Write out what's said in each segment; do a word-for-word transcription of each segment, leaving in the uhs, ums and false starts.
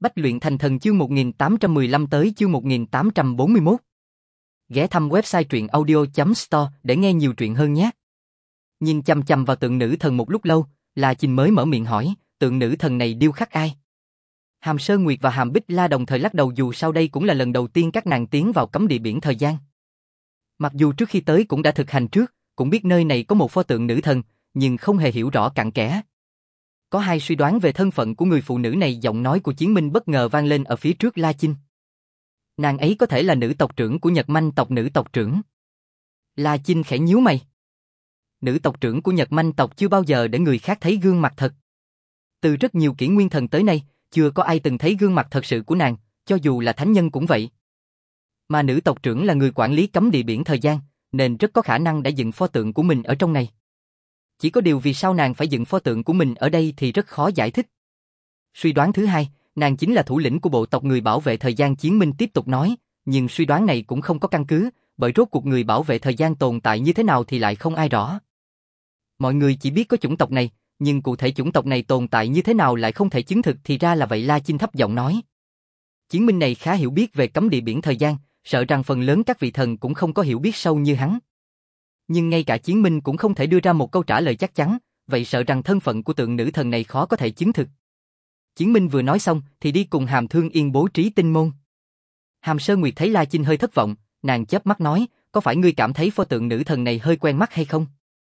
Bách luyện thành thần chương một nghìn tám trăm mười lăm tới chương một nghìn tám trăm bốn mươi mốt. Ghé thăm website truyện audio chấm store để nghe nhiều truyện hơn nhé. Nhìn chằm chằm vào tượng nữ thần một lúc lâu, La Chinh mới mở miệng hỏi, tượng nữ thần này điêu khắc ai? Hàm Sơn Nguyệt và Hàm Bích La đồng thời lắc đầu, dù sao đây cũng là lần đầu tiên các nàng tiến vào cấm địa biển thời gian. Mặc dù trước khi tới cũng đã thực hành trước, cũng biết nơi này có một pho tượng nữ thần, nhưng không hề hiểu rõ cặn kẽ. Có hai suy đoán về thân phận của người phụ nữ này. Giọng nói của Chiến Minh bất ngờ vang lên ở phía trước La Chinh. Nàng ấy có thể là nữ tộc trưởng của Nhật Manh tộc. Nữ tộc trưởng? La Chinh khẽ nhíu mày. Nữ tộc trưởng của Nhật Manh tộc chưa bao giờ để người khác thấy gương mặt thật. Từ rất nhiều kỷ nguyên thần tới nay, chưa có ai từng thấy gương mặt thật sự của nàng, cho dù là thánh nhân cũng vậy. Mà nữ tộc trưởng là người quản lý cấm địa biển thời gian, nên rất có khả năng đã dựng pho tượng của mình ở trong này. Chỉ có điều vì sao nàng phải dựng pho tượng của mình ở đây thì rất khó giải thích. Suy đoán thứ hai, nàng chính là thủ lĩnh của bộ tộc người bảo vệ thời gian. Chiến Minh tiếp tục nói, nhưng suy đoán này cũng không có căn cứ, bởi rốt cuộc người bảo vệ thời gian tồn tại như thế nào thì lại không ai rõ. Mọi người chỉ biết có chủng tộc này, nhưng cụ thể chủng tộc này tồn tại như thế nào lại không thể chứng thực. Thì ra là vậy. La Chinh thấp giọng nói. Chiến Minh này khá hiểu biết về cấm địa biển thời gian, sợ rằng phần lớn các vị thần cũng không có hiểu biết sâu như hắn. Nhưng ngay cả Chiến Minh cũng không thể đưa ra một câu trả lời chắc chắn, vậy sợ rằng thân phận của tượng nữ thần này khó có thể chứng thực. Chiến Minh vừa nói xong thì đi cùng Hàm Thương Yên bố trí tinh môn. Hàm Sơn Nguyệt thấy La Chinh hơi thất vọng, nàng chớp mắt nói, có phải ngươi cảm thấy pho tượng nữ thần này hơi quen mắt hay không?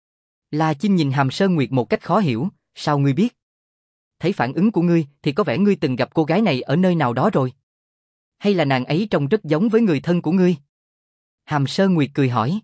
La Chinh nhìn Hàm Sơn Nguyệt một cách khó hiểu, sao ngươi biết? Thấy phản ứng của ngươi thì có vẻ ngươi từng gặp cô gái này ở nơi nào đó rồi. Hay là nàng ấy trông rất giống với người thân của ngươi? Hàm Sơn Nguyệt cười hỏi.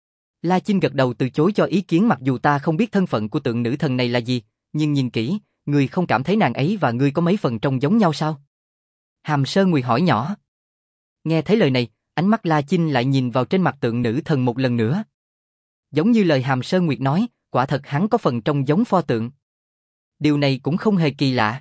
La Chinh gật đầu từ chối cho ý kiến. Mặc dù ta không biết thân phận của tượng nữ thần này là gì, nhưng nhìn kỹ, ngươi không cảm thấy nàng ấy và ngươi có mấy phần trông giống nhau sao? Hàm Sơn Nguyệt hỏi nhỏ. Nghe thấy lời này, ánh mắt La Chinh lại nhìn vào trên mặt tượng nữ thần một lần nữa. Giống như lời Hàm Sơn Nguyệt nói, quả thật hắn có phần trông giống pho tượng. Điều này cũng không hề kỳ lạ.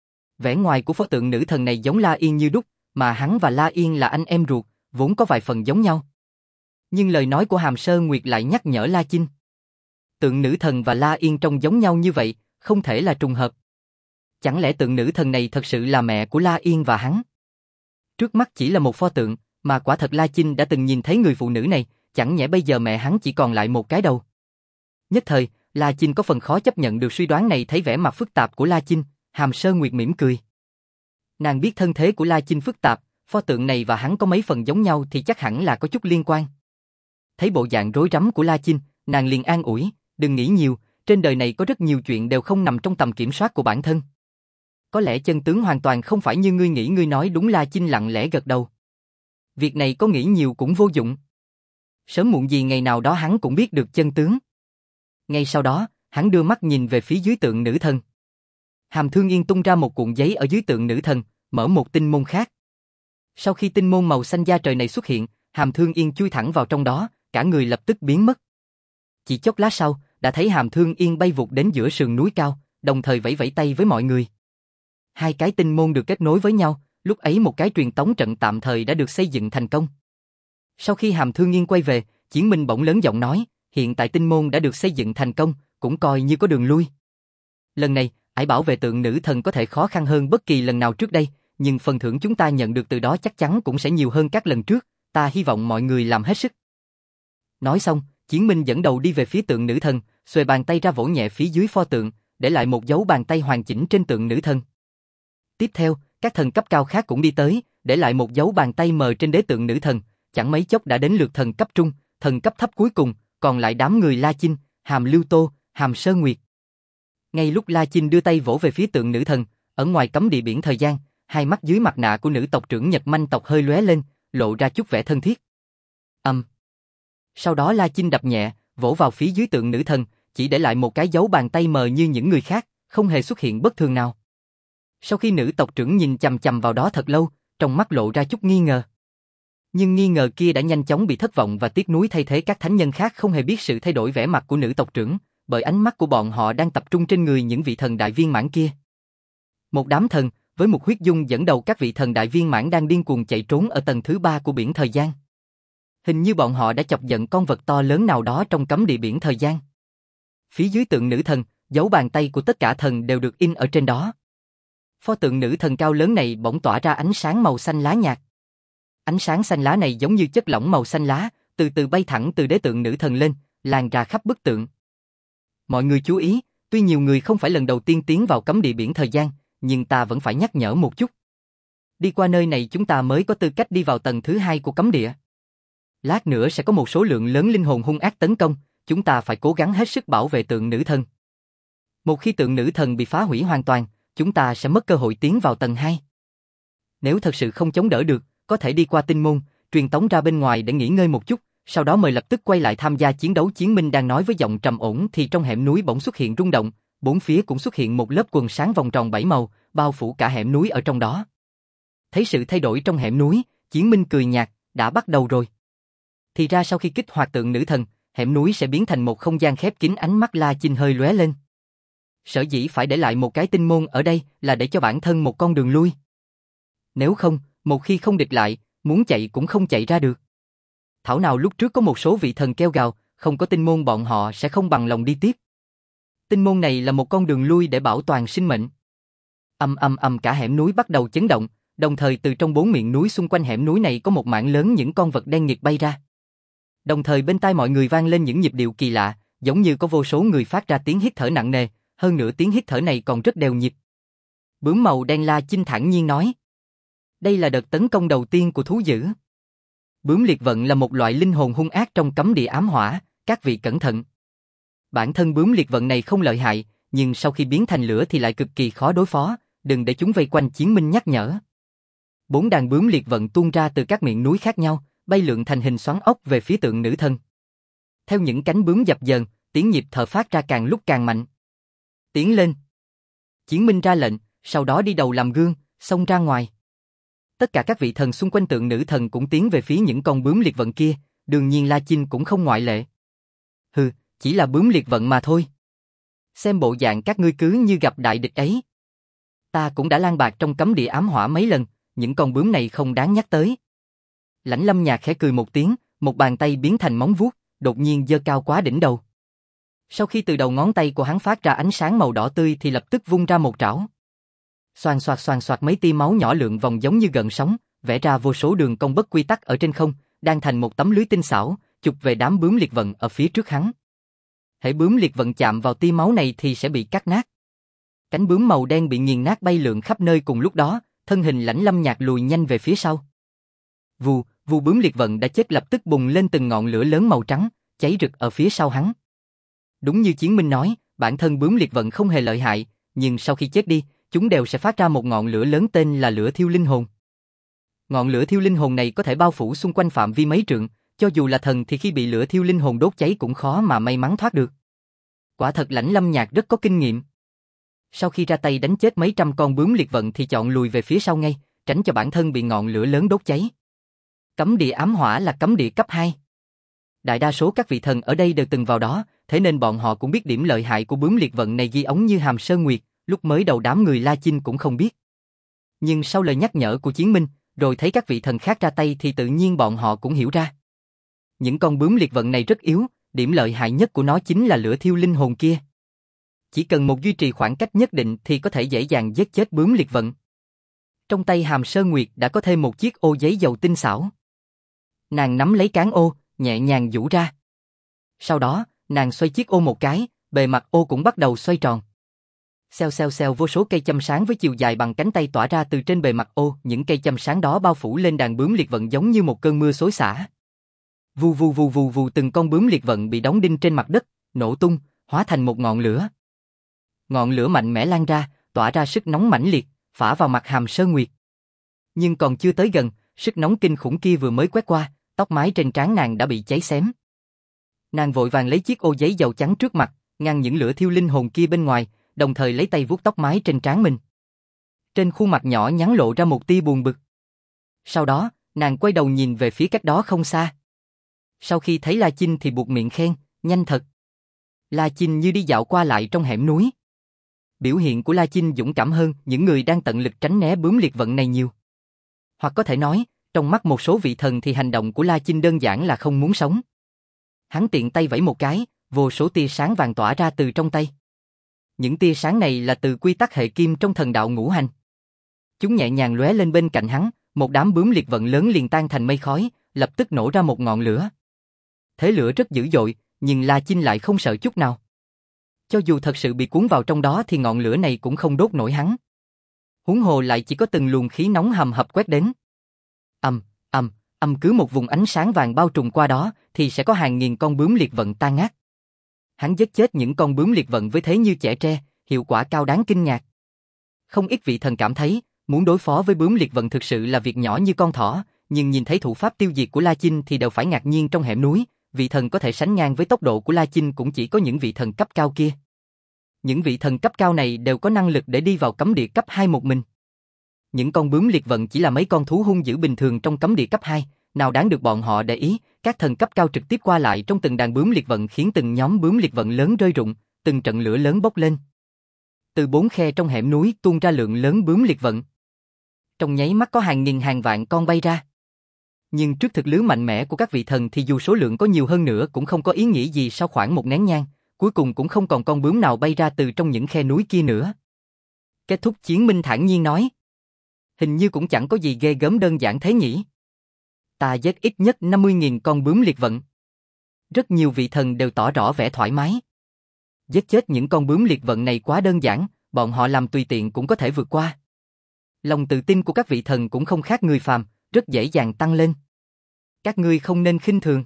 Vẻ ngoài của pho tượng nữ thần này giống La Yên như đúc, mà hắn và La Yên là anh em ruột, vốn có vài phần giống nhau. Nhưng lời nói của Hàm Sơn Nguyệt lại nhắc nhở La Chinh. Tượng nữ thần và La Yên trông giống nhau như vậy, không thể là trùng hợp. Chẳng lẽ tượng nữ thần này thật sự là mẹ của La Yên và hắn? Trước mắt chỉ là một pho tượng, mà quả thật La Chinh đã từng nhìn thấy người phụ nữ này, chẳng nhẽ bây giờ mẹ hắn chỉ còn lại một cái đầu. Nhất thời, La Chinh có phần khó chấp nhận được suy đoán này. Thấy vẻ mặt phức tạp của La Chinh, Hàm Sơn Nguyệt mỉm cười. Nàng biết thân thế của La Chinh phức tạp, pho tượng này và hắn có mấy phần giống nhau thì chắc hẳn là có chút liên quan. Thấy bộ dạng rối rắm của La Chinh, nàng liền an ủi, đừng nghĩ nhiều, trên đời này có rất nhiều chuyện đều không nằm trong tầm kiểm soát của bản thân. Có lẽ chân tướng hoàn toàn không phải như ngươi nghĩ. Ngươi nói đúng. La Chinh lặng lẽ gật đầu. Việc này có nghĩ nhiều cũng vô dụng. Sớm muộn gì ngày nào đó hắn cũng biết được chân tướng. Ngay sau đó, hắn đưa mắt nhìn về phía dưới tượng nữ thần. Hàm Thương Yên tung ra một cuộn giấy ở dưới tượng nữ thần, mở một tinh môn khác. Sau khi tinh môn màu xanh da trời này xuất hiện, Hàm Thương Yên chui thẳng vào trong đó, cả người lập tức biến mất. Chỉ chốc lát sau, đã thấy Hàm Thương Yên bay vụt đến giữa sườn núi cao, đồng thời vẫy vẫy tay với mọi người. Hai cái tinh môn được kết nối với nhau, lúc ấy một cái truyền tống trận tạm thời đã được xây dựng thành công. Sau khi Hàm Thương Yên quay về, Chiến Minh bỗng lớn giọng nói, hiện tại tinh môn đã được xây dựng thành công, cũng coi như có đường lui. Lần này, ải bảo vệ tượng nữ thần có thể khó khăn hơn bất kỳ lần nào trước đây, nhưng phần thưởng chúng ta nhận được từ đó chắc chắn cũng sẽ nhiều hơn các lần trước, ta hy vọng mọi người làm hết sức. Nói xong, Chiến Minh dẫn đầu đi về phía tượng nữ thần, xuề bàn tay ra vỗ nhẹ phía dưới pho tượng, để lại một dấu bàn tay hoàn chỉnh trên tượng nữ thần. Tiếp theo, các thần cấp cao khác cũng đi tới, để lại một dấu bàn tay mờ trên đế tượng nữ thần, chẳng mấy chốc đã đến lượt thần cấp trung, thần cấp thấp cuối cùng, còn lại đám người La Chinh, Hàm Lưu Tô, Hàm Sơn Nguyệt. Ngay lúc La Chinh đưa tay vỗ về phía tượng nữ thần, ở ngoài cấm địa biển thời gian, hai mắt dưới mặt nạ của nữ tộc trưởng Nhật Manh tộc hơi lóe lên, lộ ra chút vẻ thân thiết. Âm. Um. Sau đó La Chinh đập nhẹ, vỗ vào phía dưới tượng nữ thần, chỉ để lại một cái dấu bàn tay mờ như những người khác, không hề xuất hiện bất thường nào. Sau khi nữ tộc trưởng nhìn chằm chằm vào đó thật lâu, trong mắt lộ ra chút nghi ngờ. Nhưng nghi ngờ kia đã nhanh chóng bị thất vọng và tiếc nuối thay thế. Các thánh nhân khác không hề biết sự thay đổi vẻ mặt của nữ tộc trưởng, bởi ánh mắt của bọn họ đang tập trung trên người những vị thần đại viên mãn kia. Một đám thần, với một huyết dung dẫn đầu các vị thần đại viên mãn đang điên cuồng chạy trốn ở tầng thứ ba của biển thời gian. Hình như bọn họ đã chọc giận con vật to lớn nào đó trong cấm địa biển thời gian. Phía dưới tượng nữ thần, dấu bàn tay của tất cả thần đều được in ở trên đó. Pho tượng nữ thần cao lớn này bỗng tỏa ra ánh sáng màu xanh lá nhạt. Ánh sáng xanh lá này giống như chất lỏng màu xanh lá, từ từ bay thẳng từ đế tượng nữ thần lên, lan ra khắp bức tượng. Mọi người chú ý, tuy nhiều người không phải lần đầu tiên tiến vào cấm địa biển thời gian, nhưng ta vẫn phải nhắc nhở một chút. Đi qua nơi này chúng ta mới có tư cách đi vào tầng thứ hai của cấm địa. Lát nữa sẽ có một số lượng lớn linh hồn hung ác tấn công, chúng ta phải cố gắng hết sức bảo vệ tượng nữ thần. Một khi tượng nữ thần bị phá hủy hoàn toàn, chúng ta sẽ mất cơ hội tiến vào tầng hai. Nếu thật sự không chống đỡ được, có thể đi qua tinh môn, truyền tống ra bên ngoài để nghỉ ngơi một chút, sau đó mời lập tức quay lại tham gia chiến đấu. Chiến Minh đang nói với giọng trầm ổn thì trong hẻm núi bỗng xuất hiện rung động, bốn phía cũng xuất hiện một lớp quần sáng vòng tròn bảy màu, bao phủ cả hẻm núi ở trong đó. Thấy sự thay đổi trong hẻm núi, Chiến Minh cười nhạt, đã bắt đầu rồi. Thì ra sau khi kích hoạt tượng nữ thần, hẻm núi sẽ biến thành một không gian khép kín. Ánh mắt La Chinh hơi lóe lên. Sở dĩ phải để lại một cái tinh môn ở đây là để cho bản thân một con đường lui. Nếu không, một khi không địch lại, muốn chạy cũng không chạy ra được. Thảo nào lúc trước có một số vị thần kêu gào, không có tinh môn bọn họ sẽ không bằng lòng đi tiếp. Tinh môn này là một con đường lui để bảo toàn sinh mệnh. Ầm ầm ầm, cả hẻm núi bắt đầu chấn động, đồng thời từ trong bốn miệng núi xung quanh hẻm núi này có một mảng lớn những con vật đen nghịt bay ra. Đồng thời bên tai mọi người vang lên những nhịp điệu kỳ lạ, giống như có vô số người phát ra tiếng hít thở nặng nề, hơn nữa tiếng hít thở này còn rất đều nhịp. Bướm màu đen La Chinh thản nhiên nói. Đây là đợt tấn công đầu tiên của thú dữ. Bướm liệt vận là một loại linh hồn hung ác trong cấm địa ám hỏa, các vị cẩn thận. Bản thân bướm liệt vận này không lợi hại, nhưng sau khi biến thành lửa thì lại cực kỳ khó đối phó, đừng để chúng vây quanh. Chiến Minh nhắc nhở. Bốn đàn bướm liệt vận tuôn ra từ các miệng núi khác nhau, bay lượn thành hình xoắn ốc về phía tượng nữ thần. Theo những cánh bướm dập dờn, tiếng nhịp thở phát ra càng lúc càng mạnh. Tiến lên. Chiến Minh ra lệnh, sau đó đi đầu làm gương, xông ra ngoài. Tất cả các vị thần xung quanh tượng nữ thần cũng tiến về phía những con bướm liệt vận kia, đương nhiên La Chinh cũng không ngoại lệ. Hừ, chỉ là bướm liệt vận mà thôi. Xem bộ dạng các ngươi cứ như gặp đại địch ấy. Ta cũng đã lang bạc trong cấm địa ám hỏa mấy lần, những con bướm này không đáng nhắc tới. Lãnh Lâm Nhạc khẽ cười một tiếng, một bàn tay biến thành móng vuốt, đột nhiên giơ cao quá đỉnh đầu. Sau khi từ đầu ngón tay của hắn phát ra ánh sáng màu đỏ tươi thì lập tức vung ra một trảo. Xoàn xoạt xoàn xoạt, mấy tia máu nhỏ lượn vòng giống như gợn sóng, vẽ ra vô số đường cong bất quy tắc ở trên không, đang thành một tấm lưới tinh xảo, chụp về đám bướm liệt vận ở phía trước hắn. Hễ bướm liệt vận chạm vào tia máu này thì sẽ bị cắt nát. Cánh bướm màu đen bị nghiền nát bay lượn khắp nơi cùng lúc đó, thân hình Lãnh Lâm Nhạc lùi nhanh về phía sau. Vù, vù, bướm liệt vận đã chết lập tức bùng lên từng ngọn lửa lớn màu trắng, cháy rực ở phía sau hắn. Đúng như Chiến Minh nói, bản thân bướm liệt vận không hề lợi hại, nhưng sau khi chết đi, chúng đều sẽ phát ra một ngọn lửa lớn tên là lửa thiêu linh hồn. Ngọn lửa thiêu linh hồn này có thể bao phủ xung quanh phạm vi mấy trượng, cho dù là thần thì khi bị lửa thiêu linh hồn đốt cháy cũng khó mà may mắn thoát được. Quả thật Lãnh Lâm Nhạc rất có kinh nghiệm. Sau khi ra tay đánh chết mấy trăm con bướm liệt vận thì chọn lùi về phía sau ngay, tránh cho bản thân bị ngọn lửa lớn đốt cháy. Cấm địa ám hỏa là cấm địa cấp hai. Đại đa số các vị thần ở đây đều từng vào đó, thế nên bọn họ cũng biết điểm lợi hại của bướm liệt vận này ghi ống như hàm sơn nguyệt, lúc mới đầu đám người La Chinh cũng không biết. Nhưng sau lời nhắc nhở của Chiến Minh, rồi thấy các vị thần khác ra tay thì tự nhiên bọn họ cũng hiểu ra. Những con bướm liệt vận này rất yếu, điểm lợi hại nhất của nó chính là lửa thiêu linh hồn kia. Chỉ cần một duy trì khoảng cách nhất định thì có thể dễ dàng giết chết bướm liệt vận. Trong tay Hàm Sơn Nguyệt đã có thêm một chiếc ô giấy dầu tinh xảo. Nàng nắm lấy cán ô, nhẹ nhàng giũ ra. Sau đó, nàng xoay chiếc ô một cái, bề mặt ô cũng bắt đầu xoay tròn. Xèo xèo xèo, vô số cây châm sáng với chiều dài bằng cánh tay tỏa ra từ trên bề mặt ô, những cây châm sáng đó bao phủ lên đàn bướm liệt vận giống như một cơn mưa xối xả. Vù vù vù vù vù, từng con bướm liệt vận bị đóng đinh trên mặt đất, nổ tung, hóa thành một ngọn lửa. Ngọn lửa mạnh mẽ lan ra, tỏa ra sức nóng mãnh liệt, phả vào mặt Hàm Sơn Nguyệt. Nhưng còn chưa tới gần, sức nóng kinh khủng kia vừa mới quét qua, tóc mái trên trán nàng đã bị cháy xém. Nàng vội vàng lấy chiếc ô giấy dầu trắng trước mặt, ngăn những lửa thiêu linh hồn kia bên ngoài, đồng thời lấy tay vuốt tóc mái trên trán mình. Trên khuôn mặt nhỏ nhắn lộ ra một tia buồn bực. Sau đó, nàng quay đầu nhìn về phía cách đó không xa. Sau khi thấy La Chinh thì buột miệng khen, nhanh thật. La Chinh như đi dạo qua lại trong hẻm núi. Biểu hiện của La Chinh dũng cảm hơn những người đang tận lực tránh né bướm liệt vận này nhiều. Hoặc có thể nói, trong mắt một số vị thần thì hành động của La Chinh đơn giản là không muốn sống. Hắn tiện tay vẫy một cái, vô số tia sáng vàng tỏa ra từ trong tay. Những tia sáng này là từ quy tắc hệ kim trong thần đạo ngũ hành. Chúng nhẹ nhàng lóe lên bên cạnh hắn, một đám bướm liệt vận lớn liền tan thành mây khói, lập tức nổ ra một ngọn lửa. Thế lửa rất dữ dội, nhưng La Chinh lại không sợ chút nào. Cho dù thật sự bị cuốn vào trong đó thì ngọn lửa này cũng không đốt nổi hắn. Huống hồ lại chỉ có từng luồng khí nóng hầm hập quét đến. Ầm, ầm, ầm, cứ một vùng ánh sáng vàng bao trùm qua đó thì sẽ có hàng nghìn con bướm liệt vận tan nát. Hắn giết chết những con bướm liệt vận với thế như chẻ tre, hiệu quả cao đáng kinh ngạc. Không ít vị thần cảm thấy, muốn đối phó với bướm liệt vận thực sự là việc nhỏ như con thỏ, nhưng nhìn thấy thủ pháp tiêu diệt của La Chinh thì đều phải ngạc nhiên trong hẻm núi, vị thần có thể sánh ngang với tốc độ của La Chinh cũng chỉ có những vị thần cấp cao kia. Những vị thần cấp cao này đều có năng lực để đi vào cấm địa cấp hai một mình. Những con bướm liệt vận chỉ là mấy con thú hung dữ bình thường trong cấm địa cấp hai, nào đáng được bọn họ để ý, các thần cấp cao trực tiếp qua lại trong từng đàn bướm liệt vận khiến từng nhóm bướm liệt vận lớn rơi rụng, từng trận lửa lớn bốc lên. Từ bốn khe trong hẻm núi tuôn ra lượng lớn bướm liệt vận. Trong nháy mắt có hàng nghìn hàng vạn con bay ra. Nhưng trước thực lực mạnh mẽ của các vị thần thì dù số lượng có nhiều hơn nữa cũng không có ý nghĩa gì sau khoảng một nén nhang, cuối cùng cũng không còn con bướm nào bay ra từ trong những khe núi kia nữa. Kết thúc chiến Minh thản nhiên nói. Hình như cũng chẳng có gì ghê gớm đơn giản thế nhỉ. Ta giết ít nhất năm mươi nghìn con bướm liệt vận. Rất nhiều vị thần đều tỏ rõ vẻ thoải mái. Giết chết những con bướm liệt vận này quá đơn giản, bọn họ làm tùy tiện cũng có thể vượt qua. Lòng tự tin của các vị thần cũng không khác người phàm, rất dễ dàng tăng lên. Các ngươi không nên khinh thường.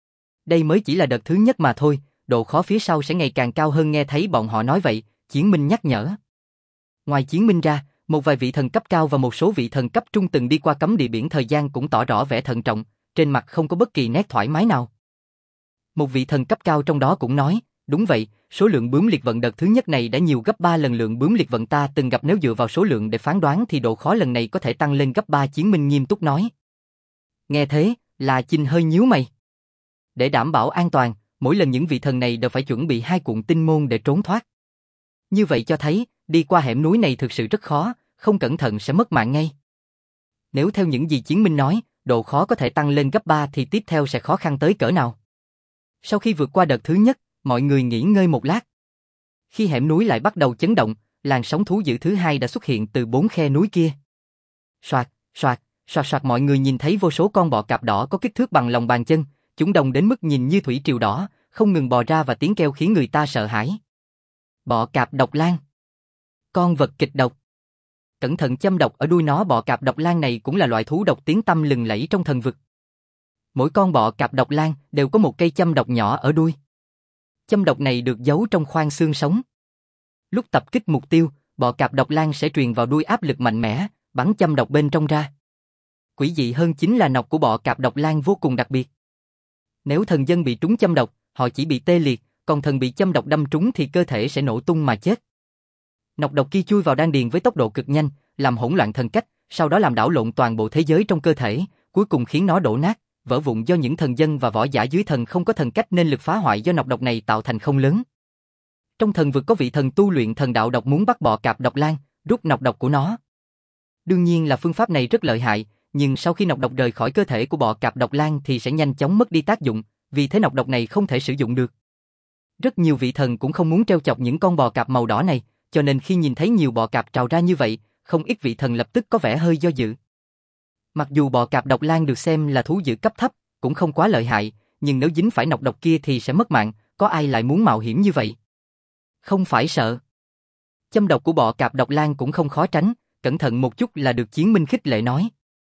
Đây mới chỉ là đợt thứ nhất mà thôi, độ khó phía sau sẽ ngày càng cao hơn. Nghe thấy bọn họ nói vậy, Chiến Minh nhắc nhở. Ngoài Chiến Minh ra, một vài vị thần cấp cao và một số vị thần cấp trung từng đi qua cấm địa biển thời gian cũng tỏ rõ vẻ thận trọng, trên mặt không có bất kỳ nét thoải mái nào. Một vị thần cấp cao trong đó cũng nói, đúng vậy, số lượng bướm liệt vận đợt thứ nhất này đã nhiều gấp ba lần lượng bướm liệt vận ta từng gặp, nếu dựa vào số lượng để phán đoán thì độ khó lần này có thể tăng lên gấp ba. Chiến Minh nghiêm túc nói. Nghe thế, La Chinh hơi nhíu mày. Để đảm bảo an toàn, mỗi lần những vị thần này đều phải chuẩn bị hai cuộn tinh môn để trốn thoát. Như vậy cho thấy, đi qua hẻm núi này thực sự rất khó, không cẩn thận sẽ mất mạng ngay. Nếu theo những gì Chiến Minh nói, độ khó có thể tăng lên gấp ba thì tiếp theo sẽ khó khăn tới cỡ nào. Sau khi vượt qua đợt thứ nhất, mọi người nghỉ ngơi một lát. Khi hẻm núi lại bắt đầu chấn động, làn sóng thú dữ thứ hai đã xuất hiện từ bốn khe núi kia. Soạt, soạt, soạt soạt, mọi người nhìn thấy vô số con bọ cạp đỏ có kích thước bằng lòng bàn chân, chúng đông đến mức nhìn như thủy triều đỏ, không ngừng bò ra và tiếng kêu khiến người ta sợ hãi. Bọ cạp độc lang. Con vật kịch độc. Cẩn thận châm độc ở đuôi nó. Bọ cạp độc lang này cũng là loại thú độc tiếng tăm lừng lẫy trong thần vực. Mỗi con bọ cạp độc lang đều có một cây châm độc nhỏ ở đuôi. Châm độc này được giấu trong khoang xương sống. Lúc tập kích mục tiêu, bọ cạp độc lang sẽ truyền vào đuôi áp lực mạnh mẽ, bắn châm độc bên trong ra. Quỷ dị hơn chính là nọc của bọ cạp độc lang vô cùng đặc biệt. Nếu thần dân bị trúng châm độc, họ chỉ bị tê liệt, còn thần bị châm độc đâm trúng thì cơ thể sẽ nổ tung mà chết. Nọc độc kia chui vào đan điền với tốc độ cực nhanh, làm hỗn loạn thần cách, sau đó làm đảo lộn toàn bộ thế giới trong cơ thể, cuối cùng khiến nó đổ nát, vỡ vụn. Do những thần dân và võ giả dưới thần không có thần cách nên lực phá hoại do nọc độc này tạo thành không lớn. Trong thần vực có vị thần tu luyện thần đạo độc muốn bắt bọ cạp độc lang, rút nọc độc của nó. Đương nhiên là phương pháp này rất lợi hại, nhưng sau khi nọc độc rời khỏi cơ thể của bọ cạp độc lang thì sẽ nhanh chóng mất đi tác dụng, vì thế nọc độc này không thể sử dụng được. Rất nhiều vị thần cũng không muốn trêu chọc những con bọ cạp màu đỏ này, cho nên khi nhìn thấy nhiều bọ cạp trào ra như vậy, không ít vị thần lập tức có vẻ hơi do dự. Mặc dù bọ cạp độc lang được xem là thú dữ cấp thấp, cũng không quá lợi hại, nhưng nếu dính phải nọc độc kia thì sẽ mất mạng, có ai lại muốn mạo hiểm như vậy? Không phải sợ. Châm độc của bọ cạp độc lang cũng không khó tránh, cẩn thận một chút là được Chiến Minh khích lệ nói.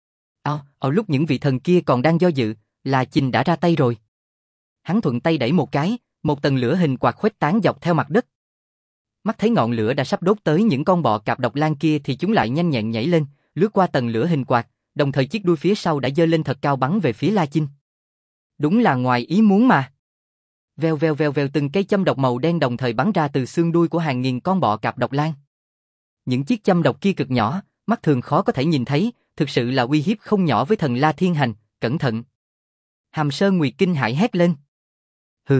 Ao, ở lúc những vị thần kia còn đang do dự, La Chinh đã ra tay rồi. Hắn thuận tay đẩy một cái, một tầng lửa hình quạt khuếch tán dọc theo mặt đất. Mắt thấy ngọn lửa đã sắp đốt tới những con bọ cạp độc lang kia thì chúng lại nhanh nhẹn nhảy lên, lướt qua tầng lửa hình quạt, đồng thời chiếc đuôi phía sau đã giơ lên thật cao bắn về phía La Chinh. Đúng là ngoài ý muốn mà. Veo veo veo veo, từng cây châm độc màu đen đồng thời bắn ra từ xương đuôi của hàng nghìn con bọ cạp độc lang. Những chiếc châm độc kia cực nhỏ, mắt thường khó có thể nhìn thấy, thực sự là uy hiếp không nhỏ với thần La Thiên Hành. Cẩn thận. Hàm Sơn Nguyệt kinh hãi hét lên. Hừ.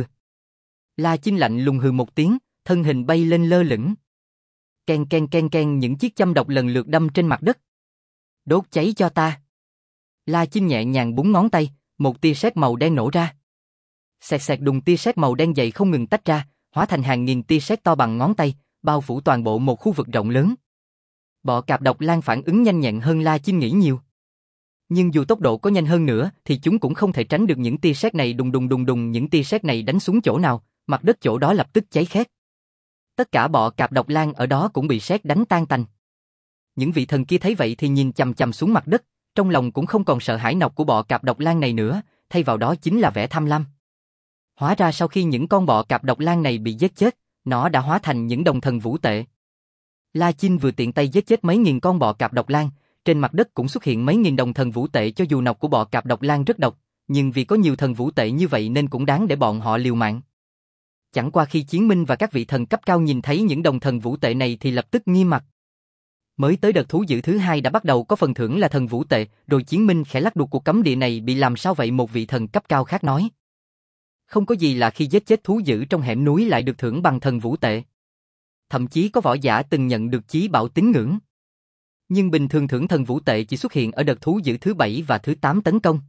La Chinh lạnh lùng hừ một tiếng, thân hình bay lên lơ lửng. Ken ken ken ken, những chiếc châm độc lần lượt đâm trên mặt đất. Đốt cháy cho ta. La Chinh nhẹ nhàng búng ngón tay, một tia sét màu đen nổ ra. Xẹt xẹt đùng, tia sét màu đen dày không ngừng tách ra, hóa thành hàng nghìn tia sét to bằng ngón tay, bao phủ toàn bộ một khu vực rộng lớn. Bọ cạp độc lang phản ứng nhanh nhẹn hơn La Chinh nghĩ nhiều. Nhưng dù tốc độ có nhanh hơn nữa thì chúng cũng không thể tránh được những tia sét này. Đùng đùng đùng đùng, những tia sét này đánh xuống chỗ nào, mặt đất chỗ đó lập tức cháy khét. Tất cả bọ cạp độc lang ở đó cũng bị sét đánh tan tành. Những vị thần kia thấy vậy thì nhìn chằm chằm xuống mặt đất, trong lòng cũng không còn sợ hãi nọc của bọ cạp độc lang này nữa, thay vào đó chính là vẻ tham lam. Hóa ra sau khi những con bọ cạp độc lang này bị giết chết, nó đã hóa thành những đồng thần vũ tệ. La Chinh vừa tiện tay giết chết mấy nghìn con bọ cạp độc lang, trên mặt đất cũng xuất hiện mấy nghìn đồng thần vũ tệ. Cho dù nọc của bọ cạp độc lang rất độc, nhưng vì có nhiều thần vũ tệ như vậy nên cũng đáng để bọn họ liều mạng. Chẳng qua khi Chiến Minh và các vị thần cấp cao nhìn thấy những đồng thần vũ tệ này thì lập tức nghiêm mặt. Mới tới đợt thú dữ thứ hai đã bắt đầu có phần thưởng là thần vũ tệ, rồi Chiến Minh khẽ lắc đuột cuộc cấm địa này bị làm sao vậy? Một vị thần cấp cao khác nói. Không có gì là khi giết chết thú dữ trong hẻm núi lại được thưởng bằng thần vũ tệ. Thậm chí có võ giả từng nhận được chí bảo tín ngưỡng. Nhưng bình thường thưởng thần vũ tệ chỉ xuất hiện ở đợt thú dữ thứ bảy và thứ tám tấn công.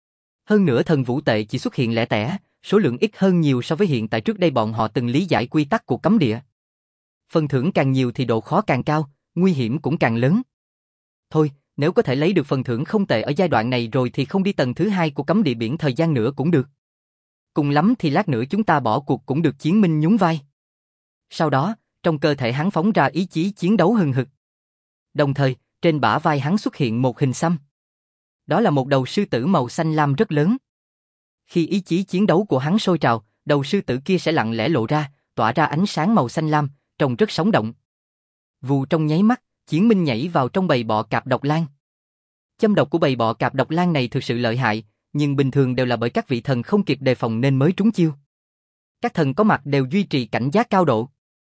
Hơn nữa thần vũ tệ chỉ xuất hiện lẻ tẻ, số lượng ít hơn nhiều so với hiện tại. Trước đây bọn họ từng lý giải quy tắc của cấm địa. Phần thưởng càng nhiều thì độ khó càng cao, nguy hiểm cũng càng lớn. Thôi, nếu có thể lấy được phần thưởng không tệ ở giai đoạn này rồi thì không đi tầng thứ hai của cấm địa biển thời gian nữa cũng được. Cùng lắm thì lát nữa chúng ta bỏ cuộc cũng được. Chiến Minh nhún vai. Sau đó, trong cơ thể hắn phóng ra ý chí chiến đấu hừng hực. Đồng thời, trên bả vai hắn xuất hiện một hình xăm. Đó là một đầu sư tử màu xanh lam rất lớn. Khi ý chí chiến đấu của hắn sôi trào, đầu sư tử kia sẽ lặng lẽ lộ ra, tỏa ra ánh sáng màu xanh lam, trông rất sống động. Vù, trong nháy mắt, Chiến Minh nhảy vào trong bầy bọ cạp độc lang. Châm độc của bầy bọ cạp độc lang này thực sự lợi hại, nhưng bình thường đều là bởi các vị thần không kịp đề phòng nên mới trúng chiêu. Các thần có mặt đều duy trì cảnh giác cao độ.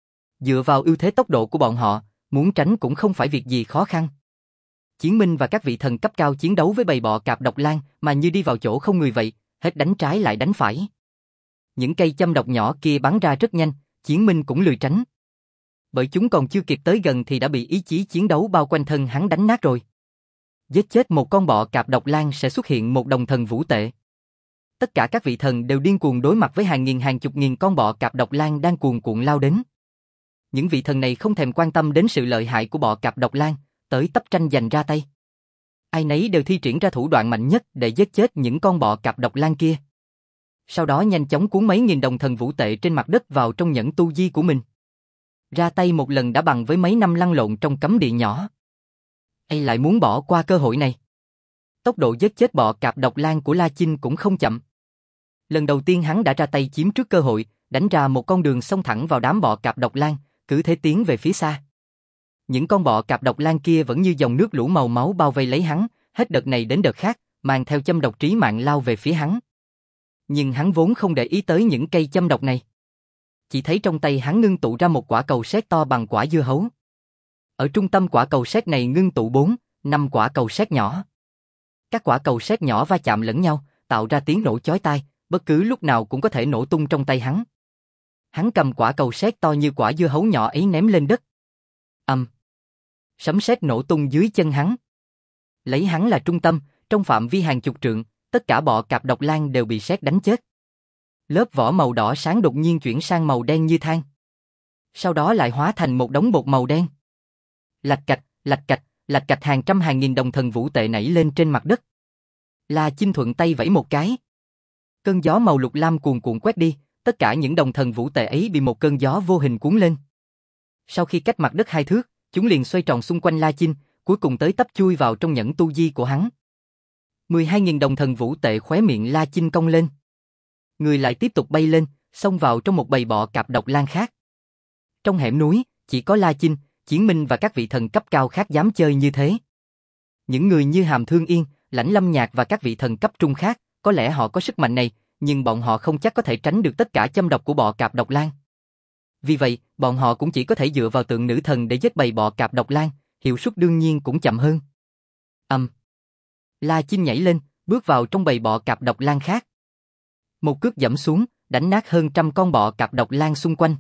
Dựa vào ưu thế tốc độ của bọn họ, muốn tránh cũng không phải việc gì khó khăn. Chiến Minh và các vị thần cấp cao chiến đấu với bầy bọ cạp độc lang mà như đi vào chỗ không người vậy, hết đánh trái lại đánh phải. Những cây châm độc nhỏ kia bắn ra rất nhanh, Chiến Minh cũng lười tránh. Bởi chúng còn chưa kịp tới gần thì đã bị ý chí chiến đấu bao quanh thân hắn đánh nát rồi. Giết chết một con bọ cạp độc lang sẽ xuất hiện một đồng thần vũ tệ. Tất cả các vị thần đều điên cuồng đối mặt với hàng nghìn hàng chục nghìn con bọ cạp độc lang đang cuồn cuộn lao đến. Những vị thần này không thèm quan tâm đến sự lợi hại của bọ cạp độc lang, tới tấp tranh giành ra tay. Ai nấy đều thi triển ra thủ đoạn mạnh nhất để giết chết những con bọ cạp độc lang kia. Sau đó nhanh chóng cuốn mấy nghìn đồng thần vũ tệ trên mặt đất vào trong nhẫn tu di của mình. Ra tay một lần đã bằng với mấy năm lăn lộn trong cấm địa nhỏ. Ai lại muốn bỏ qua cơ hội này? Tốc độ giết chết bọ cạp độc lang của La Chinh cũng không chậm. Lần đầu tiên hắn đã ra tay chiếm trước cơ hội, đánh ra một con đường xông thẳng vào đám bọ cạp độc lang, cứ thế tiến về phía xa. Những con bọ cạp độc lang kia vẫn như dòng nước lũ màu máu bao vây lấy hắn, hết đợt này đến đợt khác, mang theo châm độc trí mạng lao về phía hắn. Nhưng hắn vốn không để ý tới những cây châm độc này. Chỉ thấy trong tay hắn ngưng tụ ra một quả cầu sét to bằng quả dưa hấu. Ở trung tâm quả cầu sét này ngưng tụ bốn, năm quả cầu sét nhỏ. Các quả cầu sét nhỏ va chạm lẫn nhau, tạo ra tiếng nổ chói tai, bất cứ lúc nào cũng có thể nổ tung trong tay hắn. Hắn cầm quả cầu sét to như quả dưa hấu nhỏ ấy ném lên đất. Ầm. Um. Sấm sét nổ tung dưới chân hắn. Lấy hắn là trung tâm, trong phạm vi hàng chục trượng, tất cả bọ cạp độc lang đều bị sét đánh chết. Lớp vỏ màu đỏ sáng đột nhiên chuyển sang màu đen như than. Sau đó lại hóa thành một đống bột màu đen. Lạch cạch, lạch cạch, lạch cạch, hàng trăm hàng nghìn đồng thần vũ tệ nảy lên trên mặt đất. La Chinh thuận tay vẫy một cái. Cơn gió màu lục lam cuồn cuộn quét đi, tất cả những đồng thần vũ tệ ấy bị một cơn gió vô hình cuốn lên. Sau khi cách mặt đất hai thước, chúng liền xoay tròn xung quanh La Chinh, cuối cùng tới tấp chui vào trong nhẫn tu di của hắn. mười hai nghìn đồng thần vũ tệ, khóe miệng La Chinh cong lên. Người lại tiếp tục bay lên, xông vào trong một bầy bọ cạp độc lang khác. Trong hẻm núi, chỉ có La Chinh, Chiến Minh và các vị thần cấp cao khác dám chơi như thế. Những người như Hàm Thương Yên, Lãnh Lâm Nhạc và các vị thần cấp trung khác, có lẽ họ có sức mạnh này, nhưng bọn họ không chắc có thể tránh được tất cả châm độc của bọ cạp độc lang. Vì vậy, bọn họ cũng chỉ có thể dựa vào tượng nữ thần để giết bầy bọ cạp độc lang, hiệu suất đương nhiên cũng chậm hơn. Ầm. Um. La Chinh nhảy lên, bước vào trong bầy bọ cạp độc lang khác. Một cước giẫm xuống, đánh nát hơn trăm con bọ cạp độc lang xung quanh.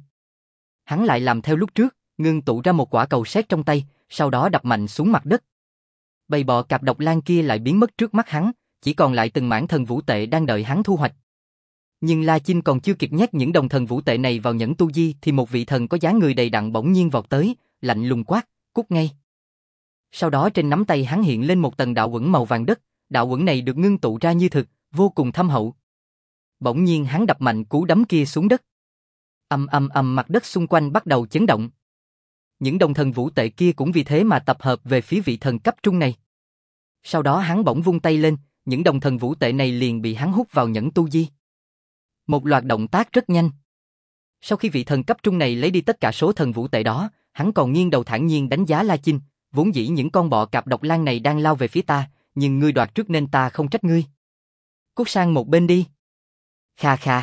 Hắn lại làm theo lúc trước, ngưng tụ ra một quả cầu sét trong tay, sau đó đập mạnh xuống mặt đất. Bầy bọ cạp độc lang kia lại biến mất trước mắt hắn, chỉ còn lại từng mảng thần vũ tệ đang đợi hắn thu hoạch. Nhưng La Chinh còn chưa kịp nhét những đồng thần vũ tệ này vào nhẫn tu di thì một vị thần có dáng người đầy đặn bỗng nhiên vọt tới, lạnh lùng quát, cút ngay. Sau đó trên nắm tay hắn hiện lên một tầng đạo uẩn màu vàng đất, đạo uẩn này được ngưng tụ ra như thực, vô cùng thâm hậu. Bỗng nhiên hắn đập mạnh cú đấm kia xuống đất. Ầm ầm ầm, mặt đất xung quanh bắt đầu chấn động. Những đồng thần vũ tệ kia cũng vì thế mà tập hợp về phía vị thần cấp trung này. Sau đó hắn bỗng vung tay lên, những đồng thần vũ tệ này liền bị hắn hút vào nhẫn tu di. Một loạt động tác rất nhanh. Sau khi vị thần cấp trung này lấy đi tất cả số thần vũ tệ đó, hắn còn nghiêng đầu thản nhiên đánh giá La Chinh, vốn dĩ những con bọ cạp độc lang này đang lao về phía ta, nhưng ngươi đoạt trước nên ta không trách ngươi. Cút sang một bên đi. Kha kha.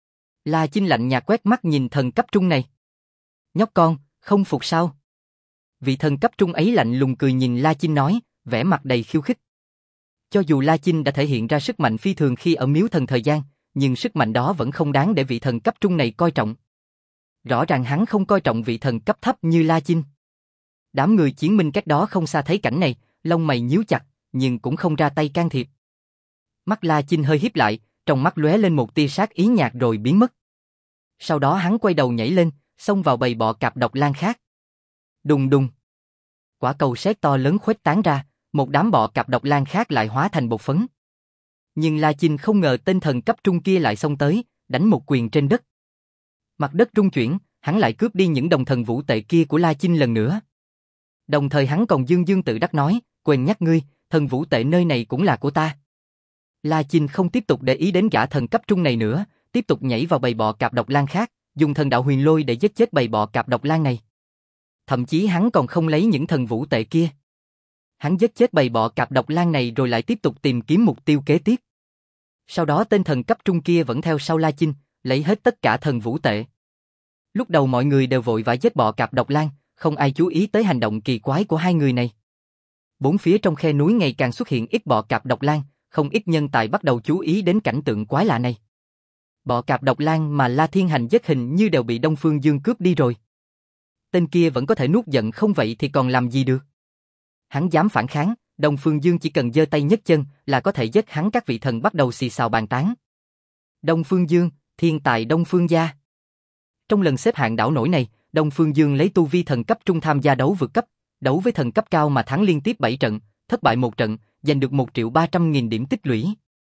La Chinh lạnh nhạt quét mắt nhìn thần cấp trung này. Nhóc con, không phục sao? Vị thần cấp trung ấy lạnh lùng cười nhìn La Chinh nói, vẻ mặt đầy khiêu khích. Cho dù La Chinh đã thể hiện ra sức mạnh phi thường khi ở miếu thần thời gian, nhưng sức mạnh đó vẫn không đáng để vị thần cấp trung này coi trọng. Rõ ràng hắn không coi trọng vị thần cấp thấp như La Chinh. Đám người chiến minh cách đó không xa thấy cảnh này, lông mày nhíu chặt, nhưng cũng không ra tay can thiệp. Mắt La Chinh hơi híp lại, trong mắt lóe lên một tia sát ý nhạt rồi biến mất. Sau đó hắn quay đầu nhảy lên, xông vào bầy bọ cạp độc lang khác. Đùng đùng. Quả cầu sét to lớn khuếch tán ra, một đám bọ cạp độc lang khác lại hóa thành bột phấn. Nhưng La Chinh không ngờ tên thần cấp trung kia lại xông tới, đánh một quyền trên đất. Mặt đất rung chuyển, hắn lại cướp đi những đồng thần vũ tệ kia của La Chinh lần nữa. Đồng thời hắn còn dương dương tự đắc nói, quên nhắc ngươi, thần vũ tệ nơi này cũng là của ta. La Chinh không tiếp tục để ý đến gã thần cấp trung này nữa, tiếp tục nhảy vào bầy bọ cạp độc lang khác, dùng thần đạo huyền lôi để giết chết bầy bọ cạp độc lang này. Thậm chí hắn còn không lấy những thần vũ tệ kia. Hắn giết chết bầy bọ cạp độc lang này rồi lại tiếp tục tìm kiếm mục tiêu kế tiếp. Sau đó tên thần cấp trung kia vẫn theo sau La Chinh, lấy hết tất cả thần vũ tệ. Lúc đầu mọi người đều vội vã giết bọ cạp độc lang, không ai chú ý tới hành động kỳ quái của hai người này. Bốn phía trong khe núi ngày càng xuất hiện ít bọ cạp độc lang, không ít nhân tài bắt đầu chú ý đến cảnh tượng quái lạ này. Bọ cạp độc lang mà La Thiên Hành giết hình như đều bị Đông Phương Dương cướp đi rồi. Tên kia vẫn có thể nuốt giận không vậy thì còn làm gì được. Hắn dám phản kháng, Đông Phương Dương chỉ cần giơ tay nhấc chân là có thể giết hắn. Các vị thần bắt đầu xì xào bàn tán. Đông Phương Dương, thiên tài Đông Phương gia. Trong lần xếp hạng đảo nổi này, Đông Phương Dương lấy tu vi thần cấp trung tham gia đấu vượt cấp, đấu với thần cấp cao mà thắng liên tiếp bảy trận, thất bại một trận, giành được một triệu ba trăm nghìn điểm tích lũy.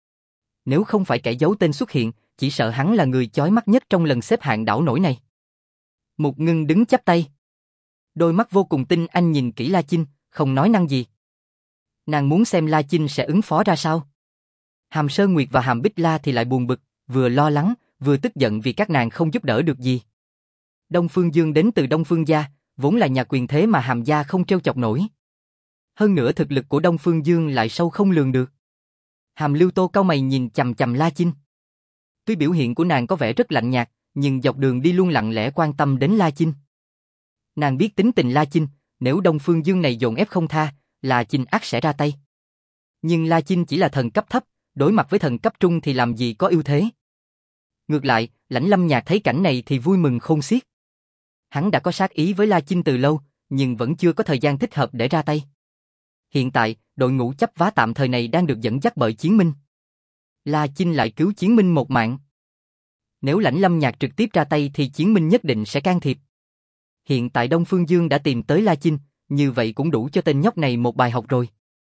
Nếu không phải kẻ giấu tên xuất hiện, chỉ sợ hắn là người chói mắt nhất trong lần xếp hạng đảo nổi này. Mục Ngưng đứng chắp tay. Đôi mắt vô cùng tinh anh nhìn kỹ La Chinh, không nói năng gì. Nàng muốn xem La Chinh sẽ ứng phó ra sao. Hàm Sơn Nguyệt và Hàm Bích La thì lại buồn bực, vừa lo lắng, vừa tức giận vì các nàng không giúp đỡ được gì. Đông Phương Dương đến từ Đông Phương gia, vốn là nhà quyền thế mà Hàm gia không trêu chọc nổi. Hơn nữa thực lực của Đông Phương Dương lại sâu không lường được. Hàm Lưu Tô cau mày nhìn chằm chằm La Chinh. Tuy biểu hiện của nàng có vẻ rất lạnh nhạt, nhưng dọc đường đi luôn lặng lẽ quan tâm đến La Chinh. Nàng biết tính tình La Chinh, nếu Đông Phương Dương này dồn ép không tha, La Chinh ắt sẽ ra tay. Nhưng La Chinh chỉ là thần cấp thấp, đối mặt với thần cấp trung thì làm gì có ưu thế. Ngược lại, Lãnh Lâm Nhạc thấy cảnh này thì vui mừng khôn xiết. Hắn đã có sát ý với La Chinh từ lâu, nhưng vẫn chưa có thời gian thích hợp để ra tay. Hiện tại, đội ngũ chấp vá tạm thời này đang được dẫn dắt bởi Chiến Minh. La Chinh lại cứu Chiến Minh một mạng. Nếu Lãnh Lâm Nhạc trực tiếp ra tay thì Chiến Minh nhất định sẽ can thiệp. Hiện tại Đông Phương Dương đã tìm tới La Chinh, như vậy cũng đủ cho tên nhóc này một bài học rồi.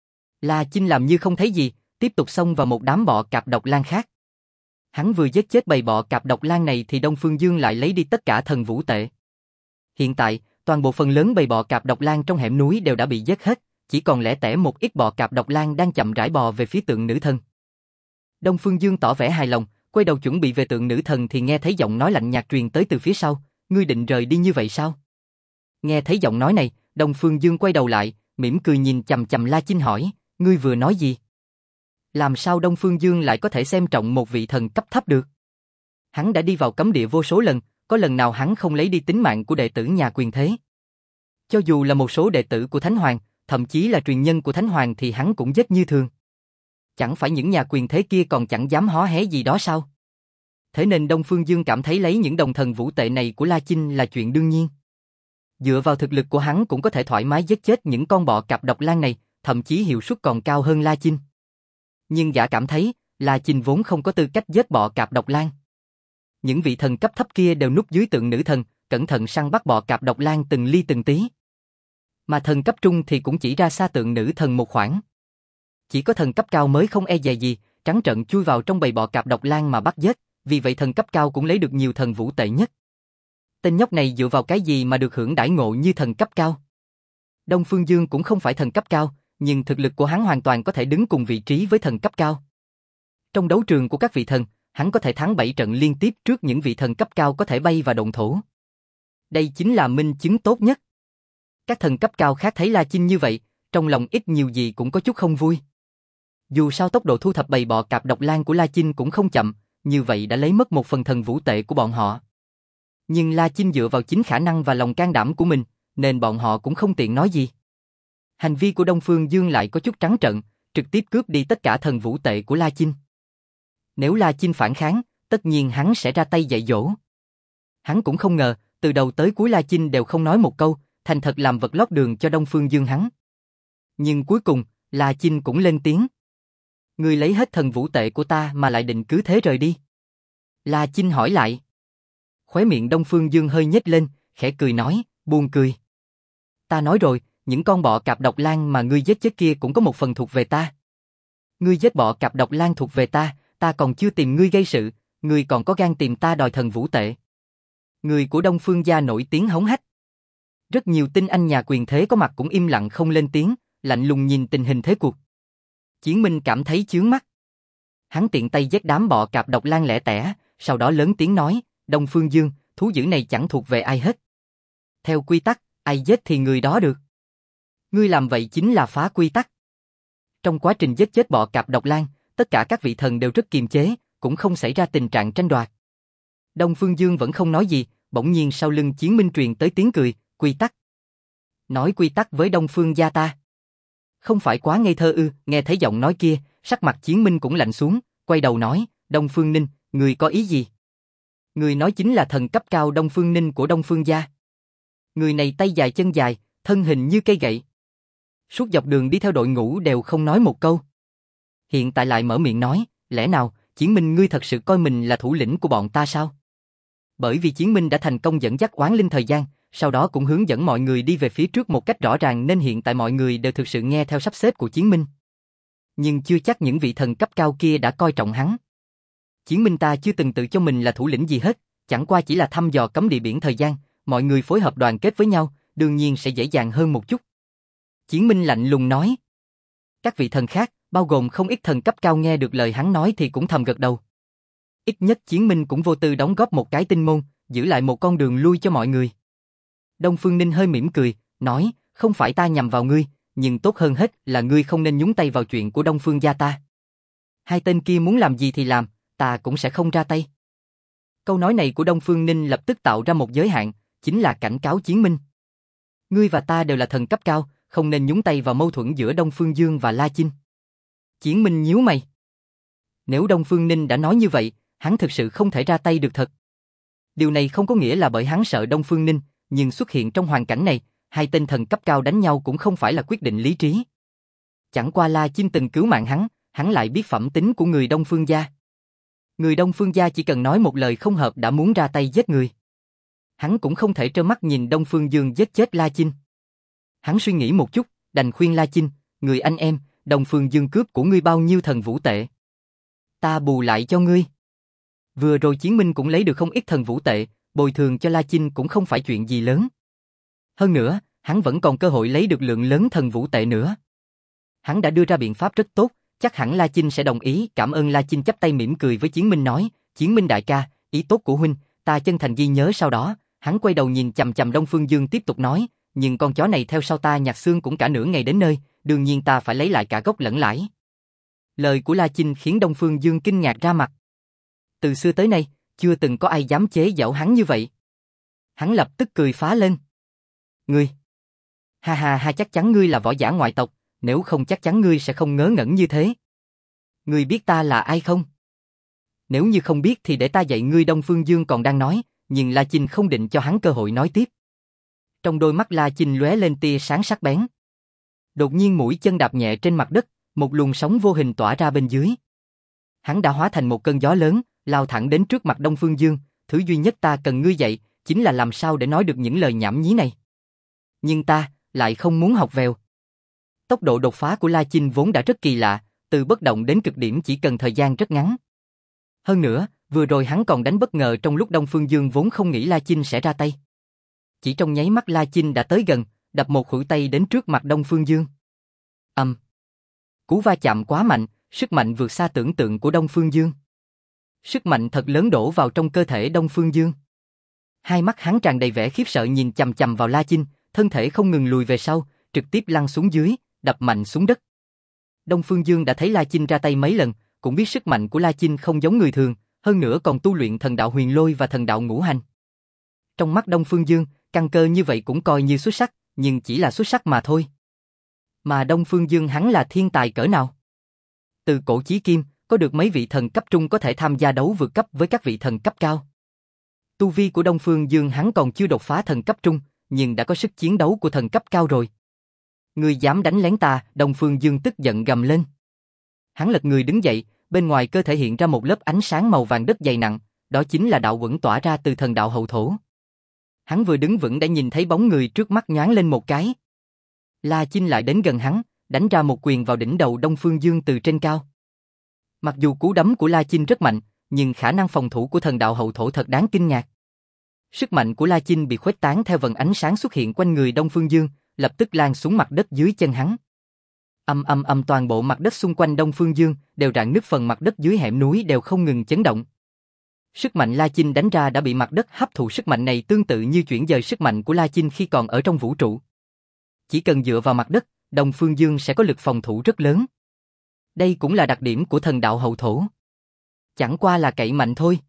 La Chinh làm như không thấy gì, tiếp tục xông vào một đám bọ cạp độc lang khác. Hắn vừa giết chết bầy bọ cạp độc lang này thì Đông Phương Dương lại lấy đi tất cả thần vũ tệ. Hiện tại, toàn bộ phần lớn bầy bọ cạp độc lang trong hẻm núi đều đã bị giết hết, chỉ còn lẻ tẻ một ít bọ cạp độc lang đang chậm rãi bò về phía tượng nữ thần. Đông Phương Dương tỏ vẻ hài lòng, quay đầu chuẩn bị về tượng nữ thần thì nghe thấy giọng nói lạnh nhạt truyền tới từ phía sau, ngươi định rời đi như vậy sao? Nghe thấy giọng nói này, Đông Phương Dương quay đầu lại, mỉm cười nhìn chằm chằm La Chinh hỏi, ngươi vừa nói gì? Làm sao Đông Phương Dương lại có thể xem trọng một vị thần cấp thấp được? Hắn đã đi vào cấm địa vô số lần, có lần nào hắn không lấy đi tính mạng của đệ tử nhà quyền thế? Cho dù là một số đệ tử của Thánh Hoàng, thậm chí là truyền nhân của Thánh Hoàng thì hắn cũng giết như thường. Chẳng phải những nhà quyền thế kia còn chẳng dám hó hé gì đó sao? Thế nên Đông Phương Dương cảm thấy lấy những đồng thần vũ tệ này của La Chinh là chuyện đương nhiên. Dựa vào thực lực của hắn cũng có thể thoải mái giết chết những con bọ cạp độc lang này, thậm chí hiệu suất còn cao hơn La Chinh. Nhưng gã cảm thấy, La Chinh vốn không có tư cách giết bọ cạp độc lang. Những vị thần cấp thấp kia đều núp dưới tượng nữ thần, cẩn thận săn bắt bọ cạp độc lang từng ly từng tí. Mà thần cấp trung thì cũng chỉ ra xa tượng nữ thần một khoảng. Chỉ có thần cấp cao mới không e dè gì, trắng trợn chui vào trong bầy bọ cạp độc lang mà bắt giết, vì vậy thần cấp cao cũng lấy được nhiều thần vũ tệ nhất. Tên nhóc này dựa vào cái gì mà được hưởng đãi ngộ như thần cấp cao? Đông Phương Dương cũng không phải thần cấp cao, nhưng thực lực của hắn hoàn toàn có thể đứng cùng vị trí với thần cấp cao. Trong đấu trường của các vị thần, hắn có thể thắng bảy trận liên tiếp trước những vị thần cấp cao có thể bay và động thổ. Đây chính là minh chứng tốt nhất. Các thần cấp cao khác thấy La Chinh như vậy, trong lòng ít nhiều gì cũng có chút không vui. Dù sao tốc độ thu thập bầy bọ cạp độc lang của La Chinh cũng không chậm, như vậy đã lấy mất một phần thần vũ tệ của bọn họ. Nhưng La Chinh dựa vào chính khả năng và lòng can đảm của mình, nên bọn họ cũng không tiện nói gì. Hành vi của Đông Phương Dương lại có chút trắng trợn, trực tiếp cướp đi tất cả thần vũ tệ của La Chinh. Nếu La Chinh phản kháng, tất nhiên hắn sẽ ra tay dạy dỗ. Hắn cũng không ngờ, từ đầu tới cuối La Chinh đều không nói một câu, thành thật làm vật lót đường cho Đông Phương Dương hắn. Nhưng cuối cùng, La Chinh cũng lên tiếng. Ngươi lấy hết thần vũ tệ của ta mà lại định cứ thế rời đi. La Chinh hỏi lại. Khóe miệng Đông Phương Dương hơi nhếch lên, khẽ cười nói, buồn cười. Ta nói rồi, những con bọ cạp độc lang mà ngươi giết chết kia cũng có một phần thuộc về ta. Ngươi giết bọ cạp độc lang thuộc về ta, ta còn chưa tìm ngươi gây sự, ngươi còn có gan tìm ta đòi thần vũ tệ. Người của Đông Phương gia nổi tiếng hống hách. Rất nhiều tinh anh nhà quyền thế có mặt cũng im lặng không lên tiếng, lạnh lùng nhìn tình hình thế cuộc. Chiến Minh cảm thấy chướng mắt. Hắn tiện tay giết đám bọ cạp độc lang lẻ tẻ, sau đó lớn tiếng nói, Đông Phương Dương, thú dữ này chẳng thuộc về ai hết. Theo quy tắc, ai giết thì người đó được. Ngươi làm vậy chính là phá quy tắc. Trong quá trình giết chết bọ cạp độc lang, tất cả các vị thần đều rất kiềm chế, cũng không xảy ra tình trạng tranh đoạt. Đông Phương Dương vẫn không nói gì, bỗng nhiên sau lưng Chiến Minh truyền tới tiếng cười, quy tắc. Nói quy tắc với Đông Phương gia ta. Không phải quá ngây thơ ư? Nghe thấy giọng nói kia, sắc mặt Chiến Minh cũng lạnh xuống, quay đầu nói, Đông Phương Ninh, người có ý gì? Người nói chính là thần cấp cao Đông Phương Ninh của Đông Phương gia. Người này tay dài chân dài, thân hình như cây gậy. Suốt dọc đường đi theo đội ngũ đều không nói một câu. Hiện tại lại mở miệng nói, lẽ nào, Chiến Minh ngươi thật sự coi mình là thủ lĩnh của bọn ta sao? Bởi vì Chiến Minh đã thành công dẫn dắt oán linh thời gian, sau đó cũng hướng dẫn mọi người đi về phía trước một cách rõ ràng nên hiện tại mọi người đều thực sự nghe theo sắp xếp của Chiến Minh. Nhưng chưa chắc những vị thần cấp cao kia đã coi trọng hắn. Chiến Minh ta chưa từng tự cho mình là thủ lĩnh gì hết, chẳng qua chỉ là thăm dò cấm địa biển thời gian, mọi người phối hợp đoàn kết với nhau, đương nhiên sẽ dễ dàng hơn một chút. Chiến Minh lạnh lùng nói. Các vị thần khác, bao gồm không ít thần cấp cao nghe được lời hắn nói thì cũng thầm gật đầu. Ít nhất Chiến Minh cũng vô tư đóng góp một cái tinh môn, giữ lại một con đường lui cho mọi người. Đông Phương Ninh hơi mỉm cười, nói, không phải ta nhằm vào ngươi, nhưng tốt hơn hết là ngươi không nên nhúng tay vào chuyện của Đông Phương gia ta. Hai tên kia muốn làm gì thì làm, ta cũng sẽ không ra tay. Câu nói này của Đông Phương Ninh lập tức tạo ra một giới hạn, chính là cảnh cáo Chiến Minh. Ngươi và ta đều là thần cấp cao, không nên nhúng tay vào mâu thuẫn giữa Đông Phương Dương và La Chinh. Chiến Minh nhíu mày. Nếu Đông Phương Ninh đã nói như vậy, hắn thực sự không thể ra tay được thật. Điều này không có nghĩa là bởi hắn sợ Đông Phương Ninh, nhưng xuất hiện trong hoàn cảnh này, hai tên thần cấp cao đánh nhau cũng không phải là quyết định lý trí. Chẳng qua La Chinh từng cứu mạng hắn, hắn lại biết phẩm tính của người Đông Phương gia. Người Đông Phương gia chỉ cần nói một lời không hợp đã muốn ra tay giết người. Hắn cũng không thể trơ mắt nhìn Đông Phương Dương giết chết La Chinh. Hắn suy nghĩ một chút, đành khuyên La Chinh, người anh em, Đông Phương Dương cướp của ngươi bao nhiêu thần vũ tệ? Ta bù lại cho ngươi. Vừa rồi Chiến Minh cũng lấy được không ít thần vũ tệ, bồi thường cho La Chinh cũng không phải chuyện gì lớn. Hơn nữa, hắn vẫn còn cơ hội lấy được lượng lớn thần vũ tệ nữa. Hắn đã đưa ra biện pháp rất tốt, chắc hẳn La Chinh sẽ đồng ý. Cảm ơn. La Chinh chắp tay mỉm cười với Chiến Minh nói, Chiến Minh đại ca, ý tốt của huynh, ta chân thành ghi nhớ. Sau đó, hắn quay đầu nhìn chằm chằm Đông Phương Dương tiếp tục nói, nhưng con chó này theo sau ta nhặt xương cũng cả nửa ngày đến nơi, đương nhiên ta phải lấy lại cả gốc lẫn lãi. Lời của La Chinh khiến Đông Phương Dương kinh ngạc ra mặt. Từ xưa tới nay, chưa từng có ai dám chế giễu hắn như vậy. Hắn lập tức cười phá lên. Ngươi! Ha ha ha, chắc chắn ngươi là võ giả ngoại tộc, nếu không chắc chắn ngươi sẽ không ngớ ngẩn như thế. Ngươi biết ta là ai không? Nếu như không biết thì để ta dạy ngươi. Đông Phương Dương còn đang nói, nhưng La Chinh không định cho hắn cơ hội nói tiếp. Trong đôi mắt La Chinh lóe lên tia sáng sắc bén. Đột nhiên mũi chân đạp nhẹ trên mặt đất, một luồng sóng vô hình tỏa ra bên dưới. Hắn đã hóa thành một cơn gió lớn, lao thẳng đến trước mặt Đông Phương Dương. Thứ duy nhất ta cần ngươi dạy, chính là làm sao để nói được những lời nhảm nhí này. Nhưng ta, lại không muốn học vèo. Tốc độ đột phá của La Chinh vốn đã rất kỳ lạ, từ bất động đến cực điểm chỉ cần thời gian rất ngắn. Hơn nữa, vừa rồi hắn còn đánh bất ngờ trong lúc Đông Phương Dương vốn không nghĩ La Chinh sẽ ra tay. Chỉ trong nháy mắt La Chinh đã tới gần, đập một khuỷu tay đến trước mặt Đông Phương Dương. Ầm. Cú va chạm quá mạnh, sức mạnh vượt xa tưởng tượng của Đông Phương Dương. Sức mạnh thật lớn đổ vào trong cơ thể Đông Phương Dương. Hai mắt hắn tràn đầy vẻ khiếp sợ nhìn chằm chằm vào La Chinh, thân thể không ngừng lùi về sau, trực tiếp lăn xuống dưới, đập mạnh xuống đất. Đông Phương Dương đã thấy La Chinh ra tay mấy lần, cũng biết sức mạnh của La Chinh không giống người thường, hơn nữa còn tu luyện thần đạo huyền lôi và thần đạo ngũ hành. Trong mắt Đông Phương Dương, căn cơ như vậy cũng coi như xuất sắc, nhưng chỉ là xuất sắc mà thôi. Mà Đông Phương Dương hắn là thiên tài cỡ nào? Từ cổ chí kim, có được mấy vị thần cấp trung có thể tham gia đấu vượt cấp với các vị thần cấp cao. Tu vi của Đông Phương Dương hắn còn chưa đột phá thần cấp trung, nhưng đã có sức chiến đấu của thần cấp cao rồi. Ngươi dám đánh lén ta? Đông Phương Dương tức giận gầm lên. Hắn lật người đứng dậy, bên ngoài cơ thể hiện ra một lớp ánh sáng màu vàng đất dày nặng, đó chính là đạo quẩn tỏa ra từ thần đạo hậu thổ. Hắn vừa đứng vững đã nhìn thấy bóng người trước mắt nhoáng lên một cái. La Chinh lại đến gần hắn, đánh ra một quyền vào đỉnh đầu Đông Phương Dương từ trên cao. Mặc dù cú đấm của La Chinh rất mạnh, nhưng khả năng phòng thủ của thần đạo hậu thổ thật đáng kinh ngạc. Sức mạnh của La Chinh bị khuếch tán theo vầng ánh sáng xuất hiện quanh người Đông Phương Dương, lập tức lan xuống mặt đất dưới chân hắn. Âm âm âm toàn bộ mặt đất xung quanh Đông Phương Dương đều rạn nứt, phần mặt đất dưới hẻm núi đều không ngừng chấn động. Sức mạnh La Chinh đánh ra đã bị mặt đất hấp thụ, sức mạnh này tương tự như chuyển dời sức mạnh của La Chinh khi còn ở trong vũ trụ. Chỉ cần dựa vào mặt đất, Đông Phương Dương sẽ có lực phòng thủ rất lớn. Đây cũng là đặc điểm của thần đạo hậu thổ. Chẳng qua là cậy mạnh thôi.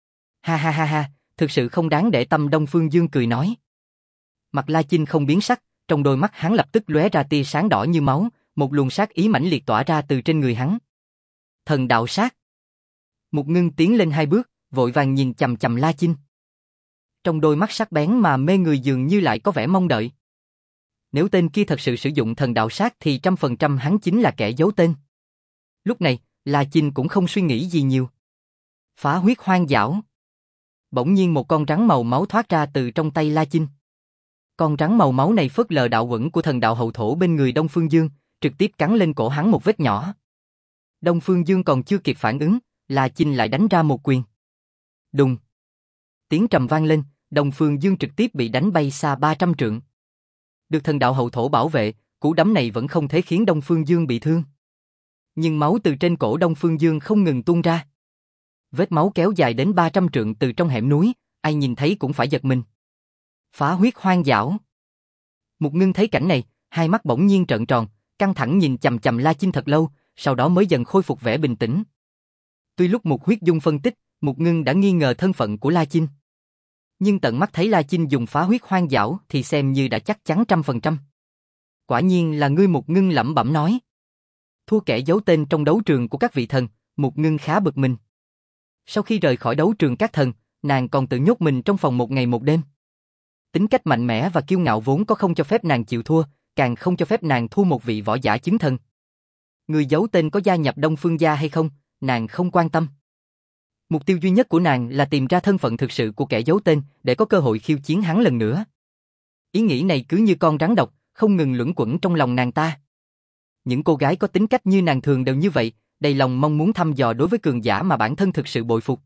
Ha ha ha ha, thực sự không đáng để tâm. Đông Phương Dương cười nói. Mặt La Chinh không biến sắc, trong đôi mắt hắn lập tức lóe ra tia sáng đỏ như máu, một luồng sát ý mãnh liệt tỏa ra từ trên người hắn. Thần đạo sát. Mục Ngưng tiến lên hai bước, vội vàng nhìn chằm chằm La Chinh. Trong đôi mắt sắc bén mà mê người dường như lại có vẻ mong đợi. Nếu tên kia thật sự sử dụng thần đạo sát thì trăm phần trăm hắn chính là kẻ giấu tên. Lúc này, La Chinh cũng không suy nghĩ gì nhiều. Phá huyết hoang dảo. Bỗng nhiên một con rắn màu máu thoát ra từ trong tay La Chinh. Con rắn màu máu này phớt lờ đạo quẩn của thần đạo hậu thổ bên người Đông Phương Dương, trực tiếp cắn lên cổ hắn một vết nhỏ. Đông Phương Dương còn chưa kịp phản ứng, La Chinh lại đánh ra một quyền. Đùng. Tiếng trầm vang lên, Đông Phương Dương trực tiếp bị đánh bay xa ba trăm trượng. Được thần đạo hậu thổ bảo vệ, cú đấm này vẫn không thể khiến Đông Phương Dương bị thương. Nhưng máu từ trên cổ Đông Phương Dương không ngừng tuôn ra. Vết máu kéo dài đến ba trăm trượng từ trong hẻm núi, ai nhìn thấy cũng phải giật mình. Phá huyết hoang dảo. Mục Ngưng thấy cảnh này, hai mắt bỗng nhiên trợn tròn, căng thẳng nhìn chằm chằm La Chinh thật lâu, sau đó mới dần khôi phục vẻ bình tĩnh. Tuy lúc Mục Huyết Dung phân tích, Mục Ngưng đã nghi ngờ thân phận của La Chinh. Nhưng tận mắt thấy La Chinh dùng phá huyết hoang dảo thì xem như đã chắc chắn trăm phần trăm. Quả nhiên là ngươi. Mục Ngưng lẩm bẩm nói. Thua kẻ giấu tên trong đấu trường của các vị thần, Mục Ngưng khá bực mình. Sau khi rời khỏi đấu trường các thần, nàng còn tự nhốt mình trong phòng một ngày một đêm. Tính cách mạnh mẽ và kiêu ngạo vốn có không cho phép nàng chịu thua, càng không cho phép nàng thua một vị võ giả chứng thần. Người giấu tên có gia nhập Đông Phương gia hay không, nàng không quan tâm. Mục tiêu duy nhất của nàng là tìm ra thân phận thực sự của kẻ giấu tên để có cơ hội khiêu chiến hắn lần nữa. Ý nghĩ này cứ như con rắn độc, không ngừng luẩn quẩn trong lòng nàng ta. Những cô gái có tính cách như nàng thường đều như vậy, đầy lòng mong muốn thăm dò đối với cường giả mà bản thân thực sự bội phục.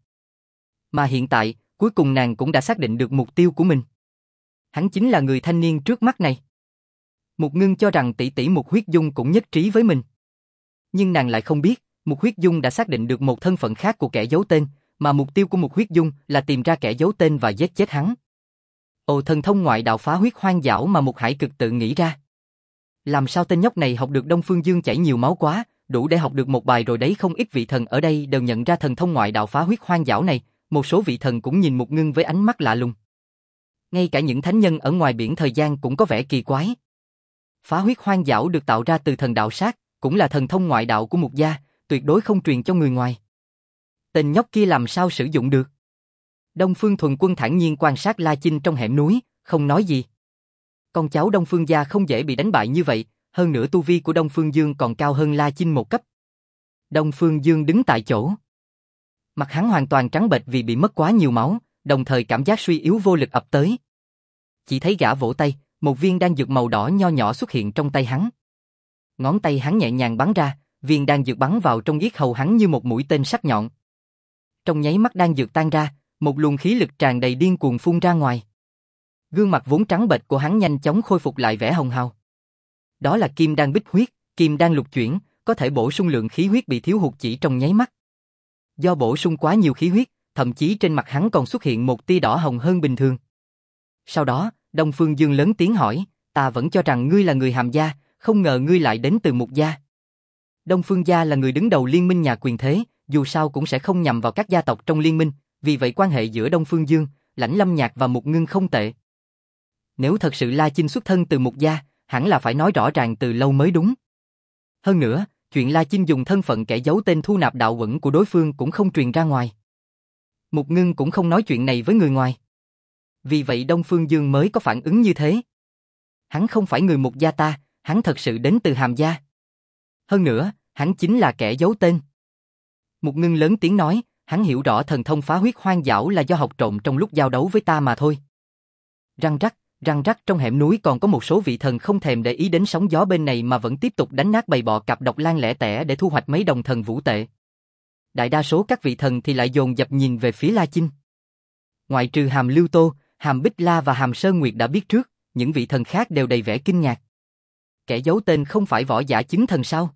Mà hiện tại, cuối cùng nàng cũng đã xác định được mục tiêu của mình. Hắn chính là người thanh niên trước mắt này. Mục Ngưng cho rằng tỷ tỷ Mục Huyết Dung cũng nhất trí với mình. Nhưng nàng lại không biết, Mục Huyết Dung đã xác định được một thân phận khác của kẻ giấu tên, mà mục tiêu của Mục Huyết Dung là tìm ra kẻ giấu tên và giết chết hắn. Ồ, thần thông ngoại đạo phá huyết hoang dảo mà Mục Hải Cực tự nghĩ ra. Làm sao tên nhóc này học được Đông Phương Dương chảy nhiều máu quá, đủ để học được một bài rồi đấy. Không ít vị thần ở đây đều nhận ra thần thông ngoại đạo phá huyết hoang dảo này, một số vị thần cũng nhìn Mục Ngưng với ánh mắt lạ lùng. Ngay cả những thánh nhân ở ngoài biển thời gian cũng có vẻ kỳ quái. Phá huyết hoang dảo được tạo ra từ thần đạo sát, cũng là thần thông ngoại đạo của Mục gia, tuyệt đối không truyền cho người ngoài. Tên nhóc kia làm sao sử dụng được? Đông Phương Thuần Quân thản nhiên quan sát La Chinh trong hẻm núi, không nói gì. Con cháu Đông Phương gia không dễ bị đánh bại như vậy, hơn nữa tu vi của Đông Phương Dương còn cao hơn La Chinh một cấp. Đông Phương Dương đứng tại chỗ. Mặt hắn hoàn toàn trắng bệch vì bị mất quá nhiều máu, đồng thời cảm giác suy yếu vô lực ập tới. Chỉ thấy gã vỗ tay, một viên đan dược màu đỏ nho nhỏ xuất hiện trong tay hắn. Ngón tay hắn nhẹ nhàng bắn ra, viên đan dược bắn vào trong yết hầu hắn như một mũi tên sắc nhọn. Trong nháy mắt đan dược tan ra, một luồng khí lực tràn đầy điên cuồng phun ra ngoài. Gương mặt vốn trắng bệch của hắn nhanh chóng khôi phục lại vẻ hồng hào. Đó là kim đan bích huyết, kim đan lục chuyển, có thể bổ sung lượng khí huyết bị thiếu hụt chỉ trong nháy mắt. Do bổ sung quá nhiều khí huyết, thậm chí trên mặt hắn còn xuất hiện một tia đỏ hồng hơn bình thường. Sau đó, Đông Phương Dương lớn tiếng hỏi, ta vẫn cho rằng ngươi là người Hàm gia, không ngờ ngươi lại đến từ Mục gia. Đông Phương gia là người đứng đầu liên minh nhà quyền thế, dù sao cũng sẽ không nhằm vào các gia tộc trong liên minh, vì vậy quan hệ giữa Đông Phương Dương, Lãnh Lâm Nhạc và Mục Ngưng không tệ. Nếu thật sự La Chinh xuất thân từ Mục gia, hẳn là phải nói rõ ràng từ lâu mới đúng. Hơn nữa, chuyện La Chinh dùng thân phận kẻ giấu tên thu nạp đạo uẩn của đối phương cũng không truyền ra ngoài. Mục Ngưng cũng không nói chuyện này với người ngoài. Vì vậy Đông Phương Dương mới có phản ứng như thế. Hắn không phải người Mục gia ta, hắn thật sự đến từ Hàm gia. Hơn nữa, hắn chính là kẻ giấu tên. Mục Ngưng lớn tiếng nói, hắn hiểu rõ thần thông phá huyết hoang dảo là do học trộm trong lúc giao đấu với ta mà thôi. Răng rắc, răng rắc trong hẻm núi còn có một số vị thần không thèm để ý đến sóng gió bên này mà vẫn tiếp tục đánh nát bầy bọ cạp độc lan lẻ tẻ để thu hoạch mấy đồng thần vũ tệ. Đại đa số các vị thần thì lại dồn dập nhìn về phía La Chinh. Ngoại trừ Hàm Lưu Tô, Hàm Bích La và Hàm Sơn Nguyệt đã biết trước, những vị thần khác đều đầy vẻ kinh ngạc. Kẻ giấu tên không phải võ giả chứng thần sao?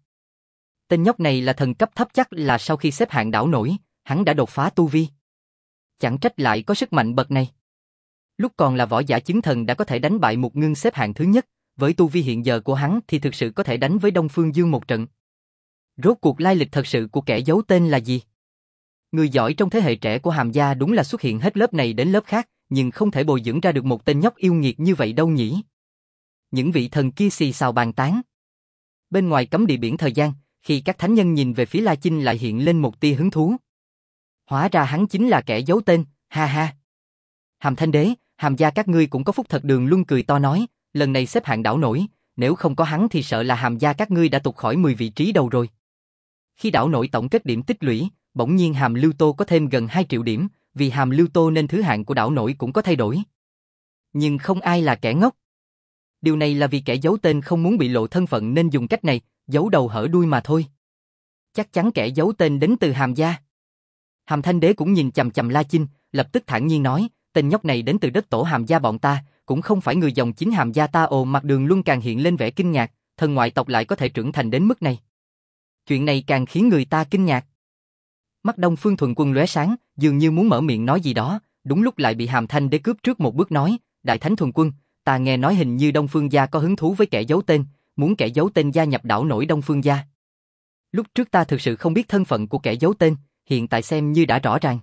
Tên nhóc này là thần cấp thấp, chắc là sau khi xếp hạng đảo nổi, hắn đã đột phá tu vi. Chẳng trách lại có sức mạnh bậc này. Lúc còn là võ giả chứng thần đã có thể đánh bại Mục Ngưng xếp hạng thứ nhất, với tu vi hiện giờ của hắn thì thực sự có thể đánh với Đông Phương Dương một trận. Rốt cuộc lai lịch thật sự của kẻ giấu tên là gì? Người giỏi trong thế hệ trẻ của Hàm gia đúng là xuất hiện hết lớp này đến lớp khác, nhưng không thể bồi dưỡng ra được một tên nhóc yêu nghiệt như vậy đâu nhỉ? Những vị thần kia xì xào bàn tán. Bên ngoài cấm địa biển thời gian, khi các thánh nhân nhìn về phía La Chinh lại hiện lên một tia hứng thú. Hóa ra hắn chính là kẻ giấu tên, ha ha. Hàm Thanh Đế, Hàm gia các ngươi cũng có phúc thật. Đường Luân cười to nói, lần này xếp hạng đảo nổi, nếu không có hắn thì sợ là Hàm gia các ngươi đã tụt khỏi mười vị trí đầu rồi. Khi đảo nổi tổng kết điểm tích lũy, bỗng nhiên Hàm Lưu Tô có thêm gần hai triệu điểm, vì Hàm Lưu Tô nên thứ hạng của đảo nổi cũng có thay đổi. Nhưng không ai là kẻ ngốc. Điều này là vì kẻ giấu tên không muốn bị lộ thân phận nên dùng cách này, giấu đầu hở đuôi mà thôi. Chắc chắn kẻ giấu tên đến từ Hàm gia. Hàm Thanh Đế cũng nhìn chằm chằm La Chinh, lập tức thản nhiên nói, tên nhóc này đến từ đất tổ Hàm gia bọn ta, cũng không phải người dòng chính Hàm gia ta. Ồ, mặt Đường Luân càng hiện lên vẻ kinh ngạc, thần ngoại tộc lại có thể trưởng thành đến mức này. Chuyện này càng khiến người ta kinh ngạc. Mắt Đông Phương Thuần Quân lóe sáng, dường như muốn mở miệng nói gì đó, đúng lúc lại bị Hàm Thanh Đế cướp trước một bước nói, Đại Thánh Thuần Quân, ta nghe nói hình như Đông Phương gia có hứng thú với kẻ giấu tên, muốn kẻ giấu tên gia nhập đảo nổi Đông Phương gia. Lúc trước ta thực sự không biết thân phận của kẻ giấu tên, hiện tại xem như đã rõ ràng.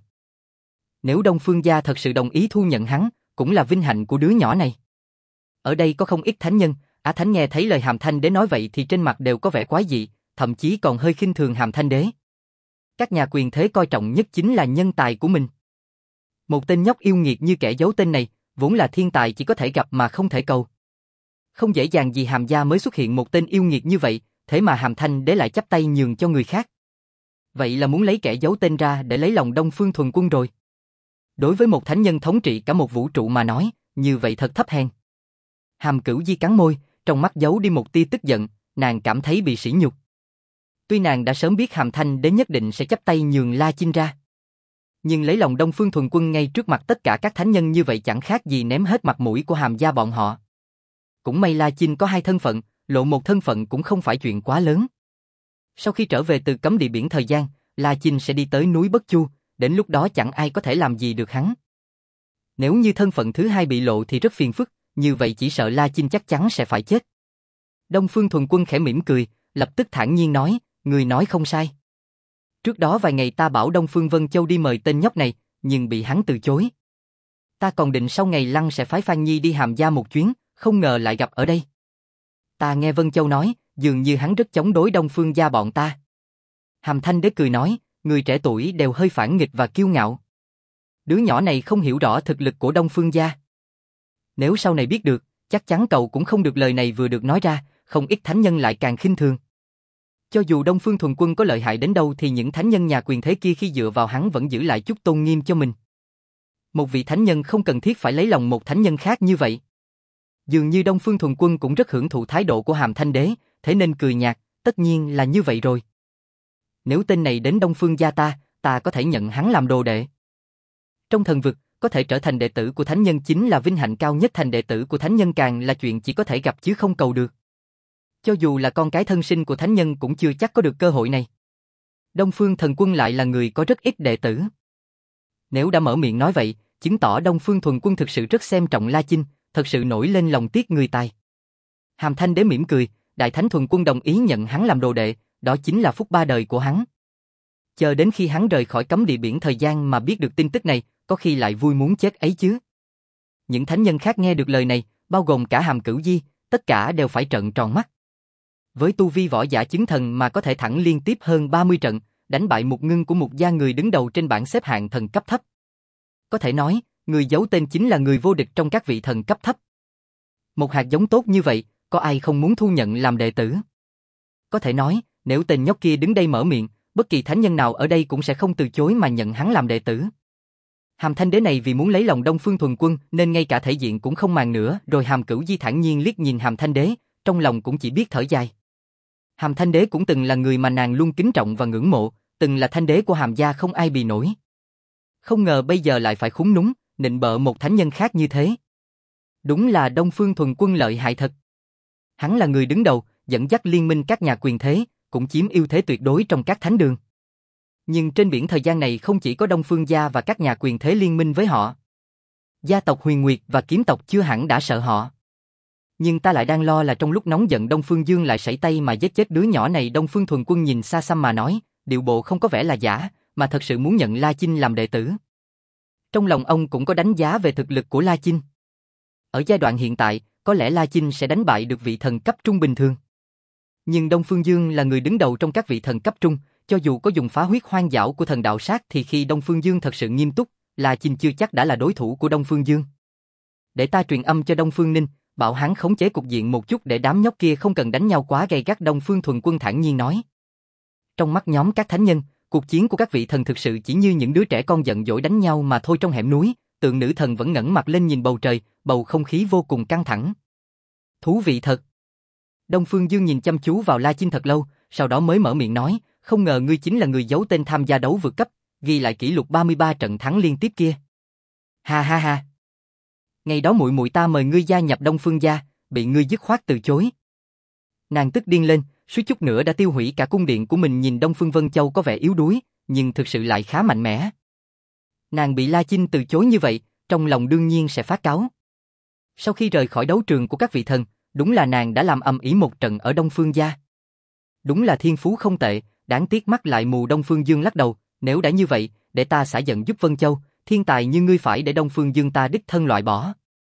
Nếu Đông Phương gia thật sự đồng ý thu nhận hắn, cũng là vinh hạnh của đứa nhỏ này. Ở đây có không ít thánh nhân, Á Thánh nghe thấy lời Hàm Thanh Đế nói vậy thì trên mặt đều có vẻ quái dị, thậm chí còn hơi khinh thường Hàm Thanh Đế. Các nhà quyền thế coi trọng nhất chính là nhân tài của mình. Một tên nhóc yêu nghiệt như kẻ giấu tên này, vốn là thiên tài chỉ có thể gặp mà không thể cầu. Không dễ dàng gì Hàm gia mới xuất hiện một tên yêu nghiệt như vậy, thế mà Hàm Thanh Đế lại chắp tay nhường cho người khác. Vậy là muốn lấy kẻ giấu tên ra để lấy lòng Đông Phương Thuần Quân rồi. Đối với một thánh nhân thống trị cả một vũ trụ mà nói, như vậy thật thấp hèn. Hàm Cửu Di cắn môi, trong mắt giấu đi một tia tức giận, nàng cảm thấy bị sỉ nhục. Tuy nàng đã sớm biết Hàm Thanh Đế nhất định sẽ chắp tay nhường La Chinh ra. Nhưng lấy lòng Đông Phương Thuần Quân ngay trước mặt tất cả các thánh nhân như vậy chẳng khác gì ném hết mặt mũi của Hàm gia bọn họ. Cũng may La Chinh có hai thân phận, lộ một thân phận cũng không phải chuyện quá lớn. Sau khi trở về từ cấm địa biển thời gian, La Chinh sẽ đi tới núi Bất Chu, đến lúc đó chẳng ai có thể làm gì được hắn. Nếu như thân phận thứ hai bị lộ thì rất phiền phức, như vậy chỉ sợ La Chinh chắc chắn sẽ phải chết. Đông Phương Thuần Quân khẽ mỉm cười, lập tức thản nhiên nói, người nói không sai. Trước đó vài ngày ta bảo Đông Phương Vân Châu đi mời tên nhóc này, nhưng bị hắn từ chối. Ta còn định sau ngày lăng sẽ phái Phan Nhi đi Hàm gia một chuyến, không ngờ lại gặp ở đây. Ta nghe Vân Châu nói, dường như hắn rất chống đối Đông Phương gia bọn ta. Hàm Thanh Đế cười nói, người trẻ tuổi đều hơi phản nghịch và kiêu ngạo. Đứa nhỏ này không hiểu rõ thực lực của Đông Phương gia. Nếu sau này biết được, chắc chắn cậu cũng không được. Lời này vừa được nói ra, không ít thánh nhân lại càng khinh thường. Cho dù Đông Phương Thuần Quân có lợi hại đến đâu thì những thánh nhân nhà quyền thế kia khi dựa vào hắn vẫn giữ lại chút tôn nghiêm cho mình. Một vị thánh nhân không cần thiết phải lấy lòng một thánh nhân khác như vậy. Dường như Đông Phương Thuần Quân cũng rất hưởng thụ thái độ của Hàm Thanh Đế, thế nên cười nhạt, tất nhiên là như vậy rồi. Nếu tên này đến Đông Phương gia ta, ta có thể nhận hắn làm đồ đệ. Trong thần vực, có thể trở thành đệ tử của thánh nhân chính là vinh hạnh cao nhất, thành đệ tử của thánh nhân càng là chuyện chỉ có thể gặp chứ không cầu được. Cho dù là con cái thân sinh của thánh nhân cũng chưa chắc có được cơ hội này. Đông Phương Thần Quân lại là người có rất ít đệ tử. Nếu đã mở miệng nói vậy, chứng tỏ Đông Phương Thuần Quân thực sự rất xem trọng La Chinh, thật sự nổi lên lòng tiếc người tài. Hàm Thanh Đế mỉm cười, Đại Thánh Thuần Quân đồng ý nhận hắn làm đồ đệ, đó chính là phúc ba đời của hắn. Chờ đến khi hắn rời khỏi cấm địa biển thời gian mà biết được tin tức này, có khi lại vui muốn chết ấy chứ. Những thánh nhân khác nghe được lời này, bao gồm cả Hàm Cửu Di, tất cả đều phải trợn tròn mắt. Với tu vi võ giả chứng thần mà có thể thẳng liên tiếp hơn ba mươi trận, đánh bại Mục Ngưng của Mục gia, người đứng đầu trên bảng xếp hạng thần cấp thấp. Có thể nói, người giấu tên chính là người vô địch trong các vị thần cấp thấp. Một hạt giống tốt như vậy, có ai không muốn thu nhận làm đệ tử? Có thể nói, nếu tên nhóc kia đứng đây mở miệng, bất kỳ thánh nhân nào ở đây cũng sẽ không từ chối mà nhận hắn làm đệ tử. Hàm Thanh Đế này vì muốn lấy lòng Đông Phương Thuần Quân nên ngay cả thể diện cũng không màng nữa, rồi Hàm Cửu Di thản nhiên liếc nhìn Hàm Thanh Đế, trong lòng cũng chỉ biết thở dài. Hàm Thanh Đế cũng từng là người mà nàng luôn kính trọng và ngưỡng mộ, từng là thanh đế của Hàm gia không ai bì nổi. Không ngờ bây giờ lại phải khúm núm, nịnh bợ một thánh nhân khác như thế. Đúng là Đông Phương Thuần Quân lợi hại thật. Hắn là người đứng đầu, dẫn dắt liên minh các nhà quyền thế, cũng chiếm ưu thế tuyệt đối trong các thánh đường. Nhưng trên biển thời gian này không chỉ có Đông Phương gia và các nhà quyền thế liên minh với họ. Gia tộc Huyền Nguyệt và kiếm tộc chưa hẳn đã sợ họ. Nhưng ta lại đang lo là trong lúc nóng giận Đông Phương Dương lại sảy tay mà giết chết đứa nhỏ này. Đông Phương Thuần Quân nhìn xa xăm mà nói, điệu bộ không có vẻ là giả, mà thật sự muốn nhận La Chinh làm đệ tử. Trong lòng ông cũng có đánh giá về thực lực của La Chinh. Ở giai đoạn hiện tại, có lẽ La Chinh sẽ đánh bại được vị thần cấp trung bình thường. Nhưng Đông Phương Dương là người đứng đầu trong các vị thần cấp trung, cho dù có dùng phá huyết hoang dảo của thần đạo sát thì khi Đông Phương Dương thật sự nghiêm túc, La Chinh chưa chắc đã là đối thủ của Đông Phương Dương. Để ta truyền âm cho Đông Phương Ninh, bảo hắn khống chế cục diện một chút để đám nhóc kia không cần đánh nhau quá gay gắt. Đông Phương Thuần Quân thản nhiên nói. Trong mắt nhóm các thánh nhân, cuộc chiến của các vị thần thực sự chỉ như những đứa trẻ con giận dỗi đánh nhau mà thôi. Trong hẻm núi, Tượng Nữ Thần vẫn ngẩng mặt lên nhìn bầu trời, bầu không khí vô cùng căng thẳng. Thú vị thật. Đông Phương Dương nhìn chăm chú vào La Chinh thật lâu, sau đó mới mở miệng nói, không ngờ ngươi chính là người giấu tên tham gia đấu vượt cấp, ghi lại kỷ lục ba mươi ba trận thắng liên tiếp kia. Ha ha ha. Ngày đó muội muội ta mời ngươi gia nhập Đông Phương gia, bị ngươi dứt khoát từ chối. Nàng tức điên lên, suýt chút nữa đã tiêu hủy cả cung điện của mình. Nhìn Đông Phương Vân Châu có vẻ yếu đuối, nhưng thực sự lại khá mạnh mẽ. Nàng bị La Chinh từ chối như vậy, trong lòng đương nhiên sẽ phát cáu. Sau khi rời khỏi đấu trường của các vị thần, đúng là nàng đã làm ầm ĩ một trận ở Đông Phương gia. Đúng là thiên phú không tệ, đáng tiếc mắt lại mù. Đông Phương Dương lắc đầu, nếu đã như vậy, để ta xả giận giúp Vân Châu, thiên tài như ngươi phải để Đông Phương Dương ta đích thân loại bỏ.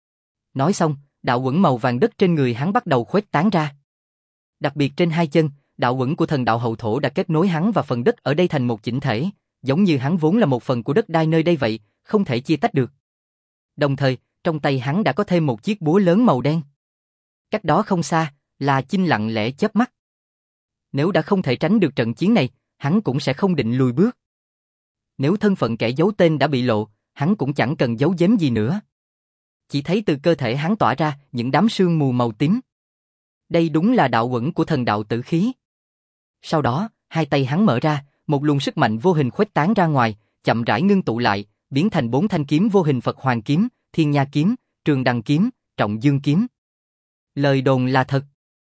Nói xong, đạo uẩn màu vàng đất trên người hắn bắt đầu khuếch tán ra. Đặc biệt trên hai chân, đạo uẩn của thần đạo hậu thổ đã kết nối hắn và phần đất ở đây thành một chỉnh thể, giống như hắn vốn là một phần của đất đai nơi đây vậy, không thể chia tách được. Đồng thời, trong tay hắn đã có thêm một chiếc búa lớn màu đen. Cách đó không xa, La Chinh lặng lẽ chớp mắt. Nếu đã không thể tránh được trận chiến này, hắn cũng sẽ không định lùi bước. Nếu thân phận kẻ giấu tên đã bị lộ, hắn cũng chẳng cần giấu giếm gì nữa. Chỉ thấy từ cơ thể hắn tỏa ra những đám sương mù màu tím. Đây đúng là đạo uẩn của thần đạo tử khí. Sau đó, hai tay hắn mở ra, một luồng sức mạnh vô hình khuếch tán ra ngoài, chậm rãi ngưng tụ lại, biến thành bốn thanh kiếm vô hình: Phật Hoàng kiếm, Thiên Nha kiếm, Trường Đằng kiếm, Trọng Dương kiếm. Lời đồn là thật.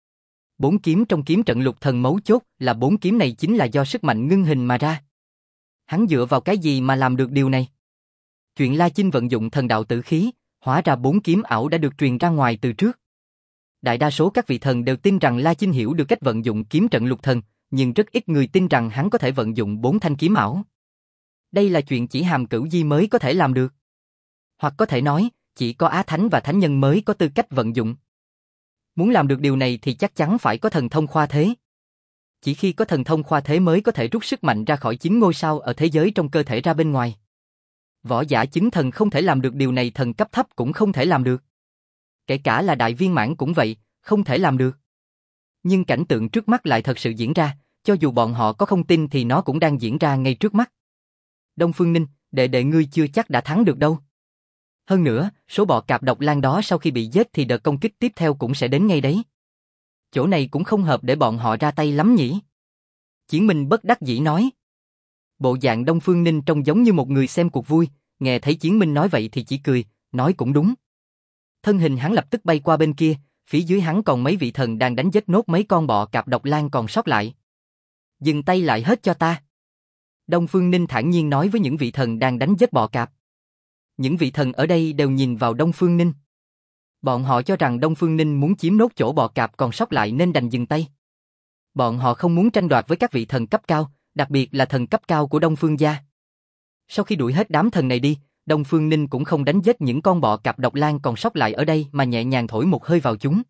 Bốn kiếm trong kiếm trận lục thần mấu chốt là bốn kiếm này chính là do sức mạnh ngưng hình mà ra. Hắn dựa vào cái gì mà làm được điều này? Chuyện La Chinh vận dụng thần đạo tử khí, hóa ra bốn kiếm ảo đã được truyền ra ngoài từ trước. Đại đa số các vị thần đều tin rằng La Chinh hiểu được cách vận dụng kiếm trận lục thần, nhưng rất ít người tin rằng hắn có thể vận dụng bốn thanh kiếm ảo. Đây là chuyện chỉ Hàm Cửu Di mới có thể làm được. Hoặc có thể nói, chỉ có Á Thánh và Thánh Nhân mới có tư cách vận dụng. Muốn làm được điều này thì chắc chắn phải có thần thông khoa thế. Chỉ khi có thần thông khoa thế mới có thể rút sức mạnh ra khỏi chín ngôi sao ở thế giới trong cơ thể ra bên ngoài. Võ giả chứng thần không thể làm được điều này, thần cấp thấp cũng không thể làm được. Kể cả là đại viên mãn cũng vậy, không thể làm được. Nhưng cảnh tượng trước mắt lại thật sự diễn ra, cho dù bọn họ có không tin thì nó cũng đang diễn ra ngay trước mắt. Đông Phương Ninh, đệ đệ ngươi chưa chắc đã thắng được đâu. Hơn nữa, số bọ cạp độc lang đó sau khi bị giết thì đợt công kích tiếp theo cũng sẽ đến ngay đấy. Chỗ này cũng không hợp để bọn họ ra tay lắm nhỉ? Chiến Minh bất đắc dĩ nói. Bộ dạng Đông Phương Ninh trông giống như một người xem cuộc vui, nghe thấy Chiến Minh nói vậy thì chỉ cười, nói cũng đúng. Thân hình hắn lập tức bay qua bên kia, phía dưới hắn còn mấy vị thần đang đánh giết nốt mấy con bọ cạp độc lang còn sót lại. Dừng tay lại hết cho ta. Đông Phương Ninh thản nhiên nói với những vị thần đang đánh giết bọ cạp. Những vị thần ở đây đều nhìn vào Đông Phương Ninh. Bọn họ cho rằng Đông Phương Ninh muốn chiếm nốt chỗ bọ cạp còn sót lại nên đành dừng tay. Bọn họ không muốn tranh đoạt với các vị thần cấp cao, đặc biệt là thần cấp cao của Đông Phương gia. Sau khi đuổi hết đám thần này đi, Đông Phương Ninh cũng không đánh giết những con bọ cạp độc lang còn sót lại ở đây mà nhẹ nhàng thổi một hơi vào chúng.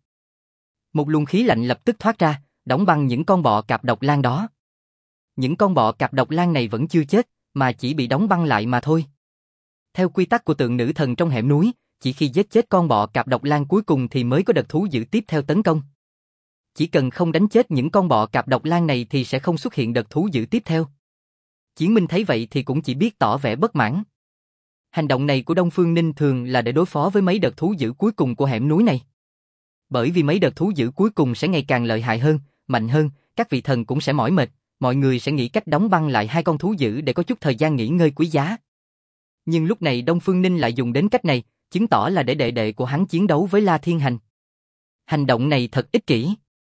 Một luồng khí lạnh lập tức thoát ra, đóng băng những con bọ cạp độc lang đó. Những con bọ cạp độc lang này vẫn chưa chết, mà chỉ bị đóng băng lại mà thôi. Theo quy tắc của tượng nữ thần trong hẻm núi, chỉ khi giết chết con bọ cạp độc lang cuối cùng thì mới có đợt thú dữ tiếp theo tấn công. Chỉ cần không đánh chết những con bọ cạp độc lang này thì sẽ không xuất hiện đợt thú dữ tiếp theo. Chiến Minh thấy vậy thì cũng chỉ biết tỏ vẻ bất mãn. Hành động này của Đông Phương Ninh thường là để đối phó với mấy đợt thú dữ cuối cùng của hẻm núi này. Bởi vì mấy đợt thú dữ cuối cùng sẽ ngày càng lợi hại hơn, mạnh hơn, các vị thần cũng sẽ mỏi mệt, mọi người sẽ nghĩ cách đóng băng lại hai con thú dữ để có chút thời gian nghỉ ngơi quý giá. Nhưng lúc này Đông Phương Ninh lại dùng đến cách này, chứng tỏ là để đệ đệ của hắn chiến đấu với La Thiên Hành. Hành động này thật ích kỷ.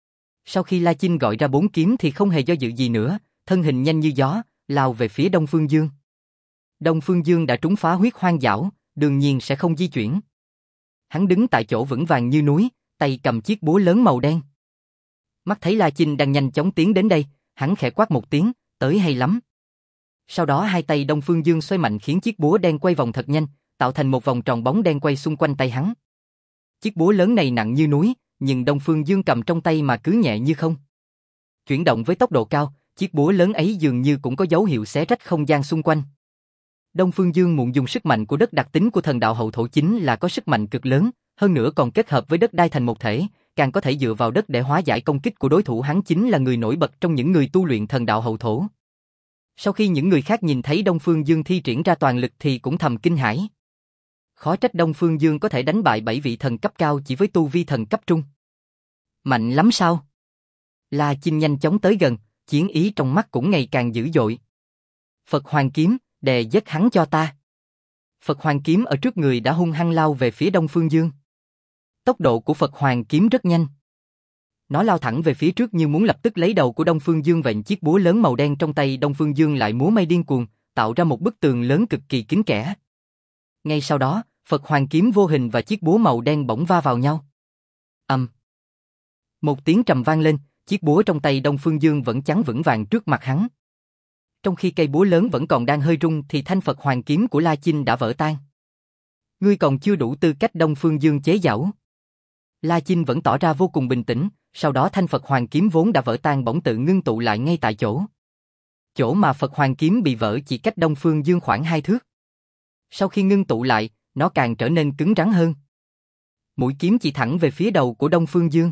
Sau khi La Chinh gọi ra bốn kiếm thì không hề do dự gì nữa, thân hình nhanh như gió, lao về phía Đông Phương Dương. Đông Phương Dương đã trúng phá huyết hoang dảo, đương nhiên sẽ không di chuyển. Hắn đứng tại chỗ vững vàng như núi, tay cầm chiếc búa lớn màu đen. Mắt thấy La Chinh đang nhanh chóng tiến đến đây, hắn khẽ quát một tiếng, tới hay lắm. Sau đó hai tay Đông Phương Dương xoay mạnh khiến chiếc búa đen quay vòng thật nhanh, tạo thành một vòng tròn bóng đen quay xung quanh tay hắn. Chiếc búa lớn này nặng như núi, nhưng Đông Phương Dương cầm trong tay mà cứ nhẹ như không. Chuyển động với tốc độ cao, chiếc búa lớn ấy dường như cũng có dấu hiệu xé rách không gian xung quanh. Đông Phương Dương muốn dùng sức mạnh của đất, đặc tính của thần đạo hậu thổ chính là có sức mạnh cực lớn, hơn nữa còn kết hợp với đất đai thành một thể, càng có thể dựa vào đất để hóa giải công kích của đối thủ. Hắn chính là người nổi bật trong những người tu luyện thần đạo hậu thổ. Sau khi những người khác nhìn thấy Đông Phương Dương thi triển ra toàn lực thì cũng thầm kinh hãi. Khó trách Đông Phương Dương có thể đánh bại bảy vị thần cấp cao chỉ với tu vi thần cấp trung. Mạnh lắm sao? La Chinh nhanh chóng tới gần, chiến ý trong mắt cũng ngày càng dữ dội. Phật Hoàng Kiếm, đè giết hắn cho ta. Phật Hoàng Kiếm ở trước người đã hung hăng lao về phía Đông Phương Dương. Tốc độ của Phật Hoàng Kiếm rất nhanh. Nó lao thẳng về phía trước như muốn lập tức lấy đầu của Đông Phương Dương vậy. Chiếc búa lớn màu đen trong tay Đông Phương Dương lại múa may điên cuồng, tạo ra một bức tường lớn cực kỳ kín kẽ. Ngay sau đó, Phật Hoàng Kiếm vô hình và chiếc búa màu đen bỗng va vào nhau. Ầm. Um. Một tiếng trầm vang lên, chiếc búa trong tay Đông Phương Dương vẫn chắn vững vàng trước mặt hắn. Trong khi cây búa lớn vẫn còn đang hơi rung thì thanh Phật Hoàng Kiếm của La Chinh đã vỡ tan. Ngươi còn chưa đủ tư cách Đông Phương Dương chế giễu. La Chinh vẫn tỏ ra vô cùng bình tĩnh, sau đó thanh Phật Hoàng Kiếm vốn đã vỡ tan bỗng tự ngưng tụ lại ngay tại chỗ. Chỗ mà Phật Hoàng Kiếm bị vỡ chỉ cách Đông Phương Dương khoảng hai thước. Sau khi ngưng tụ lại, nó càng trở nên cứng rắn hơn. Mũi kiếm chỉ thẳng về phía đầu của Đông Phương Dương.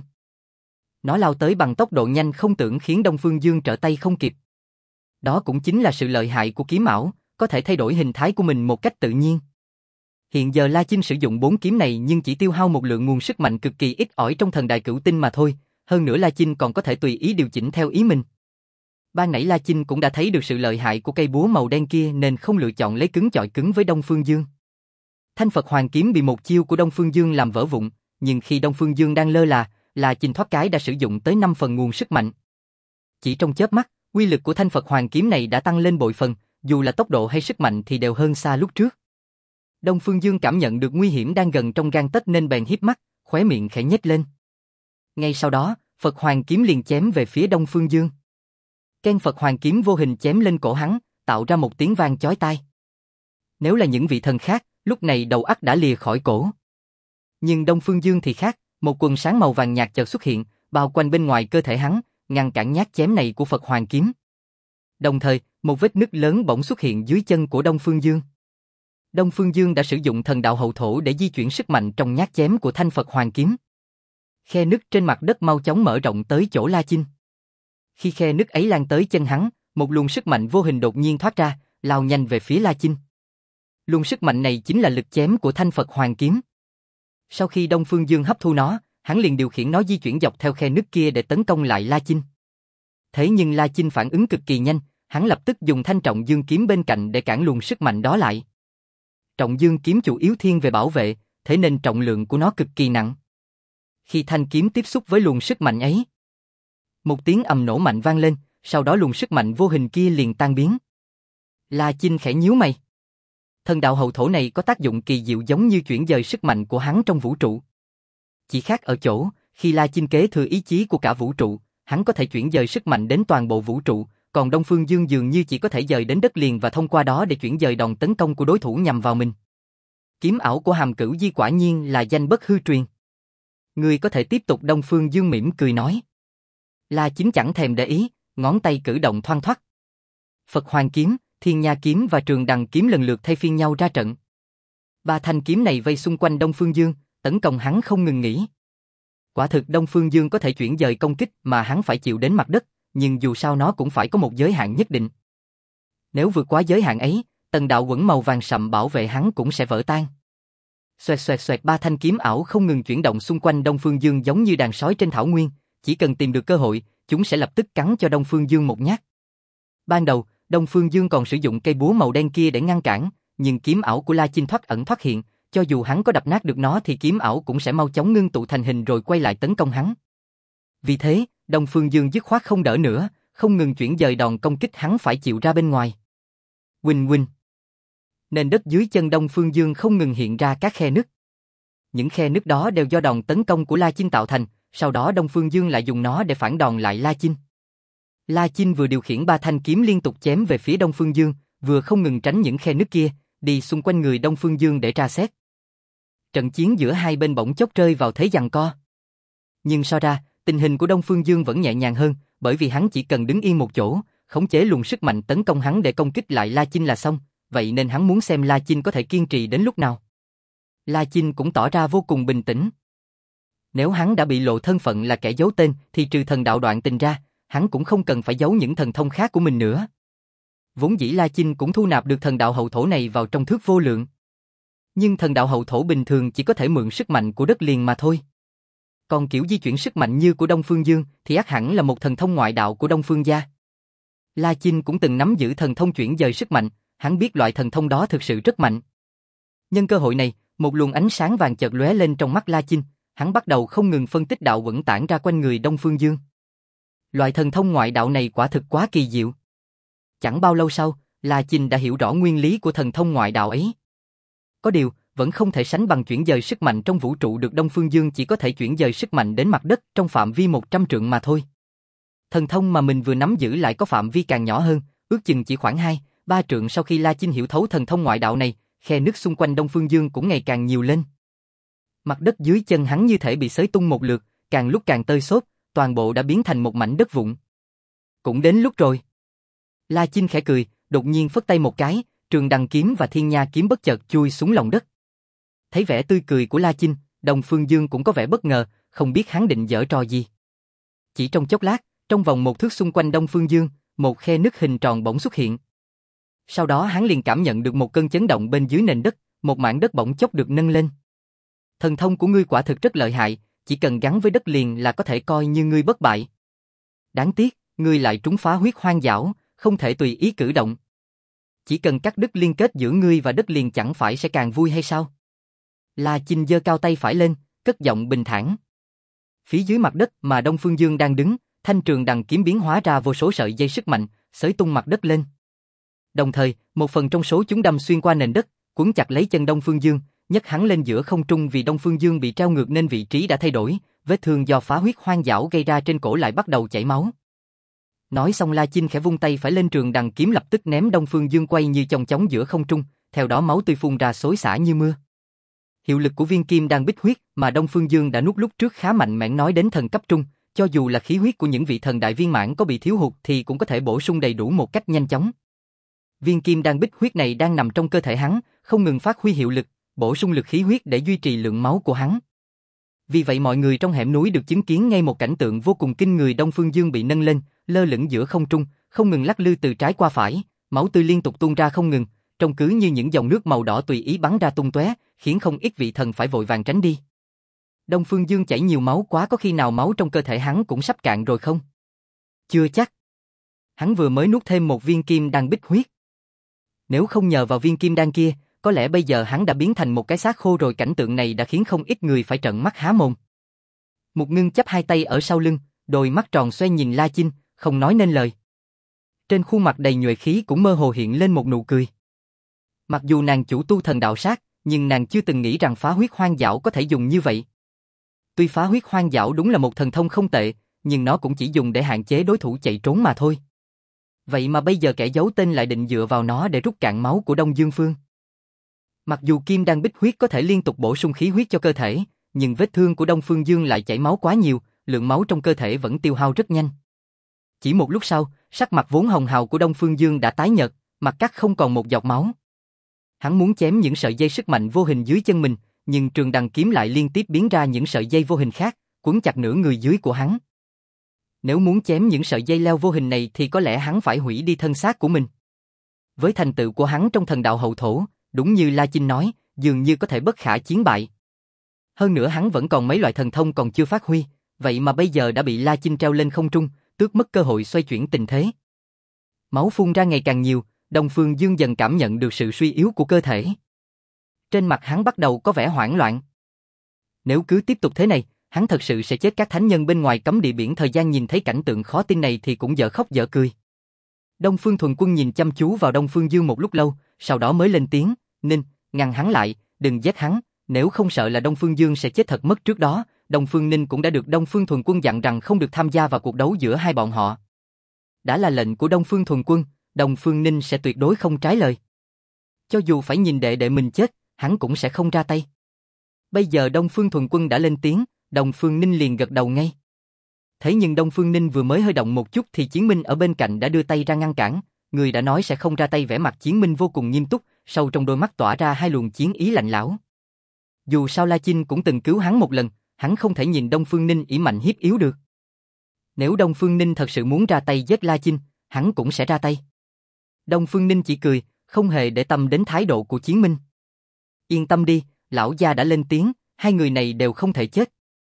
Nó lao tới bằng tốc độ nhanh không tưởng khiến Đông Phương Dương trở tay không kịp. Đó cũng chính là sự lợi hại của kiếm ảo, có thể thay đổi hình thái của mình một cách tự nhiên. Hiện giờ La Chinh sử dụng bốn kiếm này nhưng chỉ tiêu hao một lượng nguồn sức mạnh cực kỳ ít ỏi trong thần đài cửu tinh mà thôi, hơn nữa La Chinh còn có thể tùy ý điều chỉnh theo ý mình. Ban nãy La Chinh cũng đã thấy được sự lợi hại của cây búa màu đen kia nên không lựa chọn lấy cứng chọi cứng với Đông Phương Dương. Thanh Phật Hoàng Kiếm bị một chiêu của Đông Phương Dương làm vỡ vụn, nhưng khi Đông Phương Dương đang lơ là, La Chinh thoát cái đã sử dụng tới năm phần nguồn sức mạnh. Chỉ trong chớp mắt, uy lực của thanh Phật Hoàng Kiếm này đã tăng lên bội phần, dù là tốc độ hay sức mạnh thì đều hơn xa lúc trước. Đông Phương Dương cảm nhận được nguy hiểm đang gần trong gang tấc nên bèn híp mắt, khóe miệng khẽ nhếch lên. Ngay sau đó, Phật Hoàng Kiếm liền chém về phía Đông Phương Dương. Ken Phật Hoàng Kiếm vô hình chém lên cổ hắn, tạo ra một tiếng vang chói tai. Nếu là những vị thần khác, lúc này đầu ắt đã lìa khỏi cổ. Nhưng Đông Phương Dương thì khác, một quần sáng màu vàng nhạt chợt xuất hiện, bao quanh bên ngoài cơ thể hắn, ngăn cản nhát chém này của Phật Hoàng Kiếm. Đồng thời, một vết nứt lớn bỗng xuất hiện dưới chân của Đông Phương Dương. Đông Phương Dương đã sử dụng thần đạo hậu thổ để di chuyển sức mạnh trong nhát chém của thanh Phật Hoàng Kiếm. Khe nứt trên mặt đất mau chóng mở rộng tới chỗ La Chinh. Khi khe nứt ấy lan tới chân hắn, một luồng sức mạnh vô hình đột nhiên thoát ra, lao nhanh về phía La Chinh. Luồng sức mạnh này chính là lực chém của thanh Phật Hoàng kiếm. Sau khi Đông Phương Dương hấp thu nó, hắn liền điều khiển nó di chuyển dọc theo khe nứt kia để tấn công lại La Chinh. Thế nhưng La Chinh phản ứng cực kỳ nhanh, hắn lập tức dùng thanh Trọng Dương kiếm bên cạnh để cản luồng sức mạnh đó lại. Trọng Dương kiếm chủ yếu thiên về bảo vệ, thế nên trọng lượng của nó cực kỳ nặng. Khi thanh kiếm tiếp xúc với luồng sức mạnh ấy, một tiếng ầm nổ mạnh vang lên, sau đó luồng sức mạnh vô hình kia liền tan biến. La Chinh khẽ nhíu mày. Thần đạo hậu thổ này có tác dụng kỳ diệu giống như chuyển dời sức mạnh của hắn trong vũ trụ. Chỉ khác ở chỗ, khi La Chinh kế thừa ý chí của cả vũ trụ, hắn có thể chuyển dời sức mạnh đến toàn bộ vũ trụ, còn Đông Phương Dương dường như chỉ có thể dời đến đất liền và thông qua đó để chuyển dời đòn tấn công của đối thủ nhằm vào mình. Kiếm ảo của Hàm Cửu Di quả nhiên là danh bất hư truyền. Ngươi có thể tiếp tục. Đông Phương Dương mỉm cười nói. La Chinh chẳng thèm để ý, ngón tay cử động thoăn thoắt. Phật Hoàng kiếm, Thiên Nha kiếm và Trường Đằng kiếm lần lượt thay phiên nhau ra trận. Ba thanh kiếm này vây xung quanh Đông Phương Dương, tấn công hắn không ngừng nghỉ. Quả thực Đông Phương Dương có thể chuyển dời công kích mà hắn phải chịu đến mặt đất, nhưng dù sao nó cũng phải có một giới hạn nhất định. Nếu vượt quá giới hạn ấy, tầng đạo quẩn màu vàng sậm bảo vệ hắn cũng sẽ vỡ tan. Xoẹt xoẹt xoẹt, ba thanh kiếm ảo không ngừng chuyển động xung quanh Đông Phương Dương giống như đàn sói trên thảo nguyên, chỉ cần tìm được cơ hội, chúng sẽ lập tức cắn cho Đông Phương Dương một nhát. Ban đầu, Đông Phương Dương còn sử dụng cây búa màu đen kia để ngăn cản, nhưng kiếm ảo của La Chinh thoát ẩn thoát hiện, cho dù hắn có đập nát được nó thì kiếm ảo cũng sẽ mau chóng ngưng tụ thành hình rồi quay lại tấn công hắn. Vì thế, Đông Phương Dương dứt khoát không đỡ nữa, không ngừng chuyển dời đòn công kích hắn phải chịu ra bên ngoài. Huỳnh huỳnh. Nền đất dưới chân Đông Phương Dương không ngừng hiện ra các khe nứt. Những khe nứt đó đều do đòn tấn công của La Chinh tạo thành, sau đó Đông Phương Dương lại dùng nó để phản đòn lại La Chinh. La Chinh vừa điều khiển ba thanh kiếm liên tục chém về phía Đông Phương Dương, vừa không ngừng tránh những khe nứt kia, đi xung quanh người Đông Phương Dương để tra xét. Trận chiến giữa hai bên bỗng chốc rơi vào thế giằng co. Nhưng so ra, tình hình của Đông Phương Dương vẫn nhẹ nhàng hơn, bởi vì hắn chỉ cần đứng yên một chỗ, khống chế luồng sức mạnh tấn công hắn để công kích lại La Chinh là xong, vậy nên hắn muốn xem La Chinh có thể kiên trì đến lúc nào. La Chinh cũng tỏ ra vô cùng bình tĩnh. Nếu hắn đã bị lộ thân phận là kẻ giấu tên thì trừ thần đạo đoạn tình ra, hắn cũng không cần phải giấu những thần thông khác của mình nữa. Vốn dĩ La Chinh cũng thu nạp được thần đạo hậu thổ này vào trong thước vô lượng. Nhưng thần đạo hậu thổ bình thường chỉ có thể mượn sức mạnh của đất liền mà thôi. Còn kiểu di chuyển sức mạnh như của Đông Phương Dương thì ắt hẳn là một thần thông ngoại đạo của Đông Phương gia. La Chinh cũng từng nắm giữ thần thông chuyển dời sức mạnh, hắn biết loại thần thông đó thực sự rất mạnh. Nhân cơ hội này, một luồng ánh sáng vàng chợt lóe lên trong mắt La Chinh, hắn bắt đầu không ngừng phân tích đạo vẫn tản ra quanh người Đông Phương Dương. Loại thần thông ngoại đạo này quả thực quá kỳ diệu. Chẳng bao lâu sau, La Chinh đã hiểu rõ nguyên lý của thần thông ngoại đạo ấy. Có điều, vẫn không thể sánh bằng chuyển dời sức mạnh trong vũ trụ được. Đông Phương Dương chỉ có thể chuyển dời sức mạnh đến mặt đất trong phạm vi một trăm trượng mà thôi. Thần thông mà mình vừa nắm giữ lại có phạm vi càng nhỏ hơn, ước chừng chỉ khoảng hai, ba trượng. Sau khi La Chinh hiểu thấu thần thông ngoại đạo này, khe nứt xung quanh Đông Phương Dương cũng ngày càng nhiều lên. Mặt đất dưới chân hắn như thể bị xới tung một lượt, càng lúc càng tơi xốp, toàn bộ đã biến thành một mảnh đất vụn. Cũng đến lúc rồi. La Chinh khẽ cười, đột nhiên phất tay một cái, Trường Đằng kiếm và Thiên Nha kiếm bất chợt chui xuống lòng đất. Thấy vẻ tươi cười của La Chinh, Đông Phương Dương cũng có vẻ bất ngờ, không biết hắn định giở trò gì. Chỉ trong chốc lát, trong vòng một thước xung quanh Đông Phương Dương, một khe nứt hình tròn bỗng xuất hiện. Sau đó hắn liền cảm nhận được một cơn chấn động bên dưới nền đất, một mảng đất bỗng chốc được nâng lên. Thần thông của ngươi quả thực rất lợi hại, chỉ cần gắn với đất liền là có thể coi như ngươi bất bại. Đáng tiếc, ngươi lại trúng phá huyết hoang dảo, không thể tùy ý cử động. Chỉ cần cắt đứt liên kết giữa ngươi và đất liền chẳng phải sẽ càng vui hay sao? La Chinh giơ cao tay phải lên, cất giọng bình thản. Phía dưới mặt đất mà Đông Phương Dương đang đứng, thanh Trường Đằng kiếm biến hóa ra vô số sợi dây sức mạnh, xới tung mặt đất lên. Đồng thời, một phần trong số chúng đâm xuyên qua nền đất, quấn chặt lấy chân Đông Phương Dương, nhấc hắn lên giữa không trung. Vì Đông Phương Dương bị treo ngược nên vị trí đã thay đổi, vết thương do phá huyết hoang dảo gây ra trên cổ lại bắt đầu chảy máu. Nói xong La Chinh khẽ vung tay phải lên, Trường Đằng kiếm lập tức ném Đông Phương Dương quay như chong chóng giữa không trung, theo đó máu tươi phun ra xối xả như mưa. Hiệu lực của viên kim đan bích huyết mà Đông Phương Dương đã nuốt lúc trước khá mạnh mẽ, nói đến thần cấp trung, cho dù là khí huyết của những vị thần đại viên mãn có bị thiếu hụt thì cũng có thể bổ sung đầy đủ một cách nhanh chóng. Viên kim đan bích huyết này đang nằm trong cơ thể hắn, không ngừng phát huy hiệu lực, bổ sung lực khí huyết để duy trì lượng máu của hắn. Vì vậy mọi người trong hẻm núi được chứng kiến ngay một cảnh tượng vô cùng kinh người. Đông Phương Dương bị nâng lên, lơ lửng giữa không trung, không ngừng lắc lư từ trái qua phải, máu tươi liên tục tuôn ra không ngừng, trông cứ như những dòng nước màu đỏ tùy ý bắn ra tung tóe, khiến không ít vị thần phải vội vàng tránh đi. Đông Phương Dương chảy nhiều máu quá, có khi nào máu trong cơ thể hắn cũng sắp cạn rồi không? Chưa chắc. Hắn vừa mới nuốt thêm một viên kim đan bích huyết. Nếu không nhờ vào viên kim đan kia, có lẽ bây giờ hắn đã biến thành một cái xác khô rồi. Cảnh tượng này đã khiến không ít người phải trợn mắt há mồm. Mục Ngưng chắp hai tay ở sau lưng, đôi mắt tròn xoe nhìn La Chinh, không nói nên lời. Trên khuôn mặt đầy nhuệ khí cũng mơ hồ hiện lên một nụ cười. Mặc dù nàng chủ tu thần đạo sát, nhưng nàng chưa từng nghĩ rằng phá huyết hoang dảo có thể dùng như vậy. Tuy phá huyết hoang dảo đúng là một thần thông không tệ, nhưng nó cũng chỉ dùng để hạn chế đối thủ chạy trốn mà thôi. Vậy mà bây giờ kẻ giấu tên lại định dựa vào nó để rút cạn máu của Đông Dương Phương. Mặc dù kim đan bích huyết có thể liên tục bổ sung khí huyết cho cơ thể, nhưng vết thương của Đông Phương Dương lại chảy máu quá nhiều, lượng máu trong cơ thể vẫn tiêu hao rất nhanh. Chỉ một lúc sau, sắc mặt vốn hồng hào của Đông Phương Dương đã tái nhợt, mặt cắt không còn một giọt máu. Hắn muốn chém những sợi dây sức mạnh vô hình dưới chân mình, nhưng trường đằng kiếm lại liên tiếp biến ra những sợi dây vô hình khác, quấn chặt nửa người dưới của hắn. Nếu muốn chém những sợi dây leo vô hình này thì có lẽ hắn phải hủy đi thân xác của mình. Với thành tựu của hắn trong thần đạo hậu thổ, đúng như La Chinh nói, dường như có thể bất khả chiến bại. Hơn nữa hắn vẫn còn mấy loại thần thông còn chưa phát huy, vậy mà bây giờ đã bị La Chinh treo lên không trung, tước mất cơ hội xoay chuyển tình thế. Máu phun ra ngày càng nhiều, Đông Phương Dương dần cảm nhận được sự suy yếu của cơ thể. Trên mặt hắn bắt đầu có vẻ hoảng loạn. Nếu cứ tiếp tục thế này, hắn thật sự sẽ chết. Các thánh nhân bên ngoài cấm địa biển thời gian nhìn thấy cảnh tượng khó tin này thì cũng dở khóc dở cười. Đông Phương Thuần Quân nhìn chăm chú vào Đông Phương Dương một lúc lâu, sau đó mới lên tiếng, Ninh, ngăn hắn lại, đừng giết hắn, nếu không sợ là Đông Phương Dương sẽ chết thật mất. Trước đó, Đông Phương Ninh cũng đã được Đông Phương Thuần Quân dặn rằng không được tham gia vào cuộc đấu giữa hai bọn họ. Đã là lệnh của Đông Phương Thuần Quân, Đông Phương Ninh sẽ tuyệt đối không trái lời. Cho dù phải nhìn đệ đệ mình chết, hắn cũng sẽ không ra tay. Bây giờ Đông Phương Thuần Quân đã lên tiếng, Đông Phương Ninh liền gật đầu ngay. Thế nhưng Đông Phương Ninh vừa mới hơi động một chút thì Chiến Minh ở bên cạnh đã đưa tay ra ngăn cản, người đã nói sẽ không ra tay. Vẻ mặt Chiến Minh vô cùng nghiêm túc, sâu trong đôi mắt tỏa ra hai luồng chiến ý lạnh lẽo. Dù sao La Chinh cũng từng cứu hắn một lần, hắn không thể nhìn Đông Phương Ninh ỷ mạnh hiếp yếu được. Nếu Đông Phương Ninh thật sự muốn ra tay giết La Chinh, hắn cũng sẽ ra tay. Đông Phương Ninh chỉ cười, không hề để tâm đến thái độ của Chiến Minh. Yên tâm đi, lão gia đã lên tiếng, hai người này đều không thể chết.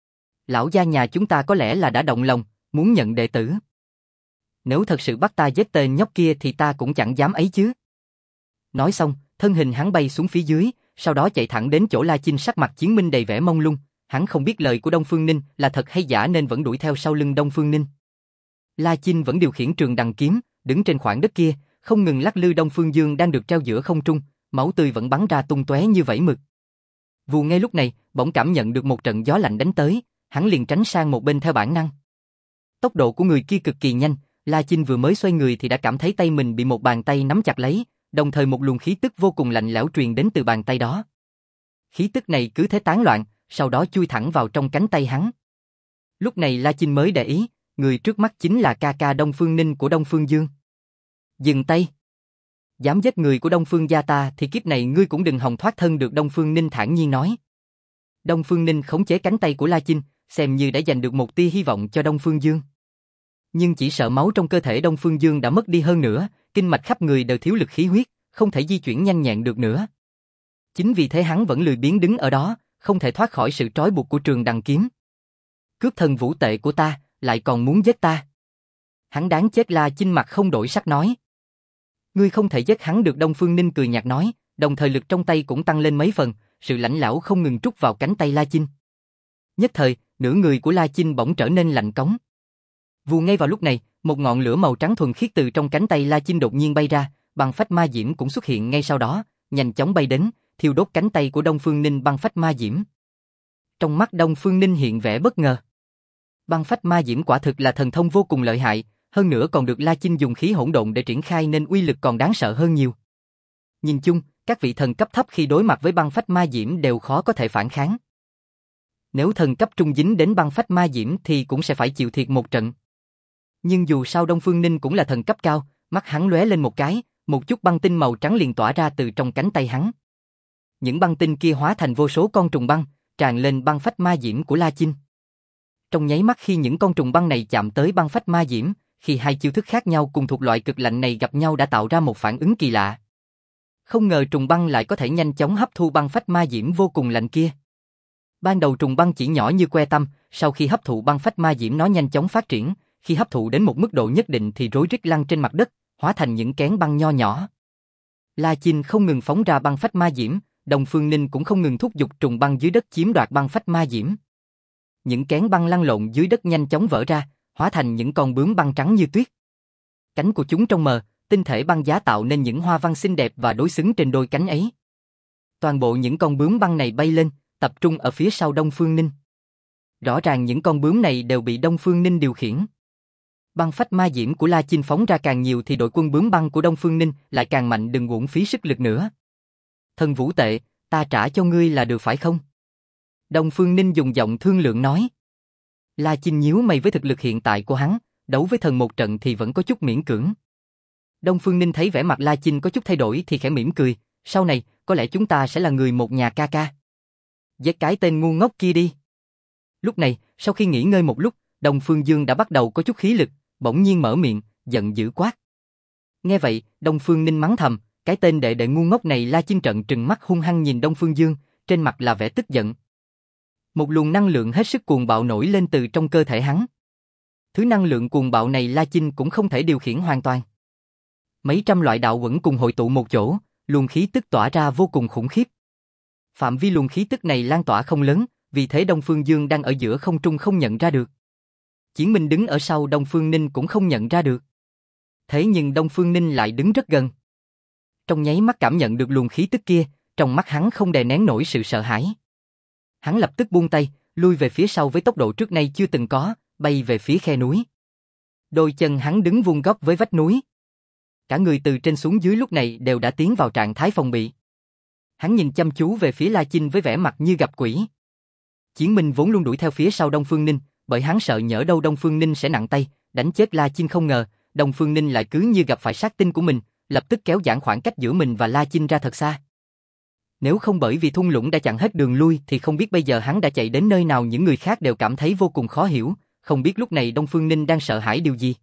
Lão gia nhà chúng ta có lẽ là đã động lòng, muốn nhận đệ tử. Nếu thật sự bắt ta giết tên nhóc kia thì ta cũng chẳng dám ấy chứ. Nói xong, thân hình hắn bay xuống phía dưới, sau đó chạy thẳng đến chỗ La Chinh. Sắc mặt Chiến Minh đầy vẻ mông lung, hắn không biết lời của Đông Phương Ninh là thật hay giả nên vẫn đuổi theo sau lưng Đông Phương Ninh. La Chinh vẫn điều khiển trường đằng kiếm, đứng trên khoảng đất kia, không ngừng lắc lư Đông Phương Dương đang được treo giữa không trung, máu tươi vẫn bắn ra tung tóe như vẩy mực. Vù ngay lúc này, bỗng cảm nhận được một trận gió lạnh đánh tới, hắn liền tránh sang một bên theo bản năng. Tốc độ của người kia cực kỳ nhanh, La Chinh vừa mới xoay người thì đã cảm thấy tay mình bị một bàn tay nắm chặt lấy, đồng thời một luồng khí tức vô cùng lạnh lẽo truyền đến từ bàn tay đó. Khí tức này cứ thế tán loạn, sau đó chui thẳng vào trong cánh tay hắn. Lúc này La Chinh mới để ý, người trước mắt chính là ca ca Đông Phương Ninh của Đông Phương Dương. Dừng tay! Dám giết người của Đông Phương gia ta thì kiếp này ngươi cũng đừng hòng thoát thân được, Đông Phương Ninh thản nhiên nói. Đông Phương Ninh khống chế cánh tay của La Chinh, xem như đã giành được một tia hy vọng cho Đông Phương Dương. Nhưng chỉ sợ máu trong cơ thể Đông Phương Dương đã mất đi hơn nữa, kinh mạch khắp người đều thiếu lực khí huyết, không thể di chuyển nhanh nhẹn được nữa. Chính vì thế hắn vẫn lười biếng đứng ở đó, không thể thoát khỏi sự trói buộc của trường đằng kiếm. Cướp thần vũ tệ của ta, lại còn muốn giết ta. Hắn đáng chết, La Chinh mặt không đổi sắc nói. Ngươi không thể giết hắn được, Đông Phương Ninh cười nhạt nói, đồng thời lực trong tay cũng tăng lên mấy phần, sự lạnh lẽo không ngừng trút vào cánh tay La Chinh. Nhất thời, nửa người của La Chinh bỗng trở nên lạnh cống. Vù ngay vào lúc này, một ngọn lửa màu trắng thuần khiết từ trong cánh tay La Chinh đột nhiên bay ra, băng phách ma diễm cũng xuất hiện ngay sau đó, nhanh chóng bay đến, thiêu đốt cánh tay của Đông Phương Ninh. Băng phách ma diễm. Trong mắt Đông Phương Ninh hiện vẻ bất ngờ. Băng phách ma diễm quả thực là thần thông vô cùng lợi hại, hơn nữa còn được La Chinh dùng khí hỗn độn để triển khai nên uy lực còn đáng sợ hơn nhiều. Nhìn chung, các vị thần cấp thấp khi đối mặt với băng phách ma diễm đều khó có thể phản kháng. Nếu thần cấp trung dính đến băng phách ma diễm thì cũng sẽ phải chịu thiệt một trận. Nhưng dù sao Đông Phương Ninh cũng là thần cấp cao, mắt hắn lóe lên một cái, một chút băng tinh màu trắng liền tỏa ra từ trong cánh tay hắn. Những băng tinh kia hóa thành vô số con trùng băng, tràn lên băng phách ma diễm của La Chinh. Trong nháy mắt khi những con trùng băng này chạm tới băng phách ma diễm, khi hai chiêu thức khác nhau cùng thuộc loại cực lạnh này gặp nhau đã tạo ra một phản ứng kỳ lạ. Không ngờ trùng băng lại có thể nhanh chóng hấp thu băng phách ma diễm vô cùng lạnh kia. Ban đầu trùng băng chỉ nhỏ như que tăm, sau khi hấp thụ băng phách ma diễm nó nhanh chóng phát triển, khi hấp thụ đến một mức độ nhất định thì rối rít lăn trên mặt đất, hóa thành những kén băng nho nhỏ. La Chinh không ngừng phóng ra băng phách ma diễm, Đông Phương Ninh cũng không ngừng thúc giục trùng băng dưới đất chiếm đoạt băng phách ma diễm. Những kén băng lăn lộn dưới đất nhanh chóng vỡ ra, hóa thành những con bướm băng trắng như tuyết. Cánh của chúng trong mờ, tinh thể băng giá tạo nên những hoa văn xinh đẹp và đối xứng trên đôi cánh ấy. Toàn bộ những con bướm băng này bay lên, tập trung ở phía sau Đông Phương Ninh. Rõ ràng những con bướm này đều bị Đông Phương Ninh điều khiển. Băng phách ma diễm của La Chinh phóng ra càng nhiều thì đội quân bướm băng của Đông Phương Ninh lại càng mạnh, đừng uổng phí sức lực nữa. Thần vũ tệ, ta trả cho ngươi là được phải không? Đông Phương Ninh dùng giọng thương lượng nói. La Chinh nhíu mày với thực lực hiện tại của hắn, đấu với thần một trận thì vẫn có chút miễn cưỡng. Đông Phương Ninh thấy vẻ mặt La Chinh có chút thay đổi thì khẽ mỉm cười, sau này, có lẽ chúng ta sẽ là người một nhà ca ca. Giết cái tên ngu ngốc kia đi. Lúc này, sau khi nghỉ ngơi một lúc, Đông Phương Dương đã bắt đầu có chút khí lực, bỗng nhiên mở miệng, giận dữ quát. Nghe vậy, Đông Phương Ninh mắng thầm, cái tên đệ đệ ngu ngốc này. La Chinh trận trừng mắt hung hăng nhìn Đông Phương Dương, trên mặt là vẻ tức giận. Một luồng năng lượng hết sức cuồng bạo nổi lên từ trong cơ thể hắn. Thứ năng lượng cuồng bạo này La Chinh cũng không thể điều khiển hoàn toàn. Mấy trăm loại đạo quẩn cùng hội tụ một chỗ, luồng khí tức tỏa ra vô cùng khủng khiếp. Phạm vi luồng khí tức này lan tỏa không lớn, vì thế Đông Phương Dương đang ở giữa không trung không nhận ra được. Chiến Minh đứng ở sau Đông Phương Ninh cũng không nhận ra được. Thế nhưng Đông Phương Ninh lại đứng rất gần. Trong nháy mắt cảm nhận được luồng khí tức kia, trong mắt hắn không đè nén nổi sự sợ hãi. Hắn lập tức buông tay, lui về phía sau với tốc độ trước nay chưa từng có, bay về phía khe núi. Đôi chân hắn đứng vuông góc với vách núi. Cả người từ trên xuống dưới lúc này đều đã tiến vào trạng thái phòng bị. Hắn nhìn chăm chú về phía La Chinh với vẻ mặt như gặp quỷ. Chiến Minh vốn luôn đuổi theo phía sau Đông Phương Ninh, bởi hắn sợ nhỡ đâu Đông Phương Ninh sẽ nặng tay, đánh chết La Chinh, không ngờ, Đông Phương Ninh lại cứ như gặp phải sát tinh của mình, lập tức kéo giãn khoảng cách giữa mình và La Chinh ra thật xa. Nếu không bởi vì thung lũng đã chặn hết đường lui thì không biết bây giờ hắn đã chạy đến nơi nào. Những người khác đều cảm thấy vô cùng khó hiểu, không biết lúc này Đông Phương Ninh đang sợ hãi điều gì.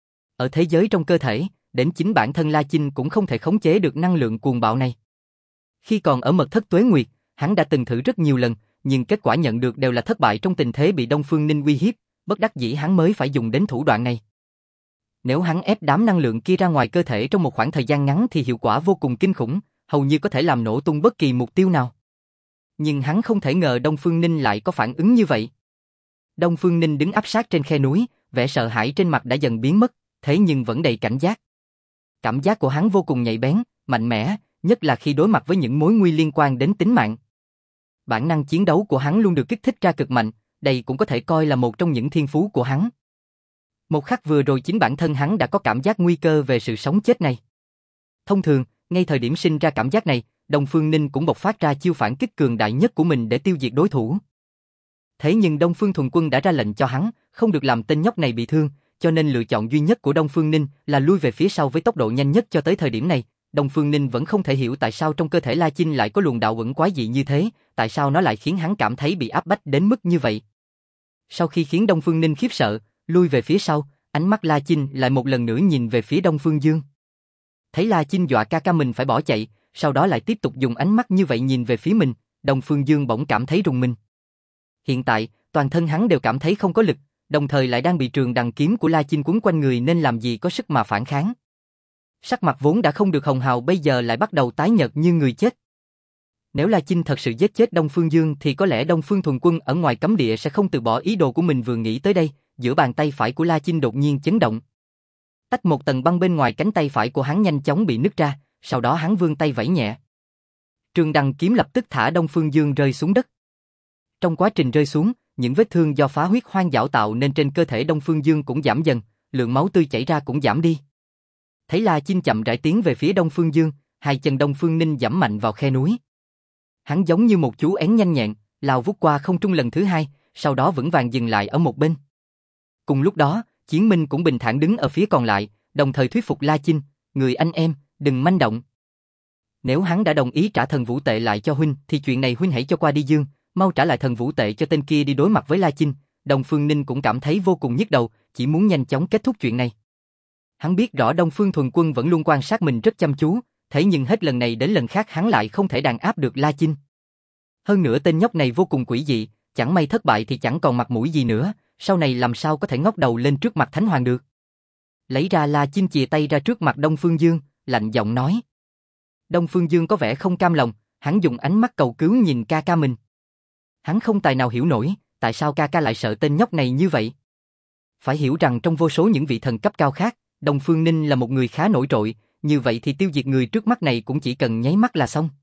Ở thế giới trong cơ thể, đến chính bản thân La Chinh cũng không thể khống chế được năng lượng cuồng bạo này. Khi còn ở mật thất Tuế Nguyệt, hắn đã từng thử rất nhiều lần, nhưng kết quả nhận được đều là thất bại. Trong tình thế bị Đông Phương Ninh uy hiếp, bất đắc dĩ hắn mới phải dùng đến thủ đoạn này. Nếu hắn ép đám năng lượng kia ra ngoài cơ thể trong một khoảng thời gian ngắn thì hiệu quả vô cùng kinh khủng, hầu như có thể làm nổ tung bất kỳ mục tiêu nào. Nhưng hắn không thể ngờ Đông Phương Ninh lại có phản ứng như vậy. Đông Phương Ninh đứng áp sát trên khe núi, vẻ sợ hãi trên mặt đã dần biến mất, thế nhưng vẫn đầy cảnh giác. Cảm giác của hắn vô cùng nhạy bén, mạnh mẽ, nhất là khi đối mặt với những mối nguy liên quan đến tính mạng. Bản năng chiến đấu của hắn luôn được kích thích ra cực mạnh, đây cũng có thể coi là một trong những thiên phú của hắn. Một khắc vừa rồi chính bản thân hắn đã có cảm giác nguy cơ về sự sống chết này. Thông thường, ngay thời điểm sinh ra cảm giác này, Đông Phương Ninh cũng bộc phát ra chiêu phản kích cường đại nhất của mình để tiêu diệt đối thủ. Thế nhưng Đông Phương Thuần Quân đã ra lệnh cho hắn, không được làm tên nhóc này bị thương, cho nên lựa chọn duy nhất của Đông Phương Ninh là lui về phía sau với tốc độ nhanh nhất. Cho tới thời điểm này, Đông Phương Ninh vẫn không thể hiểu tại sao trong cơ thể La Chinh lại có luồng đạo ẩn quái dị như thế, tại sao nó lại khiến hắn cảm thấy bị áp bách đến mức như vậy. Sau khi khiến Đông Phương Ninh khiếp sợ, lui về phía sau, ánh mắt La Chinh lại một lần nữa nhìn về phía Đông Phương Dương. Thấy La Chinh dọa ca ca mình phải bỏ chạy, sau đó lại tiếp tục dùng ánh mắt như vậy nhìn về phía mình, Đông Phương Dương bỗng cảm thấy rùng mình. Hiện tại, toàn thân hắn đều cảm thấy không có lực, đồng thời lại đang bị trường đằng kiếm của La Chinh quấn quanh người nên làm gì có sức mà phản kháng. Sắc mặt vốn đã không được hồng hào bây giờ lại bắt đầu tái nhợt như người chết. Nếu La Chinh thật sự giết chết Đông Phương Dương thì có lẽ Đông Phương Thuần Quân ở ngoài cấm địa sẽ không từ bỏ ý đồ của mình. Vừa nghĩ tới đây, giữa bàn tay phải của La Chinh đột nhiên chấn động. Tách một tầng băng bên ngoài cánh tay phải của hắn nhanh chóng bị nứt ra, sau đó hắn vươn tay vẫy nhẹ. Trường đằng kiếm lập tức thả Đông Phương Dương rơi xuống đất. Trong quá trình rơi xuống, những vết thương do phá huyết hoang dã tạo nên trên cơ thể Đông Phương Dương cũng giảm dần, lượng máu tươi chảy ra cũng giảm đi. Thấy La Chinh chậm rãi tiến về phía Đông Phương Dương, hai chân Đông Phương Ninh giẫm mạnh vào khe núi. Hắn giống như một chú én nhanh nhẹn, lao vút qua không trung lần thứ hai, sau đó vững vàng dừng lại ở một bên. Cùng lúc đó, Chiến Minh cũng bình thản đứng ở phía còn lại, đồng thời thuyết phục La Chinh, người anh em, đừng manh động. Nếu hắn đã đồng ý trả thần vũ tệ lại cho huynh thì chuyện này huynh hãy cho qua đi. Dương, mau trả lại thần vũ tệ cho tên kia đi. Đối mặt với La Chinh, Đông Phương Ninh cũng cảm thấy vô cùng nhức đầu, chỉ muốn nhanh chóng kết thúc chuyện này. Hắn biết rõ Đông Phương Thuần Quân vẫn luôn quan sát mình rất chăm chú, thế nhưng hết lần này đến lần khác hắn lại không thể đàn áp được La Chinh. Hơn nữa tên nhóc này vô cùng quỷ dị, chẳng may thất bại thì chẳng còn mặt mũi gì nữa, sau này làm sao có thể ngóc đầu lên trước mặt Thánh Hoàng được. Lấy ra La Chinh chìa tay ra trước mặt Đông Phương Dương, lạnh giọng nói. Đông Phương Dương có vẻ không cam lòng, hắn dùng ánh mắt cầu cứu nhìn ca ca mình. Hắn không tài nào hiểu nổi, tại sao ca ca lại sợ tên nhóc này như vậy. Phải hiểu rằng trong vô số những vị thần cấp cao khác, Đông Phương Ninh là một người khá nổi trội, như vậy thì tiêu diệt người trước mắt này cũng chỉ cần nháy mắt là xong.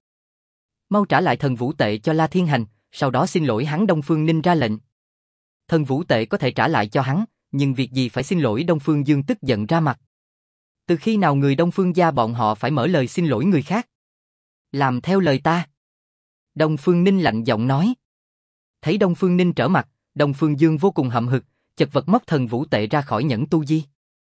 Mau trả lại thần vũ tệ cho La Thiên Hành, sau đó xin lỗi hắn. Đông Phương Ninh ra lệnh. Thần vũ tệ có thể trả lại cho hắn, nhưng việc gì phải xin lỗi. Đông Phương Dương tức giận ra mặt. Từ khi nào người Đông Phương gia bọn họ phải mở lời xin lỗi người khác? Làm theo lời ta. Đông Phương Ninh lạnh giọng nói. Thấy Đông Phương Ninh trở mặt, Đông Phương Dương vô cùng hậm hực, chật vật móc thần vũ tệ ra khỏi nhẫn tu di.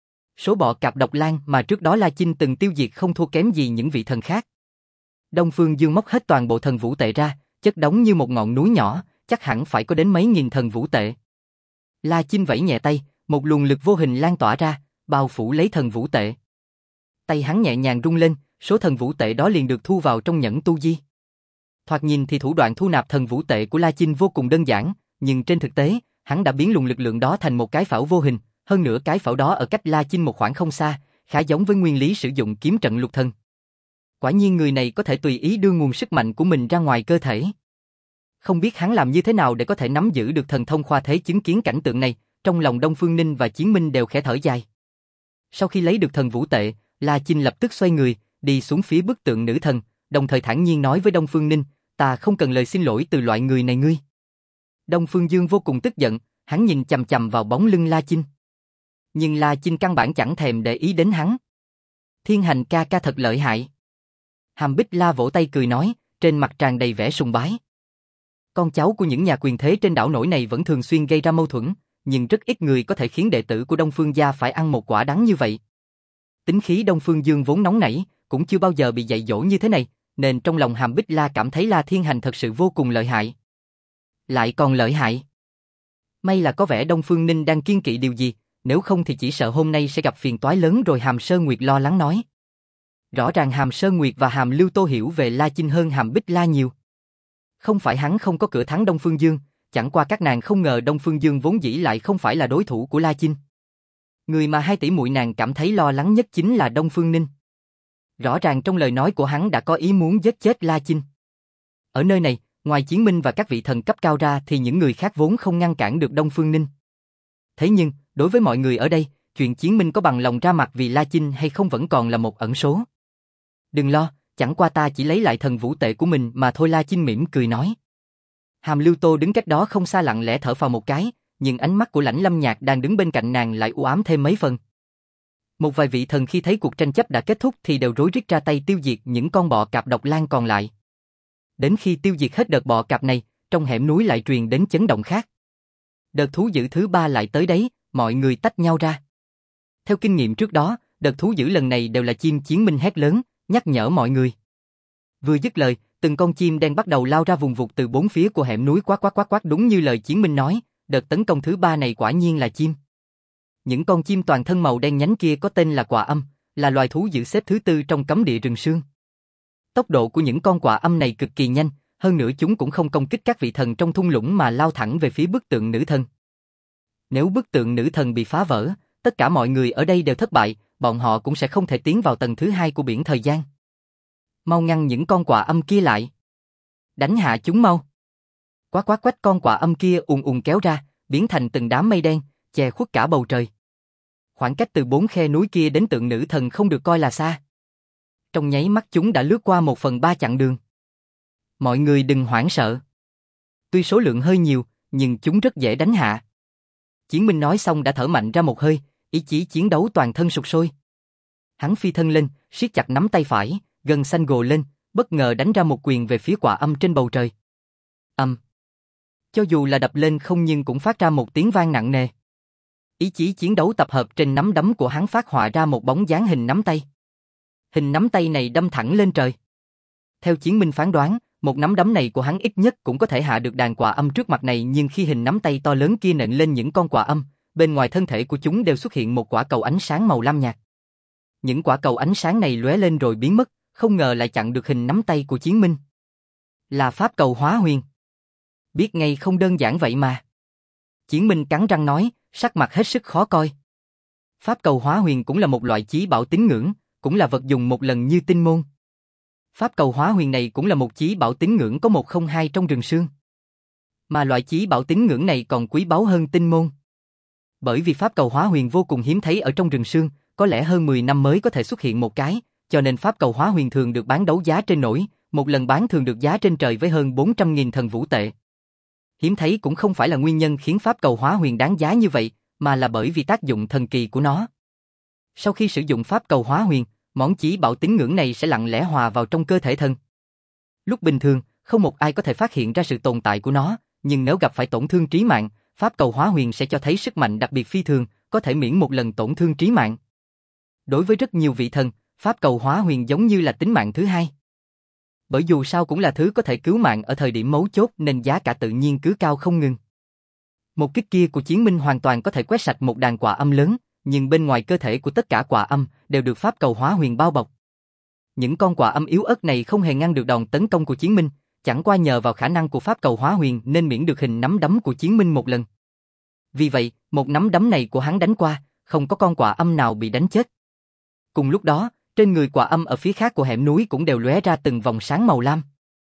Số bọ cạp độc lang mà trước đó La Chinh từng tiêu diệt không thua kém gì những vị thần khác. Đông Phương Dương móc hết toàn bộ thần vũ tệ ra, chất đống như một ngọn núi nhỏ, chắc hẳn phải có đến mấy nghìn thần vũ tệ. La Chinh vẫy nhẹ tay, một luồng lực vô hình lan tỏa ra, bao phủ lấy thần vũ tệ. Tay hắn nhẹ nhàng rung lên, số thần vũ tệ đó liền được thu vào trong nhẫn tu di. Thoạt nhìn thì thủ đoạn thu nạp thần vũ tệ của La Chinh vô cùng đơn giản, nhưng trên thực tế, hắn đã biến luồng lực lượng đó thành một cái phảo vô hình, hơn nữa cái phảo đó ở cách La Chinh một khoảng không xa, khá giống với nguyên lý sử dụng kiếm trận lục thần. Quả nhiên người này có thể tùy ý đưa nguồn sức mạnh của mình ra ngoài cơ thể. Không biết hắn làm như thế nào để có thể nắm giữ được thần thông khoa thế. Chứng kiến cảnh tượng này, trong lòng Đông Phương Ninh và Chiến Minh đều khẽ thở dài. Sau khi lấy được thần vũ tệ, La Chinh lập tức xoay người, đi xuống phía bức tượng nữ thần, đồng thời thản nhiên nói với Đông Phương Ninh, ta không cần lời xin lỗi từ loại người này ngươi. Đông Phương Dương vô cùng tức giận, hắn nhìn chằm chằm vào bóng lưng La Chinh. Nhưng La Chinh căn bản chẳng thèm để ý đến hắn. Thiên Hành ca ca thật lợi hại. Hàm Bích La vỗ tay cười nói, trên mặt tràn đầy vẻ sùng bái. Con cháu của những nhà quyền thế trên đảo nổi này vẫn thường xuyên gây ra mâu thuẫn, nhưng rất ít người có thể khiến đệ tử của Đông Phương gia phải ăn một quả đắng như vậy. Tính khí Đông Phương Dương vốn nóng nảy, cũng chưa bao giờ bị dạy dỗ như thế này, nên trong lòng Hàm Bích La cảm thấy La Thiên Hành thật sự vô cùng lợi hại. Lại còn lợi hại. May là có vẻ Đông Phương Ninh đang kiêng kỵ điều gì, nếu không thì chỉ sợ hôm nay sẽ gặp phiền toái lớn rồi. Hàm Sơn Nguyệt lo lắng nói. Rõ ràng Hàm Sơn Nguyệt và Hàm Lưu Tô hiểu về La Chinh hơn Hàm Bích La nhiều. Không phải hắn không có cửa thắng Đông Phương Dương, chẳng qua các nàng không ngờ Đông Phương Dương vốn dĩ lại không phải là đối thủ của La Chinh. Người mà hai tỷ muội nàng cảm thấy lo lắng nhất chính là Đông Phương Ninh. Rõ ràng trong lời nói của hắn đã có ý muốn giết chết La Chinh. Ở nơi này, ngoài Chiến Minh và các vị thần cấp cao ra thì những người khác vốn không ngăn cản được Đông Phương Ninh. Thế nhưng, đối với mọi người ở đây, chuyện Chiến Minh có bằng lòng ra mặt vì La Chinh hay không vẫn còn là một ẩn số. Đừng lo, chẳng qua ta chỉ lấy lại thần vũ tệ của mình mà thôi. La Chinh mỉm cười nói. Hàm Lưu Tô đứng cách đó không xa lặng lẽ thở phào một cái, nhưng ánh mắt của Lãnh Lâm Nhạc đang đứng bên cạnh nàng lại u ám thêm mấy phần. Một vài vị thần khi thấy cuộc tranh chấp đã kết thúc thì đều rối rít ra tay tiêu diệt những con bọ cạp độc lang còn lại. Đến khi tiêu diệt hết đợt bọ cạp này, trong hẻm núi lại truyền đến chấn động khác. Đợt thú dữ thứ ba lại tới đấy, mọi người tách nhau ra. Theo kinh nghiệm trước đó, đợt thú dữ lần này đều là chim. Chiến Minh hét lớn, nhắc nhở mọi người. Vừa dứt lời, từng con chim đen bắt đầu lao ra vùng vụt từ bốn phía của hẻm núi. Quát quát quát quát, đúng như lời Chiến Minh nói, đợt tấn công thứ ba này quả nhiên là chim. Những con chim toàn thân màu đen nhánh kia có tên là quạ âm, là loài thú dữ xếp thứ tư trong cấm địa rừng sương. Tốc độ của những con quạ âm này cực kỳ nhanh, hơn nữa chúng cũng không công kích các vị thần trong thung lũng mà lao thẳng về phía bức tượng nữ thần. Nếu bức tượng nữ thần bị phá vỡ, tất cả mọi người ở đây đều thất bại, bọn họ cũng sẽ không thể tiến vào tầng thứ hai của biển thời gian. Mau ngăn những con quạ âm kia lại. Đánh hạ chúng mau. Quá quá quách, con quạ âm kia ùn ùn kéo ra, biến thành từng đám mây đen, che khuất cả bầu trời. Khoảng cách từ bốn khe núi kia đến tượng nữ thần không được coi là xa. Trong nháy mắt chúng đã lướt qua một phần ba chặng đường. Mọi người đừng hoảng sợ. Tuy số lượng hơi nhiều, nhưng chúng rất dễ đánh hạ. Chiến Minh nói xong đã thở mạnh ra một hơi, ý chí chiến đấu toàn thân sục sôi. Hắn phi thân lên, siết chặt nắm tay phải, gân xanh gồ lên, bất ngờ đánh ra một quyền về phía quạ âm trên bầu trời. Âm. Cho dù là đập lên không nhưng cũng phát ra một tiếng vang nặng nề. Ý chí chiến đấu tập hợp trên nắm đấm của hắn phát họa ra một bóng dáng hình nắm tay. Hình nắm tay này đâm thẳng lên trời. Theo Chiến Minh phán đoán, một nắm đấm này của hắn ít nhất cũng có thể hạ được đàn quạ âm trước mặt này, nhưng khi hình nắm tay to lớn kia nện lên những con quạ âm, bên ngoài thân thể của chúng đều xuất hiện một quả cầu ánh sáng màu lam nhạt. Những quả cầu ánh sáng này lóe lên rồi biến mất, không ngờ lại chặn được hình nắm tay của Chiến Minh. Là pháp cầu hóa huyền. Biết ngay không đơn giản vậy mà. Chiến Minh cắn răng nói, sắc mặt hết sức khó coi. Pháp cầu hóa huyền cũng là một loại chí bảo tín ngưỡng, cũng là vật dùng một lần như tinh môn. Pháp cầu hóa huyền này cũng là một chí bảo tín ngưỡng có một không hai trong rừng sương. Mà loại chí bảo tín ngưỡng này còn quý báu hơn tinh môn. Bởi vì pháp cầu hóa huyền vô cùng hiếm thấy ở trong rừng sương, có lẽ hơn mười năm mới có thể xuất hiện một cái, cho nên pháp cầu hóa huyền thường được bán đấu giá trên nổi, một lần bán thường được giá trên trời với hơn bốn trăm nghìn thần vũ tệ. Hiếm thấy cũng không phải là nguyên nhân khiến pháp cầu hóa huyền đáng giá như vậy, mà là bởi vì tác dụng thần kỳ của nó. Sau khi sử dụng pháp cầu hóa huyền, món chí bảo tín ngưỡng này sẽ lặng lẽ hòa vào trong cơ thể thân. Lúc bình thường, không một ai có thể phát hiện ra sự tồn tại của nó, nhưng nếu gặp phải tổn thương trí mạng, pháp cầu hóa huyền sẽ cho thấy sức mạnh đặc biệt phi thường, có thể miễn một lần tổn thương trí mạng. Đối với rất nhiều vị thần, pháp cầu hóa huyền giống như là tính mạng thứ hai. Bởi dù sao cũng là thứ có thể cứu mạng ở thời điểm mấu chốt nên giá cả tự nhiên cứ cao không ngừng. Một kích kia của Chiến Minh hoàn toàn có thể quét sạch một đàn quả âm lớn, nhưng bên ngoài cơ thể của tất cả quả âm đều được pháp cầu hóa huyền bao bọc. Những con quả âm yếu ớt này không hề ngăn được đòn tấn công của Chiến Minh, chẳng qua nhờ vào khả năng của pháp cầu hóa huyền nên miễn được hình nắm đấm của Chiến Minh một lần. Vì vậy, một nắm đấm này của hắn đánh qua, không có con quả âm nào bị đánh chết. Cùng lúc đó, trên người quả âm ở phía khác của hẻm núi cũng đều lóe ra từng vòng sáng màu lam.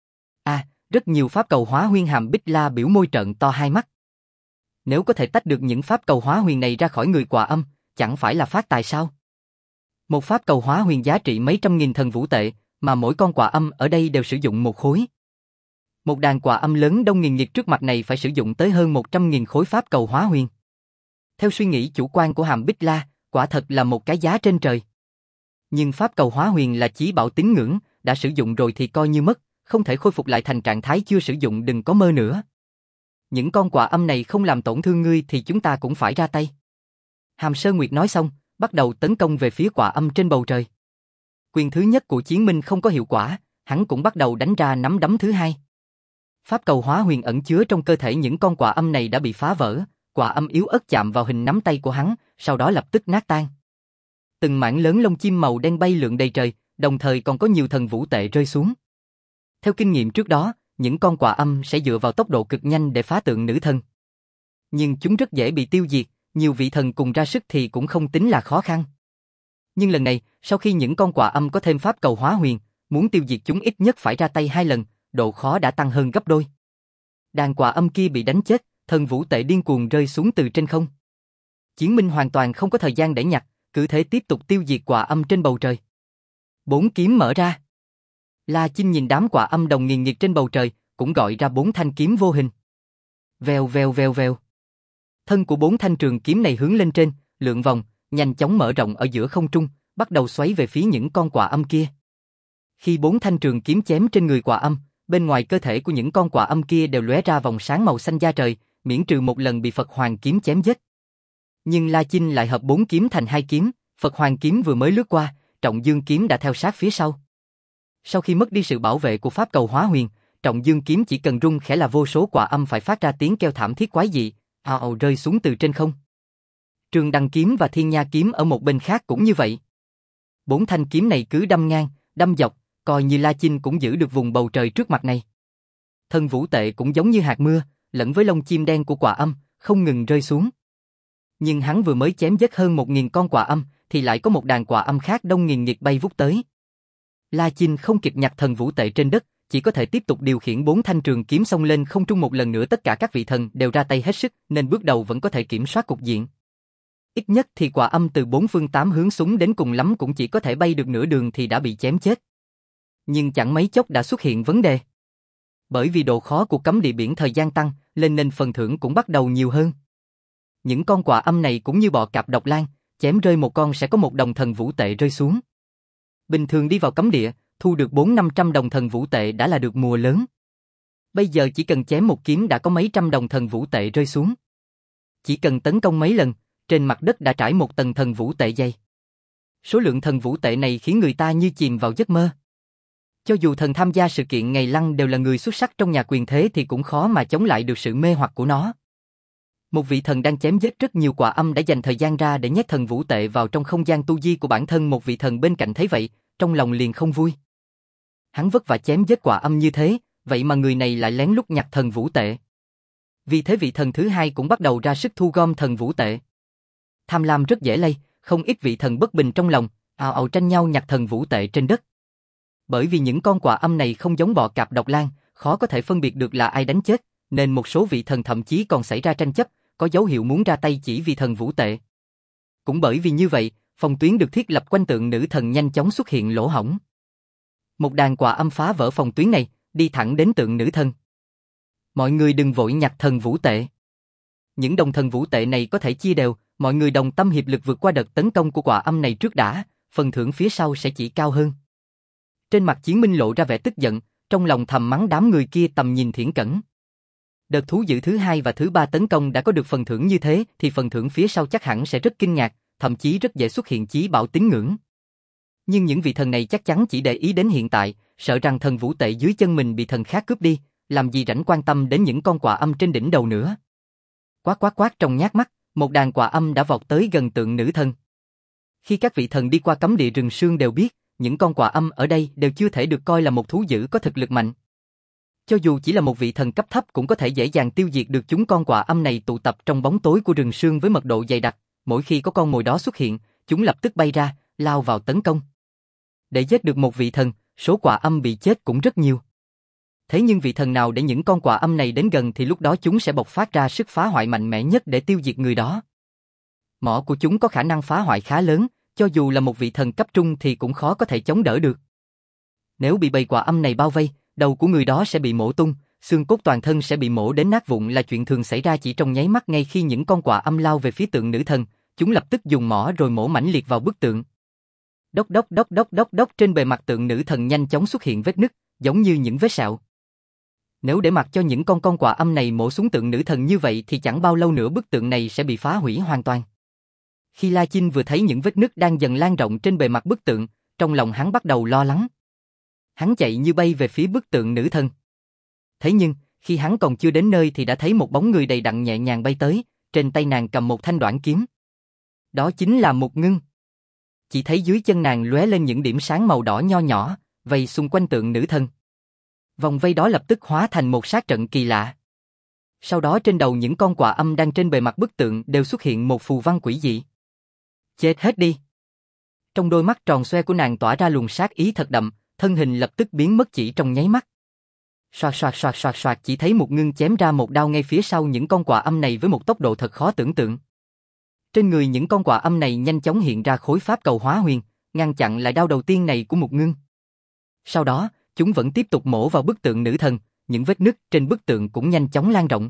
À, rất nhiều pháp cầu hóa huyền Hàm Bích La biểu môi trợn to hai mắt. Nếu có thể tách được những pháp cầu hóa huyền này ra khỏi người quả âm, chẳng phải là phát tài sao? Một pháp cầu hóa huyền giá trị mấy trăm nghìn thần vũ tệ, mà mỗi con quả âm ở đây đều sử dụng một khối. Một đàn quả âm lớn đông nghìn nghịt trước mặt này phải sử dụng tới hơn một trăm nghìn khối pháp cầu hóa huyền. Theo suy nghĩ chủ quan của Hàm Bích La, quả thật là một cái giá trên trời. Nhưng pháp cầu hóa huyền là chí bảo tín ngưỡng, đã sử dụng rồi thì coi như mất, không thể khôi phục lại thành trạng thái chưa sử dụng, đừng có mơ nữa. Những con quả âm này không làm tổn thương ngươi thì chúng ta cũng phải ra tay. Hàm Sơn Nguyệt nói xong, bắt đầu tấn công về phía quả âm trên bầu trời. Quyền thứ nhất của Chiến Minh không có hiệu quả, hắn cũng bắt đầu đánh ra nắm đấm thứ hai. Pháp cầu hóa huyền ẩn chứa trong cơ thể những con quả âm này đã bị phá vỡ, quả âm yếu ớt chạm vào hình nắm tay của hắn, sau đó lập tức nát tan. Từng mảng lớn lông chim màu đen bay lượn đầy trời, đồng thời còn có nhiều thần vũ tệ rơi xuống. Theo kinh nghiệm trước đó, những con quả âm sẽ dựa vào tốc độ cực nhanh để phá tượng nữ thần. Nhưng chúng rất dễ bị tiêu diệt, nhiều vị thần cùng ra sức thì cũng không tính là khó khăn. Nhưng lần này, sau khi những con quả âm có thêm pháp cầu hóa huyền, muốn tiêu diệt chúng ít nhất phải ra tay hai lần, độ khó đã tăng hơn gấp đôi. Đàn quả âm kia bị đánh chết, thần vũ tệ điên cuồng rơi xuống từ trên không. Chiến Minh hoàn toàn không có thời gian để nhặt, cứ thế tiếp tục tiêu diệt quả âm trên bầu trời. Bốn kiếm mở ra. La Chinh nhìn đám quả âm đồng nghìn nghịt trên bầu trời, cũng gọi ra bốn thanh kiếm vô hình. Vèo vèo vèo vèo. Thân của bốn thanh trường kiếm này hướng lên trên, lượn vòng, nhanh chóng mở rộng ở giữa không trung, bắt đầu xoáy về phía những con quả âm kia. Khi bốn thanh trường kiếm chém trên người quả âm, bên ngoài cơ thể của những con quả âm kia đều lóe ra vòng sáng màu xanh da trời, miễn trừ một lần bị Phật Hoàng kiếm chém giết. Nhưng La Chinh lại hợp bốn kiếm thành hai kiếm, Phật Hoàng kiếm vừa mới lướt qua, Trọng Dương kiếm đã theo sát phía sau. Sau khi mất đi sự bảo vệ của pháp cầu hóa huyền, Trọng Dương kiếm chỉ cần rung khẽ là vô số quả âm phải phát ra tiếng kêu thảm thiết quái dị, ào ào rơi xuống từ trên không. Trường Đăng kiếm và Thiên Nha kiếm ở một bên khác cũng như vậy. Bốn thanh kiếm này cứ đâm ngang, đâm dọc, coi như La Chinh cũng giữ được vùng bầu trời trước mặt này. Thần vũ tệ cũng giống như hạt mưa, lẫn với lông chim đen của quả âm, không ngừng rơi xuống. Nhưng hắn vừa mới chém giết hơn một nghìn con quả âm, thì lại có một đàn quả âm khác đông nghìn nghịt bay vút tới. La Chinh không kịp nhặt thần vũ tệ trên đất, chỉ có thể tiếp tục điều khiển bốn thanh trường kiếm xông lên không trung một lần nữa. Tất cả các vị thần đều ra tay hết sức, nên bước đầu vẫn có thể kiểm soát cục diện. Ít nhất thì quả âm từ bốn phương tám hướng súng đến cùng lắm cũng chỉ có thể bay được nửa đường thì đã bị chém chết. Nhưng chẳng mấy chốc đã xuất hiện vấn đề. Bởi vì độ khó của cấm địa biển thời gian tăng lên nên phần thưởng cũng bắt đầu nhiều hơn. Những con quả âm này cũng như bọ cạp độc lang, chém rơi một con sẽ có một đồng thần vũ tệ rơi xuống. Bình thường đi vào cấm địa, thu được bốn năm trăm đồng thần vũ tệ đã là được mùa lớn. Bây giờ chỉ cần chém một kiếm đã có mấy trăm đồng thần vũ tệ rơi xuống. Chỉ cần tấn công mấy lần, trên mặt đất đã trải một tầng thần vũ tệ dày. Số lượng thần vũ tệ này khiến người ta như chìm vào giấc mơ. Cho dù thần tham gia sự kiện ngày lăng đều là người xuất sắc trong nhà quyền thế thì cũng khó mà chống lại được sự mê hoặc của nó. Một vị thần đang chém giết rất nhiều quả âm đã dành thời gian ra để nhét thần vũ tệ vào trong không gian tu di của bản thân. Một vị thần bên cạnh thấy vậy, trong lòng liền không vui. Hắn vất vả chém giết quả âm như thế, vậy mà người này lại lén lút nhặt thần vũ tệ. Vì thế vị thần thứ hai cũng bắt đầu ra sức thu gom thần vũ tệ. Tham lam rất dễ lây, không ít vị thần bất bình trong lòng, ào ào tranh nhau nhặt thần vũ tệ trên đất. Bởi vì những con quả âm này không giống bọ cạp độc lang, khó có thể phân biệt được là ai đánh chết, nên một số vị thần thậm chí còn xảy ra tranh chấp, có dấu hiệu muốn ra tay chỉ vì thần vũ tệ. Cũng bởi vì như vậy, phòng tuyến được thiết lập quanh tượng nữ thần nhanh chóng xuất hiện lỗ hổng. Một đàn quả âm phá vỡ phòng tuyến này, đi thẳng đến tượng nữ thần. Mọi người đừng vội nhặt thần vũ tệ. Những đồng thần vũ tệ này có thể chia đều, mọi người đồng tâm hiệp lực vượt qua đợt tấn công của quả âm này trước đã, phần thưởng phía sau sẽ chỉ cao hơn. Trên mặt Chiến Minh lộ ra vẻ tức giận, trong lòng thầm mắng đám người kia tầm nhìn thiển cẩn. Đợt thú dữ thứ hai và thứ ba tấn công đã có được phần thưởng như thế, thì phần thưởng phía sau chắc hẳn sẽ rất kinh ngạc, thậm chí rất dễ xuất hiện chí bảo tín ngưỡng. Nhưng những vị thần này chắc chắn chỉ để ý đến hiện tại, sợ rằng thần vũ tệ dưới chân mình bị thần khác cướp đi, làm gì rảnh quan tâm đến những con quả âm trên đỉnh đầu nữa. Quát quát quát trong nhát mắt, một đàn quả âm đã vọt tới gần tượng nữ thần. Khi các vị thần đi qua cấm địa rừng sương đều biết, những con quả âm ở đây đều chưa thể được coi là một thú dữ có thực lực mạnh. Cho dù chỉ là một vị thần cấp thấp cũng có thể dễ dàng tiêu diệt được chúng. Con quả âm này tụ tập trong bóng tối của rừng sương với mật độ dày đặc, mỗi khi có con mồi đó xuất hiện, chúng lập tức bay ra, lao vào tấn công. Để giết được một vị thần, số quả âm bị chết cũng rất nhiều. Thế nhưng vị thần nào để những con quả âm này đến gần thì lúc đó chúng sẽ bộc phát ra sức phá hoại mạnh mẽ nhất để tiêu diệt người đó. Mỏ của chúng có khả năng phá hoại khá lớn, cho dù là một vị thần cấp trung thì cũng khó có thể chống đỡ được. Nếu bị bầy quả âm này bao vây, đầu của người đó sẽ bị mổ tung, xương cốt toàn thân sẽ bị mổ đến nát vụn là chuyện thường xảy ra chỉ trong nháy mắt. Ngay khi những con quả âm lao về phía tượng nữ thần, chúng lập tức dùng mỏ rồi mổ mãnh liệt vào bức tượng. Đốc đốc đốc đốc đốc đốc trên bề mặt tượng nữ thần nhanh chóng xuất hiện vết nứt, giống như những vết sẹo. Nếu để mặc cho những con con quả âm này mổ xuống tượng nữ thần như vậy thì chẳng bao lâu nữa bức tượng này sẽ bị phá hủy hoàn toàn. Khi La Chinh vừa thấy những vết nứt đang dần lan rộng trên bề mặt bức tượng, trong lòng hắn bắt đầu lo lắng. Hắn chạy như bay về phía bức tượng nữ thần. Thế nhưng, khi hắn còn chưa đến nơi thì đã thấy một bóng người đầy đặn nhẹ nhàng bay tới, trên tay nàng cầm một thanh đoản kiếm. Đó chính là Mục Ngưng. Chỉ thấy dưới chân nàng lóe lên những điểm sáng màu đỏ nho nhỏ, vây xung quanh tượng nữ thần. Vòng vây đó lập tức hóa thành một sát trận kỳ lạ. Sau đó trên đầu những con quả âm đang trên bề mặt bức tượng đều xuất hiện một phù văn quỷ dị. Chết hết đi! Trong đôi mắt tròn xoe của nàng tỏa ra luồng sát ý thật đậm, thân hình lập tức biến mất chỉ trong nháy mắt. Xoạt xoạt xoạt xoạt xoạt chỉ thấy Mục Ngưng chém ra một đao ngay phía sau những con quả âm này với một tốc độ thật khó tưởng tượng. Trên người những con quả âm này nhanh chóng hiện ra khối pháp cầu hóa huyền, ngăn chặn lại đao đầu tiên này của Mục Ngưng. Sau đó, chúng vẫn tiếp tục mổ vào bức tượng nữ thần, những vết nứt trên bức tượng cũng nhanh chóng lan rộng.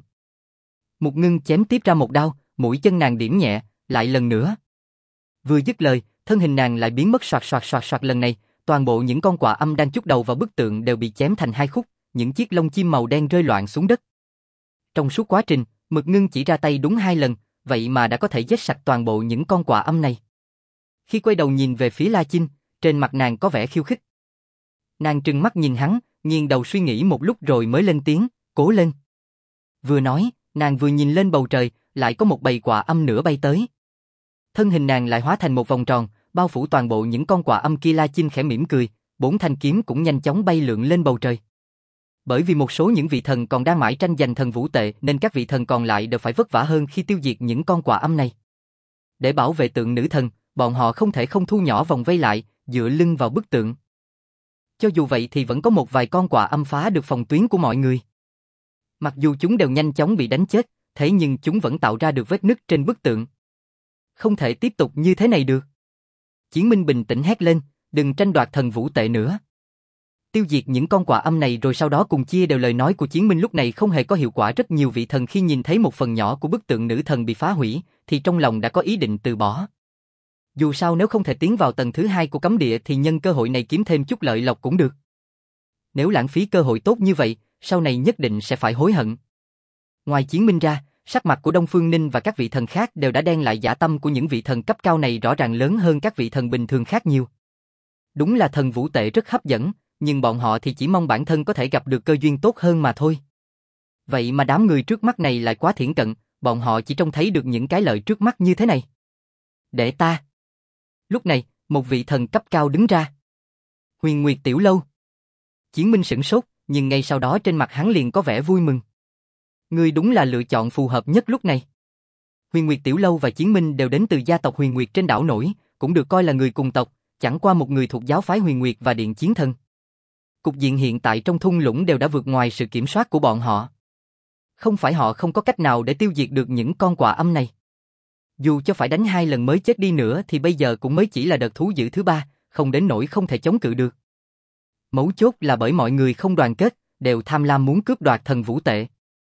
Mục Ngưng chém tiếp ra một đao, mũi chân nàng điểm nhẹ, lại lần nữa. Vừa dứt lời, thân hình nàng lại biến mất soạt soạt soạt soạt lần này, toàn bộ những con quả âm đang chúc đầu vào bức tượng đều bị chém thành hai khúc, những chiếc lông chim màu đen rơi loạn xuống đất. Trong suốt quá trình, Mục Ngưng chỉ ra tay đúng hai lần, vậy mà đã có thể giết sạch toàn bộ những con quả âm này. Khi quay đầu nhìn về phía La Chinh, trên mặt nàng có vẻ khiêu khích. Nàng trừng mắt nhìn hắn, nghiêng đầu suy nghĩ một lúc rồi mới lên tiếng, cố lên. Vừa nói, nàng vừa nhìn lên bầu trời, lại có một bầy quả âm nữa bay tới. Thân hình nàng lại hóa thành một vòng tròn, bao phủ toàn bộ những con quả âm kia. La Chinh khẽ mỉm cười, bốn thanh kiếm cũng nhanh chóng bay lượn lên bầu trời. Bởi vì một số những vị thần còn đang mãi tranh giành thần vũ tệ nên các vị thần còn lại đều phải vất vả hơn khi tiêu diệt những con quả âm này. Để bảo vệ tượng nữ thần, bọn họ không thể không thu nhỏ vòng vây lại, dựa lưng vào bức tượng. Cho dù vậy thì vẫn có một vài con quả âm phá được phòng tuyến của mọi người. Mặc dù chúng đều nhanh chóng bị đánh chết, thế nhưng chúng vẫn tạo ra được vết nứt trên bức tượng. Không thể tiếp tục như thế này được. Chiến Minh bình tĩnh hét lên, đừng tranh đoạt thần vũ tệ nữa. Tiêu diệt những con quả âm này rồi sau đó cùng chia đều. Lời nói của Chiến Minh lúc này không hề có hiệu quả. Rất nhiều vị thần khi nhìn thấy một phần nhỏ của bức tượng nữ thần bị phá hủy, thì trong lòng đã có ý định từ bỏ. Dù sao nếu không thể tiến vào tầng thứ hai của cấm địa thì nhân cơ hội này kiếm thêm chút lợi lộc cũng được. Nếu lãng phí cơ hội tốt như vậy, sau này nhất định sẽ phải hối hận. Ngoài Chiến Minh ra, sắc mặt của Đông Phương Ninh và các vị thần khác đều đã đen lại. Dã tâm của những vị thần cấp cao này rõ ràng lớn hơn các vị thần bình thường khác nhiều. Đúng là thần vũ tệ rất hấp dẫn, nhưng bọn họ thì chỉ mong bản thân có thể gặp được cơ duyên tốt hơn mà thôi. Vậy mà đám người trước mắt này lại quá thiển cận, bọn họ chỉ trông thấy được những cái lợi trước mắt như thế này. Để ta. Lúc này, một vị thần cấp cao đứng ra. Huyền Nguyệt Tiểu Lâu. Chiến Minh sửng sốt, nhưng ngay sau đó trên mặt hắn liền có vẻ vui mừng. Ngươi đúng là lựa chọn phù hợp nhất lúc này. Huyền Nguyệt Tiểu Lâu và Chiến Minh đều đến từ gia tộc Huyền Nguyệt trên đảo nổi, cũng được coi là người cùng tộc, chẳng qua một người thuộc giáo phái Huyền Nguyệt và Điện Chiến Thần. Cục diện hiện tại trong thung lũng đều đã vượt ngoài sự kiểm soát của bọn họ. Không phải họ không có cách nào để tiêu diệt được những con quạ âm này. Dù cho phải đánh hai lần mới chết đi nữa thì bây giờ cũng mới chỉ là đợt thú dữ thứ ba, không đến nỗi không thể chống cự được. Mấu chốt là bởi mọi người không đoàn kết, đều tham lam muốn cướp đoạt thần vũ tệ.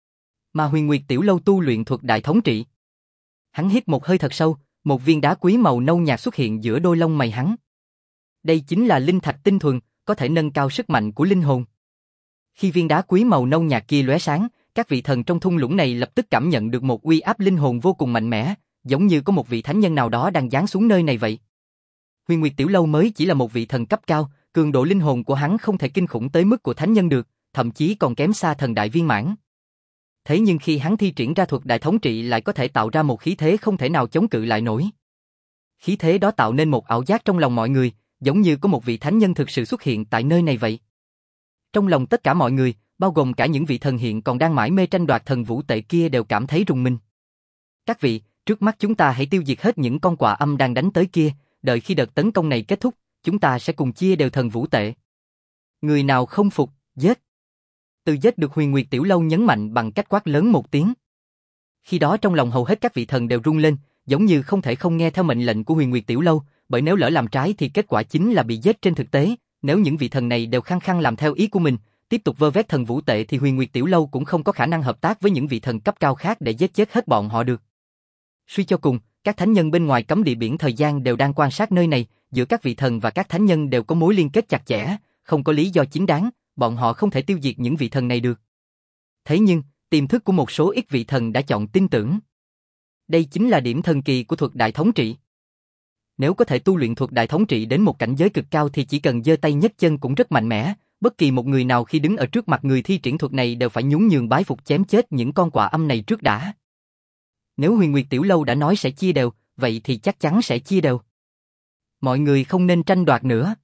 Mà Huyền Nguyệt Tiểu Lâu tu luyện thuật đại thống trị. Hắn hít một hơi thật sâu, một viên đá quý màu nâu nhạt xuất hiện giữa đôi lông mày hắn. Đây chính là linh thạch tinh thuần, có thể nâng cao sức mạnh của linh hồn. Khi viên đá quý màu nâu nhạt kia lóe sáng, các vị thần trong thung lũng này lập tức cảm nhận được một uy áp linh hồn vô cùng mạnh mẽ, giống như có một vị thánh nhân nào đó đang giáng xuống nơi này vậy. Huyền Nguyệt Tiểu Lâu mới chỉ là một vị thần cấp cao, cường độ linh hồn của hắn không thể kinh khủng tới mức của thánh nhân được, thậm chí còn kém xa thần đại viên mãn. Thế nhưng khi hắn thi triển ra thuật đại thống trị lại có thể tạo ra một khí thế không thể nào chống cự lại nổi. Khí thế đó tạo nên một ảo giác trong lòng mọi người, giống như có một vị thánh nhân thực sự xuất hiện tại nơi này vậy. Trong lòng tất cả mọi người, bao gồm cả những vị thần hiện còn đang mải mê tranh đoạt thần vũ tệ kia đều cảm thấy rùng mình. Các vị, trước mắt chúng ta hãy tiêu diệt hết những con quạ âm đang đánh tới kia, đợi khi đợt tấn công này kết thúc, chúng ta sẽ cùng chia đều thần vũ tệ. Người nào không phục, giết. Từ giết được Huyền Nguyệt Tiểu Lâu nhấn mạnh bằng cách quát lớn một tiếng. Khi đó trong lòng hầu hết các vị thần đều rung lên, giống như không thể không nghe theo mệnh lệnh của Huyền Nguyệt Tiểu Lâu, bởi nếu lỡ làm trái thì kết quả chính là bị giết trên thực tế. Nếu những vị thần này đều khăng khăng làm theo ý của mình, tiếp tục vơ vét thần vũ tệ thì Huyền Nguyệt Tiểu Lâu cũng không có khả năng hợp tác với những vị thần cấp cao khác để giết chết hết bọn họ được. Suy cho cùng, các thánh nhân bên ngoài cấm địa biển thời gian đều đang quan sát nơi này, giữa các vị thần và các thánh nhân đều có mối liên kết chặt chẽ, không có lý do chính đáng, bọn họ không thể tiêu diệt những vị thần này được. Thế nhưng, tiềm thức của một số ít vị thần đã chọn tin tưởng. Đây chính là điểm thần kỳ của thuật đại thống trị. Nếu có thể tu luyện thuật đại thống trị đến một cảnh giới cực cao thì chỉ cần giơ tay nhấc chân cũng rất mạnh mẽ, bất kỳ một người nào khi đứng ở trước mặt người thi triển thuật này đều phải nhún nhường bái phục chém chết những con quạ âm này trước đã. Nếu Huyền Nguyệt Tiểu Lâu đã nói sẽ chia đều, vậy thì chắc chắn sẽ chia đều. Mọi người không nên tranh đoạt nữa.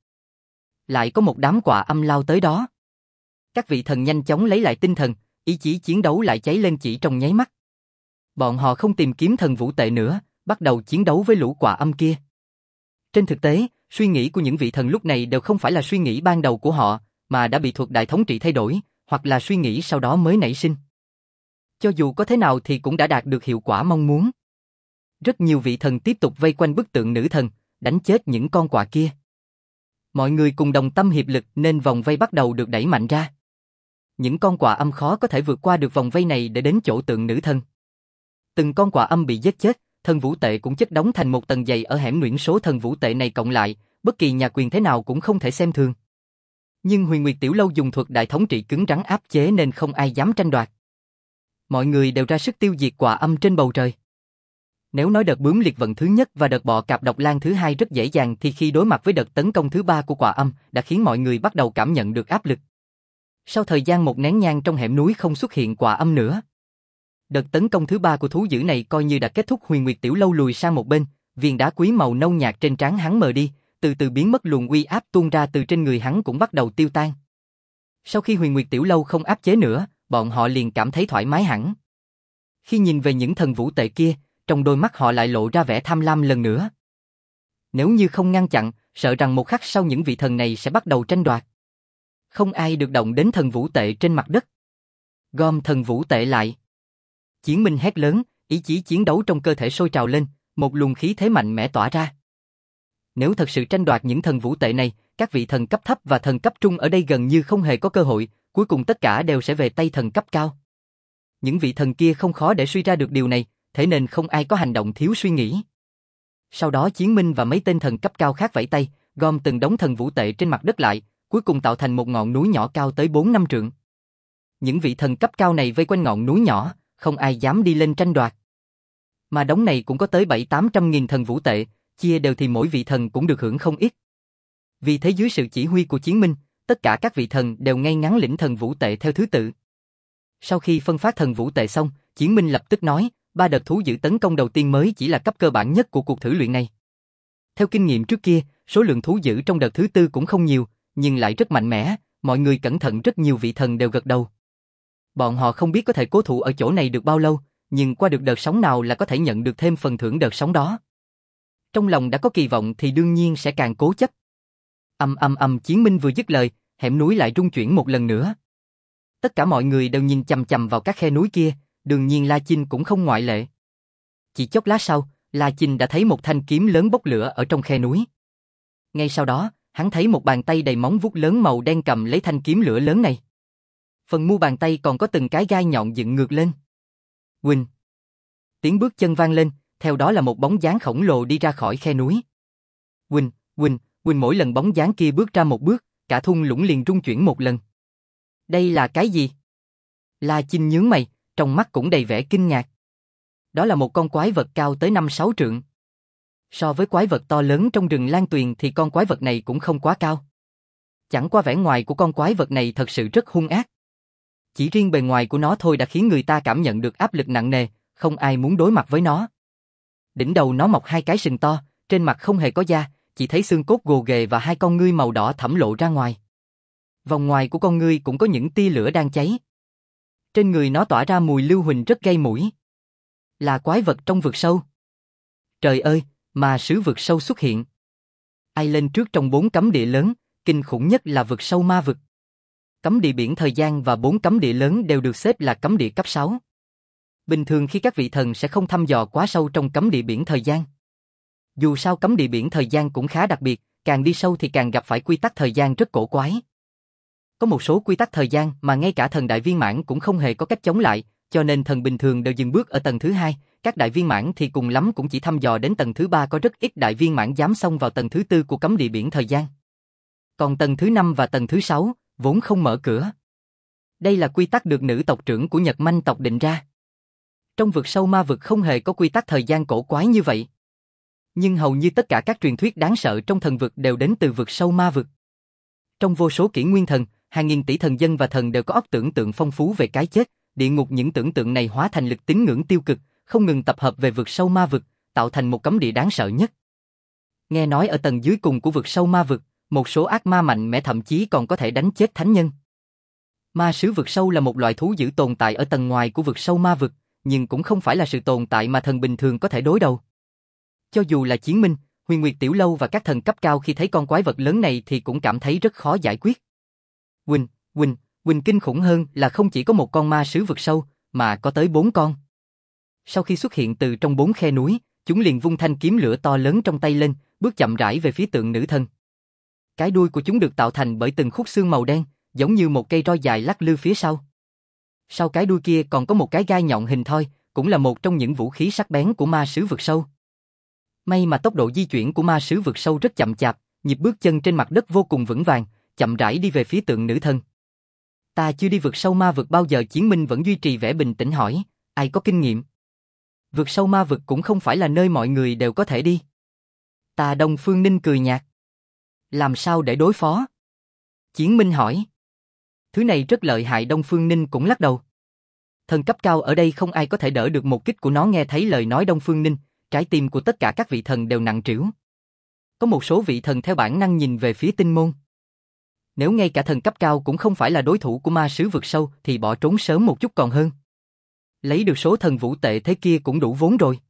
Lại có một đám quạ âm lao tới đó. Các vị thần nhanh chóng lấy lại tinh thần, ý chí chiến đấu lại cháy lên chỉ trong nháy mắt. Bọn họ không tìm kiếm thần vũ tệ nữa, bắt đầu chiến đấu với lũ quạ âm kia. Trên thực tế, suy nghĩ của những vị thần lúc này đều không phải là suy nghĩ ban đầu của họ, mà đã bị thuật đại thống trị thay đổi, hoặc là suy nghĩ sau đó mới nảy sinh. Cho dù có thế nào thì cũng đã đạt được hiệu quả mong muốn. Rất nhiều vị thần tiếp tục vây quanh bức tượng nữ thần, đánh chết những con quạ kia. Mọi người cùng đồng tâm hiệp lực nên vòng vây bắt đầu được đẩy mạnh ra. Những con quạ âm khó có thể vượt qua được vòng vây này để đến chỗ tượng nữ thần. Từng con quạ âm bị giết chết, thần vũ tệ cũng chất đóng thành một tầng dày ở hẻm nuyển số thần vũ tệ này cộng lại, bất kỳ nhà quyền thế nào cũng không thể xem thường. Nhưng Huyền Nguyệt Tiểu Lâu dùng thuật đại thống trị cứng rắn áp chế nên không ai dám tranh đoạt. Mọi người đều ra sức tiêu diệt quạ âm trên bầu trời. Nếu nói đợt bướm liệt vận thứ nhất và đợt bọ cạp độc lang thứ hai rất dễ dàng thì khi đối mặt với đợt tấn công thứ ba của quạ âm đã khiến mọi người bắt đầu cảm nhận được áp lực. Sau thời gian một nén nhang trong hẻm núi không xuất hiện quạ âm nữa. Đợt tấn công thứ ba của thú dữ này coi như đã kết thúc. Huyền Nguyệt Tiểu Lâu lùi sang một bên, viên đá quý màu nâu nhạt trên trán hắn mờ đi, từ từ biến mất, luồng uy áp tuôn ra từ trên người hắn cũng bắt đầu tiêu tan. Sau khi Huyền Nguyệt Tiểu Lâu không áp chế nữa, bọn họ liền cảm thấy thoải mái hẳn. Khi nhìn về những thần vũ tệ kia, trong đôi mắt họ lại lộ ra vẻ tham lam lần nữa. Nếu như không ngăn chặn, sợ rằng một khắc sau những vị thần này sẽ bắt đầu tranh đoạt. Không ai được động đến thần vũ tệ trên mặt đất. Gom thần vũ tệ lại. Chiến Minh hét lớn, ý chí chiến đấu trong cơ thể sôi trào lên, một luồng khí thế mạnh mẽ tỏa ra. Nếu thật sự tranh đoạt những thần vũ tệ này, các vị thần cấp thấp và thần cấp trung ở đây gần như không hề có cơ hội, cuối cùng tất cả đều sẽ về tay thần cấp cao. Những vị thần kia không khó để suy ra được điều này, thế nên không ai có hành động thiếu suy nghĩ. Sau đó Chiến Minh và mấy tên thần cấp cao khác vẫy tay, gom từng đống thần vũ tệ trên mặt đất lại, cuối cùng tạo thành một ngọn núi nhỏ cao tới bốn năm trượng. Những vị thần cấp cao này vây quanh ngọn núi nhỏ, không ai dám đi lên tranh đoạt. Mà đống này cũng có tới bảy tám trăm nghìn thần vũ tệ, chia đều thì mỗi vị thần cũng được hưởng không ít. Vì thế dưới sự chỉ huy của Chiến Minh, tất cả các vị thần đều ngay ngắn lĩnh thần vũ tệ theo thứ tự. Sau khi phân phát thần vũ tệ xong, Chiến Minh lập tức nói, ba đợt thú dữ tấn công đầu tiên mới chỉ là cấp cơ bản nhất của cuộc thử luyện này. Theo kinh nghiệm trước kia, số lượng thú dữ trong đợt thứ tư cũng không nhiều, nhưng lại rất mạnh mẽ, mọi người cẩn thận rất nhiều vị thần đều gật đầu. Bọn họ không biết có thể cố thủ ở chỗ này được bao lâu, nhưng qua được đợt sóng nào là có thể nhận được thêm phần thưởng đợt sóng đó. Trong lòng đã có kỳ vọng thì đương nhiên sẽ càng cố chấp. Âm âm âm Chiến Minh vừa dứt lời, hẻm núi lại rung chuyển một lần nữa. Tất cả mọi người đều nhìn chằm chằm vào các khe núi kia, đương nhiên La Chinh cũng không ngoại lệ. Chỉ chốc lát sau, La Chinh đã thấy một thanh kiếm lớn bốc lửa ở trong khe núi. Ngay sau đó, hắn thấy một bàn tay đầy móng vuốt lớn màu đen cầm lấy thanh kiếm lửa lớn này. Phần mu bàn tay còn có từng cái gai nhọn dựng ngược lên. Quỳnh. Tiếng bước chân vang lên, theo đó là một bóng dáng khổng lồ đi ra khỏi khe núi. Quỳnh, Quỳnh, Quỳnh mỗi lần bóng dáng kia bước ra một bước, cả thung lũng liền rung chuyển một lần. Đây là cái gì? La Chinh nhướng mày, trong mắt cũng đầy vẻ kinh ngạc. Đó là một con quái vật cao tới năm sáu trượng. So với quái vật to lớn trong rừng Lan Tuyền thì con quái vật này cũng không quá cao. Chẳng qua vẻ ngoài của con quái vật này thật sự rất hung ác. Chỉ riêng bề ngoài của nó thôi đã khiến người ta cảm nhận được áp lực nặng nề, không ai muốn đối mặt với nó. Đỉnh đầu nó mọc hai cái sừng to, trên mặt không hề có da, chỉ thấy xương cốt gồ ghề và hai con ngươi màu đỏ thẫm lộ ra ngoài. Vòng ngoài của con ngươi cũng có những tia lửa đang cháy. Trên người nó tỏa ra mùi lưu huỳnh rất gây mũi. Là quái vật trong vực sâu. Trời ơi, ma sứ vực sâu xuất hiện. Ai lên trước trong bốn cấm địa lớn, kinh khủng nhất là vực sâu ma vực. Cấm địa biển thời gian và bốn cấm địa lớn đều được xếp là cấm địa cấp sáu. Bình thường khi các vị thần sẽ không thăm dò quá sâu trong cấm địa biển thời gian. Dù sao cấm địa biển thời gian cũng khá đặc biệt, càng đi sâu thì càng gặp phải quy tắc thời gian rất cổ quái. Có một số quy tắc thời gian mà ngay cả thần đại viên mãn cũng không hề có cách chống lại, cho nên thần bình thường đều dừng bước ở tầng thứ hai, các đại viên mãn thì cùng lắm cũng chỉ thăm dò đến tầng thứ ba, có rất ít đại viên mãn dám xông vào tầng thứ tư của cấm địa biển thời gian. Còn tầng thứ năm và tầng thứ sáu vốn không mở cửa. Đây là quy tắc được nữ tộc trưởng của Nhật Manh tộc định ra. Trong vực sâu ma vực không hề có quy tắc thời gian cổ quái như vậy. Nhưng hầu như tất cả các truyền thuyết đáng sợ trong thần vực đều đến từ vực sâu ma vực. Trong vô số kỷ nguyên thần, hàng nghìn tỷ thần dân và thần đều có óc tưởng tượng phong phú về cái chết, địa ngục. Những tưởng tượng này hóa thành lực tín ngưỡng tiêu cực, không ngừng tập hợp về vực sâu ma vực, tạo thành một cấm địa đáng sợ nhất. Nghe nói ở tầng dưới cùng của vực sâu ma vực, một số ác ma mạnh mẽ thậm chí còn có thể đánh chết thánh nhân. Ma sứ vực sâu là một loại thú dữ tồn tại ở tầng ngoài của vực sâu ma vực, nhưng cũng không phải là sự tồn tại mà thần bình thường có thể đối đầu. Cho dù là Chiến Minh, Huyền Nguyệt Tiểu Lâu và các thần cấp cao khi thấy con quái vật lớn này thì cũng cảm thấy rất khó giải quyết. Quỳnh, Quỳnh, Quỳnh kinh khủng hơn là không chỉ có một con ma sứ vực sâu, mà có tới bốn con. Sau khi xuất hiện từ trong bốn khe núi, chúng liền vung thanh kiếm lửa to lớn trong tay lên, bước chậm rãi về phía tượng nữ thần. Cái đuôi của chúng được tạo thành bởi từng khúc xương màu đen, giống như một cây roi dài lắc lư phía sau. Sau cái đuôi kia còn có một cái gai nhọn hình thoi, cũng là một trong những vũ khí sắc bén của ma sứ vực sâu. May mà tốc độ di chuyển của ma sứ vực sâu rất chậm chạp, nhịp bước chân trên mặt đất vô cùng vững vàng, chậm rãi đi về phía tượng nữ thần. Ta chưa đi vực sâu ma vực bao giờ. Chiến Minh vẫn duy trì vẻ bình tĩnh hỏi, ai có kinh nghiệm? Vực sâu ma vực cũng không phải là nơi mọi người đều có thể đi. Ta Đông Phương Ninh cười nhạt. Làm sao để đối phó? Chiến Minh hỏi. Thứ này rất lợi hại. Đông Phương Ninh cũng lắc đầu. Thần cấp cao ở đây không ai có thể đỡ được một kích của nó. Nghe thấy lời nói Đông Phương Ninh, trái tim của tất cả các vị thần đều nặng trĩu. Có một số vị thần theo bản năng nhìn về phía tinh môn. Nếu ngay cả thần cấp cao cũng không phải là đối thủ của ma sứ vực sâu thì bỏ trốn sớm một chút còn hơn. Lấy được số thần vũ tệ thế kia cũng đủ vốn rồi.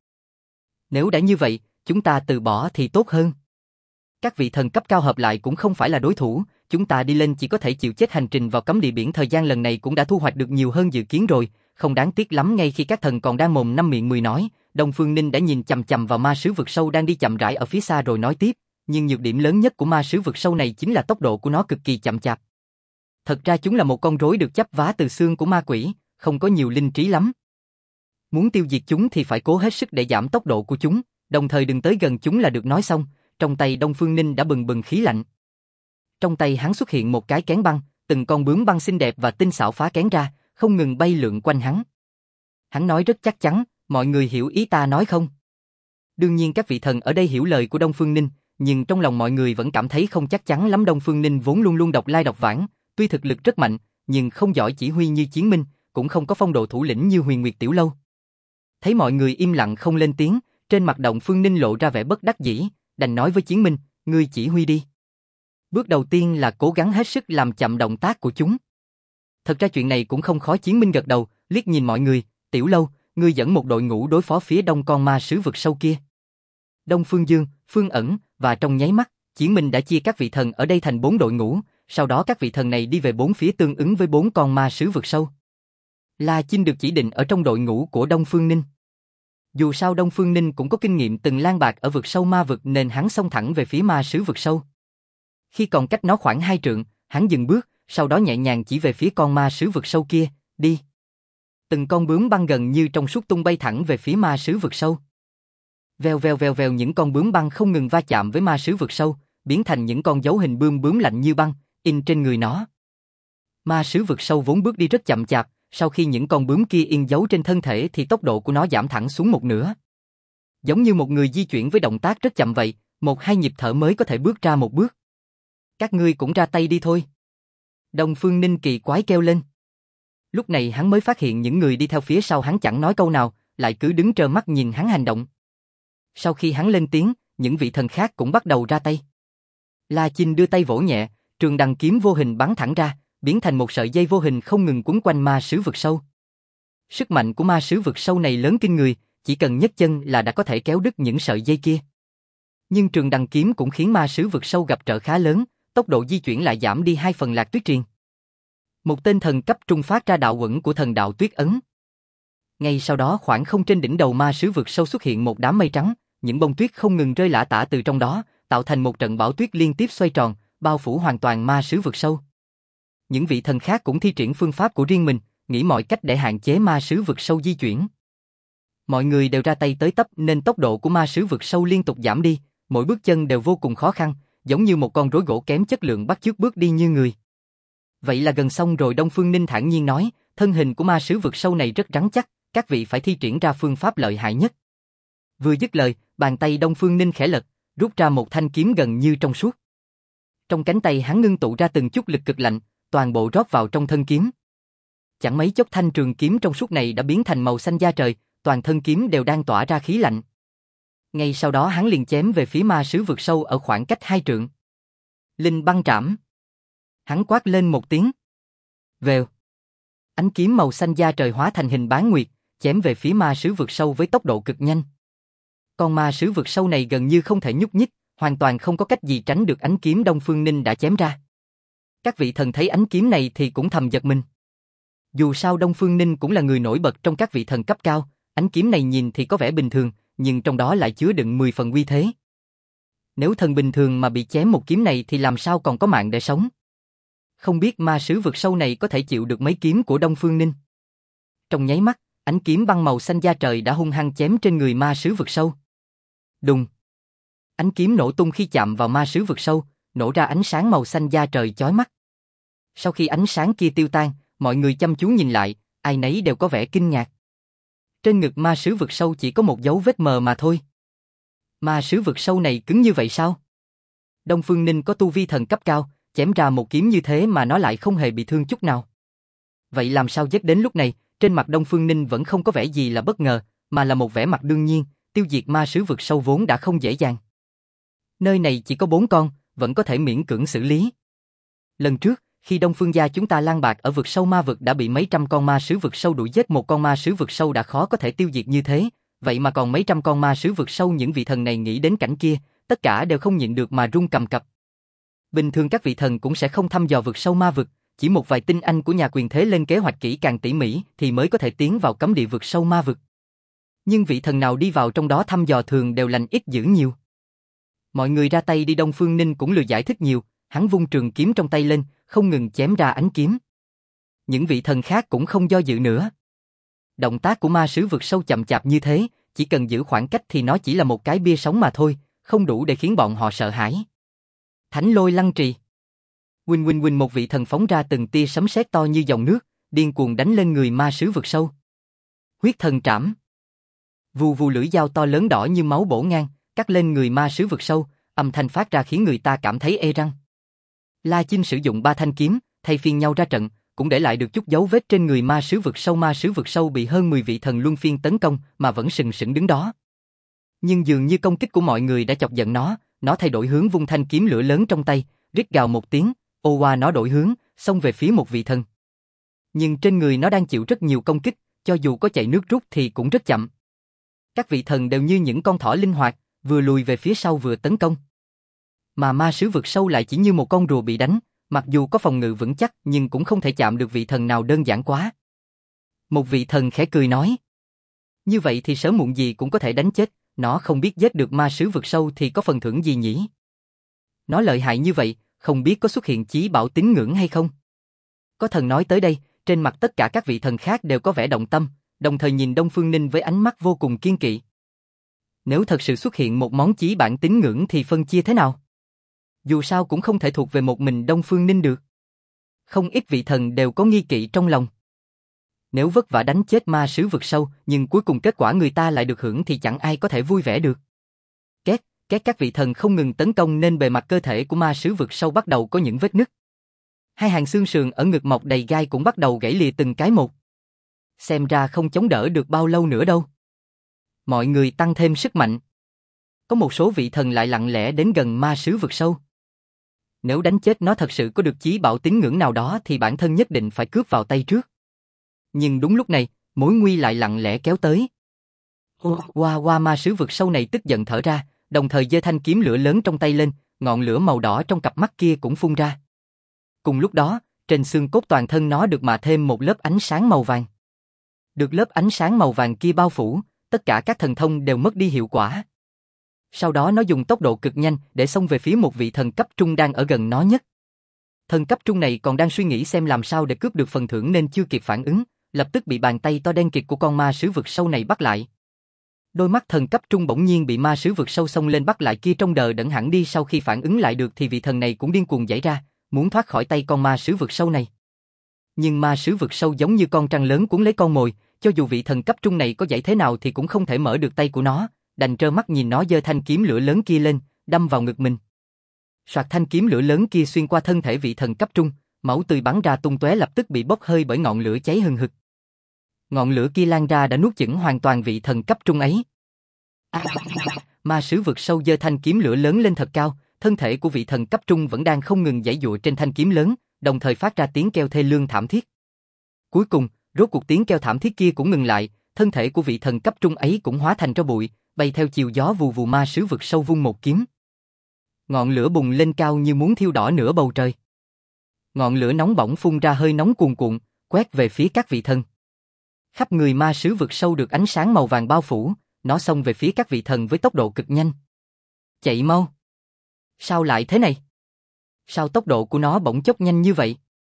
Nếu đã như vậy, chúng ta từ bỏ thì tốt hơn. Các vị thần cấp cao hợp lại cũng không phải là đối thủ, chúng ta đi lên chỉ có thể chịu chết. Hành trình vào cấm địa biển thời gian lần này cũng đã thu hoạch được nhiều hơn dự kiến rồi, không đáng tiếc lắm. Ngay khi các thần còn đang mồm năm miệng mười nói, Đông Phương Ninh đã nhìn chằm chằm vào ma sứ vực sâu đang đi chậm rãi ở phía xa rồi nói tiếp, nhưng nhược điểm lớn nhất của ma sứ vực sâu này chính là tốc độ của nó cực kỳ chậm chạp. Thật ra chúng là một con rối được chắp vá từ xương của ma quỷ, không có nhiều linh trí lắm. Muốn tiêu diệt chúng thì phải cố hết sức để giảm tốc độ của chúng, đồng thời đừng tới gần chúng là được. Nói xong, trong tay Đông Phương Ninh đã bừng bừng khí lạnh. Trong tay hắn xuất hiện một cái kén băng, từng con bướm băng xinh đẹp và tinh xảo phá kén ra, không ngừng bay lượn quanh hắn. Hắn nói rất chắc chắn, mọi người hiểu ý ta nói không? Đương nhiên các vị thần ở đây hiểu lời của Đông Phương Ninh, nhưng trong lòng mọi người vẫn cảm thấy không chắc chắn lắm. Đông Phương Ninh vốn luôn luôn độc lai độc vãng, tuy thực lực rất mạnh, nhưng không giỏi chỉ huy như Chiến Minh, cũng không có phong độ thủ lĩnh như Huyền Nguyệt Tiểu Lâu. Thấy mọi người im lặng không lên tiếng, trên mặt Đông Phương Ninh lộ ra vẻ bất đắc dĩ, đành nói với Chiến Minh, ngươi chỉ huy đi. Bước đầu tiên là cố gắng hết sức làm chậm động tác của chúng. Thật ra chuyện này cũng không khó. Chiến Minh gật đầu, liếc nhìn mọi người, Tiểu Lâu, ngươi dẫn một đội ngũ đối phó phía đông con ma sứ vực sâu kia. Đông Phương Dương, Phương Ẩn, và trong nháy mắt, Chiến Minh đã chia các vị thần ở đây thành bốn đội ngũ, sau đó các vị thần này đi về bốn phía tương ứng với bốn con ma sứ vực sâu. La Chinh được chỉ định ở trong đội ngũ của Đông Phương Ninh. Dù sao Đông Phương Ninh cũng có kinh nghiệm từng lang bạc ở vực sâu ma vực nên hắn xông thẳng về phía ma sứ vực sâu. Khi còn cách nó khoảng hai trượng, hắn dừng bước, sau đó nhẹ nhàng chỉ về phía con ma sứ vực sâu kia, đi. Từng con bướm băng gần như trong suốt tung bay thẳng về phía ma sứ vực sâu. Vèo vèo vèo vèo, những con bướm băng không ngừng va chạm với ma sứ vực sâu, biến thành những con dấu hình bươm bướm lạnh như băng, in trên người nó. Ma sứ vực sâu vốn bước đi rất chậm chạp, sau khi những con bướm kia in dấu trên thân thể thì tốc độ của nó giảm thẳng xuống một nửa. Giống như một người di chuyển với động tác rất chậm vậy, một hai nhịp thở mới có thể bước ra một bước. Các ngươi cũng ra tay đi thôi. Đông Phương Ninh kỳ quái kêu lên. Lúc này hắn mới phát hiện những người đi theo phía sau hắn chẳng nói câu nào, lại cứ đứng trơ mắt nhìn hắn hành động. Sau khi hắn lên tiếng, những vị thần khác cũng bắt đầu ra tay. La Chinh đưa tay vỗ nhẹ, trường đằng kiếm vô hình bắn thẳng ra, biến thành một sợi dây vô hình không ngừng quấn quanh ma sứ vực sâu. Sức mạnh của ma sứ vực sâu này lớn kinh người, chỉ cần nhấc chân là đã có thể kéo đứt những sợi dây kia. Nhưng trường đằng kiếm cũng khiến ma sứ vực sâu gặp trở khá lớn, tốc độ di chuyển lại giảm đi hai phần. Lạc Tuyết Triền. Một tên thần cấp trung phát ra đạo uẩn của thần đạo Tuyết Ấn. Ngay sau đó khoảng không trên đỉnh đầu ma sứ vực sâu xuất hiện một đám mây trắng, những bông tuyết không ngừng rơi lả tả từ trong đó, tạo thành một trận bão tuyết liên tiếp xoay tròn, bao phủ hoàn toàn ma sứ vực sâu. Những vị thần khác cũng thi triển phương pháp của riêng mình, nghĩ mọi cách để hạn chế ma sứ vực sâu di chuyển. Mọi người đều ra tay tới tấp nên tốc độ của ma sứ vực sâu liên tục giảm đi, mỗi bước chân đều vô cùng khó khăn, giống như một con rối gỗ kém chất lượng bắt chước bước đi như người. Vậy là gần xong rồi. Đông Phương Ninh thản nhiên nói, thân hình của ma sứ vực sâu này rất rắn chắc, các vị phải thi triển ra phương pháp lợi hại nhất. Vừa dứt lời, bàn tay Đông Phương Ninh khẽ lật, rút ra một thanh kiếm gần như trong suốt. Trong cánh tay hắn ngưng tụ ra từng chút lực cực lạnh, toàn bộ rót vào trong thân kiếm. Chẳng mấy chốc thanh trường kiếm trong suốt này đã biến thành màu xanh da trời, toàn thân kiếm đều đang tỏa ra khí lạnh. Ngay sau đó hắn liền chém về phía ma sứ vực sâu ở khoảng cách hai trượng. Linh băng trảm. Hắn quát lên một tiếng. Vèo. Ánh kiếm màu xanh da trời hóa thành hình bán nguyệt, chém về phía ma sứ vực sâu với tốc độ cực nhanh. Con ma sứ vực sâu này gần như không thể nhúc nhích, hoàn toàn không có cách gì tránh được ánh kiếm Đông Phương Ninh đã chém ra. Các vị thần thấy ánh kiếm này thì cũng thầm giật mình. Dù sao Đông Phương Ninh cũng là người nổi bật trong các vị thần cấp cao, ánh kiếm này nhìn thì có vẻ bình thường, nhưng trong đó lại chứa đựng mười phần uy thế. Nếu thần bình thường mà bị chém một kiếm này thì làm sao còn có mạng để sống? Không biết ma sứ vực sâu này có thể chịu được mấy kiếm của Đông Phương Ninh. Trong nháy mắt, ánh kiếm băng màu xanh da trời đã hung hăng chém trên người ma sứ vực sâu. Đùng! Ánh kiếm nổ tung khi chạm vào ma sứ vực sâu, nổ ra ánh sáng màu xanh da trời chói mắt. Sau khi ánh sáng kia tiêu tan, mọi người chăm chú nhìn lại, ai nấy đều có vẻ kinh ngạc. Trên ngực ma sứ vực sâu chỉ có một dấu vết mờ mà thôi. Ma sứ vực sâu này cứng như vậy sao? Đông Phương Ninh có tu vi thần cấp cao, chém ra một kiếm như thế mà nó lại không hề bị thương chút nào. Vậy làm sao giết đến lúc này, trên mặt Đông Phương Ninh vẫn không có vẻ gì là bất ngờ, mà là một vẻ mặt đương nhiên, tiêu diệt ma sứ vực sâu vốn đã không dễ dàng. Nơi này chỉ có bốn con, vẫn có thể miễn cưỡng xử lý. Lần trước, khi Đông Phương gia chúng ta lang bạc ở vực sâu ma vực đã bị mấy trăm con ma sứ vực sâu đuổi giết, một con ma sứ vực sâu đã khó có thể tiêu diệt như thế, vậy mà còn mấy trăm con ma sứ vực sâu. Những vị thần này nghĩ đến cảnh kia, tất cả đều không nhịn được mà run cầm cập. Bình thường các vị thần cũng sẽ không thăm dò vực sâu ma vực, chỉ một vài tinh anh của nhà quyền thế lên kế hoạch kỹ càng tỉ mỉ thì mới có thể tiến vào cấm địa vực sâu ma vực. Nhưng vị thần nào đi vào trong đó thăm dò thường đều lành ít dữ nhiều. Mọi người ra tay đi. Đông Phương Ninh cũng lười giải thích nhiều, hắn vung trường kiếm trong tay lên, không ngừng chém ra ánh kiếm. Những vị thần khác cũng không do dự nữa. Động tác của ma sứ vực sâu chậm chạp như thế, chỉ cần giữ khoảng cách thì nó chỉ là một cái bia sống mà thôi, không đủ để khiến bọn họ sợ hãi. Thánh lôi lăng trì. Huỳnh huỳnh huỳnh, một vị thần phóng ra từng tia sấm sét to như dòng nước, điên cuồng đánh lên người ma sứ vực sâu. Huyết thần trảm. Vù vù, lưỡi dao to lớn đỏ như máu bổ ngang, cắt lên người ma sứ vực sâu, âm thanh phát ra khiến người ta cảm thấy ê răng. La Chinh sử dụng ba thanh kiếm, thay phiên nhau ra trận, cũng để lại được chút dấu vết trên người ma sứ vực sâu. Ma sứ vực sâu bị hơn mười vị thần luân phiên tấn công mà vẫn sừng sững đứng đó. Nhưng dường như công kích của mọi người đã chọc giận nó, nó thay đổi hướng vung thanh kiếm lửa lớn trong tay, rít gào một tiếng, Owa nó đổi hướng, xông về phía một vị thần. Nhưng trên người nó đang chịu rất nhiều công kích, cho dù có chạy nước rút thì cũng rất chậm. Các vị thần đều như những con thỏ linh hoạt, vừa lùi về phía sau vừa tấn công. Mà ma sứ vực sâu lại chỉ như một con rùa bị đánh, mặc dù có phòng ngự vững chắc nhưng cũng không thể chạm được vị thần nào đơn giản quá. Một vị thần khẽ cười nói. Như vậy thì sớm muộn gì cũng có thể đánh chết, nó không biết giết được ma sứ vực sâu thì có phần thưởng gì nhỉ? Nó lợi hại như vậy, không biết có xuất hiện chí bảo tín ngưỡng hay không? Có thần nói tới đây, trên mặt tất cả các vị thần khác đều có vẻ động tâm, đồng thời nhìn Đông Phương Ninh với ánh mắt vô cùng kiên kỵ. Nếu thật sự xuất hiện một món chí bản tín ngưỡng thì phân chia thế nào? Dù sao cũng không thể thuộc về một mình Đông Phương Ninh được. Không ít vị thần đều có nghi kỵ trong lòng. Nếu vất vả đánh chết ma sứ vực sâu, nhưng cuối cùng kết quả người ta lại được hưởng thì chẳng ai có thể vui vẻ được. Két, két các vị thần không ngừng tấn công nên bề mặt cơ thể của ma sứ vực sâu bắt đầu có những vết nứt. Hai hàng xương sườn ở ngực mọc đầy gai cũng bắt đầu gãy lìa từng cái một. Xem ra không chống đỡ được bao lâu nữa đâu. Mọi người tăng thêm sức mạnh. Có một số vị thần lại lặng lẽ đến gần ma sứ vực sâu. Nếu đánh chết nó thật sự có được chí bảo tín ngưỡng nào đó thì bản thân nhất định phải cướp vào tay trước. Nhưng đúng lúc này, mối nguy lại lặng lẽ kéo tới. Hoa hoa ma sứ vực sâu này tức giận thở ra, đồng thời giơ thanh kiếm lửa lớn trong tay lên, ngọn lửa màu đỏ trong cặp mắt kia cũng phun ra. Cùng lúc đó, trên xương cốt toàn thân nó được mạ thêm một lớp ánh sáng màu vàng. Được lớp ánh sáng màu vàng kia bao phủ, tất cả các thần thông đều mất đi hiệu quả. Sau đó nó dùng tốc độ cực nhanh để xông về phía một vị thần cấp trung đang ở gần nó nhất. Thần cấp trung này còn đang suy nghĩ xem làm sao để cướp được phần thưởng nên chưa kịp phản ứng, lập tức bị bàn tay to đen kịt của con ma sứ vực sâu này bắt lại. Đôi mắt thần cấp trung bỗng nhiên bị ma sứ vực sâu xông lên bắt lại kia trong đờ đẫn hẳn đi, sau khi phản ứng lại được thì vị thần này cũng điên cuồng giãy ra, muốn thoát khỏi tay con ma sứ vực sâu này. Nhưng ma sứ vực sâu giống như con trăng lớn cuốn lấy con mồi, cho dù vị thần cấp trung này có giãy thế nào thì cũng không thể mở được tay của nó, đành trơ mắt nhìn nó giơ thanh kiếm lửa lớn kia lên, đâm vào ngực mình. Soạt, thanh kiếm lửa lớn kia xuyên qua thân thể vị thần cấp trung, máu tươi bắn ra tung tóe, lập tức bị bốc hơi bởi ngọn lửa cháy hừng hực. Ngọn lửa kia lan ra đã nuốt chửng hoàn toàn vị thần cấp trung ấy. À, ma sứ vực sâu giơ thanh kiếm lửa lớn lên thật cao, thân thể của vị thần cấp trung vẫn đang không ngừng giãy giụa trên thanh kiếm lớn, đồng thời phát ra tiếng kêu thê lương thảm thiết. Cuối cùng, rốt cuộc tiếng kêu thảm thiết kia cũng ngừng lại, thân thể của vị thần cấp trung ấy cũng hóa thành tro bụi, bay theo chiều gió vù vù. Ma sứ vực sâu vung một kiếm. Ngọn lửa bùng lên cao như muốn thiêu đỏ nửa bầu trời. Ngọn lửa nóng bỏng phun ra hơi nóng cuồn cuộn, quét về phía các vị thần. Khắp người ma sứ vực sâu được ánh sáng màu vàng bao phủ, nó xông về phía các vị thần với tốc độ cực nhanh. Chạy mau! Sao lại thế này? Sao tốc độ của nó bỗng chốc nhanh như vậy?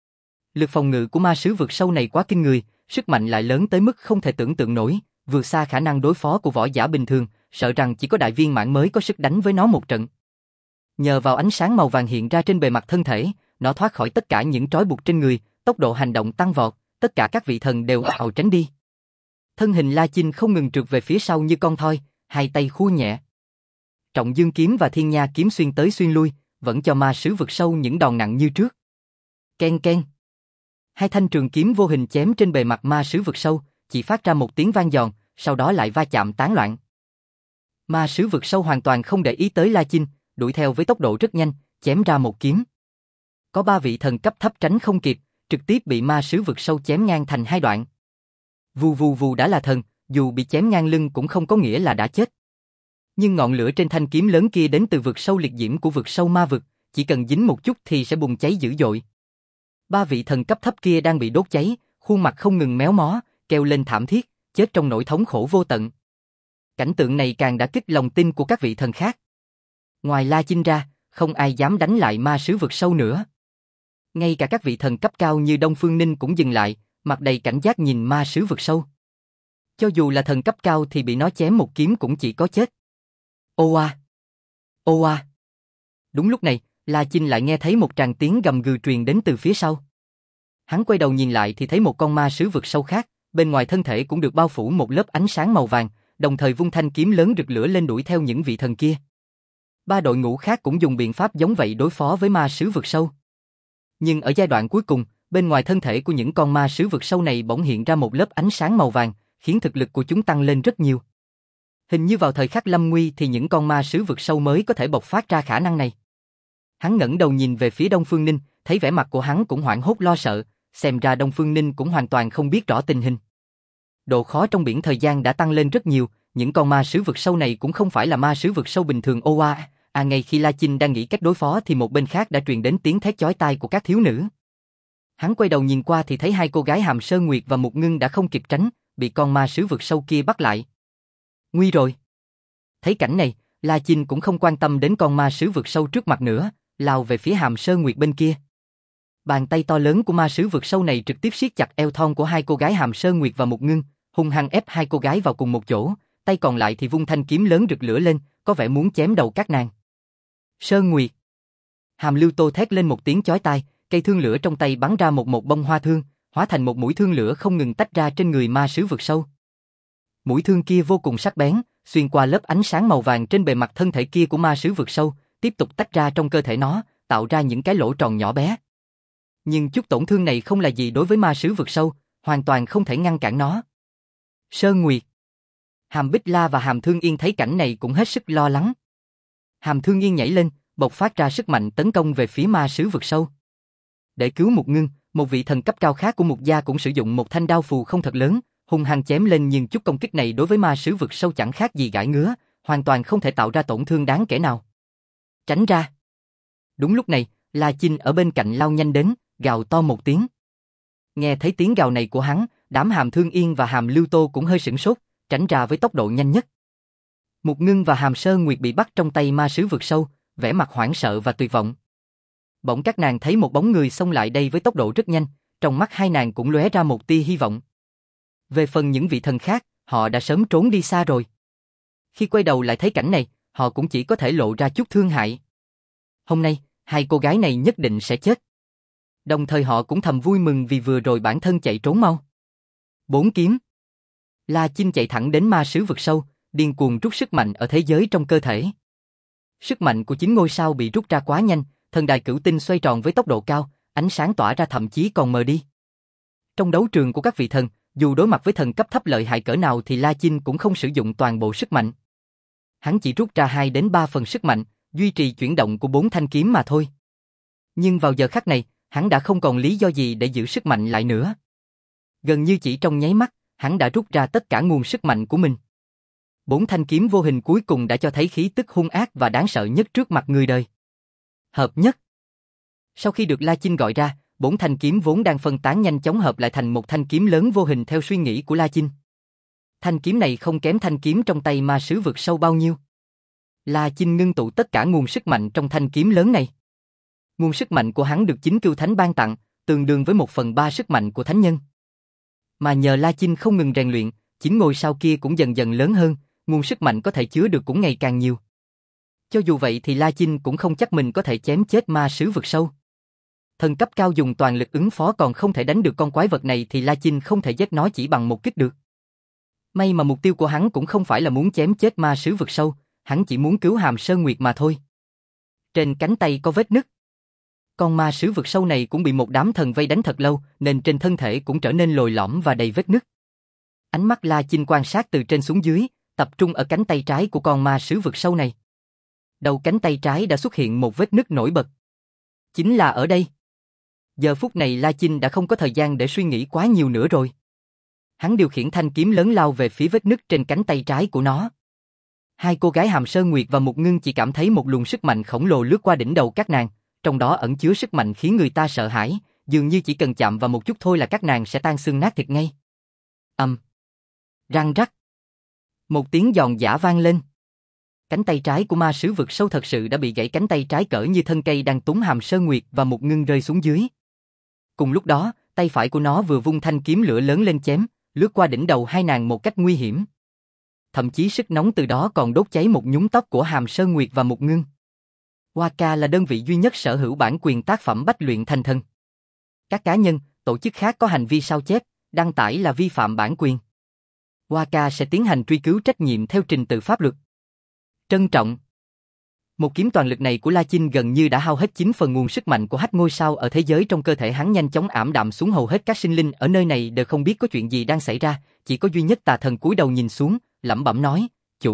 Lực phòng ngự của ma sứ vực sâu này quá kinh người, sức mạnh lại lớn tới mức không thể tưởng tượng nổi, vượt xa khả năng đối phó của võ giả bình thường, sợ rằng chỉ có đại viên mãn mới có sức đánh với nó một trận. Nhờ vào ánh sáng màu vàng hiện ra trên bề mặt thân thể, nó thoát khỏi tất cả những trói buộc trên người, tốc độ hành động tăng vọt, tất cả các vị thần đều ào tránh đi. Thân hình La Chinh không ngừng trượt về phía sau như con thoi, hai tay khua nhẹ. Trọng Dương kiếm và Thiên Nha kiếm xuyên tới xuyên lui, vẫn cho ma sứ vực sâu những đòn nặng như trước. Ken ken. Hai thanh trường kiếm vô hình chém trên bề mặt ma sứ vực sâu, chỉ phát ra một tiếng vang giòn, sau đó lại va chạm tán loạn. Ma sứ vực sâu hoàn toàn không để ý tới La Chinh, đuổi theo với tốc độ rất nhanh, chém ra một kiếm. Có ba vị thần cấp thấp tránh không kịp, trực tiếp bị ma sứ vực sâu chém ngang thành hai đoạn. Vù vù vù, đã là thần, dù bị chém ngang lưng cũng không có nghĩa là đã chết. Nhưng ngọn lửa trên thanh kiếm lớn kia đến từ vực sâu liệt diễm của vực sâu ma vực, chỉ cần dính một chút thì sẽ bùng cháy dữ dội. Ba vị thần cấp thấp kia đang bị đốt cháy, khuôn mặt không ngừng méo mó, kêu lên thảm thiết, chết trong nỗi thống khổ vô tận. Cảnh tượng này càng đã kích lòng tin của các vị thần khác. Ngoài La Chinh ra, không ai dám đánh lại ma sứ vực sâu nữa. Ngay cả các vị thần cấp cao như Đông Phương Ninh cũng dừng lại, mặt đầy cảnh giác nhìn ma sứ vực sâu. Cho dù là thần cấp cao thì bị nó chém một kiếm cũng chỉ có chết. Ô a! Ô a! Đúng lúc này, La Chinh lại nghe thấy một tràng tiếng gầm gừ truyền đến từ phía sau. Hắn quay đầu nhìn lại thì thấy một con ma sứ vực sâu khác, bên ngoài thân thể cũng được bao phủ một lớp ánh sáng màu vàng, đồng thời vung thanh kiếm lớn rực lửa lên đuổi theo những vị thần kia. Ba đội ngũ khác cũng dùng biện pháp giống vậy đối phó với ma sứ vực sâu. Nhưng ở giai đoạn cuối cùng, bên ngoài thân thể của những con ma sứ vực sâu này bỗng hiện ra một lớp ánh sáng màu vàng, khiến thực lực của chúng tăng lên rất nhiều. Hình như vào thời khắc lâm nguy thì những con ma sứ vực sâu mới có thể bộc phát ra khả năng này. Hắn ngẩng đầu nhìn về phía Đông Phương Ninh, thấy vẻ mặt của hắn cũng hoảng hốt lo sợ, xem ra Đông Phương Ninh cũng hoàn toàn không biết rõ tình hình. Độ khó trong biển thời gian đã tăng lên rất nhiều, những con ma sứ vực sâu này cũng không phải là ma sứ vực sâu bình thường ô a. À ngay khi La Chinh đang nghĩ cách đối phó thì một bên khác đã truyền đến tiếng thét chói tai của các thiếu nữ. Hắn quay đầu nhìn qua thì thấy hai cô gái Hàm Sơn Nguyệt và Mục Ngưng đã không kịp tránh, bị con ma sứ vực sâu kia bắt lại. Nguy rồi. Thấy cảnh này, La Chinh cũng không quan tâm đến con ma sứ vực sâu trước mặt nữa, lao về phía Hàm Sơn Nguyệt bên kia. Bàn tay to lớn của ma sứ vực sâu này trực tiếp siết chặt eo thon của hai cô gái Hàm Sơn Nguyệt và Mục Ngưng, hung hăng ép hai cô gái vào cùng một chỗ, tay còn lại thì vung thanh kiếm lớn rực lửa lên, có vẻ muốn chém đầu các nàng. Sơn Nguyệt. Hàm Lưu Tô thét lên một tiếng chói tai, cây thương lửa trong tay bắn ra một một bông hoa thương, hóa thành một mũi thương lửa không ngừng tách ra trên người ma sứ vực sâu. Mũi thương kia vô cùng sắc bén, xuyên qua lớp ánh sáng màu vàng trên bề mặt thân thể kia của ma sứ vực sâu, tiếp tục tách ra trong cơ thể nó, tạo ra những cái lỗ tròn nhỏ bé. Nhưng chút tổn thương này không là gì đối với ma sứ vực sâu, hoàn toàn không thể ngăn cản nó. Sơn Nguyệt. Hàm Bích La và Hàm Thương Yên thấy cảnh này cũng hết sức lo lắng. Hàm Thương Yên nhảy lên, bộc phát ra sức mạnh tấn công về phía ma sứ vực sâu. Để cứu Mục Ngưng, một vị thần cấp cao khác của Mục gia cũng sử dụng một thanh đao phù không thật lớn, hung hăng chém lên, nhưng chút công kích này đối với ma sứ vực sâu chẳng khác gì gãi ngứa, hoàn toàn không thể tạo ra tổn thương đáng kể nào. Tránh ra. Đúng lúc này, La Chinh ở bên cạnh lao nhanh đến, gào to một tiếng. Nghe thấy tiếng gào này của hắn, đám Hàm Thương Yên và Hàm Lưu Tô cũng hơi sửng sốt, tránh ra với tốc độ nhanh nhất. Mục Ngưng và Hàm Sơn Nguyệt bị bắt trong tay ma sứ vực sâu, vẻ mặt hoảng sợ và tuyệt vọng. Bỗng các nàng thấy một bóng người xông lại đây với tốc độ rất nhanh, trong mắt hai nàng cũng lóe ra một tia hy vọng. Về phần những vị thần khác, họ đã sớm trốn đi xa rồi. Khi quay đầu lại thấy cảnh này, họ cũng chỉ có thể lộ ra chút thương hại. Hôm nay, hai cô gái này nhất định sẽ chết. Đồng thời họ cũng thầm vui mừng vì vừa rồi bản thân chạy trốn mau. Bốn kiếm. La Chinh chạy thẳng đến ma sứ vực sâu, điên cuồng rút sức mạnh ở thế giới trong cơ thể. Sức mạnh của chín ngôi sao bị rút ra quá nhanh, thần đài cửu tinh xoay tròn với tốc độ cao, ánh sáng tỏa ra thậm chí còn mờ đi. Trong đấu trường của các vị thần, dù đối mặt với thần cấp thấp lợi hại cỡ nào thì La Chinh cũng không sử dụng toàn bộ sức mạnh. Hắn chỉ rút ra hai đến ba phần sức mạnh, duy trì chuyển động của bốn thanh kiếm mà thôi. Nhưng vào giờ khắc này, hắn đã không còn lý do gì để giữ sức mạnh lại nữa. Gần như chỉ trong nháy mắt, hắn đã rút ra tất cả nguồn sức mạnh của mình. Bốn thanh kiếm vô hình cuối cùng đã cho thấy khí tức hung ác và đáng sợ nhất trước mặt người đời. Hợp nhất. Sau khi được La Chinh gọi ra, bốn thanh kiếm vốn đang phân tán nhanh chóng hợp lại thành một thanh kiếm lớn vô hình theo suy nghĩ của La Chinh. Thanh kiếm này không kém thanh kiếm trong tay ma sứ vực sâu bao nhiêu. La Chinh ngưng tụ tất cả nguồn sức mạnh trong thanh kiếm lớn này. Nguồn sức mạnh của hắn được chính cửu thánh ban tặng, tương đương với một phần ba sức mạnh của thánh nhân. Mà nhờ La Chinh không ngừng rèn luyện, chín ngôi sao kia cũng dần dần lớn hơn, nguồn sức mạnh có thể chứa được cũng ngày càng nhiều. Cho dù vậy thì La Chinh cũng không chắc mình có thể chém chết ma sứ vực sâu. Thần cấp cao dùng toàn lực ứng phó còn không thể đánh được con quái vật này thì La Chinh không thể giết nó chỉ bằng một kích được. May mà mục tiêu của hắn cũng không phải là muốn chém chết ma sứ vực sâu, hắn chỉ muốn cứu Hàm Sơn Nguyệt mà thôi. Trên cánh tay có vết nứt. Con ma sứ vực sâu này cũng bị một đám thần vây đánh thật lâu, nên trên thân thể cũng trở nên lồi lõm và đầy vết nứt. Ánh mắt La Chinh quan sát từ trên xuống dưới, tập trung ở cánh tay trái của con ma sứ vực sâu này. Đầu cánh tay trái đã xuất hiện một vết nứt nổi bật. Chính là ở đây. Giờ phút này La Chinh đã không có thời gian để suy nghĩ quá nhiều nữa rồi. Hắn điều khiển thanh kiếm lớn lao về phía vết nứt trên cánh tay trái của nó. Hai cô gái Hàm Sơn Nguyệt và Mục Ngưng chỉ cảm thấy một luồng sức mạnh khổng lồ lướt qua đỉnh đầu các nàng, trong đó ẩn chứa sức mạnh khiến người ta sợ hãi, dường như chỉ cần chạm vào một chút thôi là các nàng sẽ tan xương nát thịt ngay. Ầm. Um. Răng rắc. Một tiếng giòn giã vang lên. Cánh tay trái của ma sứ vực sâu thật sự đã bị gãy, cánh tay trái cỡ như thân cây đang túm Hàm Sơn Nguyệt và Mục Ngưng rơi xuống dưới. Cùng lúc đó, tay phải của nó vừa vung thanh kiếm lửa lớn lên chém, lướt qua đỉnh đầu hai nàng một cách nguy hiểm. Thậm chí sức nóng từ đó còn đốt cháy một nhúm tóc của Hàm Sơn Nguyệt và Mục Ngưng. Waka là đơn vị duy nhất sở hữu bản quyền tác phẩm Bách Luyện Thành Thần. Các cá nhân, tổ chức khác có hành vi sao chép, đăng tải là vi phạm bản quyền. Waka sẽ tiến hành truy cứu trách nhiệm theo trình tự pháp luật. Trân trọng. Một kiếm toàn lực này của La Chinh gần như đã hao hết chín phần nguồn sức mạnh của hắc ngôi sao ở thế giới trong cơ thể hắn, nhanh chóng ảm đạm xuống, hầu hết các sinh linh ở nơi này đều không biết có chuyện gì đang xảy ra, chỉ có duy nhất tà thần cúi đầu nhìn xuống, lẩm bẩm nói, chủ,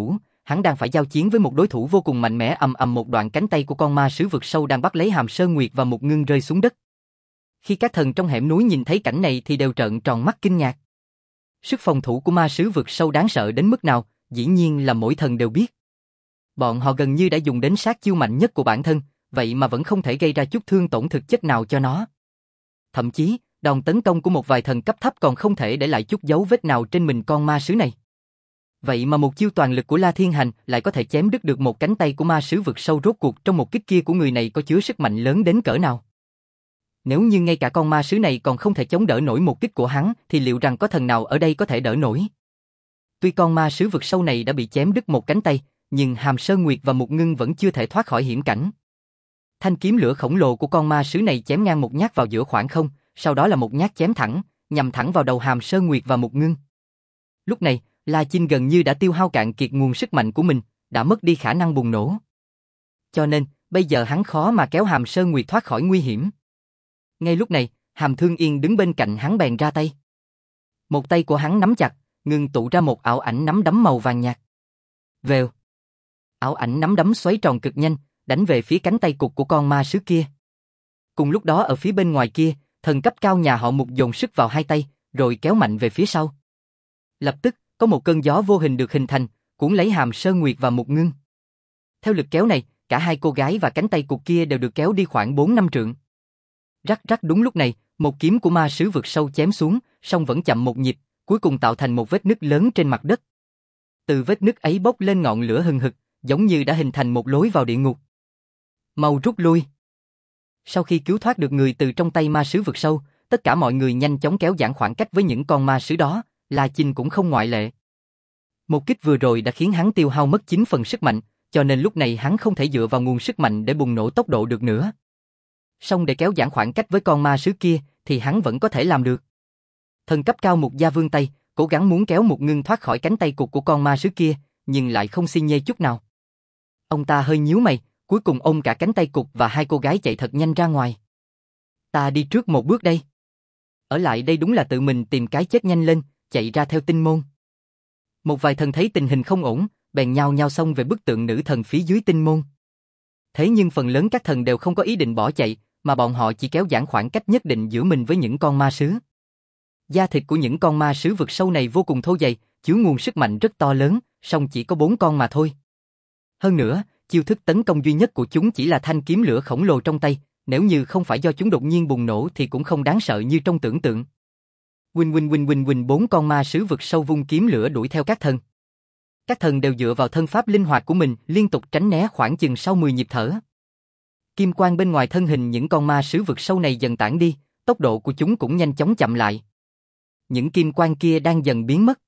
hắn đang phải giao chiến với một đối thủ vô cùng mạnh mẽ. Ầm ầm, một đoạn cánh tay của con ma sứ vực sâu đang bắt lấy Hàm Sơn Nguyệt và Mục Ngưng rơi xuống đất. Khi các thần trong hẻm núi nhìn thấy cảnh này thì đều trợn tròn mắt kinh ngạc. Sức phòng thủ của ma sứ vực sâu đáng sợ đến mức nào, dĩ nhiên là mỗi thần đều biết. Bọn họ gần như đã dùng đến sát chiêu mạnh nhất của bản thân, vậy mà vẫn không thể gây ra chút thương tổn thực chất nào cho nó. Thậm chí, đòn tấn công của một vài thần cấp thấp còn không thể để lại chút dấu vết nào trên mình con ma sứ này. Vậy mà một chiêu toàn lực của La Thiên Hành lại có thể chém đứt được một cánh tay của ma sứ vực sâu. Rốt cuộc trong một kích kia của người này có chứa sức mạnh lớn đến cỡ nào? Nếu như ngay cả con ma sứ này còn không thể chống đỡ nổi một kích của hắn, thì liệu rằng có thần nào ở đây có thể đỡ nổi? Tuy con ma sứ vực sâu này đã bị chém đứt một cánh tay, nhưng Hàm Sơn Nguyệt và Mục Ngưng vẫn chưa thể thoát khỏi hiểm cảnh. Thanh kiếm lửa khổng lồ của con ma sứ này chém ngang một nhát vào giữa khoảng không, sau đó là một nhát chém thẳng, nhằm thẳng vào đầu Hàm Sơn Nguyệt và Mục Ngưng. Lúc này, La Chinh gần như đã tiêu hao cạn kiệt nguồn sức mạnh của mình, đã mất đi khả năng bùng nổ. Cho nên, bây giờ hắn khó mà kéo Hàm Sơn Nguyệt thoát khỏi nguy hiểm. Ngay lúc này, Hàm Thương Yên đứng bên cạnh hắn bèn ra tay. Một tay của hắn nắm chặt, ngưng tụ ra một ảo ảnh nắm đấm màu vàng nhạt. Vèo. Ảo ảnh nắm đấm xoáy tròn cực nhanh, đánh về phía cánh tay cụt của con ma sứ kia. Cùng lúc đó ở phía bên ngoài kia, thần cấp cao nhà họ Mục dồn sức vào hai tay, rồi kéo mạnh về phía sau. Lập tức, có một cơn gió vô hình được hình thành, cuốn lấy Hàm Sơn Nguyệt và Mục Ngưng. Theo lực kéo này, cả hai cô gái và cánh tay cụt kia đều được kéo đi khoảng bốn năm trượng. Rắc rắc, đúng lúc này, một kiếm của ma sứ vực sâu chém xuống, song vẫn chậm một nhịp, cuối cùng tạo thành một vết nứt lớn trên mặt đất. Từ vết nứt ấy bốc lên ngọn lửa hừng hực, giống như đã hình thành một lối vào địa ngục. Mau rút lui. Sau khi cứu thoát được người từ trong tay ma sứ vực sâu, tất cả mọi người nhanh chóng kéo giãn khoảng cách với những con ma sứ đó, La Chinh cũng không ngoại lệ. Một kích vừa rồi đã khiến hắn tiêu hao mất chín phần sức mạnh, cho nên lúc này hắn không thể dựa vào nguồn sức mạnh để bùng nổ tốc độ được nữa. Song để kéo giãn khoảng cách với con ma sứ kia thì hắn vẫn có thể làm được. Thần cấp cao Mục Gia vươn tay, cố gắng muốn kéo Mục Ngưng thoát khỏi cánh tay cụt của con ma sứ kia, nhưng lại không xi nhê chút nào. Ông ta hơi nhíu mày, cuối cùng ôm cả cánh tay cụt và hai cô gái chạy thật nhanh ra ngoài. Ta đi trước một bước đây. Ở lại đây đúng là tự mình tìm cái chết, nhanh lên, chạy ra theo tinh môn. Một vài thần thấy tình hình không ổn, bèn nhao nhao xông về bức tượng nữ thần phía dưới tinh môn. Thế nhưng phần lớn các thần đều không có ý định bỏ chạy, mà bọn họ chỉ kéo giãn khoảng cách nhất định giữa mình với những con ma sứ. Da thịt của những con ma sứ vực sâu này vô cùng thô dày, chứa nguồn sức mạnh rất to lớn, song chỉ có bốn con mà thôi. Hơn nữa, chiêu thức tấn công duy nhất của chúng chỉ là thanh kiếm lửa khổng lồ trong tay, nếu như không phải do chúng đột nhiên bùng nổ thì cũng không đáng sợ như trong tưởng tượng. Quỳnh quỳnh quỳnh quỳnh quỳnh, bốn con ma sứ vực sâu vung kiếm lửa đuổi theo các thần. Các thần đều dựa vào thân pháp linh hoạt của mình, liên tục tránh né khoảng chừng sau mười nhịp thở. Kim quang bên ngoài thân hình những con ma sứ vực sâu này dần tản đi, tốc độ của chúng cũng nhanh chóng chậm lại. Những kim quang kia đang dần biến mất.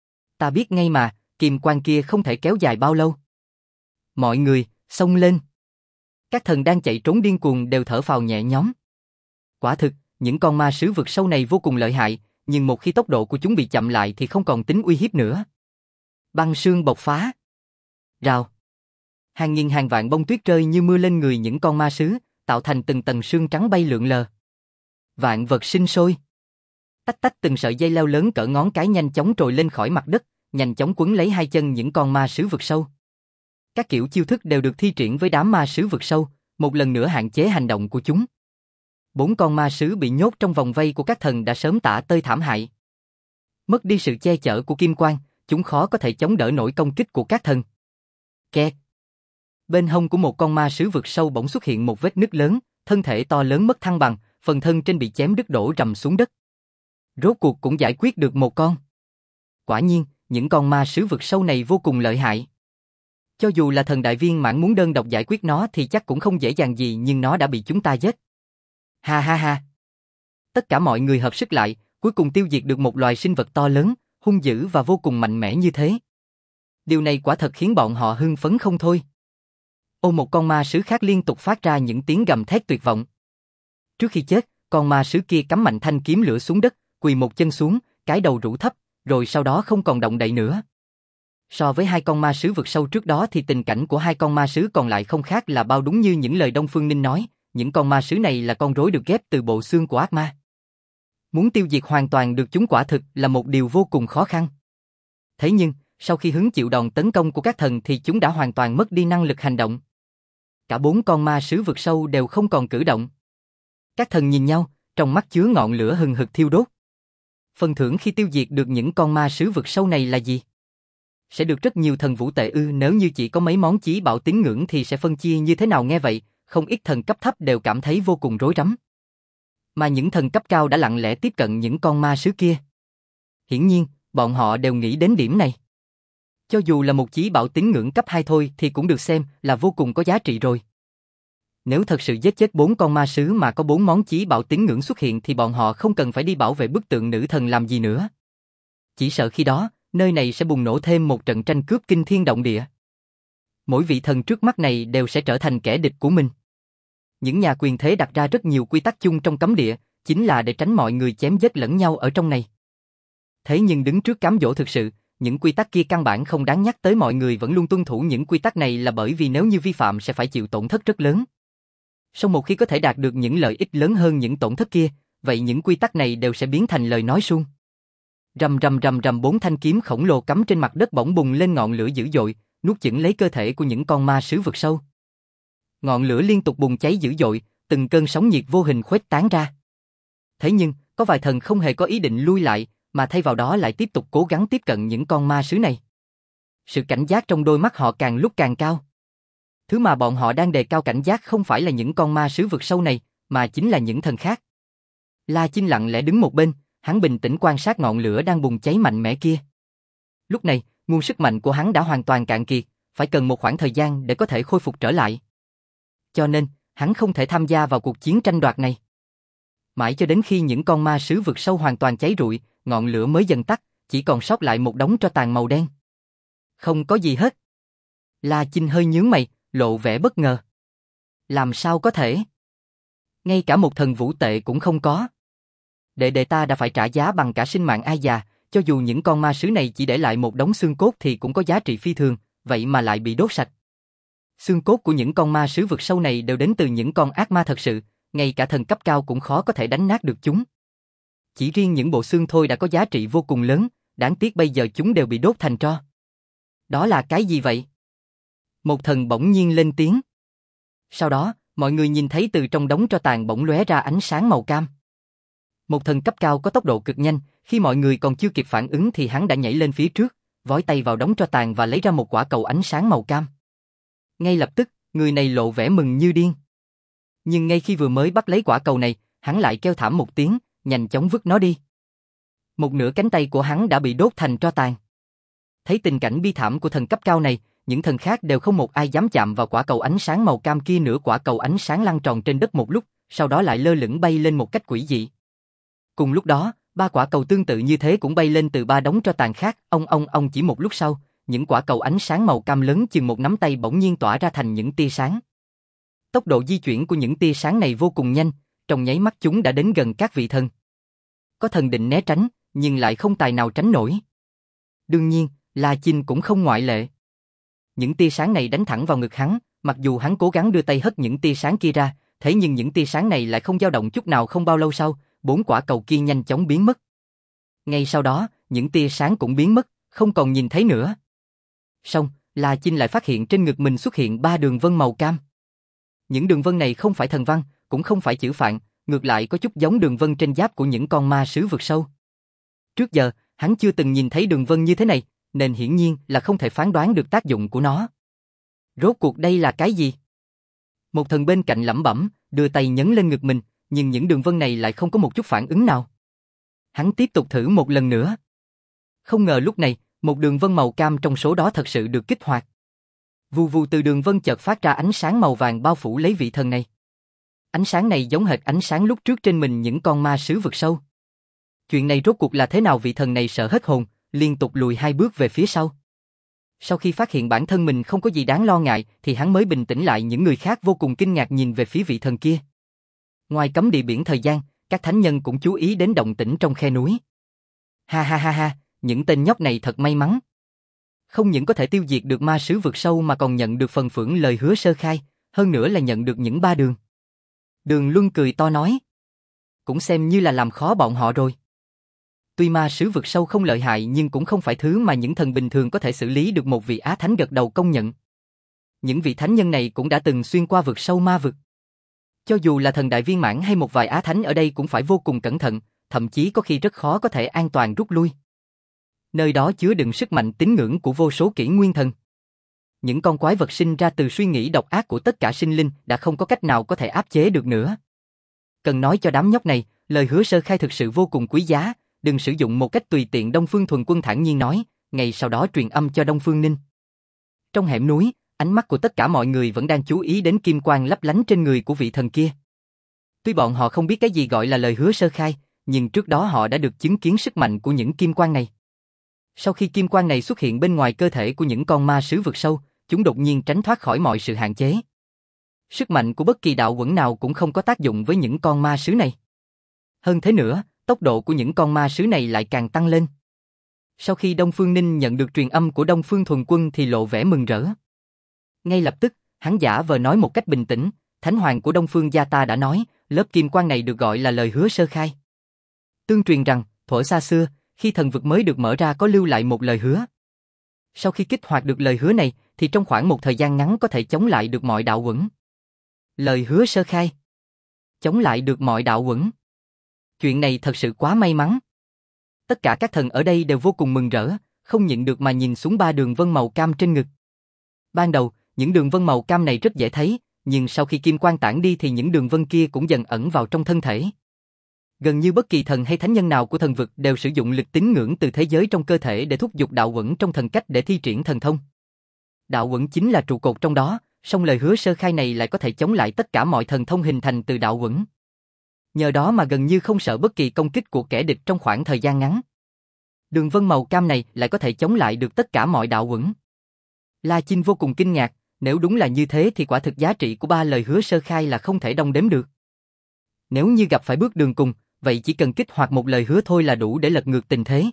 Ta biết ngay mà, kim quang kia không thể kéo dài bao lâu. Mọi người, xông lên. Các thần đang chạy trốn điên cuồng đều thở phào nhẹ nhõm. Quả thực, những con ma sứ vực sâu này vô cùng lợi hại, nhưng một khi tốc độ của chúng bị chậm lại thì không còn tính uy hiếp nữa. Băng sương bộc phá. Rào. Hàng nghìn hàng vạn bông tuyết rơi như mưa lên người những con ma sứ, tạo thành từng tầng sương trắng bay lượn lờ. Vạn vật sinh sôi. Tách tách, từng sợi dây leo lớn cỡ ngón cái nhanh chóng trồi lên khỏi mặt đất, nhanh chóng quấn lấy hai chân những con ma sứ vực sâu. Các kiểu chiêu thức đều được thi triển với đám ma sứ vực sâu, một lần nữa hạn chế hành động của chúng. Bốn con ma sứ bị nhốt trong vòng vây của các thần đã sớm tả tơi thảm hại. Mất đi sự che chở của kim quang, chúng khó có thể chống đỡ nổi công kích của các thần. Kẹt. Bên hông của một con ma sứ vực sâu bỗng xuất hiện một vết nứt lớn, thân thể to lớn mất thăng bằng, phần thân trên bị chém đứt đổ rầm xuống đất. Rốt cuộc cũng giải quyết được một con. Quả nhiên, những con ma sứ vực sâu này vô cùng lợi hại. Cho dù là thần đại viên mãn muốn đơn độc giải quyết nó thì chắc cũng không dễ dàng gì, nhưng nó đã bị chúng ta giết. Ha ha ha. Tất cả mọi người hợp sức lại, cuối cùng tiêu diệt được một loài sinh vật to lớn, hung dữ và vô cùng mạnh mẽ như thế. Điều này quả thật khiến bọn họ hưng phấn không thôi. Ô, một con ma sứ khác liên tục phát ra những tiếng gầm thét tuyệt vọng. Trước khi chết, con ma sứ kia cắm mạnh thanh kiếm lửa xuống đất, quỳ một chân xuống, cái đầu rũ thấp, rồi sau đó không còn động đậy nữa. So với hai con ma sứ vực sâu trước đó thì tình cảnh của hai con ma sứ còn lại không khác là bao, đúng như những lời Đông Phương Ninh nói, những con ma sứ này là con rối được ghép từ bộ xương của ác ma. Muốn tiêu diệt hoàn toàn được chúng quả thực là một điều vô cùng khó khăn. Thế nhưng, sau khi hứng chịu đòn tấn công của các thần thì chúng đã hoàn toàn mất đi năng lực hành động. Cả bốn con ma sứ vực sâu đều không còn cử động. Các thần nhìn nhau, trong mắt chứa ngọn lửa hừng hực thiêu đốt. Phần thưởng khi tiêu diệt được những con ma sứ vực sâu này là gì? Sẽ được rất nhiều thần vũ tệ ư? Nếu như chỉ có mấy món chí bảo tín ngưỡng thì sẽ phân chia như thế nào? Nghe vậy, không ít thần cấp thấp đều cảm thấy vô cùng rối rắm. Mà những thần cấp cao đã lặng lẽ tiếp cận những con ma sứ kia. Hiển nhiên, bọn họ đều nghĩ đến điểm này. Cho dù là một chí bảo tín ngưỡng cấp hai thôi thì cũng được xem là vô cùng có giá trị rồi. Nếu thật sự giết chết bốn con ma sứ mà có bốn món chí bảo tín ngưỡng xuất hiện thì bọn họ không cần phải đi bảo vệ bức tượng nữ thần làm gì nữa. Chỉ sợ khi đó, nơi này sẽ bùng nổ thêm một trận tranh cướp kinh thiên động địa. Mỗi vị thần trước mắt này đều sẽ trở thành kẻ địch của mình. Những nhà quyền thế đặt ra rất nhiều quy tắc chung trong cấm địa, chính là để tránh mọi người chém giết lẫn nhau ở trong này. Thế nhưng đứng trước cám dỗ thực sự, những quy tắc kia căn bản không đáng nhắc tới, mọi người vẫn luôn tuân thủ những quy tắc này là bởi vì nếu như vi phạm sẽ phải chịu tổn thất rất lớn. Sau một khi có thể đạt được những lợi ích lớn hơn những tổn thất kia, vậy những quy tắc này đều sẽ biến thành lời nói suông. Rầm rầm rầm rầm, bốn thanh kiếm khổng lồ cắm trên mặt đất bỗng bùng lên ngọn lửa dữ dội, nuốt chửng lấy cơ thể của những con ma sứ vực sâu. Ngọn lửa liên tục bùng cháy dữ dội, từng cơn sóng nhiệt vô hình khuếch tán ra. Thế nhưng, có vài thần không hề có ý định lui lại, mà thay vào đó lại tiếp tục cố gắng tiếp cận những con ma sứ này. Sự cảnh giác trong đôi mắt họ càng lúc càng cao. Thứ mà bọn họ đang đề cao cảnh giác không phải là những con ma sứ vực sâu này, mà chính là những thần khác. La Chinh lặng lẽ đứng một bên, hắn bình tĩnh quan sát ngọn lửa đang bùng cháy mạnh mẽ kia. Lúc này, nguồn sức mạnh của hắn đã hoàn toàn cạn kiệt, phải cần một khoảng thời gian để có thể khôi phục trở lại. Cho nên, hắn không thể tham gia vào cuộc chiến tranh đoạt này. Mãi cho đến khi những con ma sứ vực sâu hoàn toàn cháy rụi, ngọn lửa mới dần tắt, chỉ còn sót lại một đống tro tàn màu đen. Không có gì hết. La Chinh hơi nhướng mày, lộ vẻ bất ngờ. Làm sao có thể? Ngay cả một thần vũ tệ cũng không có. Đệ đệ ta đã phải trả giá bằng cả sinh mạng ai già, cho dù những con ma sứ này chỉ để lại một đống xương cốt thì cũng có giá trị phi thường, vậy mà lại bị đốt sạch. Xương cốt của những con ma sứ vực sâu này đều đến từ những con ác ma thật sự, ngay cả thần cấp cao cũng khó có thể đánh nát được chúng. Chỉ riêng những bộ xương thôi đã có giá trị vô cùng lớn, đáng tiếc bây giờ chúng đều bị đốt thành tro. Đó là cái gì vậy? Một thần bỗng nhiên lên tiếng. Sau đó, mọi người nhìn thấy từ trong đống tro tàn bỗng lóe ra ánh sáng màu cam. Một thần cấp cao có tốc độ cực nhanh, khi mọi người còn chưa kịp phản ứng thì hắn đã nhảy lên phía trước, vói tay vào đống tro tàn và lấy ra một quả cầu ánh sáng màu cam. Ngay lập tức, người này lộ vẻ mừng như điên. Nhưng ngay khi vừa mới bắt lấy quả cầu này, hắn lại kêu thảm một tiếng, nhanh chóng vứt nó đi. Một nửa cánh tay của hắn đã bị đốt thành tro tàn. Thấy tình cảnh bi thảm của thần cấp cao này, những thần khác đều không một ai dám chạm vào quả cầu ánh sáng màu cam kia nữa. Quả cầu ánh sáng lăn tròn trên đất một lúc, sau đó lại lơ lửng bay lên một cách quỷ dị. Cùng lúc đó, ba quả cầu tương tự như thế cũng bay lên từ ba đống tro tàn khác. Ông ông ông chỉ một lúc sau, những quả cầu ánh sáng màu cam lớn chừng một nắm tay bỗng nhiên tỏa ra thành những tia sáng. Tốc độ di chuyển của những tia sáng này vô cùng nhanh, trong nháy mắt chúng đã đến gần các vị thần. Có thần định né tránh, nhưng lại không tài nào tránh nổi. Đương nhiên, La Chinh cũng không ngoại lệ. Những tia sáng này đánh thẳng vào ngực hắn, mặc dù hắn cố gắng đưa tay hất những tia sáng kia ra, thế nhưng những tia sáng này lại không dao động chút nào. Không bao lâu sau, bốn quả cầu kia nhanh chóng biến mất. Ngay sau đó, những tia sáng cũng biến mất, không còn nhìn thấy nữa. Xong, La Chinh lại phát hiện trên ngực mình xuất hiện ba đường vân màu cam. Những đường vân này không phải thần văn, cũng không phải chữ phạn, ngược lại có chút giống đường vân trên giáp của những con ma sứ vực sâu. Trước giờ, hắn chưa từng nhìn thấy đường vân như thế này, nên hiển nhiên là không thể phán đoán được tác dụng của nó. Rốt cuộc đây là cái gì? Một thần bên cạnh lẩm bẩm, đưa tay nhấn lên ngực mình, nhưng những đường vân này lại không có một chút phản ứng nào. Hắn tiếp tục thử một lần nữa. Không ngờ lúc này, một đường vân màu cam trong số đó thật sự được kích hoạt. Vù vù, từ đường vân chợt phát ra ánh sáng màu vàng bao phủ lấy vị thần này. Ánh sáng này giống hệt ánh sáng lúc trước trên mình những con ma sứ vực sâu. Chuyện này rốt cuộc là thế nào? Vị thần này sợ hết hồn, liên tục lùi hai bước về phía sau. Sau khi phát hiện bản thân mình không có gì đáng lo ngại thì hắn mới bình tĩnh lại. Những người khác vô cùng kinh ngạc nhìn về phía vị thần kia. Ngoài cấm địa biển thời gian, các thánh nhân cũng chú ý đến động tĩnh trong khe núi. Ha ha ha ha, những tên nhóc này thật may mắn. Không những có thể tiêu diệt được ma sứ vực sâu mà còn nhận được phần thưởng lời hứa sơ khai, hơn nữa là nhận được những ba đường. Đường Luân cười to nói. Cũng xem như là làm khó bọn họ rồi. Tuy ma sứ vực sâu không lợi hại nhưng cũng không phải thứ mà những thần bình thường có thể xử lý được, một vị Á Thánh gật đầu công nhận. Những vị thánh nhân này cũng đã từng xuyên qua vực sâu ma vực. Cho dù là thần đại viên mãn hay một vài Á Thánh ở đây cũng phải vô cùng cẩn thận, thậm chí có khi rất khó có thể an toàn rút lui. Nơi đó chứa đựng sức mạnh tín ngưỡng của vô số kỷ nguyên thần. Những con quái vật sinh ra từ suy nghĩ độc ác của tất cả sinh linh đã không có cách nào có thể áp chế được nữa. Cần nói cho đám nhóc này, lời hứa sơ khai thực sự vô cùng quý giá, đừng sử dụng một cách tùy tiện. Đông Phương Thuần Quân thản nhiên nói, ngày sau đó truyền âm cho Đông Phương Ninh. Trong hẻm núi, ánh mắt của tất cả mọi người vẫn đang chú ý đến kim quang lấp lánh trên người của vị thần kia. Tuy bọn họ không biết cái gì gọi là lời hứa sơ khai, nhưng trước đó họ đã được chứng kiến sức mạnh của những kim quang này. Sau khi kim quang này xuất hiện bên ngoài cơ thể của những con ma sứ vực sâu, chúng đột nhiên tránh thoát khỏi mọi sự hạn chế. Sức mạnh của bất kỳ đạo quẩn nào cũng không có tác dụng với những con ma sứ này. Hơn thế nữa, tốc độ của những con ma sứ này lại càng tăng lên. Sau khi Đông Phương Ninh nhận được truyền âm của Đông Phương Thuần Quân thì lộ vẻ mừng rỡ. Ngay lập tức, hắn giả vờ nói một cách bình tĩnh, Thánh Hoàng của Đông Phương gia ta đã nói, lớp kim quang này được gọi là lời hứa sơ khai. Tương truyền rằng, thuở xa xưa, khi thần vực mới được mở ra có lưu lại một lời hứa. Sau khi kích hoạt được lời hứa này, thì trong khoảng một thời gian ngắn có thể chống lại được mọi đạo quẩn. Lời hứa sơ khai. Chống lại được mọi đạo quẩn. Chuyện này thật sự quá may mắn. Tất cả các thần ở đây đều vô cùng mừng rỡ, không nhịn được mà nhìn xuống ba đường vân màu cam trên ngực. Ban đầu, những đường vân màu cam này rất dễ thấy, nhưng sau khi kim quang tản đi thì những đường vân kia cũng dần ẩn vào trong thân thể. Gần như bất kỳ thần hay thánh nhân nào của thần vực đều sử dụng lực tín ngưỡng từ thế giới trong cơ thể để thúc giục đạo quẩn trong thần cách để thi triển thần thông. Đạo quẩn chính là trụ cột trong đó, song lời hứa sơ khai này lại có thể chống lại tất cả mọi thần thông hình thành từ đạo quẩn. Nhờ đó mà gần như không sợ bất kỳ công kích của kẻ địch trong khoảng thời gian ngắn. Đường vân màu cam này lại có thể chống lại được tất cả mọi đạo quẩn. La Chinh vô cùng kinh ngạc, nếu đúng là như thế thì quả thực giá trị của ba lời hứa sơ khai là không thể đong đếm được. Nếu như gặp phải bước đường cùng, vậy chỉ cần kích hoạt một lời hứa thôi là đủ để lật ngược tình thế.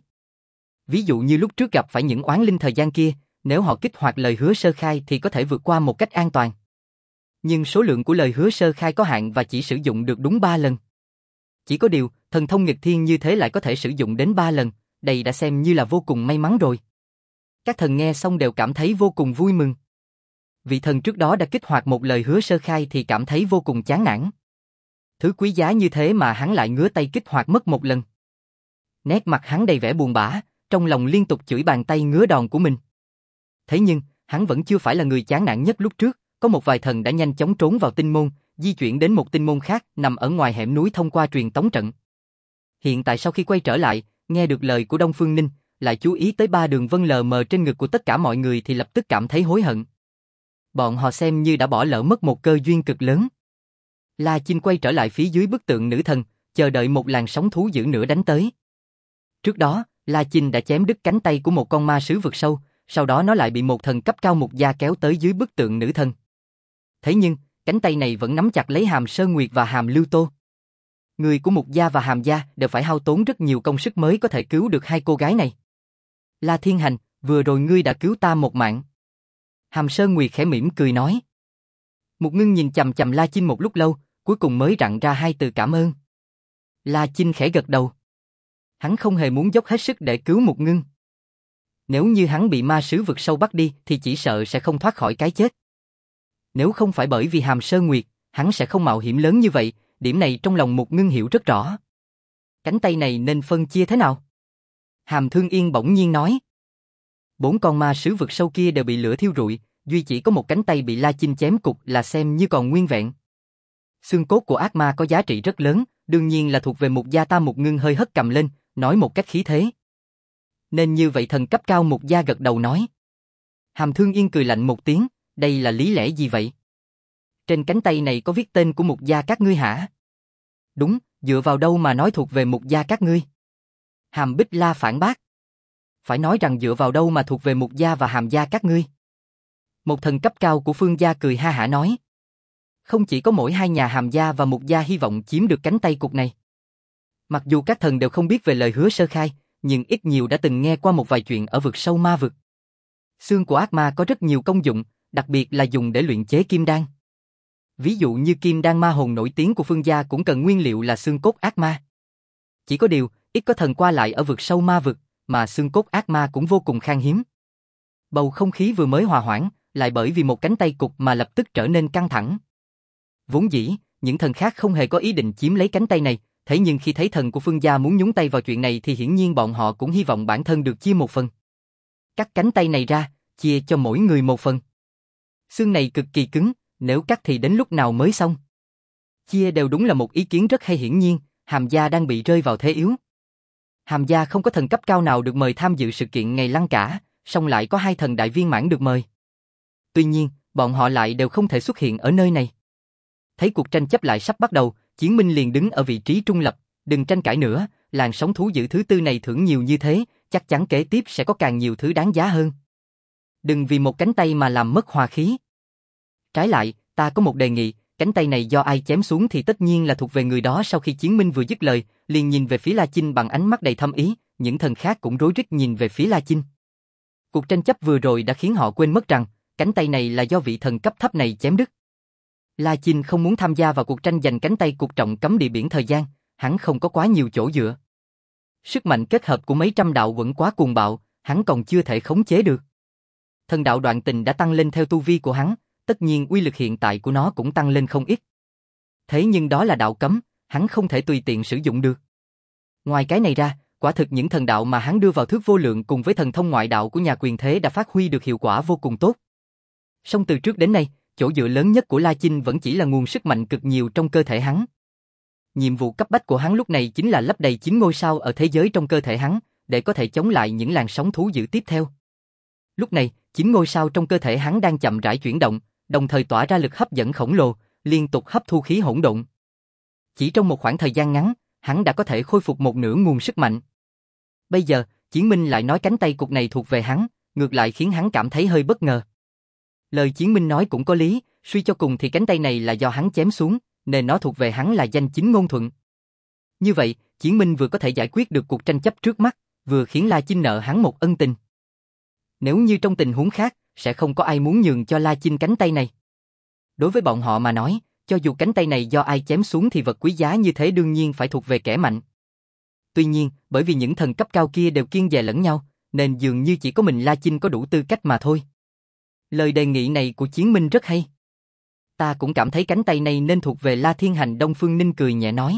Ví dụ như lúc trước gặp phải những oán linh thời gian kia, nếu họ kích hoạt lời hứa sơ khai thì có thể vượt qua một cách an toàn. Nhưng số lượng của lời hứa sơ khai có hạn và chỉ sử dụng được đúng ba lần. Chỉ có điều, thần thông nghịch thiên như thế lại có thể sử dụng đến ba lần, đây đã xem như là vô cùng may mắn rồi. Các thần nghe xong đều cảm thấy vô cùng vui mừng. Vị thần trước đó đã kích hoạt một lời hứa sơ khai thì cảm thấy vô cùng chán nản. Thứ quý giá như thế mà hắn lại ngứa tay kích hoạt mất một lần. Nét mặt hắn đầy vẻ buồn bã, trong lòng liên tục chửi bàn tay ngứa đòn của mình. Thế nhưng, hắn vẫn chưa phải là người chán nản nhất lúc trước, có một vài thần đã nhanh chóng trốn vào tinh môn, di chuyển đến một tinh môn khác nằm ở ngoài hẻm núi thông qua truyền tống trận. Hiện tại sau khi quay trở lại, nghe được lời của Đông Phương Ninh, lại chú ý tới ba đường vân lờ mờ trên ngực của tất cả mọi người thì lập tức cảm thấy hối hận. Bọn họ xem như đã bỏ lỡ mất một cơ duyên cực lớn. La Chinh quay trở lại phía dưới bức tượng nữ thần, chờ đợi một làn sóng thú dữ nữa đánh tới. Trước đó, La Chinh đã chém đứt cánh tay của một con ma sứ vực sâu, sau đó nó lại bị một thần cấp cao Mục Gia kéo tới dưới bức tượng nữ thần. Thế nhưng, cánh tay này vẫn nắm chặt lấy Hàm Sơn Nguyệt và Hàm Lưu Tô. Người của Mục Gia và Hàm Gia đều phải hao tốn rất nhiều công sức mới có thể cứu được hai cô gái này. La Thiên Hành, vừa rồi ngươi đã cứu ta một mạng. Hàm Sơn Nguyệt khẽ mỉm cười nói. Mục Ngưng nhìn chằm chằm La Chinh một lúc lâu, cuối cùng mới rặn ra hai từ cảm ơn. La Chinh khẽ gật đầu. Hắn không hề muốn dốc hết sức để cứu Mục Ngưng. Nếu như hắn bị ma sứ vực sâu bắt đi thì chỉ sợ sẽ không thoát khỏi cái chết. Nếu không phải bởi vì Hàm Sơn Nguyệt, hắn sẽ không mạo hiểm lớn như vậy, điểm này trong lòng Mục Ngưng hiểu rất rõ. Cánh tay này nên phân chia thế nào? Hàm Thương Yên bỗng nhiên nói. Bốn con ma sứ vực sâu kia đều bị lửa thiêu rụi, duy chỉ có một cánh tay bị La Chinh chém cục là xem như còn nguyên vẹn. Xương cốt của ác ma có giá trị rất lớn, đương nhiên là thuộc về Mục Gia ta. Mục Ngưng hơi hất cầm lên, nói một cách khí thế. Nên như vậy thần cấp cao Mục Gia gật đầu nói. Hàm Thương Yên cười lạnh một tiếng, đây là lý lẽ gì vậy? Trên cánh tay này có viết tên của Mục Gia các ngươi hả? Đúng, dựa vào đâu mà nói thuộc về Mục Gia các ngươi? Hàm Bích La phản bác. Phải nói rằng dựa vào đâu mà thuộc về Mục Gia và Hàm Gia các ngươi? Một thần cấp cao của Phương Gia cười ha hả nói. Không chỉ có mỗi hai nhà Hàm Gia và Mục Gia hy vọng chiếm được cánh tay cục này. Mặc dù các thần đều không biết về lời hứa sơ khai, nhưng ít nhiều đã từng nghe qua một vài chuyện ở vực sâu ma vực. Xương của ác ma có rất nhiều công dụng, đặc biệt là dùng để luyện chế kim đan. Ví dụ như kim đan ma hồn nổi tiếng của Phương Gia cũng cần nguyên liệu là xương cốt ác ma. Chỉ có điều, Ít có thần qua lại ở vực sâu ma vực, mà xương cốt ác ma cũng vô cùng khan hiếm. Bầu không khí vừa mới hòa hoãn, lại bởi vì một cánh tay cụt mà lập tức trở nên căng thẳng. Vốn dĩ, những thần khác không hề có ý định chiếm lấy cánh tay này, thế nhưng khi thấy thần của Phương gia muốn nhúng tay vào chuyện này thì hiển nhiên bọn họ cũng hy vọng bản thân được chia một phần. Cắt cánh tay này ra, chia cho mỗi người một phần. Xương này cực kỳ cứng, nếu cắt thì đến lúc nào mới xong. Chia đều đúng là một ý kiến rất hay, hiển nhiên, Hàm gia đang bị rơi vào thế yếu. Hàm gia không có thần cấp cao nào được mời tham dự sự kiện ngày lăng cả, song lại có hai thần đại viên mãn được mời. Tuy nhiên, bọn họ lại đều không thể xuất hiện ở nơi này. Thấy cuộc tranh chấp lại sắp bắt đầu, Chiến Minh liền đứng ở vị trí trung lập, đừng tranh cãi nữa, làn sóng thú dữ thứ tư này thưởng nhiều như thế, chắc chắn kế tiếp sẽ có càng nhiều thứ đáng giá hơn. Đừng vì một cánh tay mà làm mất hòa khí. Trái lại, ta có một đề nghị, cánh tay này do ai chém xuống thì tất nhiên là thuộc về người đó. Sau khi Chiến Minh vừa dứt lời, liền nhìn về phía La Chinh bằng ánh mắt đầy thâm ý, những thần khác cũng rối rít nhìn về phía La Chinh. Cuộc tranh chấp vừa rồi đã khiến họ quên mất rằng, cánh tay này là do vị thần cấp thấp này chém đứt. La Chinh không muốn tham gia vào cuộc tranh giành cánh tay cục trọng cấm địa biển thời gian, hắn không có quá nhiều chỗ dựa. Sức mạnh kết hợp của mấy trăm đạo vẫn quá cuồng bạo, hắn còn chưa thể khống chế được. Thần đạo đoạn tình đã tăng lên theo tu vi của hắn, tất nhiên uy lực hiện tại của nó cũng tăng lên không ít. Thế nhưng đó là đạo cấm, hắn không thể tùy tiện sử dụng được. Ngoài cái này ra, quả thực những thần đạo mà hắn đưa vào thước vô lượng cùng với thần thông ngoại đạo của nhà quyền thế đã phát huy được hiệu quả vô cùng tốt. Song từ trước đến nay, chỗ dựa lớn nhất của La Chinh vẫn chỉ là nguồn sức mạnh cực nhiều trong cơ thể hắn. Nhiệm vụ cấp bách của hắn lúc này chính là lấp đầy chín ngôi sao ở thế giới trong cơ thể hắn, để có thể chống lại những làn sóng thú dữ tiếp theo. Lúc này, chín ngôi sao trong cơ thể hắn đang chậm rãi chuyển động, đồng thời tỏa ra lực hấp dẫn khổng lồ, liên tục hấp thu khí hỗn độn. Chỉ trong một khoảng thời gian ngắn, hắn đã có thể khôi phục một nửa nguồn sức mạnh. Bây giờ, Chiến Minh lại nói cánh tay cục này thuộc về hắn, ngược lại khiến hắn cảm thấy hơi bất ngờ. Lời Chiến Minh nói cũng có lý, suy cho cùng thì cánh tay này là do hắn chém xuống, nên nó thuộc về hắn là danh chính ngôn thuận. Như vậy, Chiến Minh vừa có thể giải quyết được cuộc tranh chấp trước mắt, vừa khiến La Chinh nợ hắn một ân tình. Nếu như trong tình huống khác, sẽ không có ai muốn nhường cho La Chinh cánh tay này. Đối với bọn họ mà nói, cho dù cánh tay này do ai chém xuống thì vật quý giá như thế đương nhiên phải thuộc về kẻ mạnh. Tuy nhiên, bởi vì những thần cấp cao kia đều kiêng dè lẫn nhau, nên dường như chỉ có mình La Chinh có đủ tư cách mà thôi. Lời đề nghị này của Chiến Minh rất hay. Ta cũng cảm thấy cánh tay này nên thuộc về La Thiên Hành. Đông Phương Ninh cười nhẹ nói.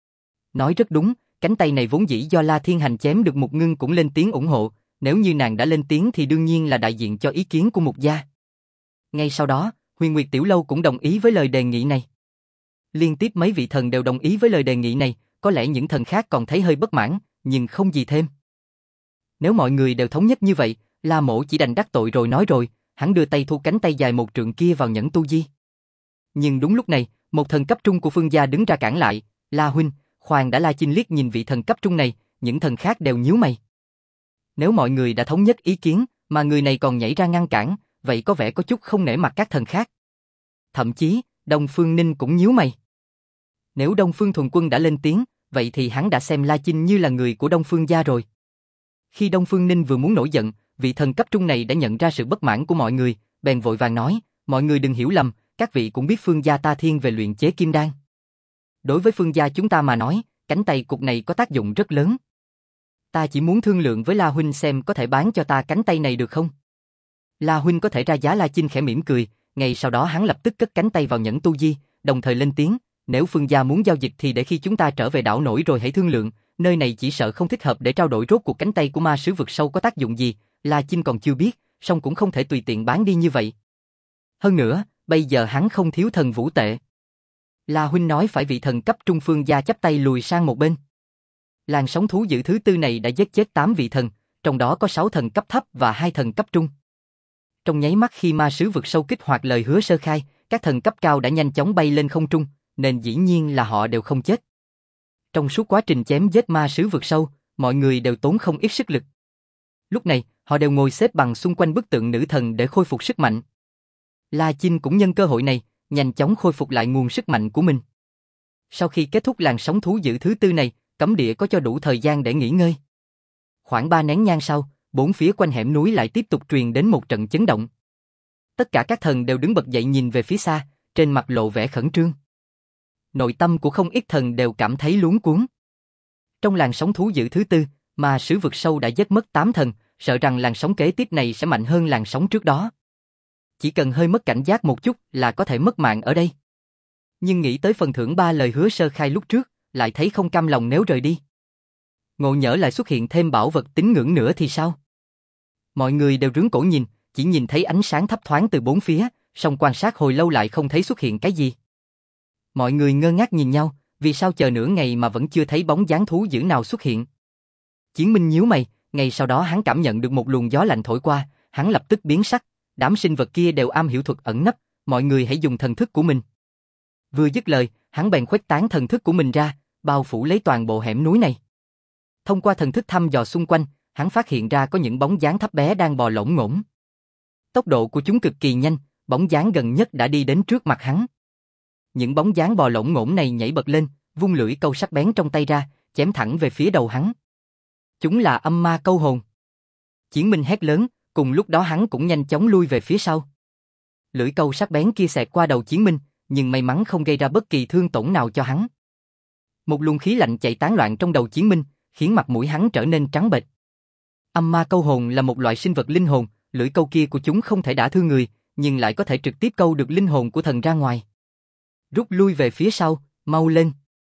Nói rất đúng, cánh tay này vốn dĩ do La Thiên Hành chém được. Mục Ngưng cũng lên tiếng ủng hộ, nếu như nàng đã lên tiếng thì đương nhiên là đại diện cho ý kiến của Mục gia. Ngay sau đó, Huyền Nguyệt Tiểu Lâu cũng đồng ý với lời đề nghị này. Liên tiếp mấy vị thần đều đồng ý với lời đề nghị này, có lẽ những thần khác còn thấy hơi bất mãn, nhưng không gì thêm. Nếu mọi người đều thống nhất như vậy, La Mỗ chỉ đành đắc tội rồi nói rồi, hắn đưa tay thu cánh tay dài một trượng kia vào nhẫn tu di. Nhưng đúng lúc này, một thần cấp trung của Phương gia đứng ra cản lại, La huynh, khoan đã. La Chinh liếc nhìn vị thần cấp trung này, những thần khác đều nhíu mày. Nếu mọi người đã thống nhất ý kiến, mà người này còn nhảy ra ngăn cản, vậy có vẻ có chút không nể mặt các thần khác. Thậm chí, Đông Phương Ninh cũng nhíu mày. Nếu Đông Phương Thuần Quân đã lên tiếng, vậy thì hắn đã xem La Chinh như là người của Đông Phương gia rồi. Khi Đông Phương Ninh vừa muốn nổi giận, vị thần cấp trung này đã nhận ra sự bất mãn của mọi người, bèn vội vàng nói, mọi người đừng hiểu lầm, các vị cũng biết Phương gia ta thiên về luyện chế kim đan. Đối với Phương gia chúng ta mà nói, cánh tay cục này có tác dụng rất lớn. Ta chỉ muốn thương lượng với La huynh xem có thể bán cho ta cánh tay này được không? La huynh có thể ra giá. La Chinh khẽ mỉm cười, ngay sau đó hắn lập tức cất cánh tay vào nhẫn tu di, đồng thời lên tiếng, nếu Phương gia muốn giao dịch thì để khi chúng ta trở về đảo nổi rồi hãy thương lượng, nơi này chỉ sợ không thích hợp để trao đổi. Rốt cuộc cánh tay của ma sứ vực sâu có tác dụng gì, La Chinh còn chưa biết, song cũng không thể tùy tiện bán đi như vậy. Hơn nữa, bây giờ hắn không thiếu thần vũ tệ. La huynh nói phải. Vị thần cấp trung Phương gia chắp tay lùi sang một bên. Làn sóng thú dữ thứ tư này đã giết chết tám vị thần, trong đó có sáu thần cấp thấp và hai thần cấp trung. Trong nháy mắt khi ma sứ vực sâu kích hoạt lời hứa sơ khai, các thần cấp cao đã nhanh chóng bay lên không trung, nên dĩ nhiên là họ đều không chết. Trong suốt quá trình chém giết ma sứ vực sâu, mọi người đều tốn không ít sức lực. Lúc này, họ đều ngồi xếp bằng xung quanh bức tượng nữ thần để khôi phục sức mạnh. La Chinh cũng nhân cơ hội này, nhanh chóng khôi phục lại nguồn sức mạnh của mình. Sau khi kết thúc làn sóng thú dữ thứ tư này, cấm địa có cho đủ thời gian để nghỉ ngơi. Khoảng ba nén nhang sau, bốn phía quanh hẻm núi lại tiếp tục truyền đến một trận chấn động. Tất cả các thần đều đứng bật dậy nhìn về phía xa, trên mặt lộ vẻ khẩn trương. Nội tâm của không ít thần đều cảm thấy luống cuống. Trong làn sóng thú dữ thứ tư, mà sử vực sâu đã giết mất tám thần, sợ rằng làn sóng kế tiếp này sẽ mạnh hơn làn sóng trước đó. Chỉ cần hơi mất cảnh giác một chút là có thể mất mạng ở đây. Nhưng nghĩ tới phần thưởng ba lời hứa sơ khai lúc trước, lại thấy không cam lòng nếu rời đi. Ngộ nhỡ lại xuất hiện thêm bảo vật tín ngưỡng nữa thì sao? Mọi người đều rướng cổ nhìn, chỉ nhìn thấy ánh sáng thấp thoáng từ bốn phía, song quan sát hồi lâu lại không thấy xuất hiện cái gì. Mọi người ngơ ngác nhìn nhau, vì sao chờ nửa ngày mà vẫn chưa thấy bóng dáng thú dữ nào xuất hiện. Chiến Minh nhíu mày, ngay sau đó hắn cảm nhận được một luồng gió lạnh thổi qua, hắn lập tức biến sắc, đám sinh vật kia đều am hiểu thuật ẩn nấp, mọi người hãy dùng thần thức của mình. Vừa dứt lời, hắn bèn khuếch tán thần thức của mình ra, bao phủ lấy toàn bộ hẻm núi này. Thông qua thần thức thăm dò xung quanh, hắn phát hiện ra có những bóng dáng thấp bé đang bò lổn ngổn. Tốc độ của chúng cực kỳ nhanh, bóng dáng gần nhất đã đi đến trước mặt hắn. Những bóng dáng bò lổn ngổn này nhảy bật lên, vung lưỡi câu sắc bén trong tay ra, chém thẳng về phía đầu hắn. Chúng là âm ma câu hồn. Chiến Minh hét lớn, cùng lúc đó hắn cũng nhanh chóng lui về phía sau. Lưỡi câu sắc bén kia xẹt qua đầu Chiến Minh, nhưng may mắn không gây ra bất kỳ thương tổn nào cho hắn. Một luồng khí lạnh chạy tán loạn trong đầu Chiến Minh, khiến mặt mũi hắn trở nên trắng bệch. Âm ma câu hồn là một loại sinh vật linh hồn, lưỡi câu kia của chúng không thể đả thương người, nhưng lại có thể trực tiếp câu được linh hồn của thần ra ngoài. Rút lui về phía sau, mau lên.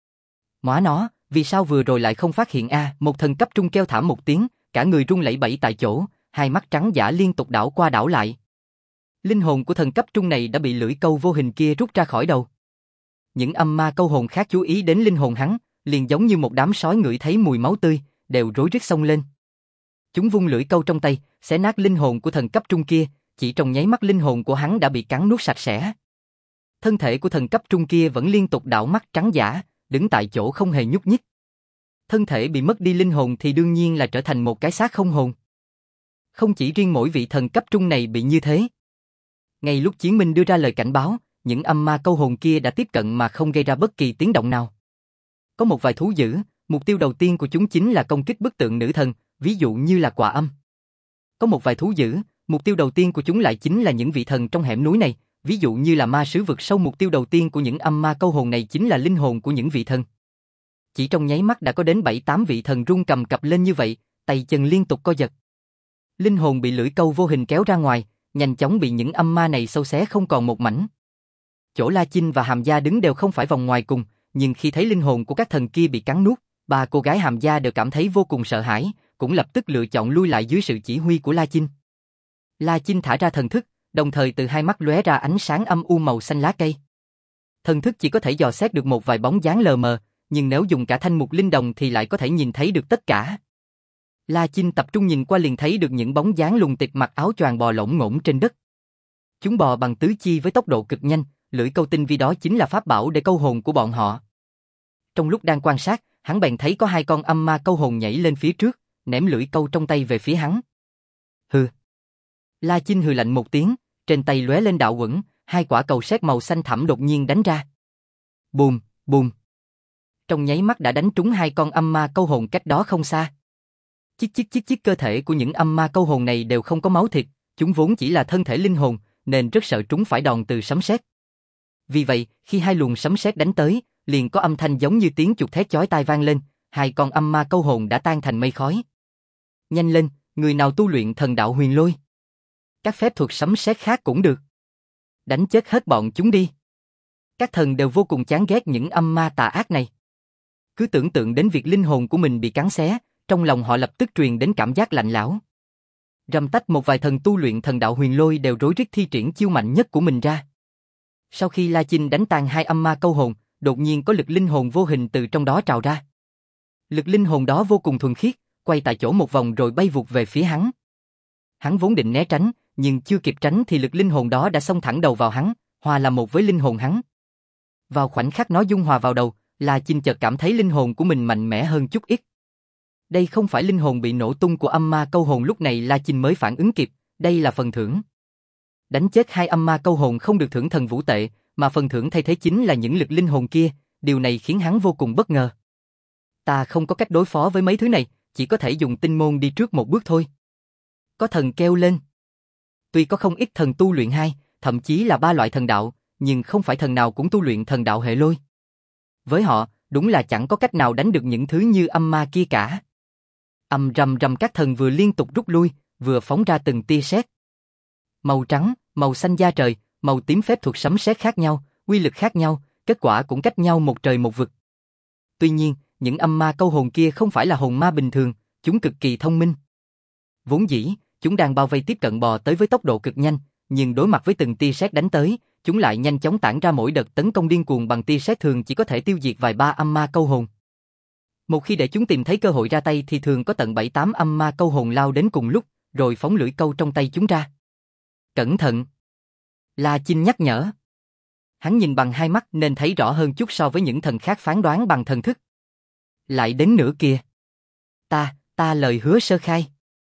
Móa nó, vì sao vừa rồi lại không phát hiện a? Một thần cấp trung kêu thảm một tiếng, cả người run lẩy bẩy tại chỗ, hai mắt trắng dã liên tục đảo qua đảo lại. Linh hồn của thần cấp trung này đã bị lưỡi câu vô hình kia rút ra khỏi đầu. Những âm ma câu hồn khác chú ý đến linh hồn hắn, liền giống như một đám sói ngửi thấy mùi máu tươi, đều rối rít xông lên. Chúng vung lưỡi câu trong tay, xé nát linh hồn của thần cấp trung kia, chỉ trong nháy mắt linh hồn của hắn đã bị cắn nuốt sạch sẽ. Thân thể của thần cấp trung kia vẫn liên tục đảo mắt trắng dã, đứng tại chỗ không hề nhúc nhích. Thân thể bị mất đi linh hồn thì đương nhiên là trở thành một cái xác không hồn. Không chỉ riêng mỗi vị thần cấp trung này bị như thế. Ngay lúc Chiến Minh đưa ra lời cảnh báo, những âm ma câu hồn kia đã tiếp cận mà không gây ra bất kỳ tiếng động nào. Có một vài thú dữ, mục tiêu đầu tiên của chúng chính là công kích bức tượng nữ thần, ví dụ như là Quả Âm. Có một vài thú dữ, mục tiêu đầu tiên của chúng lại chính là những vị thần trong hẻm núi này, ví dụ như là ma sứ vực sâu. Mục tiêu đầu tiên của những âm ma câu hồn này chính là linh hồn của những vị thần. Chỉ trong nháy mắt đã có đến bảy tám vị thần run cầm cập lên như vậy, tay chân liên tục co giật. Linh hồn bị lưỡi câu vô hình kéo ra ngoài, nhanh chóng bị những âm ma này xâu xé không còn một mảnh. Chỗ La Chinh và Hàm Gia đứng đều không phải vòng ngoài cùng, nhưng khi thấy linh hồn của các thần kia bị cắn nuốt, ba cô gái Hàm Gia đều cảm thấy vô cùng sợ hãi, cũng lập tức lựa chọn lui lại dưới sự chỉ huy của La Chinh. La Chinh thả ra thần thức, đồng thời từ hai mắt lóe ra ánh sáng âm u màu xanh lá cây. Thần thức chỉ có thể dò xét được một vài bóng dáng lờ mờ, nhưng nếu dùng cả thanh mục linh đồng thì lại có thể nhìn thấy được tất cả. La Chinh tập trung nhìn qua liền thấy được những bóng dáng lùng tịch mặc áo choàng bò lổn ngổn trên đất. Chúng bò bằng tứ chi với tốc độ cực nhanh, lưỡi câu tinh vi đó chính là pháp bảo để câu hồn của bọn họ. Trong lúc đang quan sát, hắn bèn thấy có hai con âm ma câu hồn nhảy lên phía trước, ném lưỡi câu trong tay về phía hắn. Hừ. La Chinh hừ lạnh một tiếng, trên tay lóe lên đạo quẩn, hai quả cầu sét màu xanh thẳm đột nhiên đánh ra. Bùm, bùm. Trong nháy mắt đã đánh trúng hai con âm ma câu hồn cách đó không xa. Chích chích chích chích, cơ thể của những âm ma câu hồn này đều không có máu thịt, chúng vốn chỉ là thân thể linh hồn, nên rất sợ trúng phải đòn từ sấm sét. Vì vậy, khi hai luồng sấm sét đánh tới, liền có âm thanh giống như tiếng chuột thét chói tai vang lên, hai con âm ma câu hồn đã tan thành mây khói. Nhanh lên, người nào tu luyện thần đạo huyền lôi. Các phép thuật sấm sét khác cũng được. Đánh chết hết bọn chúng đi. Các thần đều vô cùng chán ghét những âm ma tà ác này. Cứ tưởng tượng đến việc linh hồn của mình bị cắn xé, trong lòng họ lập tức truyền đến cảm giác lạnh lẽo. Rầm tách, một vài thần tu luyện thần đạo huyền lôi đều rối rít thi triển chiêu mạnh nhất của mình ra. Sau khi La Chinh đánh tan hai âm ma câu hồn, đột nhiên có lực linh hồn vô hình từ trong đó trào ra. Lực linh hồn đó vô cùng thuần khiết, quay tại chỗ một vòng rồi bay vụt về phía hắn. Hắn vốn định né tránh, nhưng chưa kịp tránh thì lực linh hồn đó đã xông thẳng đầu vào hắn, hòa làm một với linh hồn hắn. Vào khoảnh khắc nó dung hòa vào đầu, La Chinh chợt cảm thấy linh hồn của mình mạnh mẽ hơn chút ít. Đây không phải linh hồn bị nổ tung của âm ma câu hồn, lúc này La Chinh mới phản ứng kịp, đây là phần thưởng. Đánh chết hai âm ma câu hồn không được thưởng thần vũ tệ, mà phần thưởng thay thế chính là những lực linh hồn kia, điều này khiến hắn vô cùng bất ngờ. Ta không có cách đối phó với mấy thứ này, chỉ có thể dùng tinh môn đi trước một bước thôi. Có thần kêu lên. Tuy có không ít thần tu luyện hai, thậm chí là ba loại thần đạo, nhưng không phải thần nào cũng tu luyện thần đạo hệ lôi. Với họ, đúng là chẳng có cách nào đánh được những thứ như âm ma kia cả. Âm rầm rầm, các thần vừa liên tục rút lui, vừa phóng ra từng tia sét. Màu trắng, màu xanh da trời, màu tím phép thuật sấm sét khác nhau, uy lực khác nhau, kết quả cũng cách nhau một trời một vực. Tuy nhiên, những âm ma câu hồn kia không phải là hồn ma bình thường, chúng cực kỳ thông minh. Vốn dĩ, chúng đang bao vây tiếp cận bò tới với tốc độ cực nhanh, nhưng đối mặt với từng tia sét đánh tới, chúng lại nhanh chóng tản ra mỗi đợt tấn công điên cuồng bằng tia sét thường chỉ có thể tiêu diệt vài ba âm ma câu hồn. Một khi để chúng tìm thấy cơ hội ra tay thì thường có tận bảy tám âm ma câu hồn lao đến cùng lúc, rồi phóng lưỡi câu trong tay chúng ra. Cẩn thận! La Chinh nhắc nhở. Hắn nhìn bằng hai mắt nên thấy rõ hơn chút so với những thần khác phán đoán bằng thần thức. Lại đến nữa kìa! Ta, ta lời hứa sơ khai.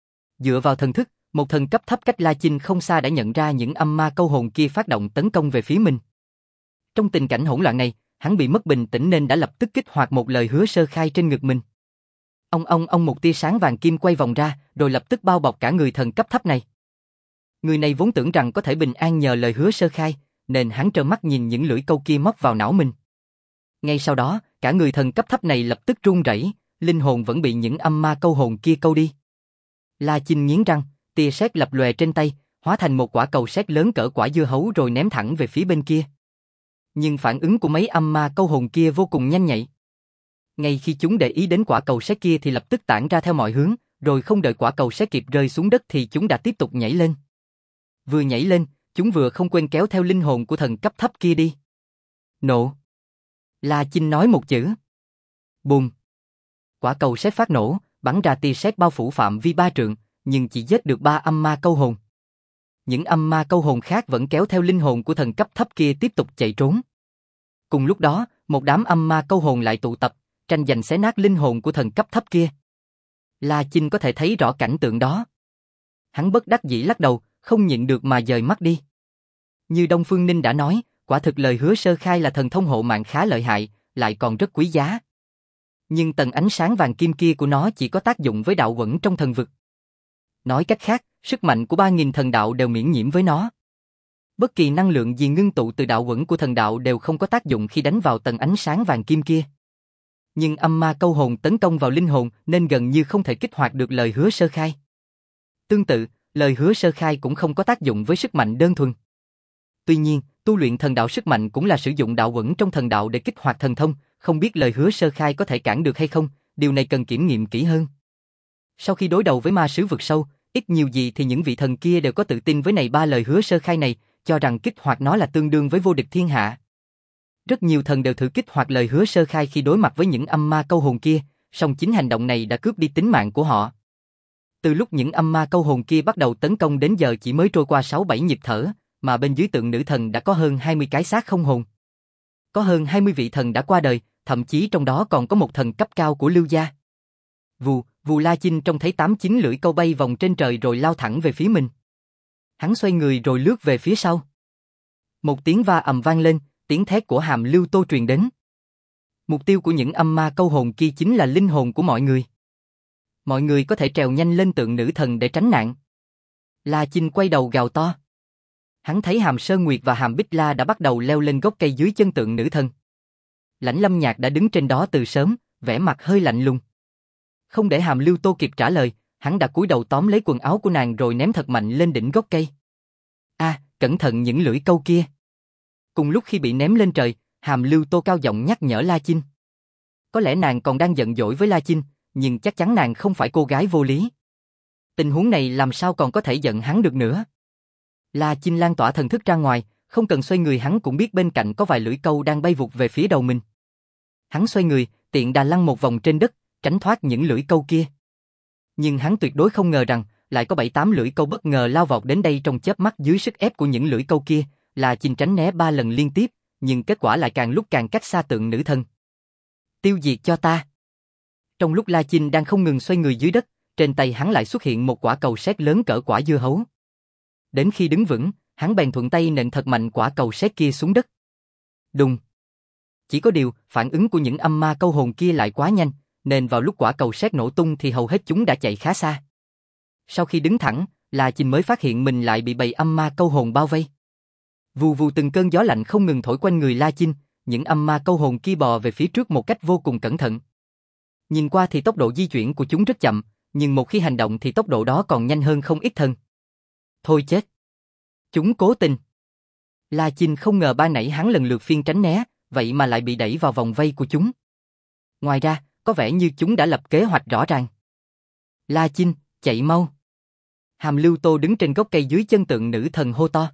Dựa vào thần thức, một thần cấp thấp cách La Chinh không xa đã nhận ra những âm ma câu hồn kia phát động tấn công về phía mình. Trong tình cảnh hỗn loạn này, hắn bị mất bình tĩnh nên đã lập tức kích hoạt một lời hứa sơ khai trên ngực mình. Ông ông ông một tia sáng vàng kim quay vòng ra, rồi lập tức bao bọc cả người thần cấp thấp này. Người này vốn tưởng rằng có thể bình an nhờ lời hứa sơ khai, nên hắn trơ mắt nhìn những lưỡi câu kia móc vào não mình. Ngay sau đó, cả người thần cấp thấp này lập tức run rẩy, linh hồn vẫn bị những âm ma câu hồn kia câu đi. La Chinh nghiến răng, tia sét lập lòe trên tay, hóa thành một quả cầu sét lớn cỡ quả dưa hấu rồi ném thẳng về phía bên kia. Nhưng phản ứng của mấy âm ma câu hồn kia vô cùng nhanh nhạy. Ngay khi chúng để ý đến quả cầu sét kia thì lập tức tản ra theo mọi hướng, rồi không đợi quả cầu sét kịp rơi xuống đất thì chúng đã tiếp tục nhảy lên. Vừa nhảy lên, chúng vừa không quên kéo theo linh hồn của thần cấp thấp kia đi. Nổ! La Chinh nói một chữ. Bùm! Quả cầu sét phát nổ, bắn ra tia sét bao phủ phạm vi ba trượng, nhưng chỉ giết được ba âm ma câu hồn. Những âm ma câu hồn khác vẫn kéo theo linh hồn của thần cấp thấp kia tiếp tục chạy trốn. Cùng lúc đó, một đám âm ma câu hồn lại tụ tập, tranh giành xé nát linh hồn của thần cấp thấp kia. La Chinh có thể thấy rõ cảnh tượng đó. Hắn bất đắc dĩ lắc đầu, không nhịn được mà dời mắt đi. Như Đông Phương Ninh đã nói, quả thực lời hứa sơ khai là thần thông hộ mạng khá lợi hại, lại còn rất quý giá. Nhưng tầng ánh sáng vàng kim kia của nó chỉ có tác dụng với đạo quẩn trong thần vực. Nói cách khác, sức mạnh của ba nghìn thần đạo đều miễn nhiễm với nó. Bất kỳ năng lượng gì ngưng tụ từ đạo quẩn của thần đạo đều không có tác dụng khi đánh vào tầng ánh sáng vàng kim kia. Nhưng âm ma câu hồn tấn công vào linh hồn nên gần như không thể kích hoạt được lời hứa sơ khai. Tương tự, lời hứa sơ khai cũng không có tác dụng với sức mạnh đơn thuần. Tuy nhiên, tu luyện thần đạo sức mạnh cũng là sử dụng đạo quẩn trong thần đạo để kích hoạt thần thông, không biết lời hứa sơ khai có thể cản được hay không, điều này cần kiểm nghiệm kỹ hơn. Sau khi đối đầu với ma sứ vực sâu, ít nhiều gì thì những vị thần kia đều có tự tin với này ba lời hứa sơ khai này, cho rằng kích hoạt nó là tương đương với vô địch thiên hạ. Rất nhiều thần đều thử kích hoạt lời hứa sơ khai khi đối mặt với những âm ma câu hồn kia, song chính hành động này đã cướp đi tính mạng của họ. Từ lúc những âm ma câu hồn kia bắt đầu tấn công đến giờ chỉ mới trôi qua sáu bảy nhịp thở, mà bên dưới tượng nữ thần đã có hơn hai mươi cái xác không hồn. Có hơn hai mươi vị thần đã qua đời, thậm chí trong đó còn có một thần cấp cao của Lưu gia. Vù, vù, La Chinh trông thấy tám chín lưỡi câu bay vòng trên trời rồi lao thẳng về phía mình. Hắn xoay người rồi lướt về phía sau. Một tiếng va ầm vang lên, tiếng thét của Hàm Lưu Tô truyền đến. Mục tiêu của những âm ma câu hồn kia chính là linh hồn của mọi người. Mọi người có thể trèo nhanh lên tượng nữ thần để tránh nạn. La Chinh quay đầu gào to. Hắn thấy Hàm Sơn Nguyệt và Hàm Bích La đã bắt đầu leo lên gốc cây dưới chân tượng nữ thần. Lãnh Lâm Nhạc đã đứng trên đó từ sớm, vẻ mặt hơi lạnh lùng. Không để Hàm Lưu Tô kịp trả lời, hắn đã cúi đầu tóm lấy quần áo của nàng rồi ném thật mạnh lên đỉnh gốc cây. A, à, cẩn thận những lưỡi câu kia. Cùng lúc khi bị ném lên trời, Hàm Lưu Tô cao giọng nhắc nhở La Chinh. Có lẽ nàng còn đang giận dỗi với La Chinh, nhưng chắc chắn nàng không phải cô gái vô lý. Tình huống này làm sao còn có thể giận hắn được nữa. La Chinh lan tỏa thần thức ra ngoài, không cần xoay người hắn cũng biết bên cạnh có vài lưỡi câu đang bay vụt về phía đầu mình. Hắn xoay người, tiện đà lăn một vòng trên đất, tránh thoát những lưỡi câu kia. Nhưng hắn tuyệt đối không ngờ rằng, lại có bảy tám lưỡi câu bất ngờ lao vọt đến đây trong chớp mắt dưới sức ép của những lưỡi câu kia, La Chinh tránh né ba lần liên tiếp, nhưng kết quả lại càng lúc càng cách xa tượng nữ thần. Tiêu diệt cho ta. Trong lúc La Chinh đang không ngừng xoay người dưới đất, trên tay hắn lại xuất hiện một quả cầu sét lớn cỡ quả dưa hấu. Đến khi đứng vững, hắn bèn thuận tay nện thật mạnh quả cầu sét kia xuống đất. Đùng. Chỉ có điều, phản ứng của những âm ma câu hồn kia lại quá nhanh, nên vào lúc quả cầu sét nổ tung thì hầu hết chúng đã chạy khá xa. Sau khi đứng thẳng, La Chinh mới phát hiện mình lại bị bầy âm ma câu hồn bao vây. Vù vù từng cơn gió lạnh không ngừng thổi quanh người La Chinh, những âm ma câu hồn kia bò về phía trước một cách vô cùng cẩn thận. Nhìn qua thì tốc độ di chuyển của chúng rất chậm, nhưng một khi hành động thì tốc độ đó còn nhanh hơn không ít thân. Thôi chết! Chúng cố tình! La Chinh không ngờ ban nãy hắn lần lượt phiên tránh né, vậy mà lại bị đẩy vào vòng vây của chúng. Ngoài ra, có vẻ như chúng đã lập kế hoạch rõ ràng. La Chinh, chạy mau! Hàm Lưu Tô đứng trên gốc cây dưới chân tượng nữ thần hô to.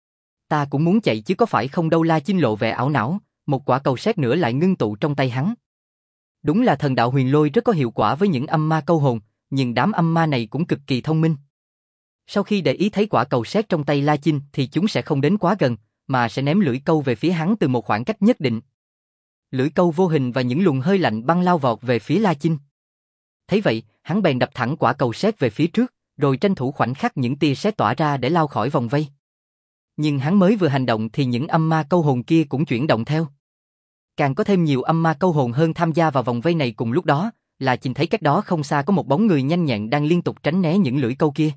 Ta cũng muốn chạy chứ có phải không đâu. La Chinh lộ vẻ ảo não, một quả cầu sét nữa lại ngưng tụ trong tay hắn. Đúng là thần đạo huyền lôi rất có hiệu quả với những âm ma câu hồn, nhưng đám âm ma này cũng cực kỳ thông minh. Sau khi để ý thấy quả cầu sét trong tay La Chinh thì chúng sẽ không đến quá gần, mà sẽ ném lưỡi câu về phía hắn từ một khoảng cách nhất định. Lưỡi câu vô hình và những luồng hơi lạnh băng lao vọt về phía La Chinh. Thấy vậy, hắn bèn đập thẳng quả cầu sét về phía trước, rồi tranh thủ khoảnh khắc những tia sét tỏa ra để lao khỏi vòng vây. Nhưng hắn mới vừa hành động thì những âm ma câu hồn kia cũng chuyển động theo. Càng có thêm nhiều âm ma câu hồn hơn tham gia vào vòng vây này cùng lúc đó, là Chinh thấy cách đó không xa có một bóng người nhanh nhẹn đang liên tục tránh né những lưỡi câu kia.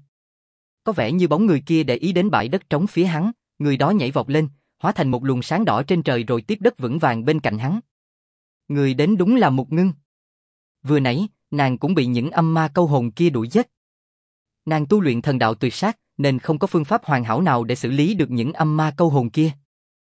Có vẻ như bóng người kia để ý đến bãi đất trống phía hắn, người đó nhảy vọt lên, hóa thành một luồng sáng đỏ trên trời rồi tiếp đất vững vàng bên cạnh hắn. Người đến đúng là Mục Ngưng. Vừa nãy, nàng cũng bị những âm ma câu hồn kia đuổi giết. Nàng tu luyện thần đạo tuyệt sát, nên không có phương pháp hoàn hảo nào để xử lý được những âm ma câu hồn kia.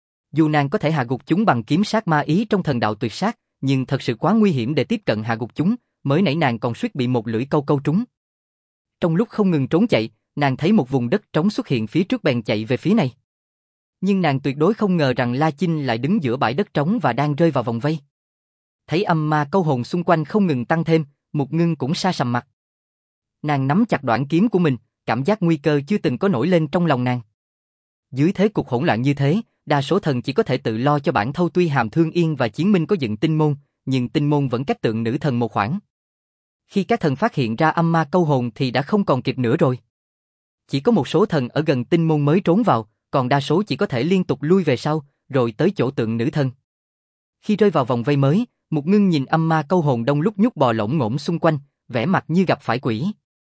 Dù nàng có thể hạ gục chúng bằng kiếm sát ma ý trong thần đạo tuyệt sát, nhưng thật sự quá nguy hiểm để tiếp cận hạ gục chúng, mới nãy nàng còn suýt bị một lưỡi câu câu trúng. Trong lúc không ngừng trốn chạy, nàng thấy một vùng đất trống xuất hiện phía trước bèn chạy về phía này. Nhưng nàng tuyệt đối không ngờ rằng La Chinh lại đứng giữa bãi đất trống và đang rơi vào vòng vây. Thấy âm ma câu hồn xung quanh không ngừng tăng thêm, Mục Ngưng cũng sa sầm mặt. Nàng nắm chặt đoạn kiếm của mình, cảm giác nguy cơ chưa từng có nổi lên trong lòng nàng. Dưới thế cục hỗn loạn như thế, đa số thần chỉ có thể tự lo cho bản thân. Tuy Hàm Thương Yên và Chiến Minh có dựng tinh môn, nhưng tinh môn vẫn cách tượng nữ thần một khoảng. Khi các thần phát hiện ra âm ma câu hồn thì đã không còn kịp nữa rồi. Chỉ có một số thần ở gần tinh môn mới trốn vào, còn đa số chỉ có thể liên tục lui về sau, rồi tới chỗ tượng nữ thần. Khi rơi vào vòng vây mới, Mục Ngưng nhìn âm ma câu hồn đông lúc nhúc bò lổn ngổn xung quanh, vẻ mặt như gặp phải quỷ.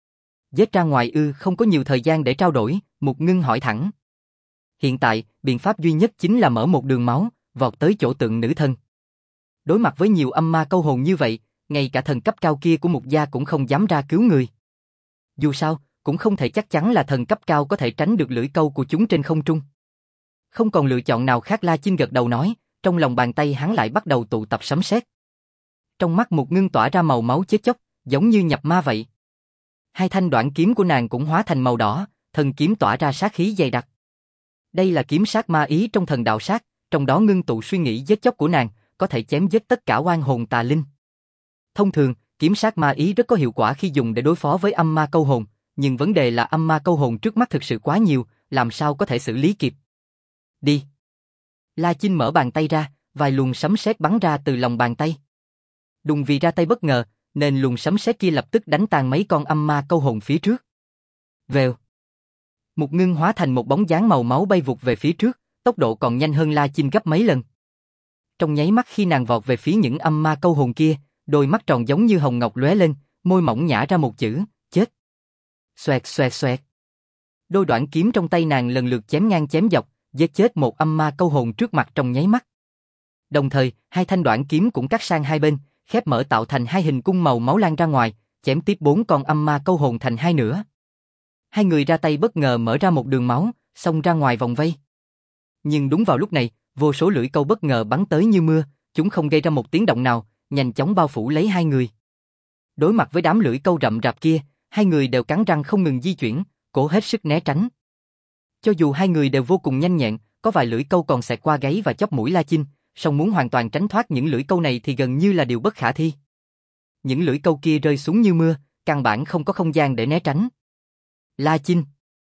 Giết ra ngoài ư? Không có nhiều thời gian để trao đổi, Mục Ngưng hỏi thẳng. Hiện tại, biện pháp duy nhất chính là mở một đường máu, vọt tới chỗ tượng nữ thần. Đối mặt với nhiều âm ma câu hồn như vậy, ngay cả thần cấp cao kia của Mục gia cũng không dám ra cứu người. Dù sao, cũng không thể chắc chắn là thần cấp cao có thể tránh được lưỡi câu của chúng trên không trung. Không còn lựa chọn nào khác. La Chinh gật đầu nói, trong lòng bàn tay hắn lại bắt đầu tụ tập sấm sét. Trong mắt Mục Ngưng tỏa ra màu máu chết chóc, giống như nhập ma vậy. Hai thanh đoạn kiếm của nàng cũng hóa thành màu đỏ, thần kiếm tỏa ra sát khí dày đặc. Đây là kiếm sát ma ý trong thần đạo sát, trong đó ngưng tụ suy nghĩ giết chóc của nàng, có thể chém giết tất cả oan hồn tà linh. Thông thường, kiếm sát ma ý rất có hiệu quả khi dùng để đối phó với âm ma câu hồn, nhưng vấn đề là âm ma câu hồn trước mắt thực sự quá nhiều, làm sao có thể xử lý kịp. Đi! La Chinh mở bàn tay ra, vài luồng sấm sét bắn ra từ lòng bàn tay. Đùng, vì ra tay bất ngờ, nên luồng sấm sét kia lập tức đánh tan mấy con âm ma câu hồn phía trước. Vèo! Mục Ngưng hóa thành một bóng dáng màu máu bay vụt về phía trước, tốc độ còn nhanh hơn La Chinh gấp mấy lần. Trong nháy mắt khi nàng vọt về phía những âm ma câu hồn kia, đôi mắt tròn giống như hồng ngọc lóe lên, môi mỏng nhả ra một chữ, chết. Xoẹt xoẹt xoẹt. Đôi đoạn kiếm trong tay nàng lần lượt chém ngang chém dọc, giết chết một âm ma câu hồn trước mặt trong nháy mắt. Đồng thời, hai thanh đoạn kiếm cũng cắt sang hai bên, khép mở tạo thành hai hình cung màu máu lan ra ngoài, chém tiếp bốn con âm ma câu hồn thành hai nửa. Hai người ra tay bất ngờ mở ra một đường máu, xông ra ngoài vòng vây. Nhưng đúng vào lúc này, vô số lưỡi câu bất ngờ bắn tới như mưa, chúng không gây ra một tiếng động nào, nhanh chóng bao phủ lấy hai người. Đối mặt với đám lưỡi câu rậm rạp kia, hai người đều cắn răng không ngừng di chuyển, cố hết sức né tránh. Cho dù hai người đều vô cùng nhanh nhẹn, có vài lưỡi câu còn xẹt qua gáy và chóp mũi La Chinh, song muốn hoàn toàn tránh thoát những lưỡi câu này thì gần như là điều bất khả thi. Những lưỡi câu kia rơi xuống như mưa, căn bản không có không gian để né tránh. La Chinh!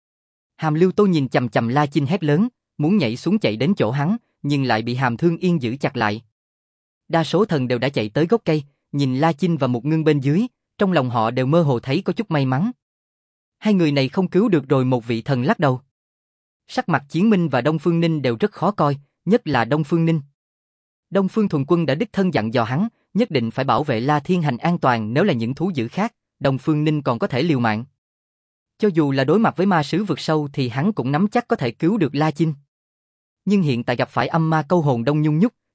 Hàm Lưu Tô nhìn chằm chằm La Chinh hét lớn, muốn nhảy xuống chạy đến chỗ hắn, nhưng lại bị Hàm Thương Yên giữ chặt lại. Đa số thần đều đã chạy tới gốc cây, nhìn La Chinh và Mục Ngưng bên dưới, trong lòng họ đều mơ hồ thấy có chút may mắn. Hai người này không cứu được rồi. Một vị thần lắc đầu. Sắc mặt Chiến Minh và Đông Phương Ninh đều rất khó coi, nhất là Đông Phương Ninh. Đông Phương Thuần Quân đã đích thân dặn dò hắn, nhất định phải bảo vệ La Thiên Hành an toàn. Nếu là những thú dữ khác, Đông Phương Ninh còn có thể liều mạng. Cho dù là đối mặt với ma sứ vực sâu thì hắn cũng nắm chắc có thể cứu được La Chinh. Nhưng hiện tại gặp phải âm ma câu hồn Đông Nhung Nhúc,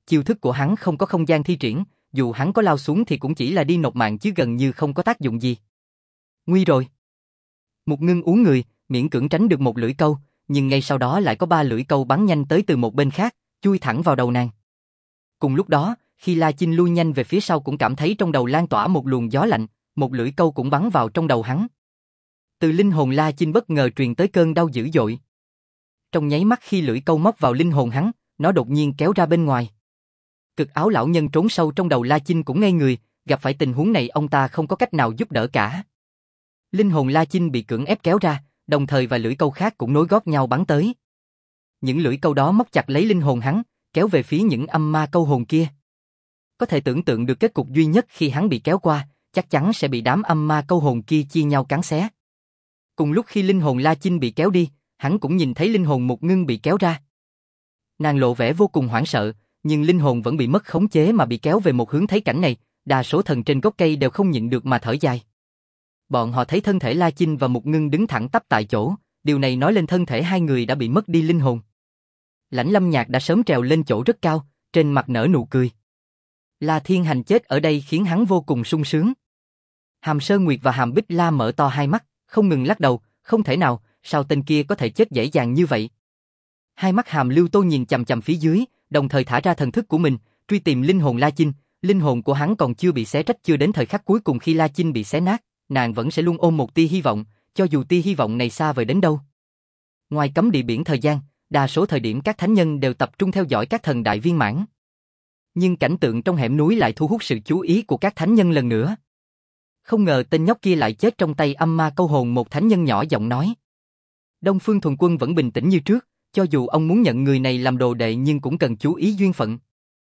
chiêu thức của hắn không có không gian thi triển, dù hắn có lao xuống thì cũng chỉ là đi nộp mạng chứ gần như không có tác dụng gì. Nguy rồi. Mục Ngưng uốn người, miễn cưỡng tránh được một lưỡi câu, nhưng ngay sau đó lại có ba lưỡi câu bắn nhanh tới từ một bên khác, chui thẳng vào đầu nàng. Cùng lúc đó, khi La Chinh lui nhanh về phía sau cũng cảm thấy trong đầu lan tỏa một luồng gió lạnh, một lưỡi câu cũng bắn vào trong đầu hắn. Từ linh hồn La Chinh bất ngờ truyền tới cơn đau dữ dội. Trong nháy mắt khi lưỡi câu móc vào linh hồn hắn, nó đột nhiên kéo ra bên ngoài. Cực áo lão nhân trốn sâu trong đầu La Chinh cũng ngây người, gặp phải tình huống này ông ta không có cách nào giúp đỡ cả. Linh hồn La Chinh bị cưỡng ép kéo ra, đồng thời vài lưỡi câu khác cũng nối gót nhau bắn tới. Những lưỡi câu đó móc chặt lấy linh hồn hắn, kéo về phía những âm ma câu hồn kia. Có thể tưởng tượng được kết cục duy nhất khi hắn bị kéo qua, chắc chắn sẽ bị đám âm ma câu hồn kia chia nhau cắn xé. Cùng lúc khi linh hồn La Chinh bị kéo đi, hắn cũng nhìn thấy linh hồn Mục Ngưng bị kéo ra. Nàng lộ vẻ vô cùng hoảng sợ, nhưng linh hồn vẫn bị mất khống chế mà bị kéo về một hướng. Thấy cảnh này, đa số thần trên gốc cây đều không nhịn được mà thở dài. Bọn họ thấy thân thể La Chinh và Mục Ngưng đứng thẳng tắp tại chỗ, điều này nói lên thân thể hai người đã bị mất đi linh hồn. Lãnh Lâm Nhạc đã sớm trèo lên chỗ rất cao, trên mặt nở nụ cười. La Thiên Hành chết ở đây khiến hắn vô cùng sung sướng. Hàm Sơn Nguyệt và Hàm Bích La mở to hai mắt, không ngừng lắc đầu, không thể nào, sao tên kia có thể chết dễ dàng như vậy. Hai mắt Hàm Lưu Tô nhìn chằm chằm phía dưới, đồng thời thả ra thần thức của mình, truy tìm linh hồn La Chinh. Linh hồn của hắn còn chưa bị xé rách, chưa đến thời khắc cuối cùng khi La Chinh bị xé nát, nàng vẫn sẽ luôn ôm một tia hy vọng, cho dù tia hy vọng này xa vời đến đâu. Ngoài cấm địa biển thời gian, đa số thời điểm các thánh nhân đều tập trung theo dõi các thần đại viên mãn. Nhưng cảnh tượng trong hẻm núi lại thu hút sự chú ý của các thánh nhân lần nữa. Không ngờ tên nhóc kia lại chết trong tay âm ma câu hồn. Một thánh nhân nhỏ giọng nói. Đông Phương Thuần Quân vẫn bình tĩnh như trước, cho dù ông muốn nhận người này làm đồ đệ nhưng cũng cần chú ý duyên phận.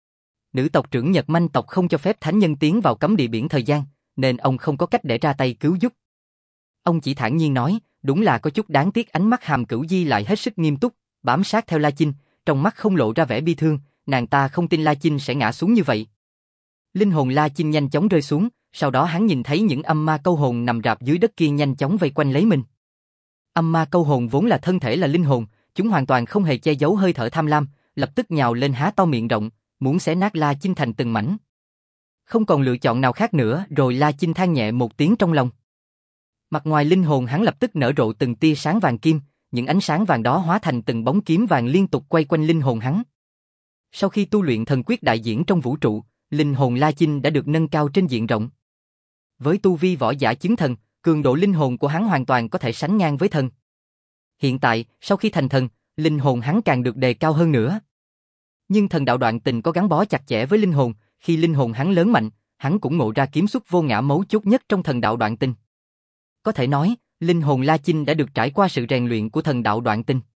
Nữ tộc trưởng Nhật Manh tộc không cho phép thánh nhân tiến vào cấm địa biển thời gian, nên ông không có cách để ra tay cứu giúp. Ông chỉ thản nhiên nói, đúng là có chút đáng tiếc. Ánh mắt Hàm Cửu Di lại hết sức nghiêm túc, bám sát theo La Chinh, trong mắt không lộ ra vẻ bi thương, nàng ta không tin La Chinh sẽ ngã xuống như vậy. Linh hồn La Chinh nhanh chóng rơi xuống, sau đó hắn nhìn thấy những âm ma câu hồn nằm rạp dưới đất kia nhanh chóng vây quanh lấy mình. Âm ma câu hồn vốn là thân thể là linh hồn, chúng hoàn toàn không hề che giấu hơi thở tham lam, lập tức nhào lên há to miệng rộng, muốn xé nát La Chinh thành từng mảnh. Không còn lựa chọn nào khác nữa, rồi La Chinh than nhẹ một tiếng trong lòng. Mặt ngoài linh hồn hắn lập tức nở rộ từng tia sáng vàng kim, những ánh sáng vàng đó hóa thành từng bóng kiếm vàng liên tục quay quanh linh hồn hắn. Sau khi tu luyện thần quyết đại diễn trong vũ trụ, linh hồn La Chinh đã được nâng cao trên diện rộng. Với tu vi võ giả chứng thần, cường độ linh hồn của hắn hoàn toàn có thể sánh ngang với thần. Hiện tại, sau khi thành thần, linh hồn hắn càng được đề cao hơn nữa. Nhưng thần đạo đoạn tình có gắn bó chặt chẽ với linh hồn, khi linh hồn hắn lớn mạnh, hắn cũng ngộ ra kiếm xuất vô ngã mấu chốt nhất trong thần đạo đoạn tình. Có thể nói, linh hồn La Chinh đã được trải qua sự rèn luyện của thần đạo đoạn tình.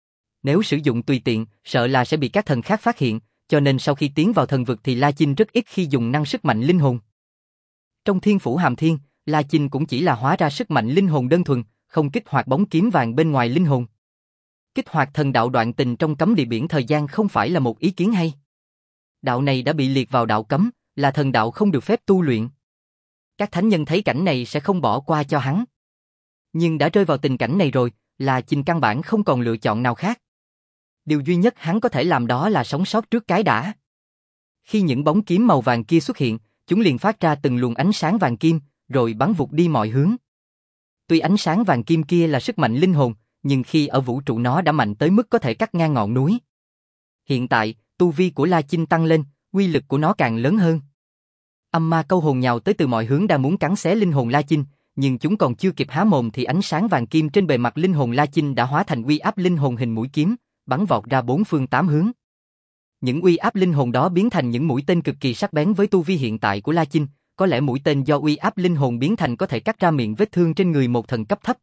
Nếu sử dụng tùy tiện, sợ là sẽ bị các thần khác phát hiện, cho nên sau khi tiến vào thần vực thì La Chinh rất ít khi dùng năng sức mạnh linh hồn. Trong Thiên Phủ Hàm Thiên, La Chinh cũng chỉ là hóa ra sức mạnh linh hồn đơn thuần, không kích hoạt bóng kiếm vàng bên ngoài linh hồn. Kích hoạt thần đạo đoạn tình trong cấm địa biển thời gian không phải là một ý kiến hay. Đạo này đã bị liệt vào đạo cấm, là thần đạo không được phép tu luyện. Các thánh nhân thấy cảnh này sẽ không bỏ qua cho hắn. Nhưng đã rơi vào tình cảnh này rồi, La Chinh căn bản không còn lựa chọn nào khác. Điều duy nhất hắn có thể làm đó là sống sót trước cái đã. Khi những bóng kiếm màu vàng kia xuất hiện, chúng liền phát ra từng luồng ánh sáng vàng kim, rồi bắn vụt đi mọi hướng. Tuy ánh sáng vàng kim kia là sức mạnh linh hồn, nhưng khi ở vũ trụ nó đã mạnh tới mức có thể cắt ngang ngọn núi. Hiện tại, tu vi của La Chinh tăng lên, uy lực của nó càng lớn hơn. Âm ma câu hồn nhào tới từ mọi hướng đang muốn cắn xé linh hồn La Chinh, nhưng chúng còn chưa kịp há mồm thì ánh sáng vàng kim trên bề mặt linh hồn La Chinh đã hóa thành uy áp linh hồn hình mũi kiếm, bắn vọt ra bốn phương tám hướng. Những uy áp linh hồn đó biến thành những mũi tên cực kỳ sắc bén. Với tu vi hiện tại của La Chinh, có lẽ mũi tên do uy áp linh hồn biến thành có thể cắt ra miệng vết thương trên người một thần cấp thấp.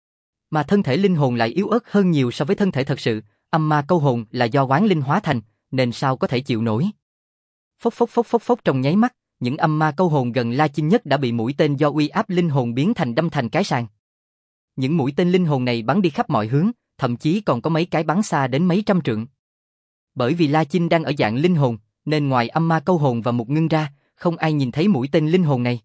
Mà thân thể linh hồn lại yếu ớt hơn nhiều so với thân thể thật sự, âm ma câu hồn là do oán linh hóa thành, nên sao có thể chịu nổi. Phốc phốc phốc phốc phốc trong nháy mắt, những âm ma câu hồn gần La Chinh nhất đã bị mũi tên do uy áp linh hồn biến thành đâm thành cái sàng. Những mũi tên linh hồn này bắn đi khắp mọi hướng, thậm chí còn có mấy cái bắn xa đến mấy trăm trượng. Bởi vì La Chinh đang ở dạng linh hồn, nên ngoài âm ma câu hồn và Mục Ngưng ra, không ai nhìn thấy mũi tên linh hồn này.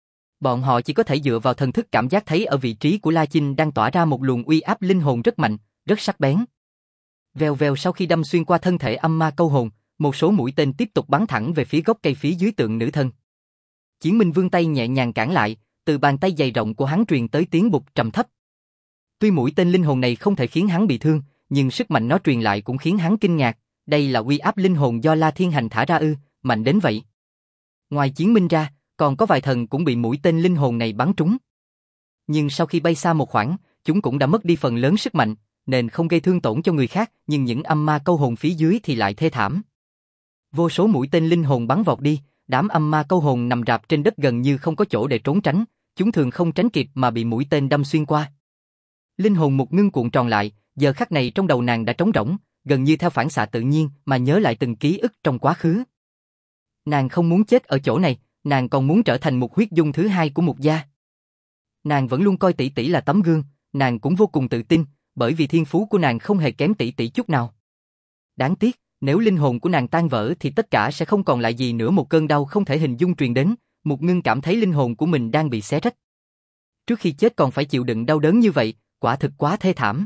Bọn họ chỉ có thể dựa vào thần thức cảm giác thấy ở vị trí của La Chinh đang tỏa ra một luồng uy áp linh hồn rất mạnh, rất sắc bén. Vèo vèo sau khi đâm xuyên qua thân thể âm ma câu hồn, Một số mũi tên tiếp tục bắn thẳng về phía gốc cây phía dưới tượng nữ thần. Chiến Minh vươn tay nhẹ nhàng cản lại, từ bàn tay dày rộng của hắn truyền tới tiếng bụp trầm thấp. Tuy mũi tên linh hồn này không thể khiến hắn bị thương, nhưng sức mạnh nó truyền lại cũng khiến hắn kinh ngạc, đây là uy áp linh hồn do La Thiên Hành thả ra ư, mạnh đến vậy. Ngoài Chiến Minh ra, còn có vài thần cũng bị mũi tên linh hồn này bắn trúng. Nhưng sau khi bay xa một khoảng, chúng cũng đã mất đi phần lớn sức mạnh, nên không gây thương tổn cho người khác, nhưng những âm ma câu hồn phía dưới thì lại thê thảm. Vô số mũi tên linh hồn bắn vọt đi, đám âm ma câu hồn nằm rạp trên đất gần như không có chỗ để trốn tránh, chúng thường không tránh kịp mà bị mũi tên đâm xuyên qua. Linh hồn Mục Ngưng cuộn tròn lại, giờ khắc này trong đầu nàng đã trống rỗng, gần như theo phản xạ tự nhiên mà nhớ lại từng ký ức trong quá khứ. Nàng không muốn chết ở chỗ này, nàng còn muốn trở thành một huyết dung thứ hai của Mục gia. Nàng vẫn luôn coi tỷ tỷ là tấm gương, nàng cũng vô cùng tự tin, bởi vì thiên phú của nàng không hề kém tỷ tỷ chút nào. Đáng tiếc, nếu linh hồn của nàng tan vỡ thì tất cả sẽ không còn lại gì nữa. Một cơn đau không thể hình dung truyền đến, Mục Ngưng cảm thấy linh hồn của mình đang bị xé rách. Trước khi chết còn phải chịu đựng đau đớn như vậy, quả thực quá thê thảm.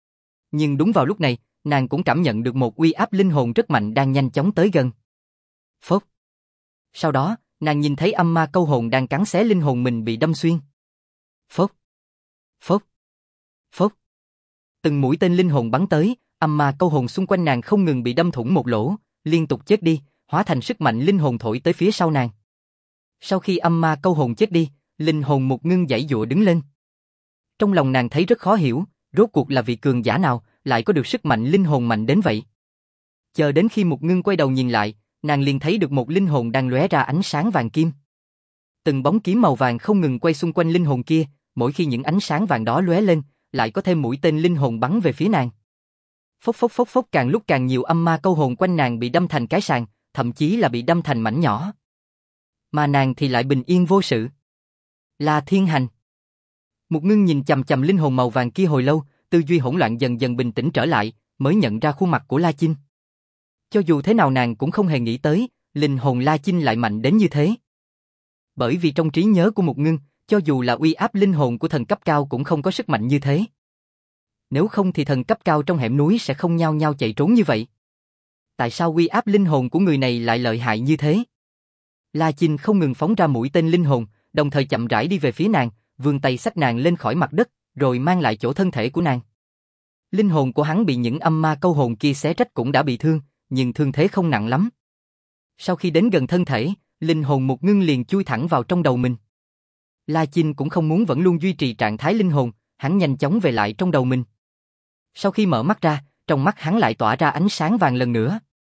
Nhưng đúng vào lúc này, nàng cũng cảm nhận được một uy áp linh hồn rất mạnh đang nhanh chóng tới gần. Phốc. Sau đó, nàng nhìn thấy âm ma câu hồn đang cắn xé linh hồn mình bị đâm xuyên. Phốc. Phốc. Phốc. Từng mũi tên linh hồn bắn tới, âm ma câu hồn xung quanh nàng không ngừng bị đâm thủng một lỗ, liên tục chết đi, hóa thành sức mạnh linh hồn thổi tới phía sau nàng. Sau khi âm ma câu hồn chết đi, linh hồn Mục Ngưng giãy giụa đứng lên. Trong lòng nàng thấy rất khó hiểu, rốt cuộc là vị cường giả nào lại có được sức mạnh linh hồn mạnh đến vậy. Chờ đến khi Mục Ngưng quay đầu nhìn lại, nàng liền thấy được một linh hồn đang lóe ra ánh sáng vàng kim. Từng bóng kiếm màu vàng không ngừng quay xung quanh linh hồn kia, mỗi khi những ánh sáng vàng đó lóe lên, lại có thêm mũi tên linh hồn bắn về phía nàng. Phốc phốc phốc phốc, càng lúc càng nhiều âm ma câu hồn quanh nàng bị đâm thành cái sàng, thậm chí là bị đâm thành mảnh nhỏ. Mà nàng thì lại bình yên vô sự. La Thiên Hành. Mục Ngưng nhìn chằm chằm linh hồn màu vàng kia hồi lâu, tư duy hỗn loạn dần dần bình tĩnh trở lại, mới nhận ra khuôn mặt của La Chinh. Cho dù thế nào nàng cũng không hề nghĩ tới, linh hồn La Chinh lại mạnh đến như thế. Bởi vì trong trí nhớ của Mục Ngưng, cho dù là uy áp linh hồn của thần cấp cao cũng không có sức mạnh như thế. Nếu không thì thần cấp cao trong hẻm núi sẽ không nhao nhao chạy trốn như vậy. Tại sao uy áp linh hồn của người này lại lợi hại như thế? La Chinh không ngừng phóng ra mũi tên linh hồn, đồng thời chậm rãi đi về phía nàng, vươn tay xách nàng lên khỏi mặt đất, rồi mang lại chỗ thân thể của nàng. Linh hồn của hắn bị những âm ma câu hồn kia xé rách cũng đã bị thương, nhưng thương thế không nặng lắm. Sau khi đến gần thân thể, linh hồn Mục Ngưng liền chui thẳng vào trong đầu mình. La Chinh cũng không muốn vẫn luôn duy trì trạng thái linh hồn, hắn nhanh chóng về lại trong đầu mình. Sau khi mở mắt ra, trong mắt hắn lại tỏa ra ánh sáng vàng lần nữa.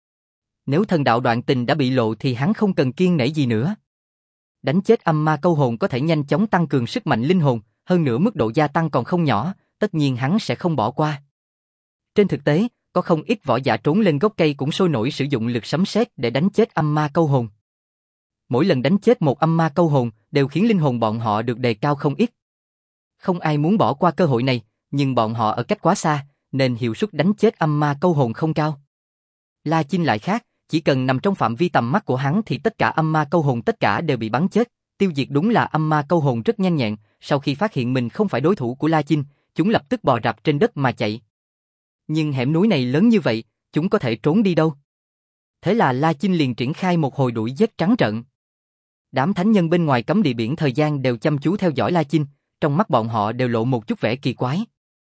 Nếu thần đạo đoạn tình đã bị lộ thì hắn không cần kiêng nể gì nữa. Đánh chết âm ma câu hồn có thể nhanh chóng tăng cường sức mạnh linh hồn, hơn nữa mức độ gia tăng còn không nhỏ, tất nhiên hắn sẽ không bỏ qua. Trên thực tế, có không ít võ giả trốn lên gốc cây cũng sôi nổi sử dụng lực sấm sét để đánh chết âm ma câu hồn. Mỗi lần đánh chết một âm ma câu hồn đều khiến linh hồn bọn họ được đề cao không ít. Không ai muốn bỏ qua cơ hội này, nhưng bọn họ ở cách quá xa, nên hiệu suất đánh chết âm ma câu hồn không cao. La Chinh lại khác, chỉ cần nằm trong phạm vi tầm mắt của hắn thì tất cả âm ma câu hồn tất cả đều bị bắn chết, tiêu diệt. Đúng là âm ma câu hồn rất nhanh nhẹn, sau khi phát hiện mình không phải đối thủ của La Chinh, chúng lập tức bò rạp trên đất mà chạy. Nhưng hẻm núi này lớn như vậy, chúng có thể trốn đi đâu? Thế là La Chinh liền triển khai một hồi đuổi giết trắng trợn. Đám thánh nhân bên ngoài cấm địa biển thời gian đều chăm chú theo dõi La Chinh, trong mắt bọn họ đều lộ một chút vẻ kỳ quái.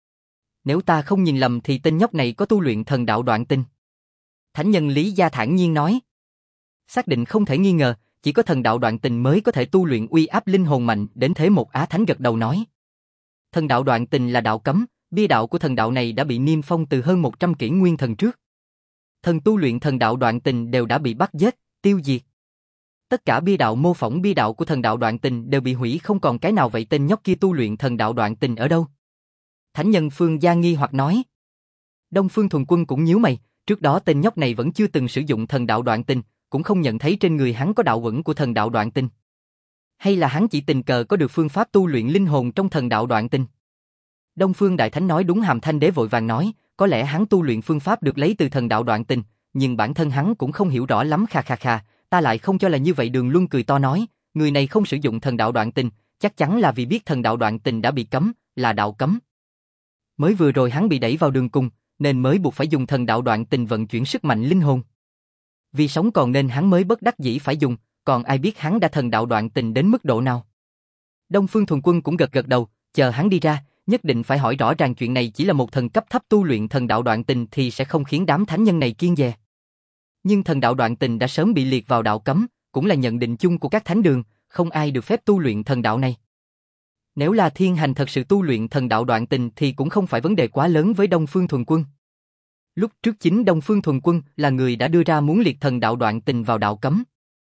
Nếu ta không nhìn lầm thì tên nhóc này có tu luyện thần đạo đoạn tình. Thánh nhân Lý Gia thản nhiên nói. Xác định không thể nghi ngờ, chỉ có thần đạo đoạn tình mới có thể tu luyện uy áp linh hồn mạnh đến thế. Một Á Thánh gật đầu nói. Thần đạo đoạn tình là đạo cấm, bia đạo của thần đạo này đã bị niêm phong từ hơn một trăm kỷ nguyên thần trước. Thần tu luyện thần đạo đoạn tình đều đã bị bắt giết, tiêu diệt. Tất cả bia đạo mô phỏng bia đạo của thần đạo đoạn tình đều bị hủy không còn cái nào. Vậy tên nhóc kia tu luyện thần đạo đoạn tình ở đâu? Thánh nhân Phương Gia nghi hoặc nói. Đông Phương Thuần Quân cũng nhíu mày, trước đó tên nhóc này vẫn chưa từng sử dụng thần đạo đoạn tình, cũng không nhận thấy trên người hắn có đạo vững của thần đạo đoạn tình. Hay là hắn chỉ tình cờ có được phương pháp tu luyện linh hồn trong thần đạo đoạn tình? Đông Phương Đại Thánh nói đúng. Hàm Thanh Đế vội vàng nói, có lẽ hắn tu luyện phương pháp được lấy từ thần đạo đoạn tình, nhưng bản thân hắn cũng không hiểu rõ lắm. Kha kha kha, ta lại không cho là như vậy. Đường Luân cười to nói, người này không sử dụng thần đạo đoạn tình, chắc chắn là vì biết thần đạo đoạn tình đã bị cấm, là đạo cấm. Mới vừa rồi hắn bị đẩy vào đường cùng, nên mới buộc phải dùng thần đạo đoạn tình vận chuyển sức mạnh linh hồn. Vì sống còn nên hắn mới bất đắc dĩ phải dùng, còn ai biết hắn đã thần đạo đoạn tình đến mức độ nào. Đông Phương Thuần Quân cũng gật gật đầu, chờ hắn đi ra, nhất định phải hỏi rõ ràng chuyện này chỉ là một thần cấp thấp tu luyện thần đạo đoạn tình thì sẽ không khiến đám thánh nhân này kiêng dè. Nhưng thần đạo đoạn tình đã sớm bị liệt vào đạo cấm, cũng là nhận định chung của các thánh đường, không ai được phép tu luyện thần đạo này. Nếu là Thiên Hành thật sự tu luyện thần đạo đoạn tình thì cũng không phải vấn đề quá lớn với Đông Phương Thuần Quân. Lúc trước chính Đông Phương Thuần Quân là người đã đưa ra muốn liệt thần đạo đoạn tình vào đạo cấm.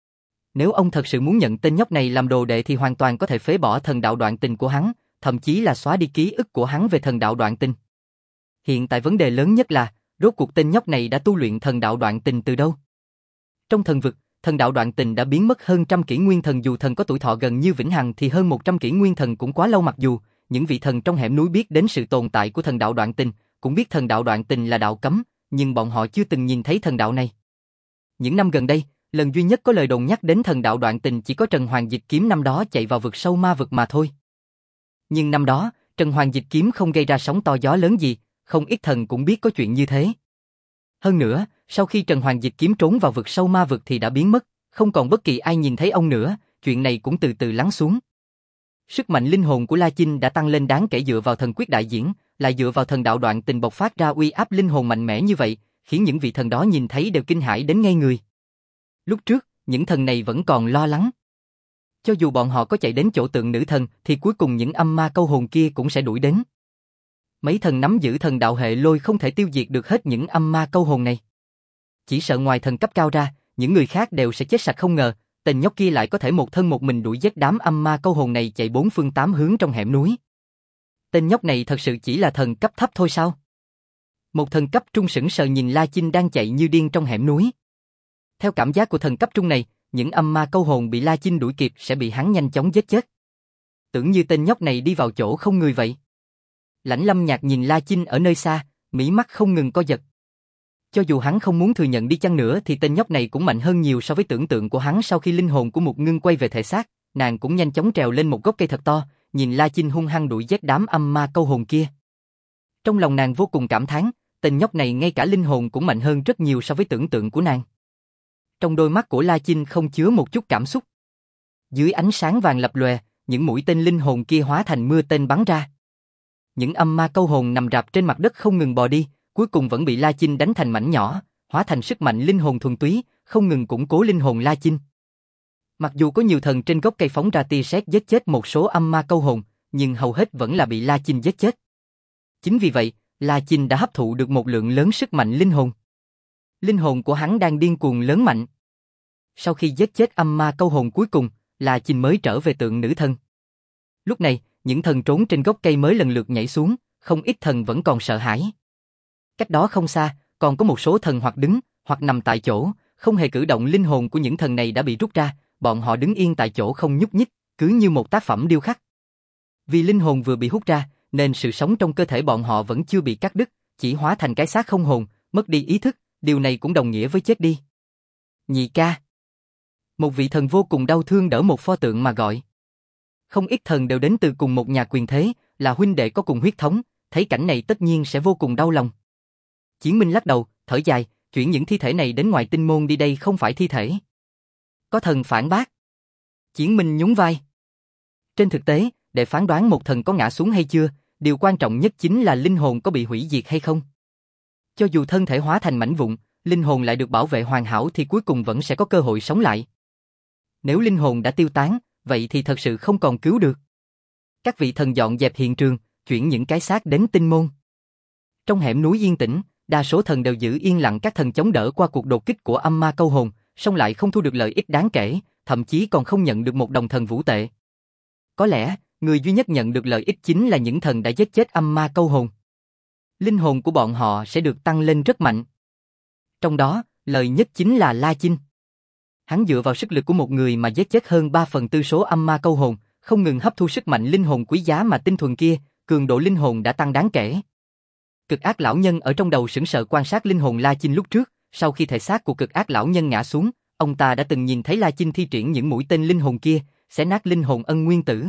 Nếu ông thật sự muốn nhận tên nhóc này làm đồ đệ thì hoàn toàn có thể phế bỏ thần đạo đoạn tình của hắn, thậm chí là xóa đi ký ức của hắn về thần đạo đoạn tình. Hiện tại vấn đề lớn nhất là, rốt cuộc tên nhóc này đã tu luyện thần đạo đoạn tình từ đâu? Trong thần vực, thần đạo đoạn tình đã biến mất hơn trăm kỷ nguyên thần, dù thần có tuổi thọ gần như vĩnh hằng thì hơn một trăm kỷ nguyên thần cũng quá lâu, mặc dù những vị thần trong hẻm núi biết đến sự tồn tại của thần đạo đoạn tình, cũng biết thần đạo đoạn tình là đạo cấm, nhưng bọn họ chưa từng nhìn thấy thần đạo này. Những năm gần đây, lần duy nhất có lời đồn nhắc đến thần đạo đoạn tình chỉ có Trần Hoàng Dịch Kiếm năm đó chạy vào vực sâu ma vực mà thôi. Nhưng năm đó, Trần Hoàng Dịch Kiếm không gây ra sóng to gió lớn gì, không ít thần cũng biết có chuyện như thế. Hơn nữa, sau khi Trần Hoàng Dịch Kiếm trốn vào vực sâu ma vực thì đã biến mất, không còn bất kỳ ai nhìn thấy ông nữa, chuyện này cũng từ từ lắng xuống. Sức mạnh linh hồn của La Chinh đã tăng lên đáng kể, dựa vào thần quyết đại diễn, lại dựa vào thần đạo đoạn tình bộc phát ra uy áp linh hồn mạnh mẽ như vậy, khiến những vị thần đó nhìn thấy đều kinh hãi đến ngây người. Lúc trước, những thần này vẫn còn lo lắng. Cho dù bọn họ có chạy đến chỗ tượng nữ thần thì cuối cùng những âm ma câu hồn kia cũng sẽ đuổi đến. Mấy thần nắm giữ thần đạo hệ lôi không thể tiêu diệt được hết những âm ma câu hồn này. Chỉ sợ ngoài thần cấp cao ra, những người khác đều sẽ chết sạch, không ngờ, tên nhóc kia lại có thể một thân một mình đuổi giết đám âm ma câu hồn này chạy bốn phương tám hướng trong hẻm núi. Tên nhóc này thật sự chỉ là thần cấp thấp thôi sao? Một thần cấp trung sững sờ nhìn La Chinh đang chạy như điên trong hẻm núi. Theo cảm giác của thần cấp trung này, những âm ma câu hồn bị La Chinh đuổi kịp sẽ bị hắn nhanh chóng giết chết. Tưởng như tên nhóc này đi vào chỗ không người vậy. Lãnh Lâm Nhạc nhìn La Chinh ở nơi xa, mí mắt không ngừng co giật. Cho dù hắn không muốn thừa nhận đi chăng nữa thì tên nhóc này cũng mạnh hơn nhiều so với tưởng tượng của hắn. Sau khi linh hồn của Mục Ngưng quay về thể xác, nàng cũng nhanh chóng trèo lên một gốc cây thật to, nhìn La Chinh hung hăng đuổi giết đám âm ma câu hồn kia. Trong lòng nàng vô cùng cảm thán, tên nhóc này ngay cả linh hồn cũng mạnh hơn rất nhiều so với tưởng tượng của nàng. Trong đôi mắt của La Chinh không chứa một chút cảm xúc. Dưới ánh sáng vàng lập lòe, những mũi tên linh hồn kia hóa thành mưa tên bắn ra. Những âm ma câu hồn nằm rạp trên mặt đất không ngừng bò đi, cuối cùng vẫn bị La Chinh đánh thành mảnh nhỏ, hóa thành sức mạnh linh hồn thuần túy, không ngừng củng cố linh hồn La Chinh. Mặc dù có nhiều thần trên gốc cây phóng ra tia sét giết chết một số âm ma câu hồn, nhưng hầu hết vẫn là bị La Chinh giết chết. Chính vì vậy, La Chinh đã hấp thụ được một lượng lớn sức mạnh linh hồn. Linh hồn của hắn đang điên cuồng lớn mạnh. Sau khi giết chết âm ma câu hồn cuối cùng, La Chinh mới trở về tượng nữ thần. Lúc này, những thần trốn trên gốc cây mới lần lượt nhảy xuống, không ít thần vẫn còn sợ hãi. Cách đó không xa, còn có một số thần hoặc đứng, hoặc nằm tại chỗ, không hề cử động. Linh hồn của những thần này đã bị rút ra, bọn họ đứng yên tại chỗ không nhúc nhích, cứ như một tác phẩm điêu khắc. Vì linh hồn vừa bị hút ra, nên sự sống trong cơ thể bọn họ vẫn chưa bị cắt đứt, chỉ hóa thành cái xác không hồn, mất đi ý thức, điều này cũng đồng nghĩa với chết đi. Nhị ca. Một vị thần vô cùng đau thương đỡ một pho tượng mà gọi. Không ít thần đều đến từ cùng một nhà quyền thế, là huynh đệ có cùng huyết thống, thấy cảnh này tất nhiên sẽ vô cùng đau lòng. Chiến Minh lắc đầu, thở dài, chuyển những thi thể này đến ngoài tinh môn đi, đây không phải thi thể. Có thần phản bác. Chiến Minh nhún vai. Trên thực tế, để phán đoán một thần có ngã xuống hay chưa, điều quan trọng nhất chính là linh hồn có bị hủy diệt hay không. Cho dù thân thể hóa thành mảnh vụn, linh hồn lại được bảo vệ hoàn hảo thì cuối cùng vẫn sẽ có cơ hội sống lại. Nếu linh hồn đã tiêu tán, vậy thì thật sự không còn cứu được. Các vị thần dọn dẹp hiện trường, chuyển những cái xác đến tinh môn. Trong hẻm núi yên tĩnh, đa số thần đều giữ yên lặng. Các thần chống đỡ qua cuộc đột kích của âm ma câu hồn, song lại không thu được lợi ích đáng kể, thậm chí còn không nhận được một đồng thần vũ tệ. Có lẽ, người duy nhất nhận được lợi ích chính là những thần đã giết chết âm ma câu hồn. Linh hồn của bọn họ sẽ được tăng lên rất mạnh. Trong đó, lợi nhất chính là La Chinh. Hắn dựa vào sức lực của một người mà giết chết hơn ba phần tư số âm ma câu hồn, không ngừng hấp thu sức mạnh linh hồn quý giá mà tinh thuần kia, cường độ linh hồn đã tăng đáng kể. Cực Ác lão nhân ở trong đầu sững sờ quan sát linh hồn La Chinh lúc trước, sau khi thể xác của Cực Ác lão nhân ngã xuống, ông ta đã từng nhìn thấy La Chinh thi triển những mũi tên linh hồn kia, xé nát linh hồn Ân Nguyên Tử.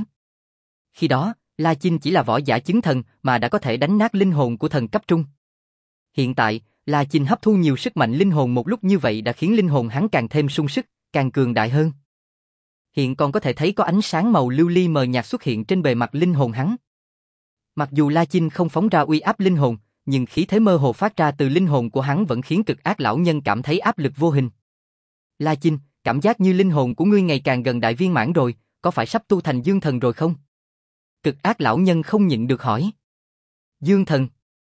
Khi đó, La Chinh chỉ là võ giả chứng thần mà đã có thể đánh nát linh hồn của thần cấp trung. Hiện tại, La Chinh hấp thu nhiều sức mạnh linh hồn một lúc như vậy đã khiến linh hồn hắn càng thêm sung sức, càng cường đại hơn. Hiện còn có thể thấy có ánh sáng màu lưu ly mờ nhạt xuất hiện trên bề mặt linh hồn hắn. Mặc dù La Chinh không phóng ra uy áp linh hồn, nhưng khí thế mơ hồ phát ra từ linh hồn của hắn vẫn khiến cực ác lão nhân cảm thấy áp lực vô hình. La Chinh, cảm giác như linh hồn của ngươi ngày càng gần đại viên mãn rồi, có phải sắp tu thành dương thần rồi không? Cực ác lão nhân không nhịn được hỏi. Dương thần?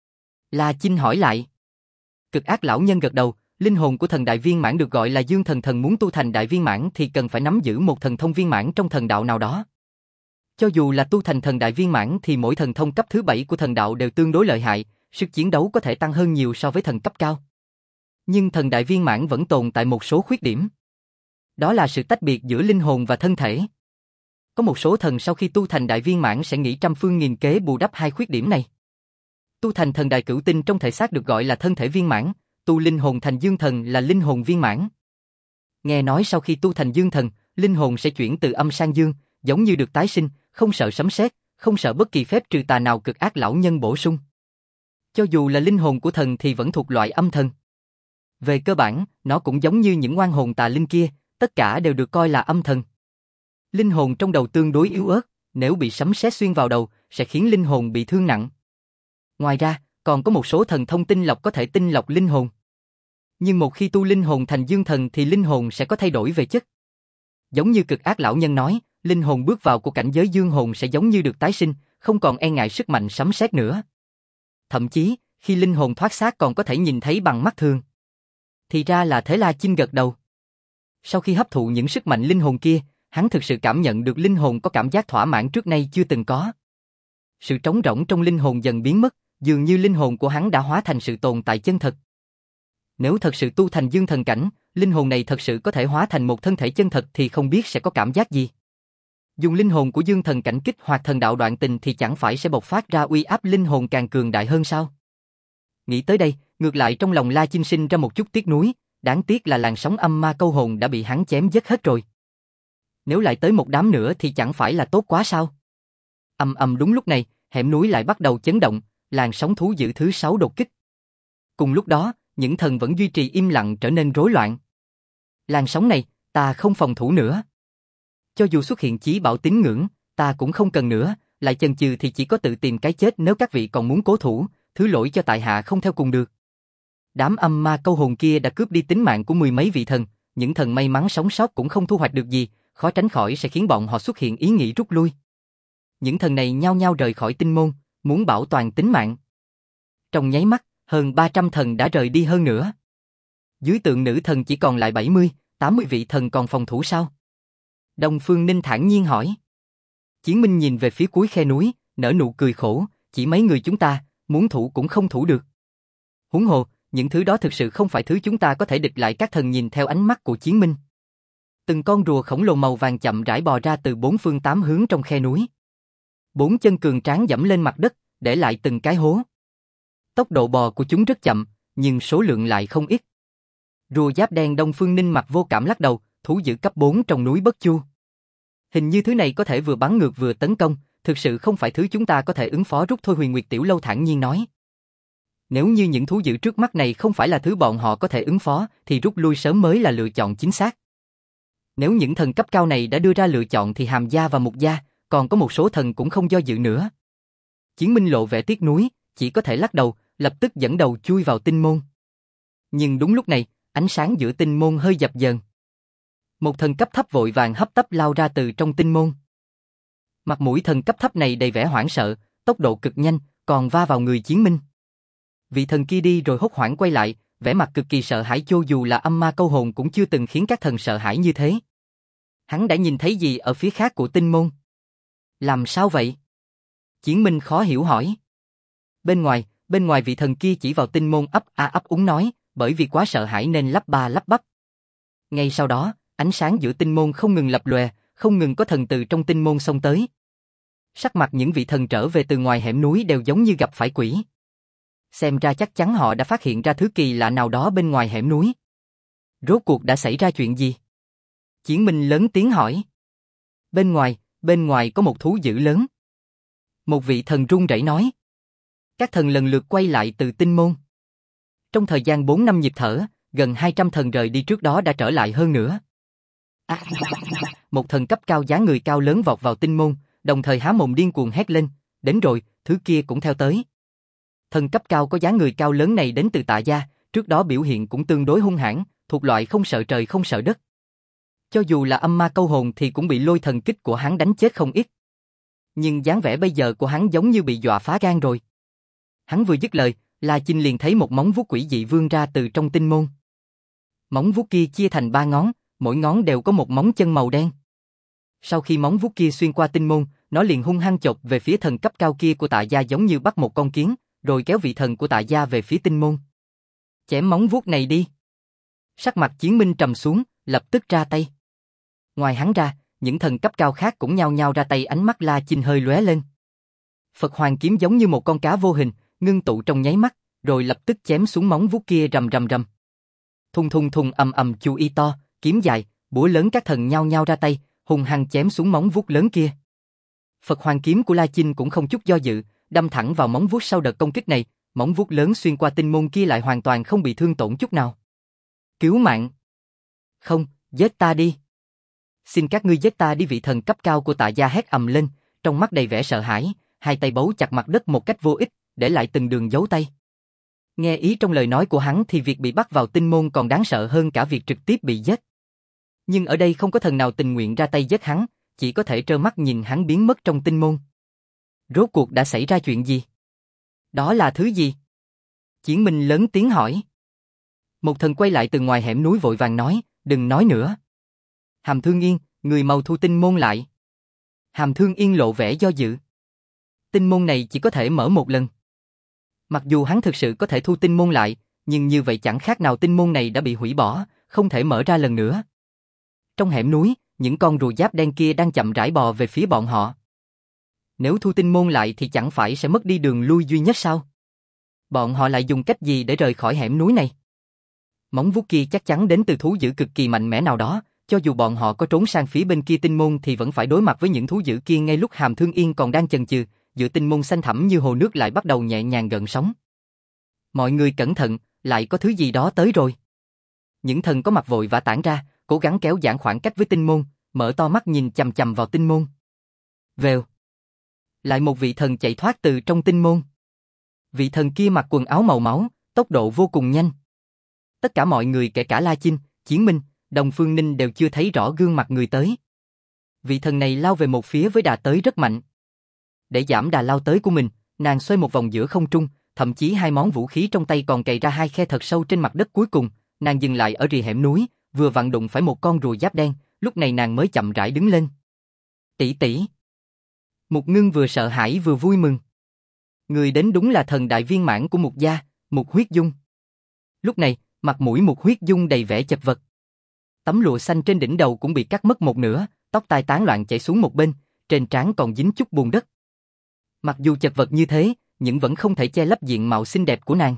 La Chinh hỏi lại. Cực ác lão nhân gật đầu, linh hồn của thần đại viên mãn được gọi là dương thần, thần muốn tu thành đại viên mãn thì cần phải nắm giữ một thần thông viên mãn trong thần đạo nào đó. Cho dù là tu thành thần đại viên mãn thì mỗi thần thông cấp thứ bảy của thần đạo đều tương đối lợi hại, sức chiến đấu có thể tăng hơn nhiều so với thần cấp cao. Nhưng thần đại viên mãn vẫn tồn tại một số khuyết điểm. Đó là sự tách biệt giữa linh hồn và thân thể. Có một số thần sau khi tu thành đại viên mãn sẽ nghĩ trăm phương nghìn kế bù đắp hai khuyết điểm này. Tu thành thần đại cửu tinh trong thể xác được gọi là thân thể viên mãn, tu linh hồn thành dương thần là linh hồn viên mãn. Nghe nói sau khi tu thành dương thần, linh hồn sẽ chuyển từ âm sang dương, giống như được tái sinh, không sợ sấm sét, không sợ bất kỳ phép trừ tà nào. Cực ác lão nhân bổ sung. Cho dù là linh hồn của thần thì vẫn thuộc loại âm thần. Về cơ bản, nó cũng giống như những oan hồn tà linh kia, tất cả đều được coi là âm thần. Linh hồn trong đầu tương đối yếu ớt, nếu bị sấm sét xuyên vào đầu, sẽ khiến linh hồn bị thương nặng. Ngoài ra, còn có một số thần thông tinh lọc có thể tinh lọc linh hồn. Nhưng một khi tu linh hồn thành dương thần thì linh hồn sẽ có thay đổi về chất. Giống như cực ác lão nhân nói, linh hồn bước vào của cảnh giới dương hồn sẽ giống như được tái sinh, không còn e ngại sức mạnh sấm sét nữa. Thậm chí, khi linh hồn thoát xác còn có thể nhìn thấy bằng mắt thường. Thì ra là thế. La Chinh gật đầu. Sau khi hấp thụ những sức mạnh linh hồn kia, hắn thực sự cảm nhận được linh hồn có cảm giác thỏa mãn trước nay chưa từng có. Sự trống rỗng trong linh hồn dần biến mất, dường như linh hồn của hắn đã hóa thành sự tồn tại chân thật. Nếu thật sự tu thành dương thần cảnh, linh hồn này thật sự có thể hóa thành một thân thể chân thật thì không biết sẽ có cảm giác gì. Dùng linh hồn của dương thần cảnh kích hoạt thần đạo đoạn tình thì chẳng phải sẽ bộc phát ra uy áp linh hồn càng cường đại hơn sao? Nghĩ tới đây, ngược lại trong lòng La Chinh sinh ra một chút tiếc nuối, đáng tiếc là làn sóng âm ma câu hồn đã bị hắn chém dứt hết rồi. Nếu lại tới một đám nữa thì chẳng phải là tốt quá sao? Ầm ầm đúng lúc này, hẻm núi lại bắt đầu chấn động, làn sóng thú dữ thứ sáu đột kích. Cùng lúc đó, những thần vẫn duy trì im lặng trở nên rối loạn. Làn sóng này, ta không phòng thủ nữa. Cho dù xuất hiện chí bảo tín ngưỡng, ta cũng không cần nữa, lại chần chừ thì chỉ có tự tìm cái chết. Nếu các vị còn muốn cố thủ, thứ lỗi cho tại hạ không theo cùng được. Đám âm ma câu hồn kia đã cướp đi tính mạng của mười mấy vị thần, những thần may mắn sống sót cũng không thu hoạch được gì, khó tránh khỏi sẽ khiến bọn họ xuất hiện ý nghĩ rút lui. Những thần này nhao nhao rời khỏi tinh môn, muốn bảo toàn tính mạng. Trong nháy mắt, hơn ba trăm thần đã rời đi hơn nữa. Dưới tượng nữ thần chỉ còn lại bảy mươi, tám mươi vị thần còn phòng thủ sao? Đông Phương Ninh thản nhiên hỏi. Chiến Minh nhìn về phía cuối khe núi, nở nụ cười khổ, chỉ mấy người chúng ta, muốn thủ cũng không thủ được. Huống hồ, những thứ đó thực sự không phải thứ chúng ta có thể địch lại. Các thần nhìn theo ánh mắt của Chiến Minh. Từng con rùa khổng lồ màu vàng chậm rãi bò ra từ bốn phương tám hướng trong khe núi. Bốn chân cường tráng dẫm lên mặt đất, để lại từng cái hố. Tốc độ bò của chúng rất chậm, nhưng số lượng lại không ít. Rùa giáp đen Đông Phương Ninh mặt vô cảm lắc đầu, thú dữ cấp bốn trong núi Bất Chu. Hình như thứ này có thể vừa bắn ngược vừa tấn công, thực sự không phải thứ chúng ta có thể ứng phó. Rút thôi. Huyền Nguyệt Tiểu Lâu thản nhiên nói. Nếu như những thú dữ trước mắt này không phải là thứ bọn họ có thể ứng phó, thì rút lui sớm mới là lựa chọn chính xác. Nếu những thần cấp cao này đã đưa ra lựa chọn thì Hàm Gia và Mục Gia, còn có một số thần cũng không do dự nữa. Chiến Minh lộ vẻ tiếc nuối, chỉ có thể lắc đầu, lập tức dẫn đầu chui vào tinh môn. Nhưng đúng lúc này, ánh sáng giữa tinh môn hơi dập dờn. Một thần cấp thấp vội vàng hấp tấp lao ra từ trong tinh môn. Mặt mũi thần cấp thấp này đầy vẻ hoảng sợ, tốc độ cực nhanh, còn va vào người Chiến Minh. Vị thần kia đi rồi hốt hoảng quay lại, vẻ mặt cực kỳ sợ hãi. Cho dù là âm ma câu hồn cũng chưa từng khiến các thần sợ hãi như thế. Hắn đã nhìn thấy gì ở phía khác của tinh môn? Làm sao vậy? Chiến Minh khó hiểu hỏi. Bên ngoài, bên ngoài vị thần kia chỉ vào tinh môn ấp a ấp úng nói, bởi vì quá sợ hãi nên lắp ba lắp bắp. Ngay sau đó, ánh sáng giữa tinh môn không ngừng lập lòe, không ngừng có thần từ trong tinh môn xông tới. Sắc mặt những vị thần trở về từ ngoài hẻm núi đều giống như gặp phải quỷ. Xem ra chắc chắn họ đã phát hiện ra thứ kỳ lạ nào đó bên ngoài hẻm núi. Rốt cuộc đã xảy ra chuyện gì? Chiến Minh lớn tiếng hỏi. Bên ngoài, bên ngoài có một thú dữ lớn. Một vị thần run rẩy nói. Các thần lần lượt quay lại từ tinh môn. Trong thời gian bốn năm nhịp thở, gần hai trăm thần rời đi trước đó đã trở lại hơn nữa. À, một thần cấp cao dáng người cao lớn vọt vào tinh môn, đồng thời há mồm điên cuồng hét lên, đến rồi, thứ kia cũng theo tới. Thần cấp cao có dáng người cao lớn này đến từ Tạ gia, trước đó biểu hiện cũng tương đối hung hãn, thuộc loại không sợ trời không sợ đất. Cho dù là âm ma câu hồn thì cũng bị lôi thần kích của hắn đánh chết không ít. Nhưng dáng vẻ bây giờ của hắn giống như bị dọa phá gan rồi. Hắn vừa dứt lời, La Chinh liền thấy một móng vuốt quỷ dị vươn ra từ trong tinh môn. Móng vuốt kia chia thành ba ngón, mỗi ngón đều có một móng chân màu đen. Sau khi móng vuốt kia xuyên qua tinh môn, nó liền hung hăng chộp về phía thần cấp cao kia của Tạ gia giống như bắt một con kiến, rồi kéo vị thần của Tạ gia về phía tinh môn. Chém móng vuốt này đi. Sắc mặt Chiến Minh trầm xuống, lập tức ra tay. Ngoài hắn ra, những thần cấp cao khác cũng nhao nhao ra tay, ánh mắt La Chinh hơi lóe lên. Phật Hoàng kiếm giống như một con cá vô hình, ngưng tụ trong nháy mắt, rồi lập tức chém xuống móng vuốt kia rầm rầm rầm. Thùng thùng thùng ầm ầm, chu y to, kiếm dài, búa lớn, các thần nhao nhao ra tay, hung hăng chém xuống móng vuốt lớn kia. Phật Hoàng kiếm của La Chinh cũng không chút do dự, đâm thẳng vào móng vuốt sau đợt công kích này, móng vuốt lớn xuyên qua tinh môn kia lại hoàn toàn không bị thương tổn chút nào. Cứu mạng! Không, giết ta đi! Xin các ngươi giết ta đi! Vị thần cấp cao của Tạ gia hét ầm lên, trong mắt đầy vẻ sợ hãi, hai tay bấu chặt mặt đất một cách vô ích, để lại từng đường dấu tay. Nghe ý trong lời nói của hắn thì việc bị bắt vào tinh môn còn đáng sợ hơn cả việc trực tiếp bị giết. Nhưng ở đây không có thần nào tình nguyện ra tay giết hắn, chỉ có thể trơ mắt nhìn hắn biến mất trong tinh môn. Rốt cuộc đã xảy ra chuyện gì? Đó là thứ gì? Chiến Minh lớn tiếng hỏi. Một thần quay lại từ ngoài hẻm núi vội vàng nói, đừng nói nữa. Hàm Thương Yên, người mau thu tinh môn lại. Hàm Thương Yên lộ vẻ do dự. Tinh môn này chỉ có thể mở một lần. Mặc dù hắn thực sự có thể thu tinh môn lại, nhưng như vậy chẳng khác nào tinh môn này đã bị hủy bỏ, không thể mở ra lần nữa. Trong hẻm núi, những con rùa giáp đen kia đang chậm rãi bò về phía bọn họ. Nếu thu tinh môn lại thì chẳng phải sẽ mất đi đường lui duy nhất sao? Bọn họ lại dùng cách gì để rời khỏi hẻm núi này? Móng vuốt kia chắc chắn đến từ thú dữ cực kỳ mạnh mẽ nào đó, cho dù bọn họ có trốn sang phía bên kia tinh môn thì vẫn phải đối mặt với những thú dữ kia. Ngay lúc Hàm Thương Yên còn đang chần chừ, giữa tinh môn xanh thẳm như hồ nước lại bắt đầu nhẹ nhàng gợn sóng. Mọi người cẩn thận, lại có thứ gì đó tới rồi. Những thần có mặt vội vã tản ra, cố gắng kéo giãn khoảng cách với tinh môn, mở to mắt nhìn chằm chằm vào tinh môn. Vèo. Lại một vị thần chạy thoát từ trong tinh môn. Vị thần kia mặc quần áo màu máu, tốc độ vô cùng nhanh. Tất cả mọi người kể cả La Chinh, Chiến Minh, Đồng Phương Ninh đều chưa thấy rõ gương mặt người tới. Vị thần này lao về một phía với đà tới rất mạnh. Để giảm đà lao tới của mình, nàng xoay một vòng giữa không trung, thậm chí hai món vũ khí trong tay còn cày ra hai khe thật sâu trên mặt đất. Cuối cùng, nàng dừng lại ở rìa hẻm núi, vừa vặn đụng phải một con rùa giáp đen, lúc này nàng mới chậm rãi đứng lên. Tỷ tỷ. Mục Ngưng vừa sợ hãi vừa vui mừng. Người đến đúng là thần đại viên mãn của Mục gia, Mục Huyết Dung. Lúc này, mặt mũi Mục Huyết Dung đầy vẻ chật vật. Tấm lụa xanh trên đỉnh đầu cũng bị cắt mất một nửa, tóc tai tán loạn chảy xuống một bên, trên trán còn dính chút bùn đất. Mặc dù chật vật như thế, nhưng vẫn không thể che lấp diện mạo xinh đẹp của nàng.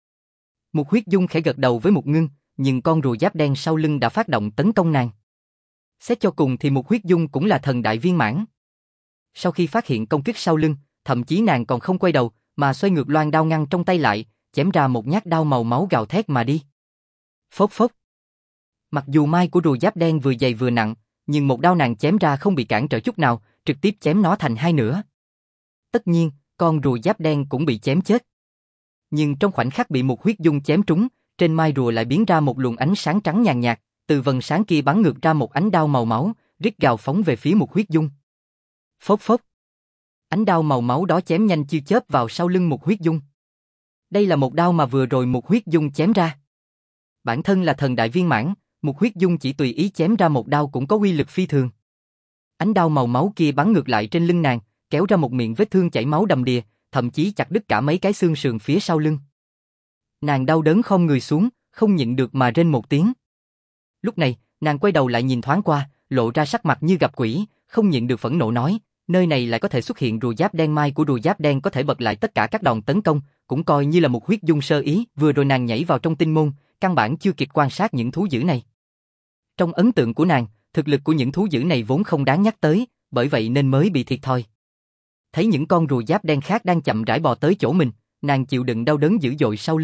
Mục Huyết Dung khẽ gật đầu với Mục Ngưng, nhưng con rùa giáp đen sau lưng đã phát động tấn công nàng. Xét cho cùng thì Mục Huyết Dung cũng là thần đại viên mãn. Sau khi phát hiện công kích sau lưng, thậm chí nàng còn không quay đầu, mà xoay ngược loan đao ngăn trong tay lại, chém ra một nhát đao màu máu gào thét mà đi. Phốc phốc. Mặc dù mai của rùa giáp đen vừa dày vừa nặng, nhưng một đao nàng chém ra không bị cản trở chút nào, trực tiếp chém nó thành hai nửa. Tất nhiên, con rùa giáp đen cũng bị chém chết. Nhưng trong khoảnh khắc bị Mục Huyết Dung chém trúng, trên mai rùa lại biến ra một luồng ánh sáng trắng nhàn nhạt, từ vầng sáng kia bắn ngược ra một ánh đao màu máu, rít gào phóng về phía Mục Huyết Dung. Phốc phốc. Ánh đao màu máu đó chém nhanh như chớp vào sau lưng Mục Huyết Dung. Đây là một đao mà vừa rồi Mục Huyết Dung chém ra. Bản thân là thần đại viên mãn, Mục Huyết Dung chỉ tùy ý chém ra một đao cũng có uy lực phi thường. Ánh đao màu máu kia bắn ngược lại trên lưng nàng, kéo ra một miệng vết thương chảy máu đầm đìa, thậm chí chặt đứt cả mấy cái xương sườn phía sau lưng. Nàng đau đớn khom người xuống, không nhịn được mà rên một tiếng. Lúc này, nàng quay đầu lại nhìn thoáng qua, lộ ra sắc mặt như gặp quỷ, không nhịn được phẫn nộ nói, nơi này lại có thể xuất hiện rùa giáp đen, mai của rùa giáp đen có thể bật lại tất cả các đòn tấn công, cũng coi như là một Huyết Dung sơ ý. Vừa rồi nàng nhảy vào trong tinh môn, căn bản chưa kịp quan sát những thú dữ này. Trong ấn tượng của nàng, thực lực của những thú dữ này vốn không đáng nhắc tới, bởi vậy nên mới bị thiệt thòi. Thấy những con rùa giáp đen khác đang chậm rãi bò tới chỗ mình, nàng chịu đựng đau đớn dữ dội sau lưng,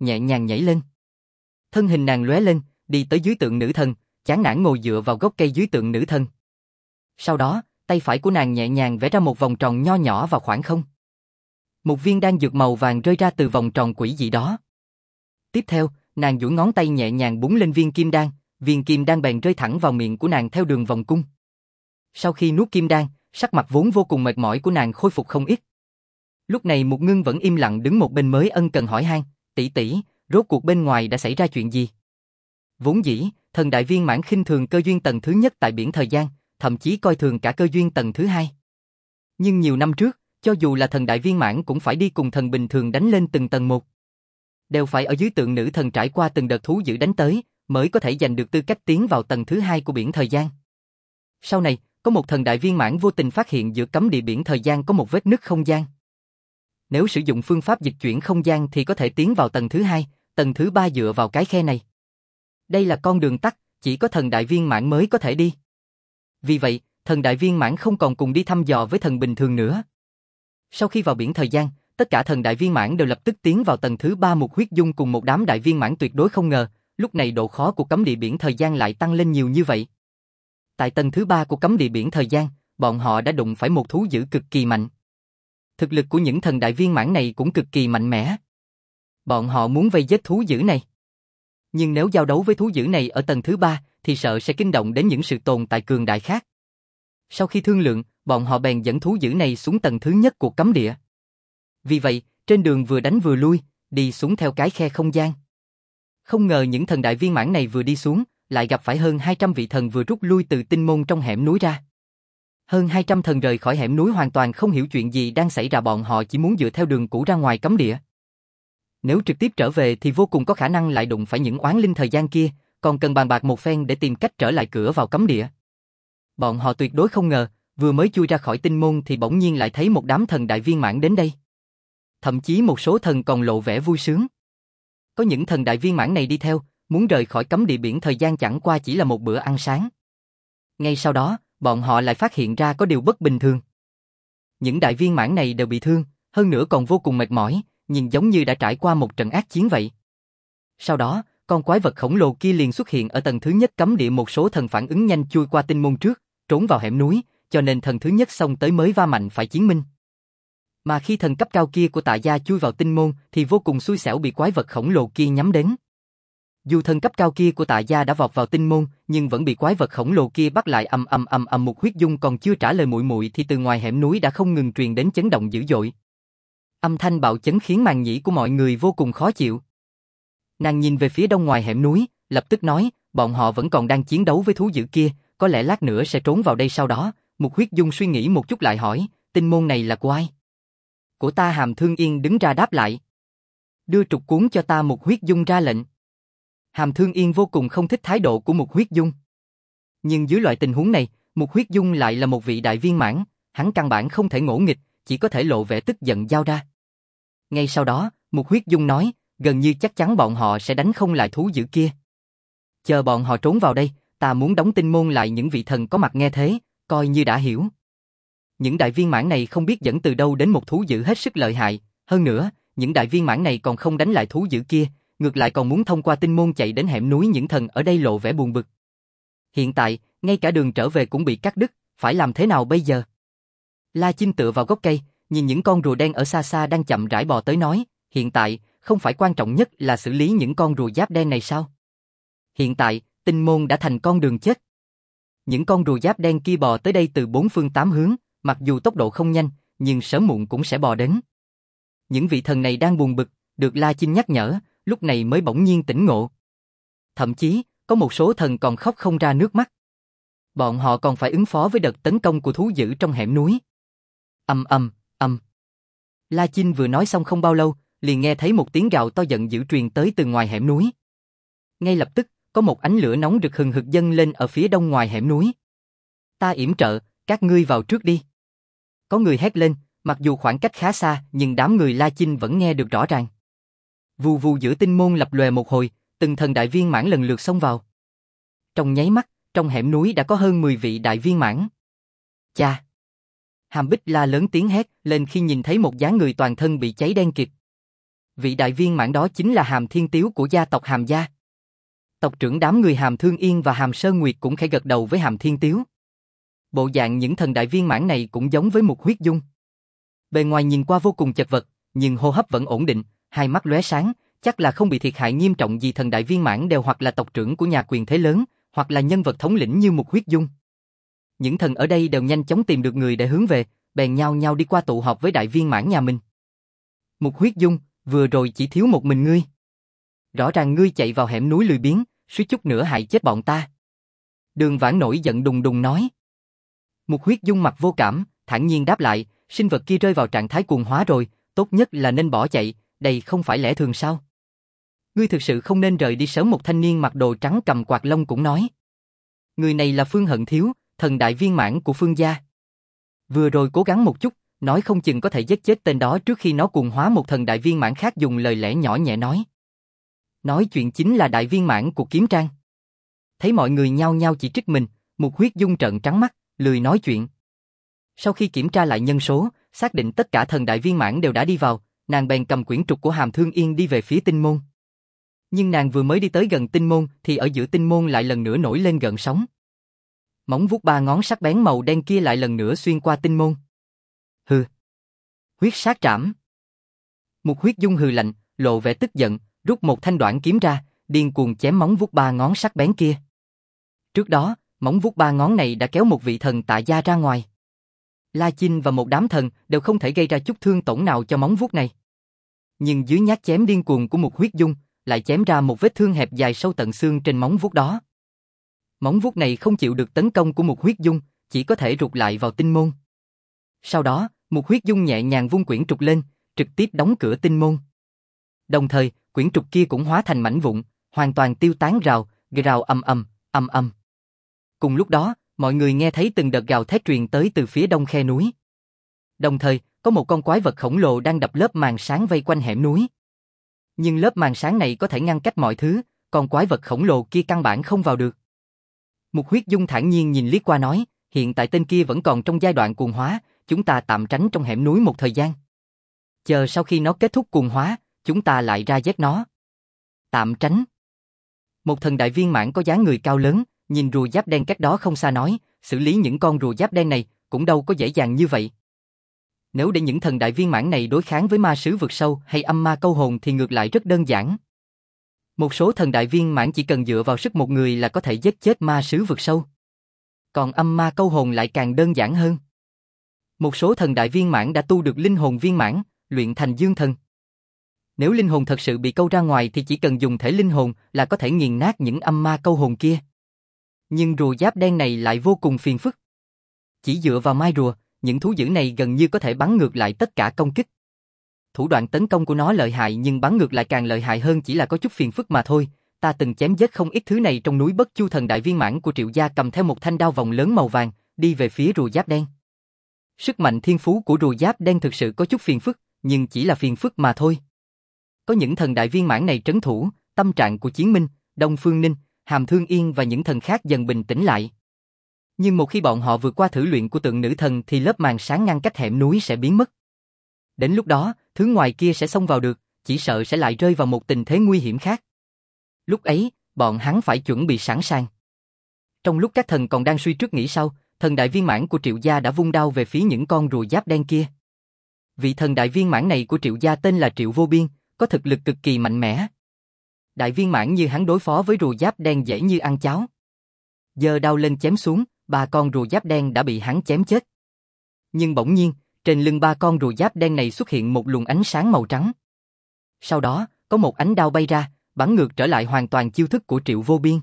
nhẹ nhàng nhảy lên. Thân hình nàng lóe lên, đi tới dưới tượng nữ thần, chán nản ngồi dựa vào gốc cây dưới tượng nữ thần. Sau đó, tay phải của nàng nhẹ nhàng vẽ ra một vòng tròn nho nhỏ vào khoảng không. Một viên đan dược màu vàng rơi ra từ vòng tròn quỷ dị đó. Tiếp theo, nàng duỗi ngón tay nhẹ nhàng búng lên viên kim đan, viên kim đan bèn rơi thẳng vào miệng của nàng theo đường vòng cung. Sau khi nuốt kim đan, sắc mặt vốn vô cùng mệt mỏi của nàng khôi phục không ít. Lúc này Mục Ngưng vẫn im lặng đứng một bên mới ân cần hỏi han, tỷ tỷ, rốt cuộc bên ngoài đã xảy ra chuyện gì? Vốn dĩ, thần đại viên mãn khinh thường cơ duyên tầng thứ nhất tại biển thời gian, thậm chí coi thường cả cơ duyên tầng thứ hai. Nhưng nhiều năm trước, cho dù là thần đại viên mãn cũng phải đi cùng thần bình thường đánh lên từng tầng một. Đều phải ở dưới tượng nữ thần trải qua từng đợt thú dữ đánh tới, mới có thể giành được tư cách tiến vào tầng thứ hai của biển thời gian. Sau này, có một thần đại viên mãn vô tình phát hiện giữa cấm địa biển thời gian có một vết nứt không gian. Nếu sử dụng phương pháp dịch chuyển không gian thì có thể tiến vào tầng thứ hai, tầng thứ ba dựa vào cái khe này. Đây là con đường tắt, chỉ có thần đại viên mãn mới có thể đi. Vì vậy, thần đại viên mãn không còn cùng đi thăm dò với thần bình thường nữa. Sau khi vào biển thời gian, tất cả thần đại viên mãn đều lập tức tiến vào tầng thứ ba một huyết dung cùng một đám đại viên mãn tuyệt đối không ngờ, lúc này độ khó của cấm địa biển thời gian lại tăng lên nhiều như vậy. Tại tầng thứ ba của cấm địa biển thời gian, bọn họ đã đụng phải một thú dữ cực kỳ mạnh. Thực lực của những thần đại viên mãn này cũng cực kỳ mạnh mẽ. Bọn họ muốn vây giết thú dữ này. Nhưng nếu giao đấu với thú dữ này ở tầng thứ ba, thì sợ sẽ kinh động đến những sự tồn tại cường đại khác. Sau khi thương lượng, bọn họ bèn dẫn thú dữ này xuống tầng thứ nhất của cấm địa. Vì vậy, trên đường vừa đánh vừa lui, đi xuống theo cái khe không gian. Không ngờ những thần đại viên mãn này vừa đi xuống, lại gặp phải hơn hai trăm vị thần vừa rút lui từ tinh môn trong hẻm núi ra. Hơn hai trăm thần rời khỏi hẻm núi hoàn toàn không hiểu chuyện gì đang xảy ra, bọn họ chỉ muốn dựa theo đường cũ ra ngoài cấm địa. Nếu trực tiếp trở về thì vô cùng có khả năng lại đụng phải những oán linh thời gian kia, còn cần bàn bạc một phen để tìm cách trở lại cửa vào cấm địa. Bọn họ tuyệt đối không ngờ, vừa mới chui ra khỏi tinh môn thì bỗng nhiên lại thấy một đám thần đại viên mãn đến đây. Thậm chí một số thần còn lộ vẻ vui sướng. Có những thần đại viên mãn này đi theo, muốn rời khỏi cấm địa biển thời gian chẳng qua chỉ là một bữa ăn sáng. Ngay sau đó, bọn họ lại phát hiện ra có điều bất bình thường. Những đại viên mãn này đều bị thương, hơn nữa còn vô cùng mệt mỏi, nhìn giống như đã trải qua một trận ác chiến vậy. Sau đó, con quái vật khổng lồ kia liền xuất hiện ở tầng thứ nhất cấm địa, một số thần phản ứng nhanh chui qua tinh môn trước, trốn vào hẻm núi, cho nên thần thứ nhất xông tới mới va mạnh phải chiến minh. Mà khi thần cấp cao kia của Tạ gia chui vào tinh môn thì vô cùng xui xẻo bị quái vật khổng lồ kia nhắm đến. Dù thần cấp cao kia của Tạ gia đã vọt vào tinh môn, nhưng vẫn bị quái vật khổng lồ kia bắt lại. Ầm ầm ầm ầm, một huyết dung còn chưa trả lời muội muội thì từ ngoài hẻm núi đã không ngừng truyền đến chấn động dữ dội. Âm thanh bạo chấn khiến màng nhĩ của mọi người vô cùng khó chịu. Nàng nhìn về phía đông ngoài hẻm núi, lập tức nói, bọn họ vẫn còn đang chiến đấu với thú dữ kia, có lẽ lát nữa sẽ trốn vào đây sau đó. Một huyết dung suy nghĩ một chút lại hỏi, tinh môn này là của ai? Của ta. Hàm Thương Yên đứng ra đáp lại. Đưa trục cuốn cho ta. Một huyết dung ra lệnh. Hàm Thương Yên vô cùng không thích thái độ của một huyết dung. Nhưng dưới loại tình huống này, một huyết dung lại là một vị đại viên mãn, hắn căn bản không thể ngỗ nghịch, chỉ có thể lộ vẻ tức giận giao ra. Ngay sau đó, một huyết dung nói, gần như chắc chắn bọn họ sẽ đánh không lại thú dữ kia. Chờ bọn họ trốn vào đây, ta muốn đóng tinh môn lại. Những vị thần có mặt nghe thế, coi như đã hiểu. Những đại viên mãn này không biết dẫn từ đâu đến một thú dữ hết sức lợi hại, hơn nữa, những đại viên mãn này còn không đánh lại thú dữ kia, ngược lại còn muốn thông qua tinh môn chạy đến hẻm núi. Những thần ở đây lộ vẻ buồn bực. Hiện tại, ngay cả đường trở về cũng bị cắt đứt, phải làm thế nào bây giờ? La Chinh tựa vào gốc cây, nhìn những con rùa đen ở xa xa đang chậm rãi bò tới nói, hiện tại, không phải quan trọng nhất là xử lý những con rùa giáp đen này sao? Hiện tại, tinh môn đã thành con đường chết. Những con rùa giáp đen kia bò tới đây từ bốn phương tám hướng, mặc dù tốc độ không nhanh, nhưng sớm muộn cũng sẽ bò đến. Những vị thần này đang buồn bực, được La Chinh nhắc nhở, lúc này mới bỗng nhiên tỉnh ngộ. Thậm chí, có một số thần còn khóc không ra nước mắt. Bọn họ còn phải ứng phó với đợt tấn công của thú dữ trong hẻm núi. Ầm ầm, ầm. La Chinh vừa nói xong không bao lâu, liền nghe thấy một tiếng gào to giận dữ truyền tới từ ngoài hẻm núi. Ngay lập tức, có một ánh lửa nóng rực hừng hực dâng lên ở phía đông ngoài hẻm núi. Ta yểm trợ, các ngươi vào trước đi. Có người hét lên, mặc dù khoảng cách khá xa, nhưng đám người La Chinh vẫn nghe được rõ ràng. Vù vù giữa tinh môn lập lòe một hồi, từng thần đại viên mãn lần lượt xông vào. Trong nháy mắt, trong hẻm núi đã có hơn mười vị đại viên mãn. Cha! Hàm Bích La lớn tiếng hét lên khi nhìn thấy một dáng người toàn thân bị cháy đen kịt. Vị đại viên mãn đó chính là Hàm Thiên Tiếu của gia tộc Hàm gia. Tộc trưởng đám người Hàm Thương Yên và Hàm Sơn Nguyệt cũng khẽ gật đầu với Hàm Thiên Tiếu. Bộ dạng những thần đại viên mãn này cũng giống với Mục Huyết Dung. Bề ngoài nhìn qua vô cùng chật vật, nhưng hô hấp vẫn ổn định, hai mắt lóe sáng, chắc là không bị thiệt hại nghiêm trọng vì thần đại viên mãn đều hoặc là tộc trưởng của nhà quyền thế lớn, hoặc là nhân vật thống lĩnh như Mục Huyết Dung. Những thần ở đây đều nhanh chóng tìm được người để hướng về, bèn nhau nhau đi qua tụ họp với đại viên mãn nhà mình. Mục Huyết Dung, vừa rồi chỉ thiếu một mình ngươi. Rõ ràng ngươi chạy vào hẻm núi lười biếng, suýt chút nữa hại chết bọn ta. Đường Vãn nổi giận đùng đùng nói. Mục Huyết Dung mặt vô cảm, thản nhiên đáp lại, sinh vật kia rơi vào trạng thái cuồng hóa rồi, tốt nhất là nên bỏ chạy, đây không phải lẽ thường sao? Ngươi thực sự không nên rời đi sớm. Một thanh niên mặc đồ trắng cầm quạt lông cũng nói. Người này là Phương Hận Thiếu, thần đại viên mãn của Phương gia. Vừa rồi cố gắng một chút, nói không chừng có thể giết chết tên đó trước khi nó cuồng hóa. Một thần đại viên mãn khác dùng lời lẽ nhỏ nhẹ nói. Nói chuyện chính là đại viên mãn của Kiếm Trang. Thấy mọi người nhao nhao chỉ trích mình, Mục Huyết Dung trợn trắng mắt, lười nói chuyện. Sau khi kiểm tra lại nhân số, xác định tất cả thần đại viên mãn đều đã đi vào, nàng bèn cầm quyển trục của Hàm Thương Yên đi về phía tinh môn. Nhưng nàng vừa mới đi tới gần tinh môn thì ở giữa tinh môn lại lần nữa nổi lên gợn sóng. Móng vuốt ba ngón sắc bén màu đen kia lại lần nữa xuyên qua tinh môn. Hừ. Huyết sát trảm. Mục Huyết Dung hừ lạnh, lộ vẻ tức giận, rút một thanh đoạn kiếm ra, điên cuồng chém móng vuốt ba ngón sắc bén kia. Trước đó, móng vuốt ba ngón này đã kéo một vị thần Tạ gia ra ngoài. La Chinh và một đám thần đều không thể gây ra chút thương tổn nào cho móng vuốt này. Nhưng dưới nhát chém điên cuồng của Mục Huyết Dung, lại chém ra một vết thương hẹp dài sâu tận xương trên móng vuốt đó. Móng vuốt này không chịu được tấn công của Mục Huyết Dung, chỉ có thể rụt lại vào tinh môn. Sau đó, Mục Huyết Dung nhẹ nhàng vung quyển trục lên, trực tiếp đóng cửa tinh môn. Đồng thời, quyển trục kia cũng hóa thành mảnh vụn, hoàn toàn tiêu tán rào, rào ầm ầm, ầm ầm. Cùng lúc đó, mọi người nghe thấy từng đợt gào thét truyền tới từ phía đông khe núi. Đồng thời, có một con quái vật khổng lồ đang đập lớp màn sáng vây quanh hẻm núi. Nhưng lớp màn sáng này có thể ngăn cách mọi thứ, còn quái vật khổng lồ kia căn bản không vào được. Mục Huyết Dung thản nhiên nhìn liếc qua nói, hiện tại tên kia vẫn còn trong giai đoạn cuồng hóa, chúng ta tạm tránh trong hẻm núi một thời gian. Chờ sau khi nó kết thúc cuồng hóa, chúng ta lại ra giết nó. Tạm tránh. Một thần đại viên mãn có dáng người cao lớn, nhìn rùa giáp đen cách đó không xa nói, xử lý những con rùa giáp đen này cũng đâu có dễ dàng như vậy. Nếu để những thần đại viên mãn này đối kháng với ma sứ vực sâu hay âm ma câu hồn thì ngược lại rất đơn giản. Một số thần đại viên mãn chỉ cần dựa vào sức một người là có thể giết chết ma sứ vực sâu. Còn âm ma câu hồn lại càng đơn giản hơn. Một số thần đại viên mãn đã tu được linh hồn viên mãn, luyện thành dương thần. Nếu linh hồn thật sự bị câu ra ngoài thì chỉ cần dùng thể linh hồn là có thể nghiền nát những âm ma câu hồn kia. Nhưng rùa giáp đen này lại vô cùng phiền phức. Chỉ dựa vào mai rùa, những thú dữ này gần như có thể bắn ngược lại tất cả công kích. Thủ đoạn tấn công của nó lợi hại nhưng bắn ngược lại càng lợi hại hơn, chỉ là có chút phiền phức mà thôi. Ta từng chém giết không ít thứ này trong núi Bất Chu. Thần đại viên mãn của Triệu gia cầm theo một thanh đao vòng lớn màu vàng, đi về phía rùa giáp đen. Sức mạnh thiên phú của rùa giáp đen thực sự có chút phiền phức, nhưng chỉ là phiền phức mà thôi. Có những thần đại viên mãn này trấn thủ, tâm trạng của Chiến Minh, Đông Phương Ninh, Hàm Thương Yên và những thần khác dần bình tĩnh lại. Nhưng một khi bọn họ vượt qua thử luyện của tượng nữ thần thì lớp màn sáng ngăn cách hẻm núi sẽ biến mất. Đến lúc đó, thứ ngoài kia sẽ xông vào được, chỉ sợ sẽ lại rơi vào một tình thế nguy hiểm khác. Lúc ấy, bọn hắn phải chuẩn bị sẵn sàng. Trong lúc các thần còn đang suy trước nghĩ sau, thần đại viên mãn của Triệu gia đã vung đao về phía những con rùa giáp đen kia. Vị thần đại viên mãn này của Triệu gia tên là Triệu Vô Biên, có thực lực cực kỳ mạnh mẽ. Đại viên mãn như hắn đối phó với rùa giáp đen dễ như ăn cháo. Giơ đao lên chém xuống, ba con rùa giáp đen đã bị hắn chém chết. Nhưng bỗng nhiên, trên lưng ba con rùa giáp đen này xuất hiện một luồng ánh sáng màu trắng. Sau đó, có một ánh đao bay ra, bắn ngược trở lại hoàn toàn chiêu thức của Triệu Vô Biên.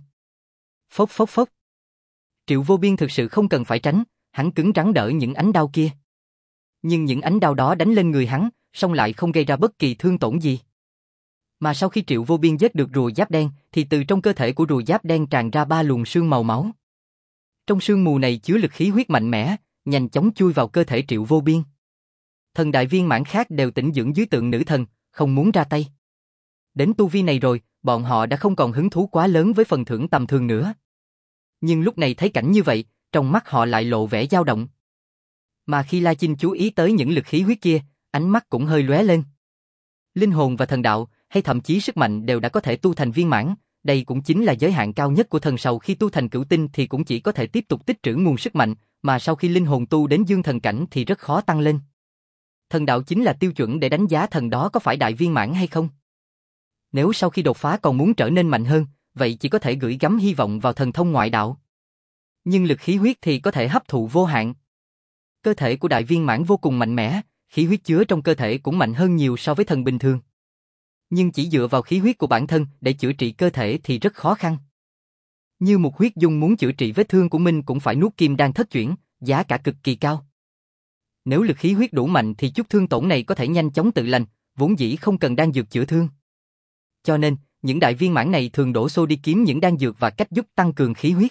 Phốc phốc phốc. Triệu Vô Biên thực sự không cần phải tránh, hắn cứng rắn đỡ những ánh đao kia. Nhưng những ánh đao đó đánh lên người hắn, song lại không gây ra bất kỳ thương tổn gì. Mà sau khi Triệu Vô Biên giết được rùa giáp đen, thì từ trong cơ thể của rùa giáp đen tràn ra ba luồng sương màu máu. Trong sương mù này chứa lực khí huyết mạnh mẽ, nhanh chóng chui vào cơ thể Triệu Vô Biên. Thần đại viên mãn khác đều tĩnh dưỡng dưới tượng nữ thần, không muốn ra tay. Đến tu vi này rồi, bọn họ đã không còn hứng thú quá lớn với phần thưởng tầm thường nữa. Nhưng lúc này thấy cảnh như vậy, trong mắt họ lại lộ vẻ dao động. Mà khi La Chinh chú ý tới những lực khí huyết kia, ánh mắt cũng hơi lóe lên. Linh hồn và thần đạo, hay thậm chí sức mạnh đều đã có thể tu thành viên mãn, đây cũng chính là giới hạn cao nhất của thần sau khi tu thành cửu tinh thì cũng chỉ có thể tiếp tục tích trữ nguồn sức mạnh, mà sau khi linh hồn tu đến dương thần cảnh thì rất khó tăng lên. Thần đạo chính là tiêu chuẩn để đánh giá thần đó có phải đại viên mãn hay không. Nếu sau khi đột phá còn muốn trở nên mạnh hơn, vậy chỉ có thể gửi gắm hy vọng vào thần thông ngoại đạo. Nhưng lực khí huyết thì có thể hấp thụ vô hạn. Cơ thể của đại viên mãn vô cùng mạnh mẽ, khí huyết chứa trong cơ thể cũng mạnh hơn nhiều so với thần bình thường. Nhưng chỉ dựa vào khí huyết của bản thân để chữa trị cơ thể thì rất khó khăn. Như một huyết dung muốn chữa trị vết thương của mình cũng phải nuốt kim đan thất chuyển, giá cả cực kỳ cao. Nếu lực khí huyết đủ mạnh thì chút thương tổn này có thể nhanh chóng tự lành, vốn dĩ không cần đan dược chữa thương. Cho nên, những đại viên mãn này thường đổ xô đi kiếm những đan dược và cách giúp tăng cường khí huyết.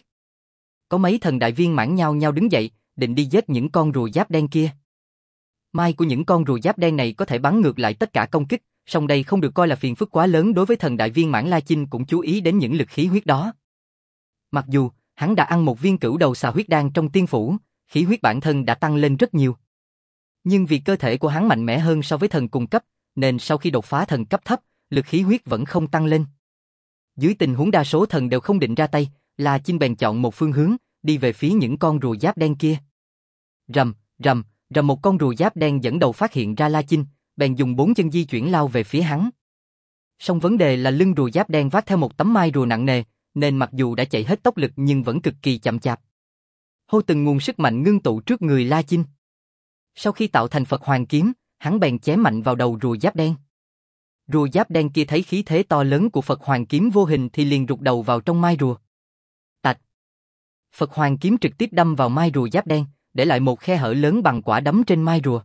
Có mấy thần đại viên mãn nhau nhau đứng dậy, định đi giết những con rùa giáp đen kia. Mai của những con rùa giáp đen này có thể bắn ngược lại tất cả công kích, song đây không được coi là phiền phức quá lớn đối với thần đại viên mãn La Chinh cũng chú ý đến những lực khí huyết đó. Mặc dù, hắn đã ăn một viên cửu đầu xà huyết đan trong tiên phủ, khí huyết bản thân đã tăng lên rất nhiều. Nhưng vì cơ thể của hắn mạnh mẽ hơn so với thần cùng cấp, nên sau khi đột phá thần cấp thấp, lực khí huyết vẫn không tăng lên. Dưới tình huống đa số thần đều không định ra tay, La Chinh bèn chọn một phương hướng, đi về phía những con rùa giáp đen kia. Rầm, rầm, rầm một con rùa giáp đen dẫn đầu phát hiện ra La Chinh, bèn dùng bốn chân di chuyển lao về phía hắn. Song vấn đề là lưng rùa giáp đen vác theo một tấm mai rùa nặng nề, nên mặc dù đã chạy hết tốc lực nhưng vẫn cực kỳ chậm chạp. Hô từng nguồn sức mạnh ngưng tụ trước người La Chinh. Sau khi tạo thành Phật Hoàng kiếm, hắn bèn chém mạnh vào đầu rùa giáp đen. Rùa giáp đen kia thấy khí thế to lớn của Phật Hoàng kiếm vô hình thì liền rụt đầu vào trong mai rùa. Tạch. Phật Hoàng kiếm trực tiếp đâm vào mai rùa giáp đen, để lại một khe hở lớn bằng quả đấm trên mai rùa.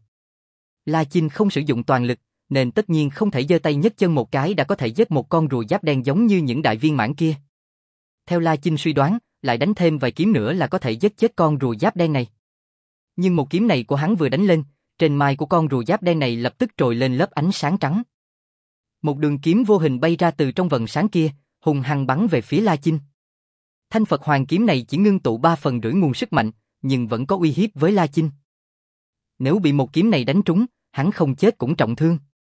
La Chinh không sử dụng toàn lực, nên tất nhiên không thể giơ tay nhấc chân một cái đã có thể giết một con rùa giáp đen giống như những đại viên mãn kia. Theo La Chinh suy đoán, lại đánh thêm vài kiếm nữa là có thể giết chết con rùa giáp đen này. Nhưng một kiếm này của hắn vừa đánh lên, trên mai của con rùa giáp đen này lập tức trồi lên lớp ánh sáng trắng. Một đường kiếm vô hình bay ra từ trong vầng sáng kia, hùng hăng bắn về phía La Chinh. Thanh Phật Hoàng kiếm này chỉ ngưng tụ ba phần rưỡi nguồn sức mạnh, nhưng vẫn có uy hiếp với La Chinh. Nếu bị một kiếm này đánh trúng, hắn không chết cũng trọng thương.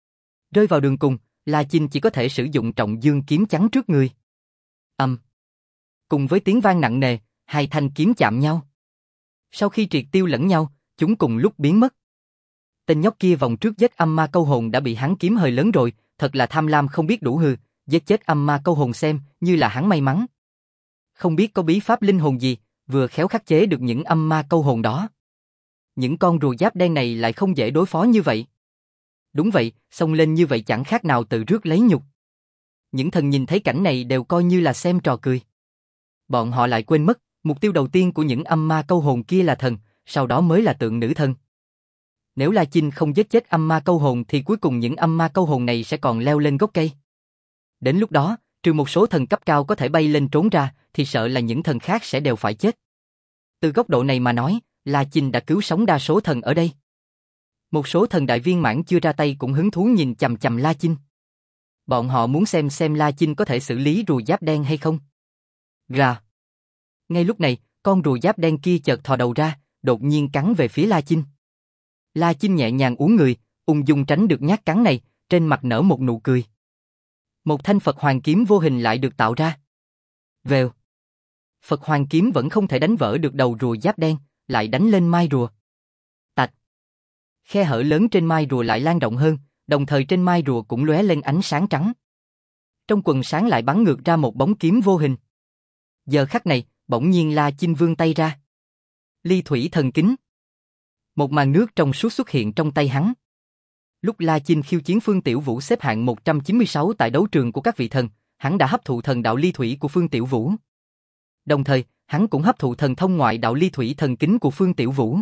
Rơi vào đường cùng, La Chinh chỉ có thể sử dụng trọng dương kiếm chắn trước người. Ầm. Um. Cùng với tiếng vang nặng nề, hai thanh kiếm chạm nhau. Sau khi triệt tiêu lẫn nhau, chúng cùng lúc biến mất. Tên nhóc kia vòng trước giết âm ma câu hồn đã bị hắn kiếm hơi lớn rồi, thật là tham lam không biết đủ hừ, giết chết âm ma câu hồn xem như là hắn may mắn. Không biết có bí pháp linh hồn gì, vừa khéo khắc chế được những âm ma câu hồn đó. Những con rùa giáp đen này lại không dễ đối phó như vậy. Đúng vậy, xông lên như vậy chẳng khác nào tự rước lấy nhục. Những thần nhìn thấy cảnh này đều coi như là xem trò cười. Bọn họ lại quên mất, mục tiêu đầu tiên của những âm ma câu hồn kia là thần, sau đó mới là tượng nữ thần. Nếu La Chinh không giết chết âm ma câu hồn thì cuối cùng những âm ma câu hồn này sẽ còn leo lên gốc cây. Đến lúc đó, trừ một số thần cấp cao có thể bay lên trốn ra, thì sợ là những thần khác sẽ đều phải chết. Từ góc độ này mà nói, La Chinh đã cứu sống đa số thần ở đây. Một số thần đại viên mãn chưa ra tay cũng hứng thú nhìn chằm chằm La Chinh. Bọn họ muốn xem xem La Chinh có thể xử lý rùa giáp đen hay không. Rà. Ngay lúc này, con rùa giáp đen kia chợt thò đầu ra, đột nhiên cắn về phía La Chinh. La Chinh nhẹ nhàng uốn người, ung dung tránh được nhát cắn này, trên mặt nở một nụ cười. Một thanh Phật Hoàng kiếm vô hình lại được tạo ra. Vèo. Phật Hoàng kiếm vẫn không thể đánh vỡ được đầu rùa giáp đen, lại đánh lên mai rùa. Tạch. Khe hở lớn trên mai rùa lại lan rộng hơn, đồng thời trên mai rùa cũng lóe lên ánh sáng trắng. Trong quần sáng lại bắn ngược ra một bóng kiếm vô hình. Giờ khắc này, bỗng nhiên La Chinh vươn tay ra. Ly thủy thần kính. Một màn nước trong suốt xuất hiện trong tay hắn. Lúc La Chinh khiêu chiến Phương Tiểu Vũ xếp hạng một trăm chín mươi sáu tại đấu trường của các vị thần, hắn đã hấp thụ thần đạo ly thủy của Phương Tiểu Vũ. Đồng thời, hắn cũng hấp thụ thần thông ngoại đạo ly thủy thần kính của Phương Tiểu Vũ.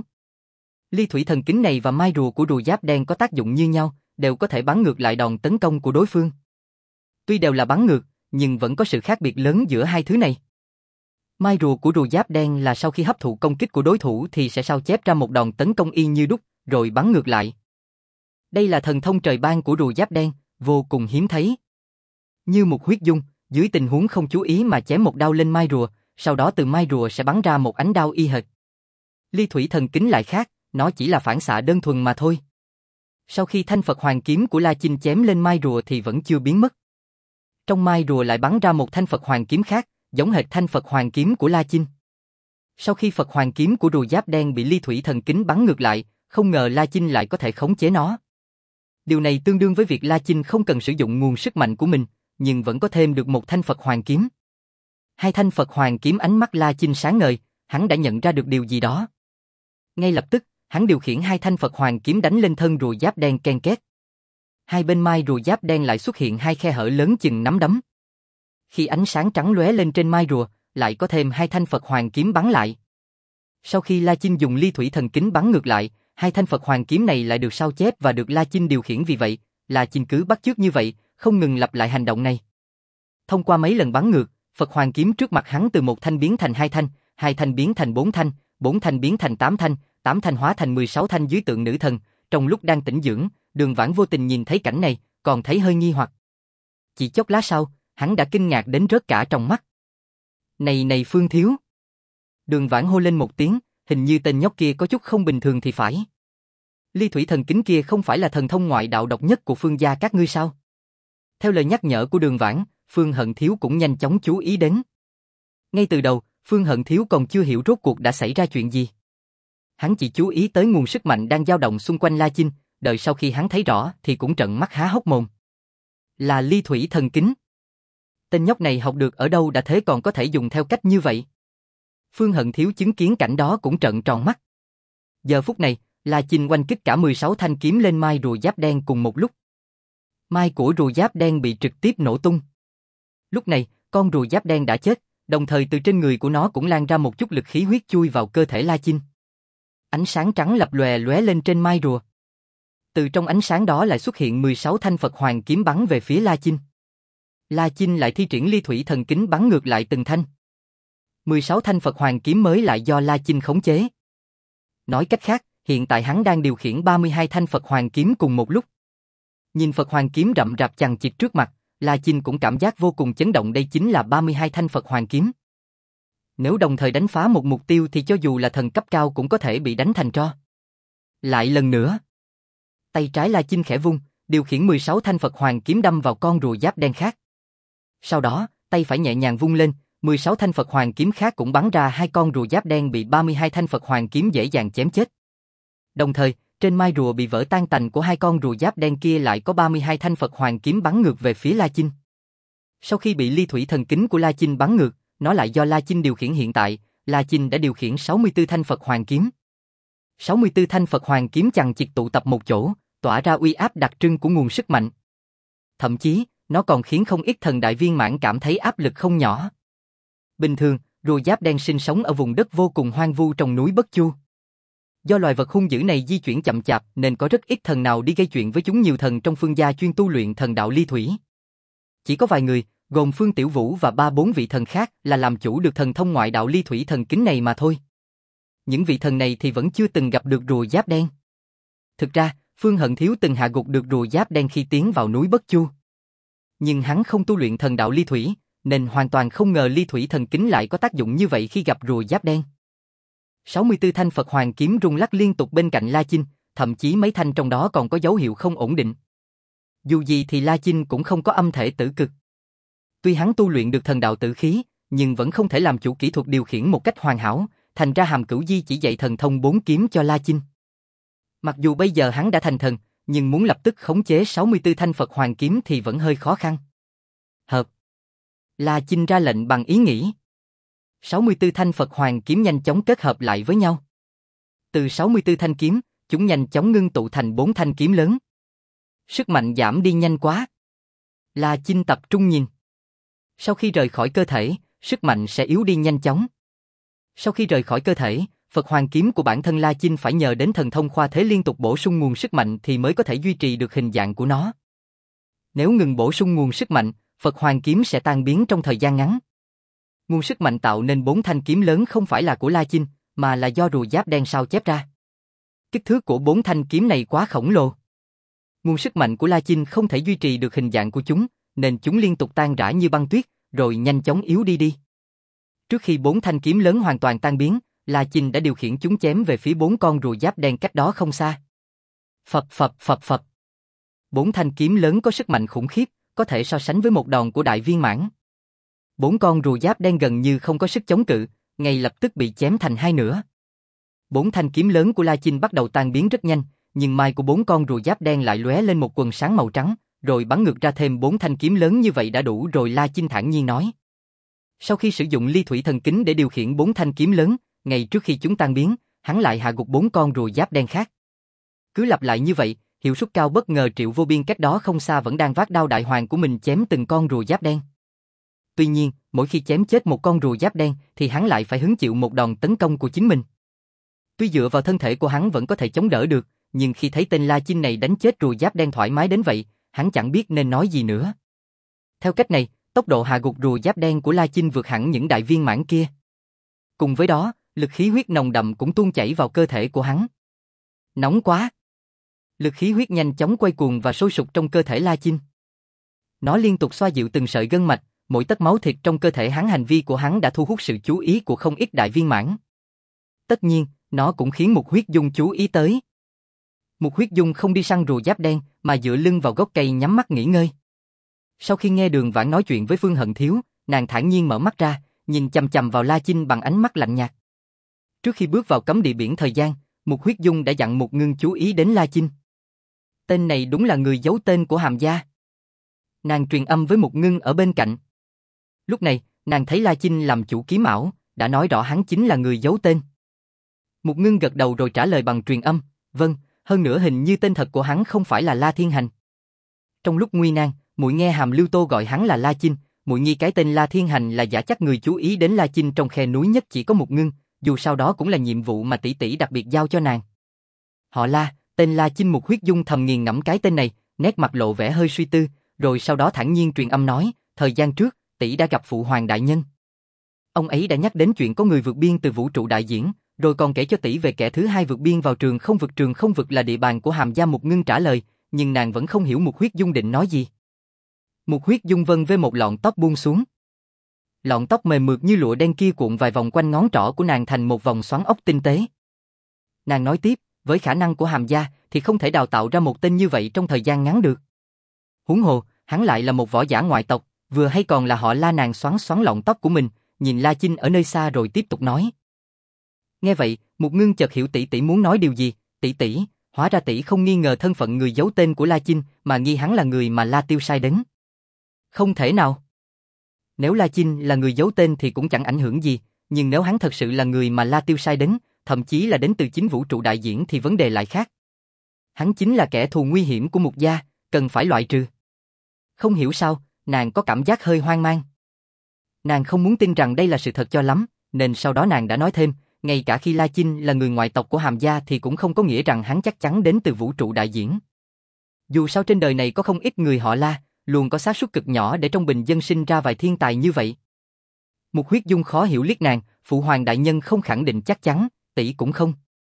Ly thủy thần kính này và mai rùa của rùa giáp đen có tác dụng như nhau, đều có thể bắn ngược lại đòn tấn công của đối phương. Tuy đều là bắn ngược, nhưng vẫn có sự khác biệt lớn giữa hai thứ này. Mai rùa của rùa giáp đen là sau khi hấp thụ công kích của đối thủ thì sẽ sao chép ra một đòn tấn công y như đúc, rồi bắn ngược lại. Đây là thần thông trời ban của rùa giáp đen, vô cùng hiếm thấy. Như một huyết dung, dưới tình huống không chú ý mà chém một đao lên mai rùa, sau đó từ mai rùa sẽ bắn ra một ánh đao y hệt. Ly thủy thần kính lại khác, nó chỉ là phản xạ đơn thuần mà thôi. Sau khi thanh Phật Hoàng kiếm của La Chinh chém lên mai rùa thì vẫn chưa biến mất. Trong mai rùa lại bắn ra một thanh Phật Hoàng kiếm khác, giống hệt thanh Phật Hoàng kiếm của La Chinh. Sau khi Phật Hoàng kiếm của Rùa Giáp Đen bị Ly Thủy Thần Kính bắn ngược lại, không ngờ La Chinh lại có thể khống chế nó. Điều này tương đương với việc La Chinh không cần sử dụng nguồn sức mạnh của mình, nhưng vẫn có thêm được một thanh Phật Hoàng kiếm. Hai thanh Phật Hoàng kiếm ánh mắt La Chinh sáng ngời, hắn đã nhận ra được điều gì đó. Ngay lập tức, hắn điều khiển hai thanh Phật Hoàng kiếm đánh lên thân Rùa Giáp Đen ken két. Hai bên mai Rùa Giáp Đen lại xuất hiện hai khe hở lớn chừng nắm đấm. Khi ánh sáng trắng lóe lên trên mai rùa, lại có thêm hai thanh Phật Hoàng kiếm bắn lại. Sau khi La Chinh dùng Ly Thủy Thần Kính bắn ngược lại, hai thanh Phật Hoàng kiếm này lại được sao chép và được La Chinh điều khiển, vì vậy, La Chinh cứ bắt chước như vậy, không ngừng lặp lại hành động này. Thông qua mấy lần bắn ngược, Phật Hoàng kiếm trước mặt hắn từ một thanh biến thành hai thanh, hai thanh biến thành bốn thanh, bốn thanh biến thành tám thanh, tám thanh hóa thành mười sáu thanh dưới tượng nữ thần. Trong lúc đang tĩnh dưỡng, Đường Vãn vô tình nhìn thấy cảnh này, còn thấy hơi nghi hoặc. Chỉ chốc lát sau, hắn đã kinh ngạc đến rớt cả trong mắt. Này này Phương thiếu! Đường Vãn hô lên một tiếng, hình như tên nhóc kia có chút không bình thường thì phải. Ly Thủy Thần Kính kia không phải là thần thông ngoại đạo độc nhất của Phương gia các ngươi sao? Theo lời nhắc nhở của Đường Vãn, Phương Hận Thiếu cũng nhanh chóng chú ý đến. Ngay từ đầu, Phương Hận Thiếu còn chưa hiểu rốt cuộc đã xảy ra chuyện gì. Hắn chỉ chú ý tới nguồn sức mạnh đang dao động xung quanh La Chinh, đợi sau khi hắn thấy rõ thì cũng trợn mắt há hốc mồm. Là Ly Thủy Thần Kính. Tên nhóc này học được ở đâu đã thế còn có thể dùng theo cách như vậy? Phương Hận Thiếu chứng kiến cảnh đó cũng trợn tròn mắt. Giờ phút này, La Chinh oanh kích cả mười sáu thanh kiếm lên mai Rùa Giáp Đen cùng một lúc. Mai của Rùa Giáp Đen bị trực tiếp nổ tung. Lúc này, con Rùa Giáp Đen đã chết, đồng thời từ trên người của nó cũng lan ra một chút lực khí huyết chui vào cơ thể La Chinh. Ánh sáng trắng lập lòe lóe lên trên mai rùa. Từ trong ánh sáng đó lại xuất hiện mười sáu thanh Phật Hoàng kiếm bắn về phía La Chinh. La Chinh lại thi triển Ly Thủy Thần Kính bắn ngược lại từng thanh. mười sáu thanh Phật Hoàng kiếm mới lại do La Chinh khống chế. Nói cách khác, hiện tại hắn đang điều khiển ba mươi hai thanh Phật Hoàng kiếm cùng một lúc. Nhìn Phật Hoàng kiếm rậm rạp chằng chịt trước mặt, La Chinh cũng cảm giác vô cùng chấn động, đây chính là ba mươi hai thanh Phật Hoàng kiếm. Nếu đồng thời đánh phá một mục tiêu thì cho dù là thần cấp cao cũng có thể bị đánh thành tro. Lại lần nữa. Tay trái La Chinh khẽ vung, điều khiển mười sáu thanh Phật Hoàng kiếm đâm vào con Rùa Giáp Đen khác. Sau đó, tay phải nhẹ nhàng vung lên, mười sáu thanh Phật Hoàng kiếm khác cũng bắn ra, hai con Rùa Giáp Đen bị ba mươi hai thanh Phật Hoàng kiếm dễ dàng chém chết. Đồng thời, trên mai rùa bị vỡ tan tành của hai con Rùa Giáp Đen kia lại có ba mươi hai thanh Phật Hoàng kiếm bắn ngược về phía La Chinh. Sau khi bị Ly Thủy Thần Kính của La Chinh bắn ngược, nó lại do La Chinh điều khiển, hiện tại, La Chinh đã điều khiển sáu mươi tư thanh Phật Hoàng kiếm. sáu mươi tư thanh Phật Hoàng kiếm chằng chịt tụ tập một chỗ, tỏa ra uy áp đặc trưng của nguồn sức mạnh. Thậm chí, nó còn khiến không ít thần đại viên mãn cảm thấy áp lực không nhỏ. Bình thường, Rùa Giáp Đen sinh sống ở vùng đất vô cùng hoang vu trong núi Bất Chu. Do loài vật hung dữ này di chuyển chậm chạp nên có rất ít thần nào đi gây chuyện với chúng, nhiều thần trong Phương gia chuyên tu luyện thần đạo ly thủy. Chỉ có vài người, gồm Phương Tiểu Vũ và ba bốn vị thần khác là làm chủ được thần thông ngoại đạo Ly Thủy Thần Kính này mà thôi. Những vị thần này thì vẫn chưa từng gặp được Rùa Giáp Đen. Thực ra, Phương Hận Thiếu từng hạ gục được Rùa Giáp Đen khi tiến vào núi Bất Chu. Nhưng hắn không tu luyện thần đạo Ly Thủy, nên hoàn toàn không ngờ Ly Thủy Thần Kính lại có tác dụng như vậy khi gặp Rùa Giáp Đen. sáu mươi tư thanh Phật Hoàng kiếm rung lắc liên tục bên cạnh La Chinh, thậm chí mấy thanh trong đó còn có dấu hiệu không ổn định. Dù gì thì La Chinh cũng không có âm thể tử cực. Tuy hắn tu luyện được thần đạo tử khí, nhưng vẫn không thể làm chủ kỹ thuật điều khiển một cách hoàn hảo, thành ra Hàm Cửu Di chỉ dạy thần thông bốn kiếm cho La Chinh. Mặc dù bây giờ hắn đã thành thần, nhưng muốn lập tức khống chế sáu mươi tư thanh Phật Hoàng kiếm thì vẫn hơi khó khăn. Hợp. La Chinh ra lệnh bằng ý nghĩ. sáu mươi tư thanh Phật Hoàng kiếm nhanh chóng kết hợp lại với nhau. Từ sáu mươi tư thanh kiếm, chúng nhanh chóng ngưng tụ thành bốn thanh kiếm lớn. Sức mạnh giảm đi nhanh quá. La Chinh tập trung nhìn. Sau khi rời khỏi cơ thể, sức mạnh sẽ yếu đi nhanh chóng. Sau khi rời khỏi cơ thể, Phật Hoàng kiếm của bản thân La Chinh phải nhờ đến thần thông khoa thế liên tục bổ sung nguồn sức mạnh thì mới có thể duy trì được hình dạng của nó. Nếu ngừng bổ sung nguồn sức mạnh, Phật Hoàng kiếm sẽ tan biến trong thời gian ngắn. Nguồn sức mạnh tạo nên bốn thanh kiếm lớn không phải là của La Chinh, mà là do Rùa Giáp Đen sao chép ra. Kích thước của bốn thanh kiếm này quá khổng lồ. Nguồn sức mạnh của La Chinh không thể duy trì được hình dạng của chúng, nên chúng liên tục tan rã như băng tuyết, rồi nhanh chóng yếu đi đi. Trước khi bốn thanh kiếm lớn hoàn toàn tan biến, La Chinh đã điều khiển chúng chém về phía bốn con Rùa Giáp Đen cách đó không xa. Phập phập phập phập. Bốn thanh kiếm lớn có sức mạnh khủng khiếp, có thể so sánh với một đòn của đại viên mãn. Bốn con rùa giáp đen gần như không có sức chống cự, ngay lập tức bị chém thành hai nửa. Bốn thanh kiếm lớn của La Chinh bắt đầu tan biến rất nhanh, nhưng mai của bốn con rùa giáp đen lại lóe lên một quần sáng màu trắng, rồi bắn ngược ra thêm bốn thanh kiếm lớn như vậy đã đủ rồi, La Chinh thản nhiên nói. Sau khi sử dụng ly thủy thần kính để điều khiển bốn thanh kiếm lớn, ngay trước khi chúng tan biến, hắn lại hạ gục bốn con rùa giáp đen khác. Cứ lặp lại như vậy, hiệu suất cao bất ngờ Triệu Vô Biên cách đó không xa vẫn đang vác đao đại hoàng của mình chém từng con rùa giáp đen. Tuy nhiên, mỗi khi chém chết một con rùa giáp đen thì hắn lại phải hứng chịu một đòn tấn công của chính mình. Tuy dựa vào thân thể của hắn vẫn có thể chống đỡ được, nhưng khi thấy tên La Chinh này đánh chết rùa giáp đen thoải mái đến vậy, hắn chẳng biết nên nói gì nữa. Theo cách này, tốc độ hạ gục rùa giáp đen của La Chinh vượt hẳn những đại viên mãn kia. Cùng với đó, lực khí huyết nồng đậm cũng tuôn chảy vào cơ thể của hắn. Nóng quá! Lực khí huyết nhanh chóng quay cuồng và sôi sục trong cơ thể La Chinh. Nó liên tục xoa dịu từng sợi gân mạch, mỗi tấc máu thịt trong cơ thể hắn. Hành vi của hắn đã thu hút sự chú ý của không ít đại viên mãn. Tất nhiên, nó cũng khiến Mục Huyết Dung chú ý tới. Mục Huyết Dung không đi săn rùa giáp đen, mà dựa lưng vào gốc cây nhắm mắt nghỉ ngơi. Sau khi nghe Đường Vãn nói chuyện với Phương Hận Thiếu, nàng thản nhiên mở mắt ra, nhìn chằm chằm vào La Chinh bằng ánh mắt lạnh nhạt. Trước khi bước vào cấm địa biển thời gian, Mục Huyết Dung đã dặn Mục Ngưng chú ý đến La Chinh. Tên này đúng là người giấu tên của Hàm gia. Nàng truyền âm với Mục Ngưng ở bên cạnh. Lúc này, nàng thấy La Chinh làm chủ kiếm ảo, đã nói rõ hắn chính là người giấu tên. Mục Ngưng gật đầu rồi trả lời bằng truyền âm, vâng, hơn nữa hình như tên thật của hắn không phải là La Thiên Hành. Trong lúc nguy nan, muội nghe Hàm Lưu Tô gọi hắn là La Chinh, muội nghi cái tên La Thiên Hành là giả. Chắc người chú ý đến La Chinh trong khe núi nhất chỉ có Mục Ngưng, dù sau đó cũng là nhiệm vụ mà tỷ tỷ đặc biệt giao cho nàng. Họ La, tên La Chinh. Mục Huyết Dung thầm nghiền ngẫm cái tên này, nét mặt lộ vẻ hơi suy tư, rồi sau đó thản nhiên truyền âm nói, thời gian trước, tỷ đã gặp Phụ Hoàng đại nhân. Ông ấy đã nhắc đến chuyện có người vượt biên từ vũ trụ đại diễn, rồi còn kể cho tỷ về kẻ thứ hai vượt biên vào trường không vực. Trường không vực là địa bàn của Hàm gia. Mục Ngưng trả lời, nhưng nàng vẫn không hiểu Mục Huyết Dung định nói gì. Mục Huyết Dung vân với một lọn tóc buông xuống. Lọn tóc mềm mượt như lụa đen kia cuộn vài vòng quanh ngón trỏ của nàng thành một vòng xoắn ốc tinh tế. Nàng nói tiếp, với khả năng của Hàm gia thì không thể đào tạo ra một tên như vậy trong thời gian ngắn được. Huống hồ, hắn lại là một võ giả ngoại tộc, vừa hay còn là họ La. Nàng xoắn xoắn lọn tóc của mình, nhìn La Chinh ở nơi xa rồi tiếp tục nói. Nghe vậy, Mục Ngưng chợt hiểu tỷ tỷ muốn nói điều gì. Tỷ tỷ, hóa ra tỷ không nghi ngờ thân phận người giấu tên của La Chinh, mà nghi hắn là người mà La Tiêu sai đến. Không thể nào. Nếu La Chinh là người giấu tên thì cũng chẳng ảnh hưởng gì, nhưng nếu hắn thật sự là người mà La Tiêu sai đến, thậm chí là đến từ chính vũ trụ đại diễn thì vấn đề lại khác. Hắn chính là kẻ thù nguy hiểm của Mục gia, cần phải loại trừ. Không hiểu sao, nàng có cảm giác hơi hoang mang. Nàng không muốn tin rằng đây là sự thật cho lắm, nên sau đó nàng đã nói thêm, ngay cả khi La Chinh là người ngoại tộc của Hàm gia thì cũng không có nghĩa rằng hắn chắc chắn đến từ vũ trụ đại diễn. Dù sao trên đời này có không ít người họ La, luôn có xác suất cực nhỏ để trong bình dân sinh ra vài thiên tài như vậy. Mục Huyết Dung khó hiểu liếc nàng, Phụ Hoàng đại nhân không khẳng định chắc chắn, tỷ cũng không.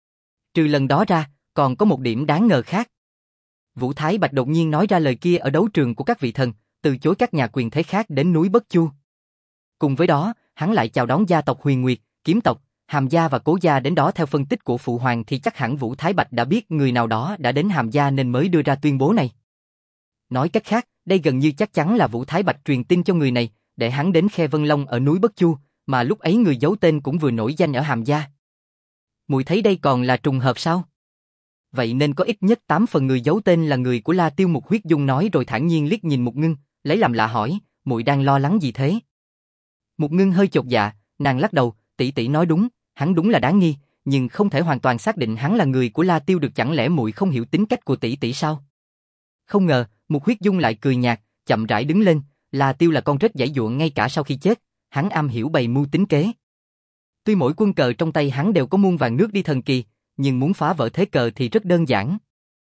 Trừ lần đó ra, còn có một điểm đáng ngờ khác. Vũ Thái Bạch đột nhiên nói ra lời kia ở đấu trường của các vị thần, từ chối các nhà quyền thế khác đến núi Bất Chu. Cùng với đó, hắn lại chào đón gia tộc Huyền Nguyệt, Kiếm tộc, Hàm gia và Cố gia đến đó. Theo phân tích của Phụ Hoàng thì chắc hẳn Vũ Thái Bạch đã biết người nào đó đã đến Hàm gia nên mới đưa ra tuyên bố này. Nói cách khác, đây gần như chắc chắn là Vũ Thái Bạch truyền tin cho người này, để hắn đến khe Vân Long ở núi Bất Chu, mà lúc ấy người giấu tên cũng vừa nổi danh ở Hàm gia. Muội thấy đây còn là trùng hợp sao? Vậy nên có ít nhất tám phần người giấu tên là người của La Tiêu. Mục Huyết Dung nói rồi thản nhiên liếc nhìn Mục Ngưng, lấy làm lạ hỏi, muội đang lo lắng gì thế? Mục Ngưng hơi chột dạ, nàng lắc đầu, tỷ tỷ nói đúng, hắn đúng là đáng nghi, nhưng không thể hoàn toàn xác định hắn là người của La Tiêu được. Chẳng lẽ muội không hiểu tính cách của tỷ tỷ sao? Không ngờ, Mục Huyết Dung lại cười nhạt, chậm rãi đứng lên, La Tiêu là con rết giãy giụa ngay cả sau khi chết, hắn am hiểu bày mưu tính kế. Tuy mỗi quân cờ trong tay hắn đều có muôn vàng nước đi thần kỳ, nhưng muốn phá vỡ thế cờ thì rất đơn giản.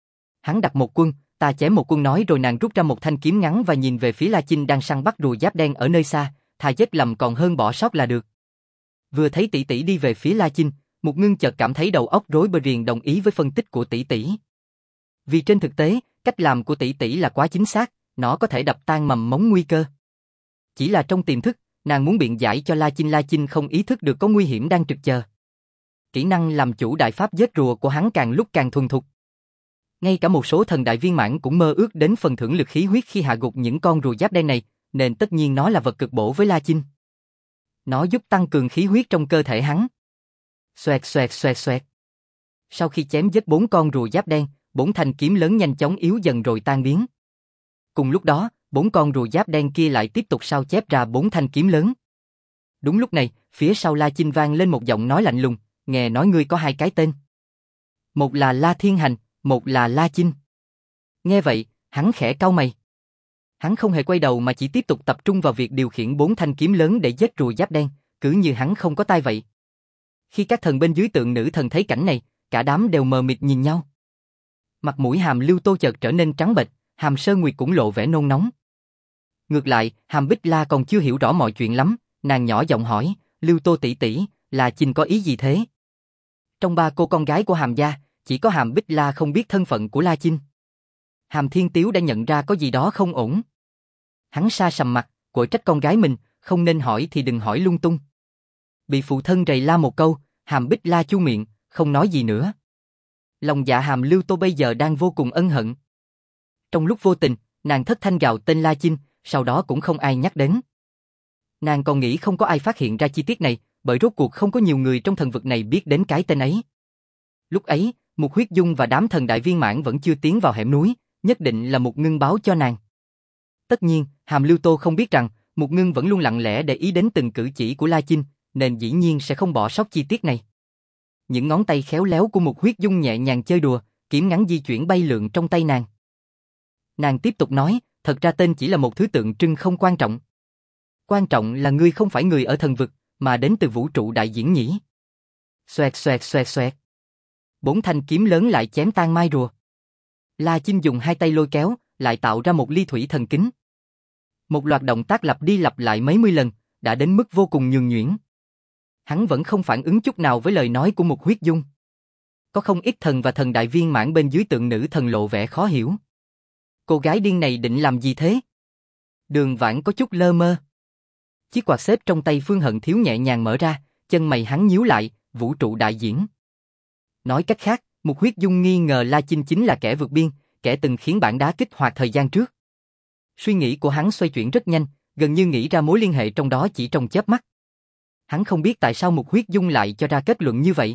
Hắn đặt một quân, ta chém một quân nói rồi nàng rút ra một thanh kiếm ngắn và nhìn về phía La Chinh đang săn bắt rùa giáp đen ở nơi xa, thà chết lầm còn hơn bỏ sót là được. Vừa thấy tỷ tỷ đi về phía La Chinh, Mục Ngưng chợt cảm thấy đầu óc rối bời, liền đồng ý với phân tích của tỷ tỷ. Vì trên thực tế, cách làm của tỷ tỷ là quá chính xác, nó có thể đập tan mầm mống nguy cơ. Chỉ là trong tiềm thức, nàng muốn biện giải cho La Chinh. La Chinh không ý thức được có nguy hiểm đang trực chờ. Kỹ năng làm chủ đại pháp giết rùa của hắn càng lúc càng thuần thục. Ngay cả một số thần đại viên mãn cũng mơ ước đến phần thưởng lực khí huyết khi hạ gục những con rùa giáp đen này, nên tất nhiên nó là vật cực bổ với La Chinh. Nó giúp tăng cường khí huyết trong cơ thể hắn. Xoẹt xoẹt xoẹt xoẹt. Sau khi chém giết bốn con rùa giáp đen, bốn thanh kiếm lớn nhanh chóng yếu dần rồi tan biến. Cùng lúc đó, bốn con rùa giáp đen kia lại tiếp tục sao chép ra bốn thanh kiếm lớn. Đúng lúc này, phía sau La Chinh vang lên một giọng nói lạnh lùng, nghe nói ngươi có hai cái tên. Một là La Thiên Hành, một là La Chinh. Nghe vậy, hắn khẽ cau mày. Hắn không hề quay đầu mà chỉ tiếp tục tập trung vào việc điều khiển bốn thanh kiếm lớn để giết rùa giáp đen, cứ như hắn không có tai vậy. Khi các thần bên dưới tượng nữ thần thấy cảnh này, cả đám đều mờ mịt nhìn nhau. Mặt mũi Hàm Lưu Tô chợt trở nên trắng bệch, Hàm Sơn Nguyệt cũng lộ vẻ nôn nóng. Ngược lại, Hàm Bích La còn chưa hiểu rõ mọi chuyện lắm, nàng nhỏ giọng hỏi, Lưu Tô tỷ tỷ, La Chinh có ý gì thế? Trong ba cô con gái của Hàm gia, chỉ có Hàm Bích La không biết thân phận của La Chinh. Hàm Thiên Tiếu đã nhận ra có gì đó không ổn. Hắn sa sầm mặt, quở trách con gái mình, không nên hỏi thì đừng hỏi lung tung. Bị phụ thân rầy la một câu, Hàm Bích La chu miệng, không nói gì nữa. Lòng dạ Hàm Lưu Tô bây giờ đang vô cùng ân hận. Trong lúc vô tình, nàng thất thanh gào tên La Chinh, sau đó cũng không ai nhắc đến. Nàng còn nghĩ không có ai phát hiện ra chi tiết này, bởi rốt cuộc không có nhiều người trong thần vực này biết đến cái tên ấy. Lúc ấy, Mục Huyết Dung và đám thần đại viên mãn vẫn chưa tiến vào hẻm núi, nhất định là Mục Ngưng báo cho nàng. Tất nhiên, Hàm Lưu Tô không biết rằng, Mục Ngưng vẫn luôn lặng lẽ để ý đến từng cử chỉ của La Chinh, nên dĩ nhiên sẽ không bỏ sót chi tiết này. Những ngón tay khéo léo của Mục Huyết Dung nhẹ nhàng chơi đùa, kiếm ngắn di chuyển bay lượn trong tay nàng. Nàng tiếp tục nói, thật ra tên chỉ là một thứ tượng trưng không quan trọng. Quan trọng là ngươi không phải người ở thần vực, mà đến từ vũ trụ đại diễn nhỉ. Xoẹt xoẹt xoẹt xoẹt. Bốn thanh kiếm lớn lại chém tan mai rùa. La Chinh dùng hai tay lôi kéo, lại tạo ra một ly thủy thần kính. Một loạt động tác lặp đi lặp lại mấy mươi lần, đã đến mức vô cùng nhường nhuyễn. Hắn vẫn không phản ứng chút nào với lời nói của Mục Huyết Dung. Có không ít thần và thần đại viên mãn bên dưới tượng nữ thần lộ vẻ khó hiểu. Cô gái điên này định làm gì thế? Đường Vãn có chút lơ mơ. Chiếc quạt xếp trong tay Phương Hận Thiếu nhẹ nhàng mở ra, chân mày hắn nhíu lại, vũ trụ đại diễn. Nói cách khác, Mục Huyết Dung nghi ngờ La Chinh chính là kẻ vượt biên, kẻ từng khiến bản đá kích hoạt thời gian trước. Suy nghĩ của hắn xoay chuyển rất nhanh, gần như nghĩ ra mối liên hệ trong đó chỉ trong chớp mắt. Hắn không biết tại sao Mục Huyết Dung lại cho ra kết luận như vậy.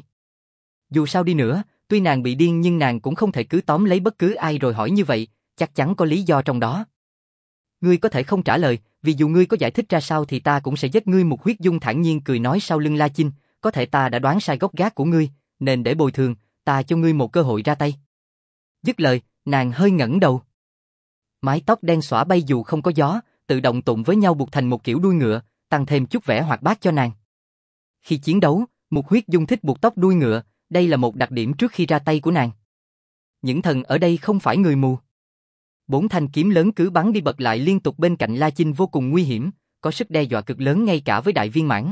Dù sao đi nữa, tuy nàng bị điên nhưng nàng cũng không thể cứ tóm lấy bất cứ ai rồi hỏi như vậy, chắc chắn có lý do trong đó. Ngươi có thể không trả lời, vì dù ngươi có giải thích ra sao thì ta cũng sẽ giết ngươi. Mục Huyết Dung thản nhiên cười nói sau lưng La Chinh, có thể ta đã đoán sai gốc gác của ngươi, nên để bồi thường, ta cho ngươi một cơ hội ra tay. Dứt lời, nàng hơi ngẩng đầu. Mái tóc đen xõa bay dù không có gió, tự động tụng với nhau buộc thành một kiểu đuôi ngựa, tăng thêm chút vẻ hoạt bát cho nàng. Khi chiến đấu, Mục Huyết Dung thích buộc tóc đuôi ngựa, đây là một đặc điểm trước khi ra tay của nàng. Những thần ở đây không phải người mù. Bốn thanh kiếm lớn cứ bắn đi bật lại liên tục bên cạnh La Chinh vô cùng nguy hiểm, có sức đe dọa cực lớn ngay cả với đại viên mãn.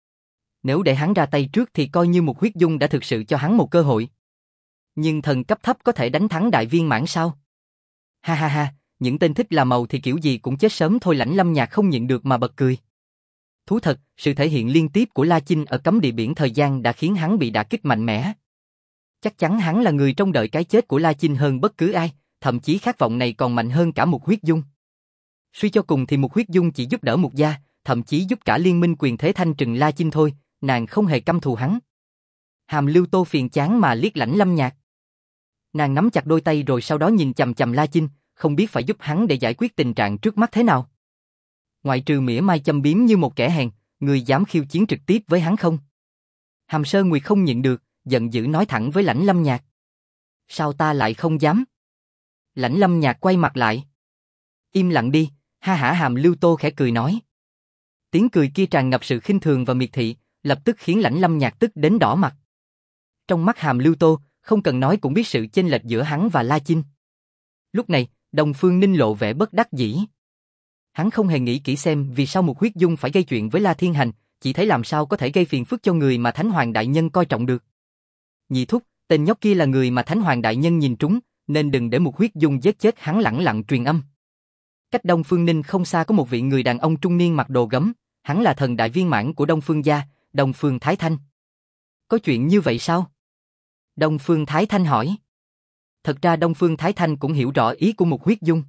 Nếu để hắn ra tay trước thì coi như Mục Huyết Dung đã thực sự cho hắn một cơ hội. Nhưng thần cấp thấp có thể đánh thắng đại viên mãn sao? Ha ha ha, những tên thích làm màu thì kiểu gì cũng chết sớm thôi. Lãnh Lâm Nhạc không nhịn được mà bật cười. Thú thật, sự thể hiện liên tiếp của La Chinh ở cấm địa biển thời gian đã khiến hắn bị đả kích mạnh mẽ. Chắc chắn hắn là người trông đợi cái chết của La Chinh hơn bất cứ ai, thậm chí khát vọng này còn mạnh hơn cả Mục Huyết Dung. Suy cho cùng thì Mục Huyết Dung chỉ giúp đỡ Mục gia, thậm chí giúp cả liên minh quyền thế thanh trừng La Chinh thôi, nàng không hề căm thù hắn. Hàm Lưu Tô phiền chán mà liếc Lãnh Lâm Nhạc. Nàng nắm chặt đôi tay rồi sau đó nhìn chằm chằm La Chinh, không biết phải giúp hắn để giải quyết tình trạng trước mắt thế nào. Ngoại trừ mỉa mai châm biếm như một kẻ hèn, người dám khiêu chiến trực tiếp với hắn không? Hàm Sơn Nguyệt không nhịn được, giận dữ nói thẳng với Lãnh Lâm Nhạc. Sao ta lại không dám? Lãnh Lâm Nhạc quay mặt lại. Im lặng đi, ha hả. Hàm Lưu Tô khẽ cười nói. Tiếng cười kia tràn ngập sự khinh thường và miệt thị, lập tức khiến Lãnh Lâm Nhạc tức đến đỏ mặt. Trong mắt Hàm Lưu Tô, không cần nói cũng biết sự chênh lệch giữa hắn và La Chinh. Lúc này, Đông Phương Ninh lộ vẻ bất đắc dĩ. Hắn không hề nghĩ kỹ xem vì sao Mục Huyết Dung phải gây chuyện với La Thiên Hành, chỉ thấy làm sao có thể gây phiền phức cho người mà Thánh Hoàng Đại Nhân coi trọng được. Nhị thúc, tên nhóc kia là người mà Thánh Hoàng Đại Nhân nhìn trúng, nên đừng để Mục Huyết Dung giết chết hắn. Lẳng lặng truyền âm. Cách Đông Phương Ninh không xa có một vị người đàn ông trung niên mặc đồ gấm, hắn là thần đại viên mãn của Đông Phương gia, Đông Phương Thái Thanh. Có chuyện như vậy sao? Đông Phương Thái Thanh hỏi. Thật ra Đông Phương Thái Thanh cũng hiểu rõ ý của Mục Huyết Dung.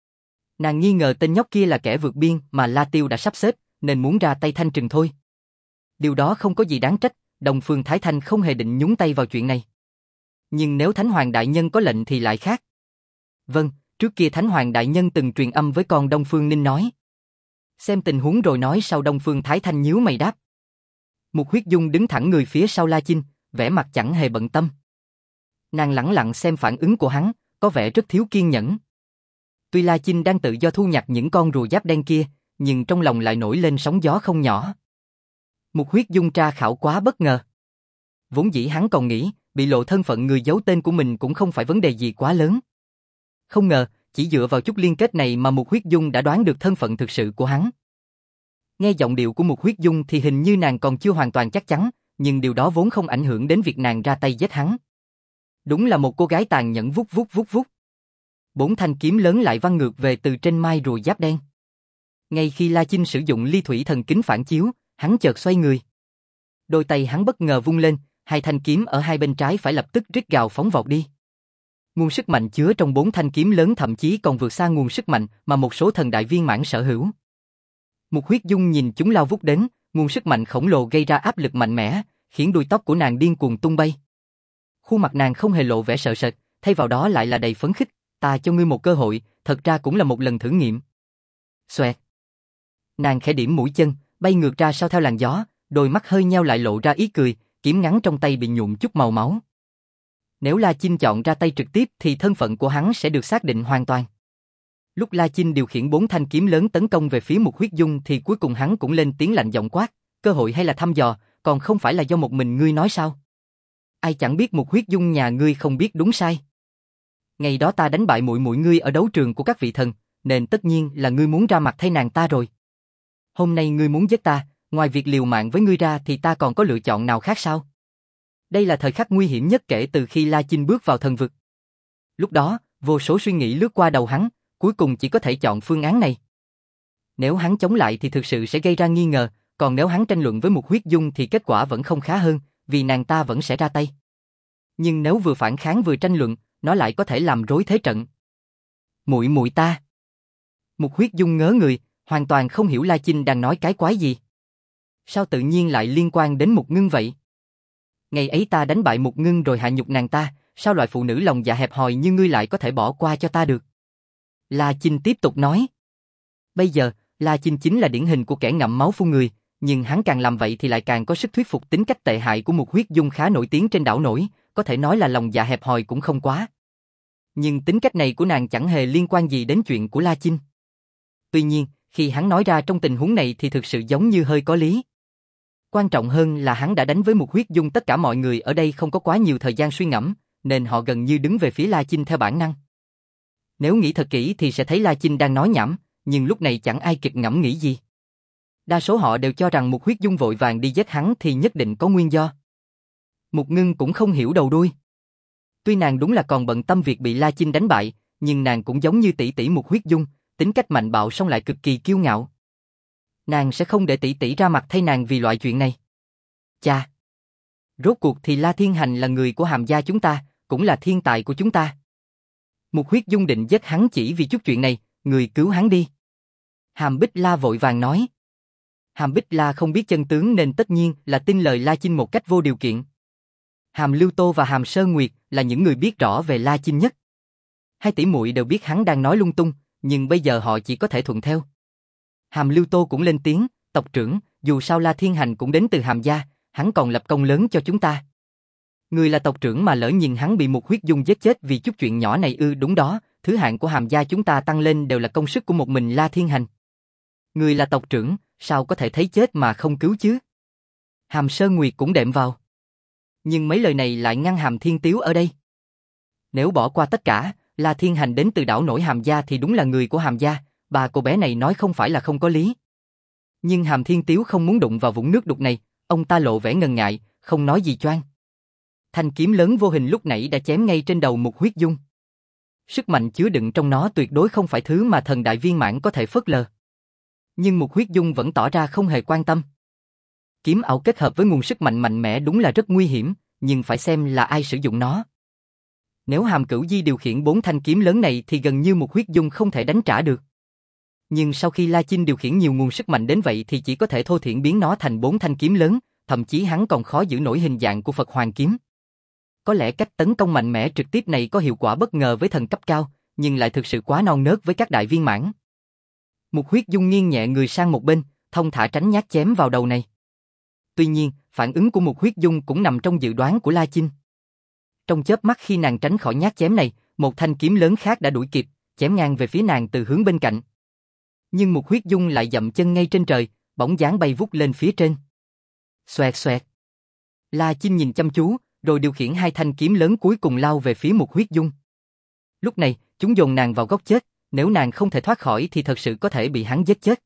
Nàng nghi ngờ tên nhóc kia là kẻ vượt biên mà La Tiêu đã sắp xếp, nên muốn ra tay thanh trừng thôi. Điều đó không có gì đáng trách, Đông Phương Thái Thanh không hề định nhúng tay vào chuyện này. Nhưng nếu Thánh Hoàng Đại Nhân có lệnh thì lại khác. Vâng, trước kia Thánh Hoàng Đại Nhân từng truyền âm với con Đông Phương Ninh nói. Xem tình huống rồi nói sau. Đông Phương Thái Thanh nhíu mày đáp. Mục Huyết Dung đứng thẳng người phía sau La Chinh, vẻ mặt chẳng hề bận tâm. Nàng lẳng lặng xem phản ứng của hắn, có vẻ rất thiếu kiên nhẫn. Tuy La Chinh đang tự do thu nhặt những con rùa giáp đen kia, nhưng trong lòng lại nổi lên sóng gió không nhỏ. Mục Huyết Dung tra khảo quá bất ngờ. Vốn dĩ hắn còn nghĩ, bị lộ thân phận người giấu tên của mình cũng không phải vấn đề gì quá lớn. Không ngờ, chỉ dựa vào chút liên kết này mà Mục Huyết Dung đã đoán được thân phận thực sự của hắn. Nghe giọng điệu của Mục Huyết Dung thì hình như nàng còn chưa hoàn toàn chắc chắn, nhưng điều đó vốn không ảnh hưởng đến việc nàng ra tay giết hắn. Đúng là một cô gái tàn nhẫn. Vút vút vút vút. Bốn thanh kiếm lớn lại văng ngược về từ trên mai rùa giáp đen. Ngay khi La Chinh sử dụng ly thủy thần kính phản chiếu, hắn chợt xoay người. Đôi tay hắn bất ngờ vung lên, hai thanh kiếm ở hai bên trái phải lập tức rít gào phóng vọt đi. Nguồn sức mạnh chứa trong bốn thanh kiếm lớn thậm chí còn vượt xa nguồn sức mạnh mà một số thần đại viên mãn sở hữu. Mục Huyết Dung nhìn chúng lao vút đến, nguồn sức mạnh khổng lồ gây ra áp lực mạnh mẽ, khiến đuôi tóc của nàng điên cuồng tung bay. Khuôn mặt nàng không hề lộ vẻ sợ sệt, thay vào đó lại là đầy phấn khích. Ta cho ngươi một cơ hội, thật ra cũng là một lần thử nghiệm. Xoẹt. Nàng khẽ điểm mũi chân, bay ngược ra sau theo làn gió, đôi mắt hơi nheo lại lộ ra ý cười, kiếm ngắn trong tay bị nhuộm chút màu máu. Nếu La Chinh chọn ra tay trực tiếp thì thân phận của hắn sẽ được xác định hoàn toàn. Lúc La Chinh điều khiển bốn thanh kiếm lớn tấn công về phía Mục Huyết Dung thì cuối cùng hắn cũng lên tiếng lạnh giọng quát, cơ hội hay là thăm dò, còn không phải là do một mình ngươi nói sao? Ai chẳng biết Mục Huyết Dung nhà ngươi không biết đúng sai. Ngày đó ta đánh bại muội muội ngươi ở đấu trường của các vị thần, nên tất nhiên là ngươi muốn ra mặt thay nàng ta rồi. Hôm nay ngươi muốn giết ta, ngoài việc liều mạng với ngươi ra thì ta còn có lựa chọn nào khác sao? Đây là thời khắc nguy hiểm nhất kể từ khi La Chinh bước vào thần vực. Lúc đó, vô số suy nghĩ lướt qua đầu hắn, cuối cùng chỉ có thể chọn phương án này. Nếu hắn chống lại thì thực sự sẽ gây ra nghi ngờ, còn nếu hắn tranh luận với Mục Huyết Dung thì kết quả vẫn không khá hơn, vì nàng ta vẫn sẽ ra tay. Nhưng nếu vừa phản kháng vừa tranh luận, nó lại có thể làm rối thế trận. Muội muội ta. Mục Huyết Dung ngớ người, hoàn toàn không hiểu La Chinh đang nói cái quái gì. Sao tự nhiên lại liên quan đến Mục Ngưng vậy? Ngày ấy ta đánh bại Mục Ngưng rồi hạ nhục nàng ta, sao loại phụ nữ lòng dạ hẹp hòi như ngươi lại có thể bỏ qua cho ta được? La Chinh tiếp tục nói. Bây giờ, La Chinh chính là điển hình của kẻ ngậm máu phun người, nhưng hắn càng làm vậy thì lại càng có sức thuyết phục. Tính cách tệ hại của Mục Huyết Dung khá nổi tiếng trên đảo nổi, có thể nói là lòng dạ hẹp hòi cũng không quá. Nhưng tính cách này của nàng chẳng hề liên quan gì đến chuyện của La Chinh. Tuy nhiên, khi hắn nói ra trong tình huống này thì thực sự giống như hơi có lý. Quan trọng hơn là hắn đã đánh với Mục Huyết Dung, tất cả mọi người ở đây không có quá nhiều thời gian suy ngẫm, nên họ gần như đứng về phía La Chinh theo bản năng. Nếu nghĩ thật kỹ thì sẽ thấy La Chinh đang nói nhảm, nhưng lúc này chẳng ai kịp ngẫm nghĩ gì. Đa số họ đều cho rằng Mục Huyết Dung vội vàng đi giết hắn thì nhất định có nguyên do. Mục Ngưng cũng không hiểu đầu đuôi. Tuy nàng đúng là còn bận tâm việc bị La Chinh đánh bại, nhưng nàng cũng giống như tỷ tỷ Mục Huyết Dung, tính cách mạnh bạo song lại cực kỳ kiêu ngạo. Nàng sẽ không để tỷ tỷ ra mặt thay nàng vì loại chuyện này. Chà! Rốt cuộc thì La Thiên Hành là người của Hàm gia chúng ta, cũng là thiên tài của chúng ta. Mục Huyết Dung định giết hắn chỉ vì chút chuyện này, người cứu hắn đi. Hàm Bích La vội vàng nói. Hàm Bích La không biết chân tướng nên tất nhiên là tin lời La Chinh một cách vô điều kiện. Hàm Lưu Tô và Hàm Sơn Nguyệt là những người biết rõ về La Chinh nhất. Hai tỷ muội đều biết hắn đang nói lung tung, nhưng bây giờ họ chỉ có thể thuận theo. Hàm Lưu Tô cũng lên tiếng, tộc trưởng, dù sao La Thiên Hành cũng đến từ Hàm gia, hắn còn lập công lớn cho chúng ta. Người là tộc trưởng mà lỡ nhìn hắn bị Mục Huyết Dung giết chết vì chút chuyện nhỏ này ư? Đúng đó, thứ hạng của Hàm gia chúng ta tăng lên đều là công sức của một mình La Thiên Hành. Người là tộc trưởng, sao có thể thấy chết mà không cứu chứ? Hàm Sơn Nguyệt cũng đệm vào. Nhưng mấy lời này lại ngăn Hàm Thiên Tiếu ở đây. Nếu bỏ qua tất cả, La Thiên Hành đến từ đảo nổi Hàm gia thì đúng là người của Hàm gia, bà cô bé này nói không phải là không có lý. Nhưng Hàm Thiên Tiếu không muốn đụng vào vũng nước đục này, ông ta lộ vẻ ngần ngại, không nói gì choang. Thanh kiếm lớn vô hình lúc nãy đã chém ngay trên đầu Mục Huyết Dung. Sức mạnh chứa đựng trong nó tuyệt đối không phải thứ mà thần đại viên mãn có thể phớt lờ. Nhưng Mục Huyết Dung vẫn tỏ ra không hề quan tâm. Kiếm ảo kết hợp với nguồn sức mạnh mạnh mẽ đúng là rất nguy hiểm, nhưng phải xem là ai sử dụng nó. Nếu Hàm Cửu Di điều khiển bốn thanh kiếm lớn này thì gần như một huyết dung không thể đánh trả được. Nhưng sau khi La Chinh điều khiển nhiều nguồn sức mạnh đến vậy thì chỉ có thể thô thiển biến nó thành bốn thanh kiếm lớn, thậm chí hắn còn khó giữ nổi hình dạng của Phật Hoàng kiếm. Có lẽ cách tấn công mạnh mẽ trực tiếp này có hiệu quả bất ngờ với thần cấp cao, nhưng lại thực sự quá non nớt với các đại viên mãn. Một huyết dung nghiêng nhẹ người sang một bên, thông thả tránh nhát chém vào đầu này. Tuy nhiên, phản ứng của một huyết dung cũng nằm trong dự đoán của La Chinh. Trong chớp mắt khi nàng tránh khỏi nhát chém này, một thanh kiếm lớn khác đã đuổi kịp, chém ngang về phía nàng từ hướng bên cạnh. Nhưng một huyết dung lại dậm chân ngay trên trời, bóng dáng bay vút lên phía trên. Xoẹt xoẹt. La Chinh nhìn chăm chú, rồi điều khiển hai thanh kiếm lớn cuối cùng lao về phía một huyết dung. Lúc này, chúng dồn nàng vào góc chết, nếu nàng không thể thoát khỏi thì thật sự có thể bị hắn giết chết.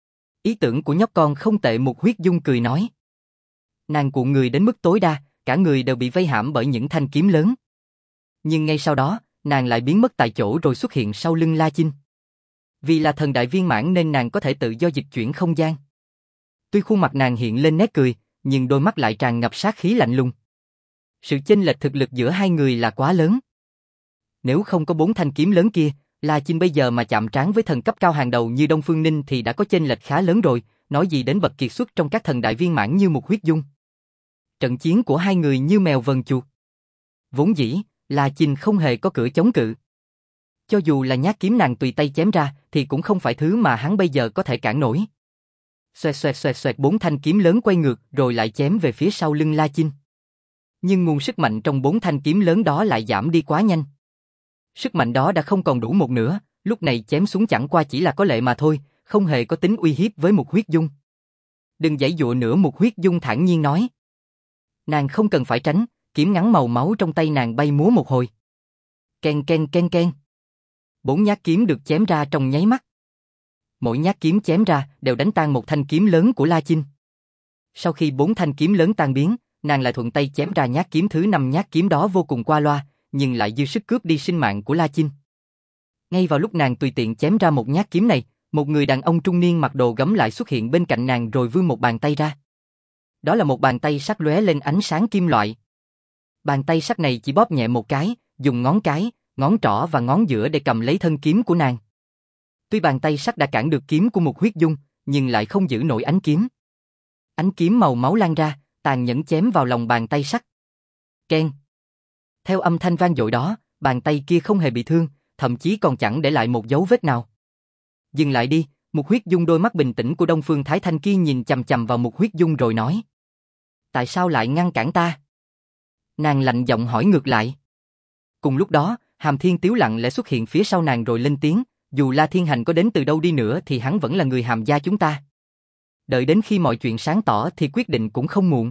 Ý tưởng của nhóc con không tệ, một huyết dung cười nói. Nàng cuộn người đến mức tối đa, cả người đều bị vây hãm bởi những thanh kiếm lớn. Nhưng ngay sau đó, nàng lại biến mất tại chỗ rồi xuất hiện sau lưng La Chinh. Vì là thần đại viên mãn nên nàng có thể tự do dịch chuyển không gian. Tuy khuôn mặt nàng hiện lên nét cười, nhưng đôi mắt lại tràn ngập sát khí lạnh lùng. Sự chênh lệch thực lực giữa hai người là quá lớn. Nếu không có bốn thanh kiếm lớn kia, La Chinh bây giờ mà chạm trán với thần cấp cao hàng đầu như Đông Phương Ninh thì đã có chênh lệch khá lớn rồi, nói gì đến bậc kiệt xuất trong các thần đại viên mãn như một huyết dung. Trận chiến của hai người như mèo vờn chuột. Vốn dĩ, La Chinh không hề có cửa chống cự. Cho dù là nhát kiếm nàng tùy tay chém ra thì cũng không phải thứ mà hắn bây giờ có thể cản nổi. Xoẹt xoẹt xoẹt xoẹt, bốn thanh kiếm lớn quay ngược rồi lại chém về phía sau lưng La Chinh. Nhưng nguồn sức mạnh trong bốn thanh kiếm lớn đó lại giảm đi quá nhanh. Sức mạnh đó đã không còn đủ một nửa, lúc này chém xuống chẳng qua chỉ là có lệ mà thôi, không hề có tính uy hiếp với một huyết dung. Đừng giãy dụa nữa, một huyết dung thản nhiên nói. Nàng không cần phải tránh, kiếm ngắn màu máu trong tay nàng bay múa một hồi. Ken ken ken ken. Bốn nhát kiếm được chém ra trong nháy mắt. Mỗi nhát kiếm chém ra đều đánh tan một thanh kiếm lớn của La Chinh. Sau khi bốn thanh kiếm lớn tan biến, nàng lại thuận tay chém ra nhát kiếm thứ năm. Nhát kiếm đó vô cùng qua loa, nhưng lại dư sức cướp đi sinh mạng của La Chinh. Ngay vào lúc nàng tùy tiện chém ra một nhát kiếm này, một người đàn ông trung niên mặc đồ gấm lại xuất hiện bên cạnh nàng rồi vươn một bàn tay ra. Đó là một bàn tay sắt lóe lên ánh sáng kim loại. Bàn tay sắt này chỉ bóp nhẹ một cái, dùng ngón cái, ngón trỏ và ngón giữa để cầm lấy thân kiếm của nàng. Tuy bàn tay sắt đã cản được kiếm của một huyết dung, nhưng lại không giữ nổi ánh kiếm. Ánh kiếm màu máu lan ra, tàn nhẫn chém vào lòng bàn tay sắt. Keng. Theo âm thanh vang dội đó, bàn tay kia không hề bị thương, thậm chí còn chẳng để lại một dấu vết nào. Dừng lại đi, một huyết dung, đôi mắt bình tĩnh của Đông Phương Thái Thanh kia nhìn chằm chằm vào một huyết dung rồi nói. Tại sao lại ngăn cản ta? Nàng lạnh giọng hỏi ngược lại. Cùng lúc đó, Hàm Thiên Tiếu lặng lẽ xuất hiện phía sau nàng rồi lên tiếng, dù La Thiên Hành có đến từ đâu đi nữa thì hắn vẫn là người Hàm gia chúng ta. Đợi đến khi mọi chuyện sáng tỏ thì quyết định cũng không muộn.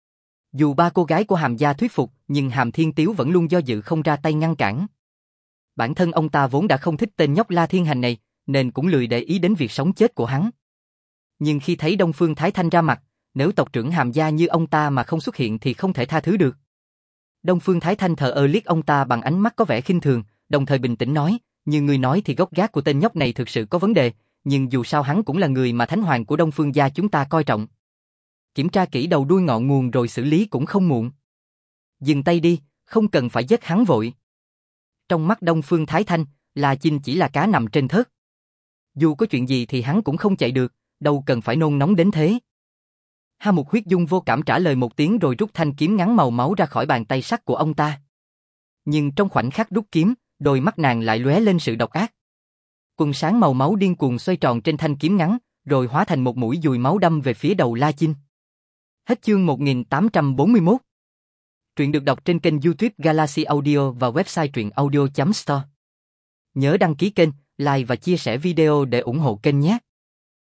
Dù ba cô gái của Hàm gia thuyết phục, nhưng Hàm Thiên Tiếu vẫn luôn do dự không ra tay ngăn cản. Bản thân ông ta vốn đã không thích tên nhóc La Thiên Hành này, nên cũng lười để ý đến việc sống chết của hắn. Nhưng khi thấy Đông Phương Thái Thanh ra mặt, nếu tộc trưởng Hàm gia như ông ta mà không xuất hiện thì không thể tha thứ được. Đông Phương Thái Thanh thờ ơ liếc ông ta bằng ánh mắt có vẻ khinh thường, đồng thời bình tĩnh nói, như ngươi nói thì gốc gác của tên nhóc này thực sự có vấn đề, nhưng dù sao hắn cũng là người mà Thánh Hoàng của Đông Phương gia chúng ta coi trọng. Kiểm tra kỹ đầu đuôi ngọn nguồn rồi xử lý cũng không muộn. Dừng tay đi, không cần phải giết hắn vội. Trong mắt Đông Phương Thái Thanh, La Chinh chỉ là cá nằm trên thớt. Dù có chuyện gì thì hắn cũng không chạy được, đâu cần phải nôn nóng đến thế. Ha, một huyết dung vô cảm trả lời một tiếng rồi rút thanh kiếm ngắn màu máu ra khỏi bàn tay sắt của ông ta. Nhưng trong khoảnh khắc rút kiếm, đôi mắt nàng lại lóe lên sự độc ác. Quần sáng màu máu điên cuồng xoay tròn trên thanh kiếm ngắn, rồi hóa thành một mũi dùi máu đâm về phía đầu La Chinh. Hết chương một nghìn tám trăm bốn mươi mốt. Truyện được đọc trên kênh YouTube Galaxy Audio và website truyện audio chấm store. Nhớ đăng ký kênh, like và chia sẻ video để ủng hộ kênh nhé.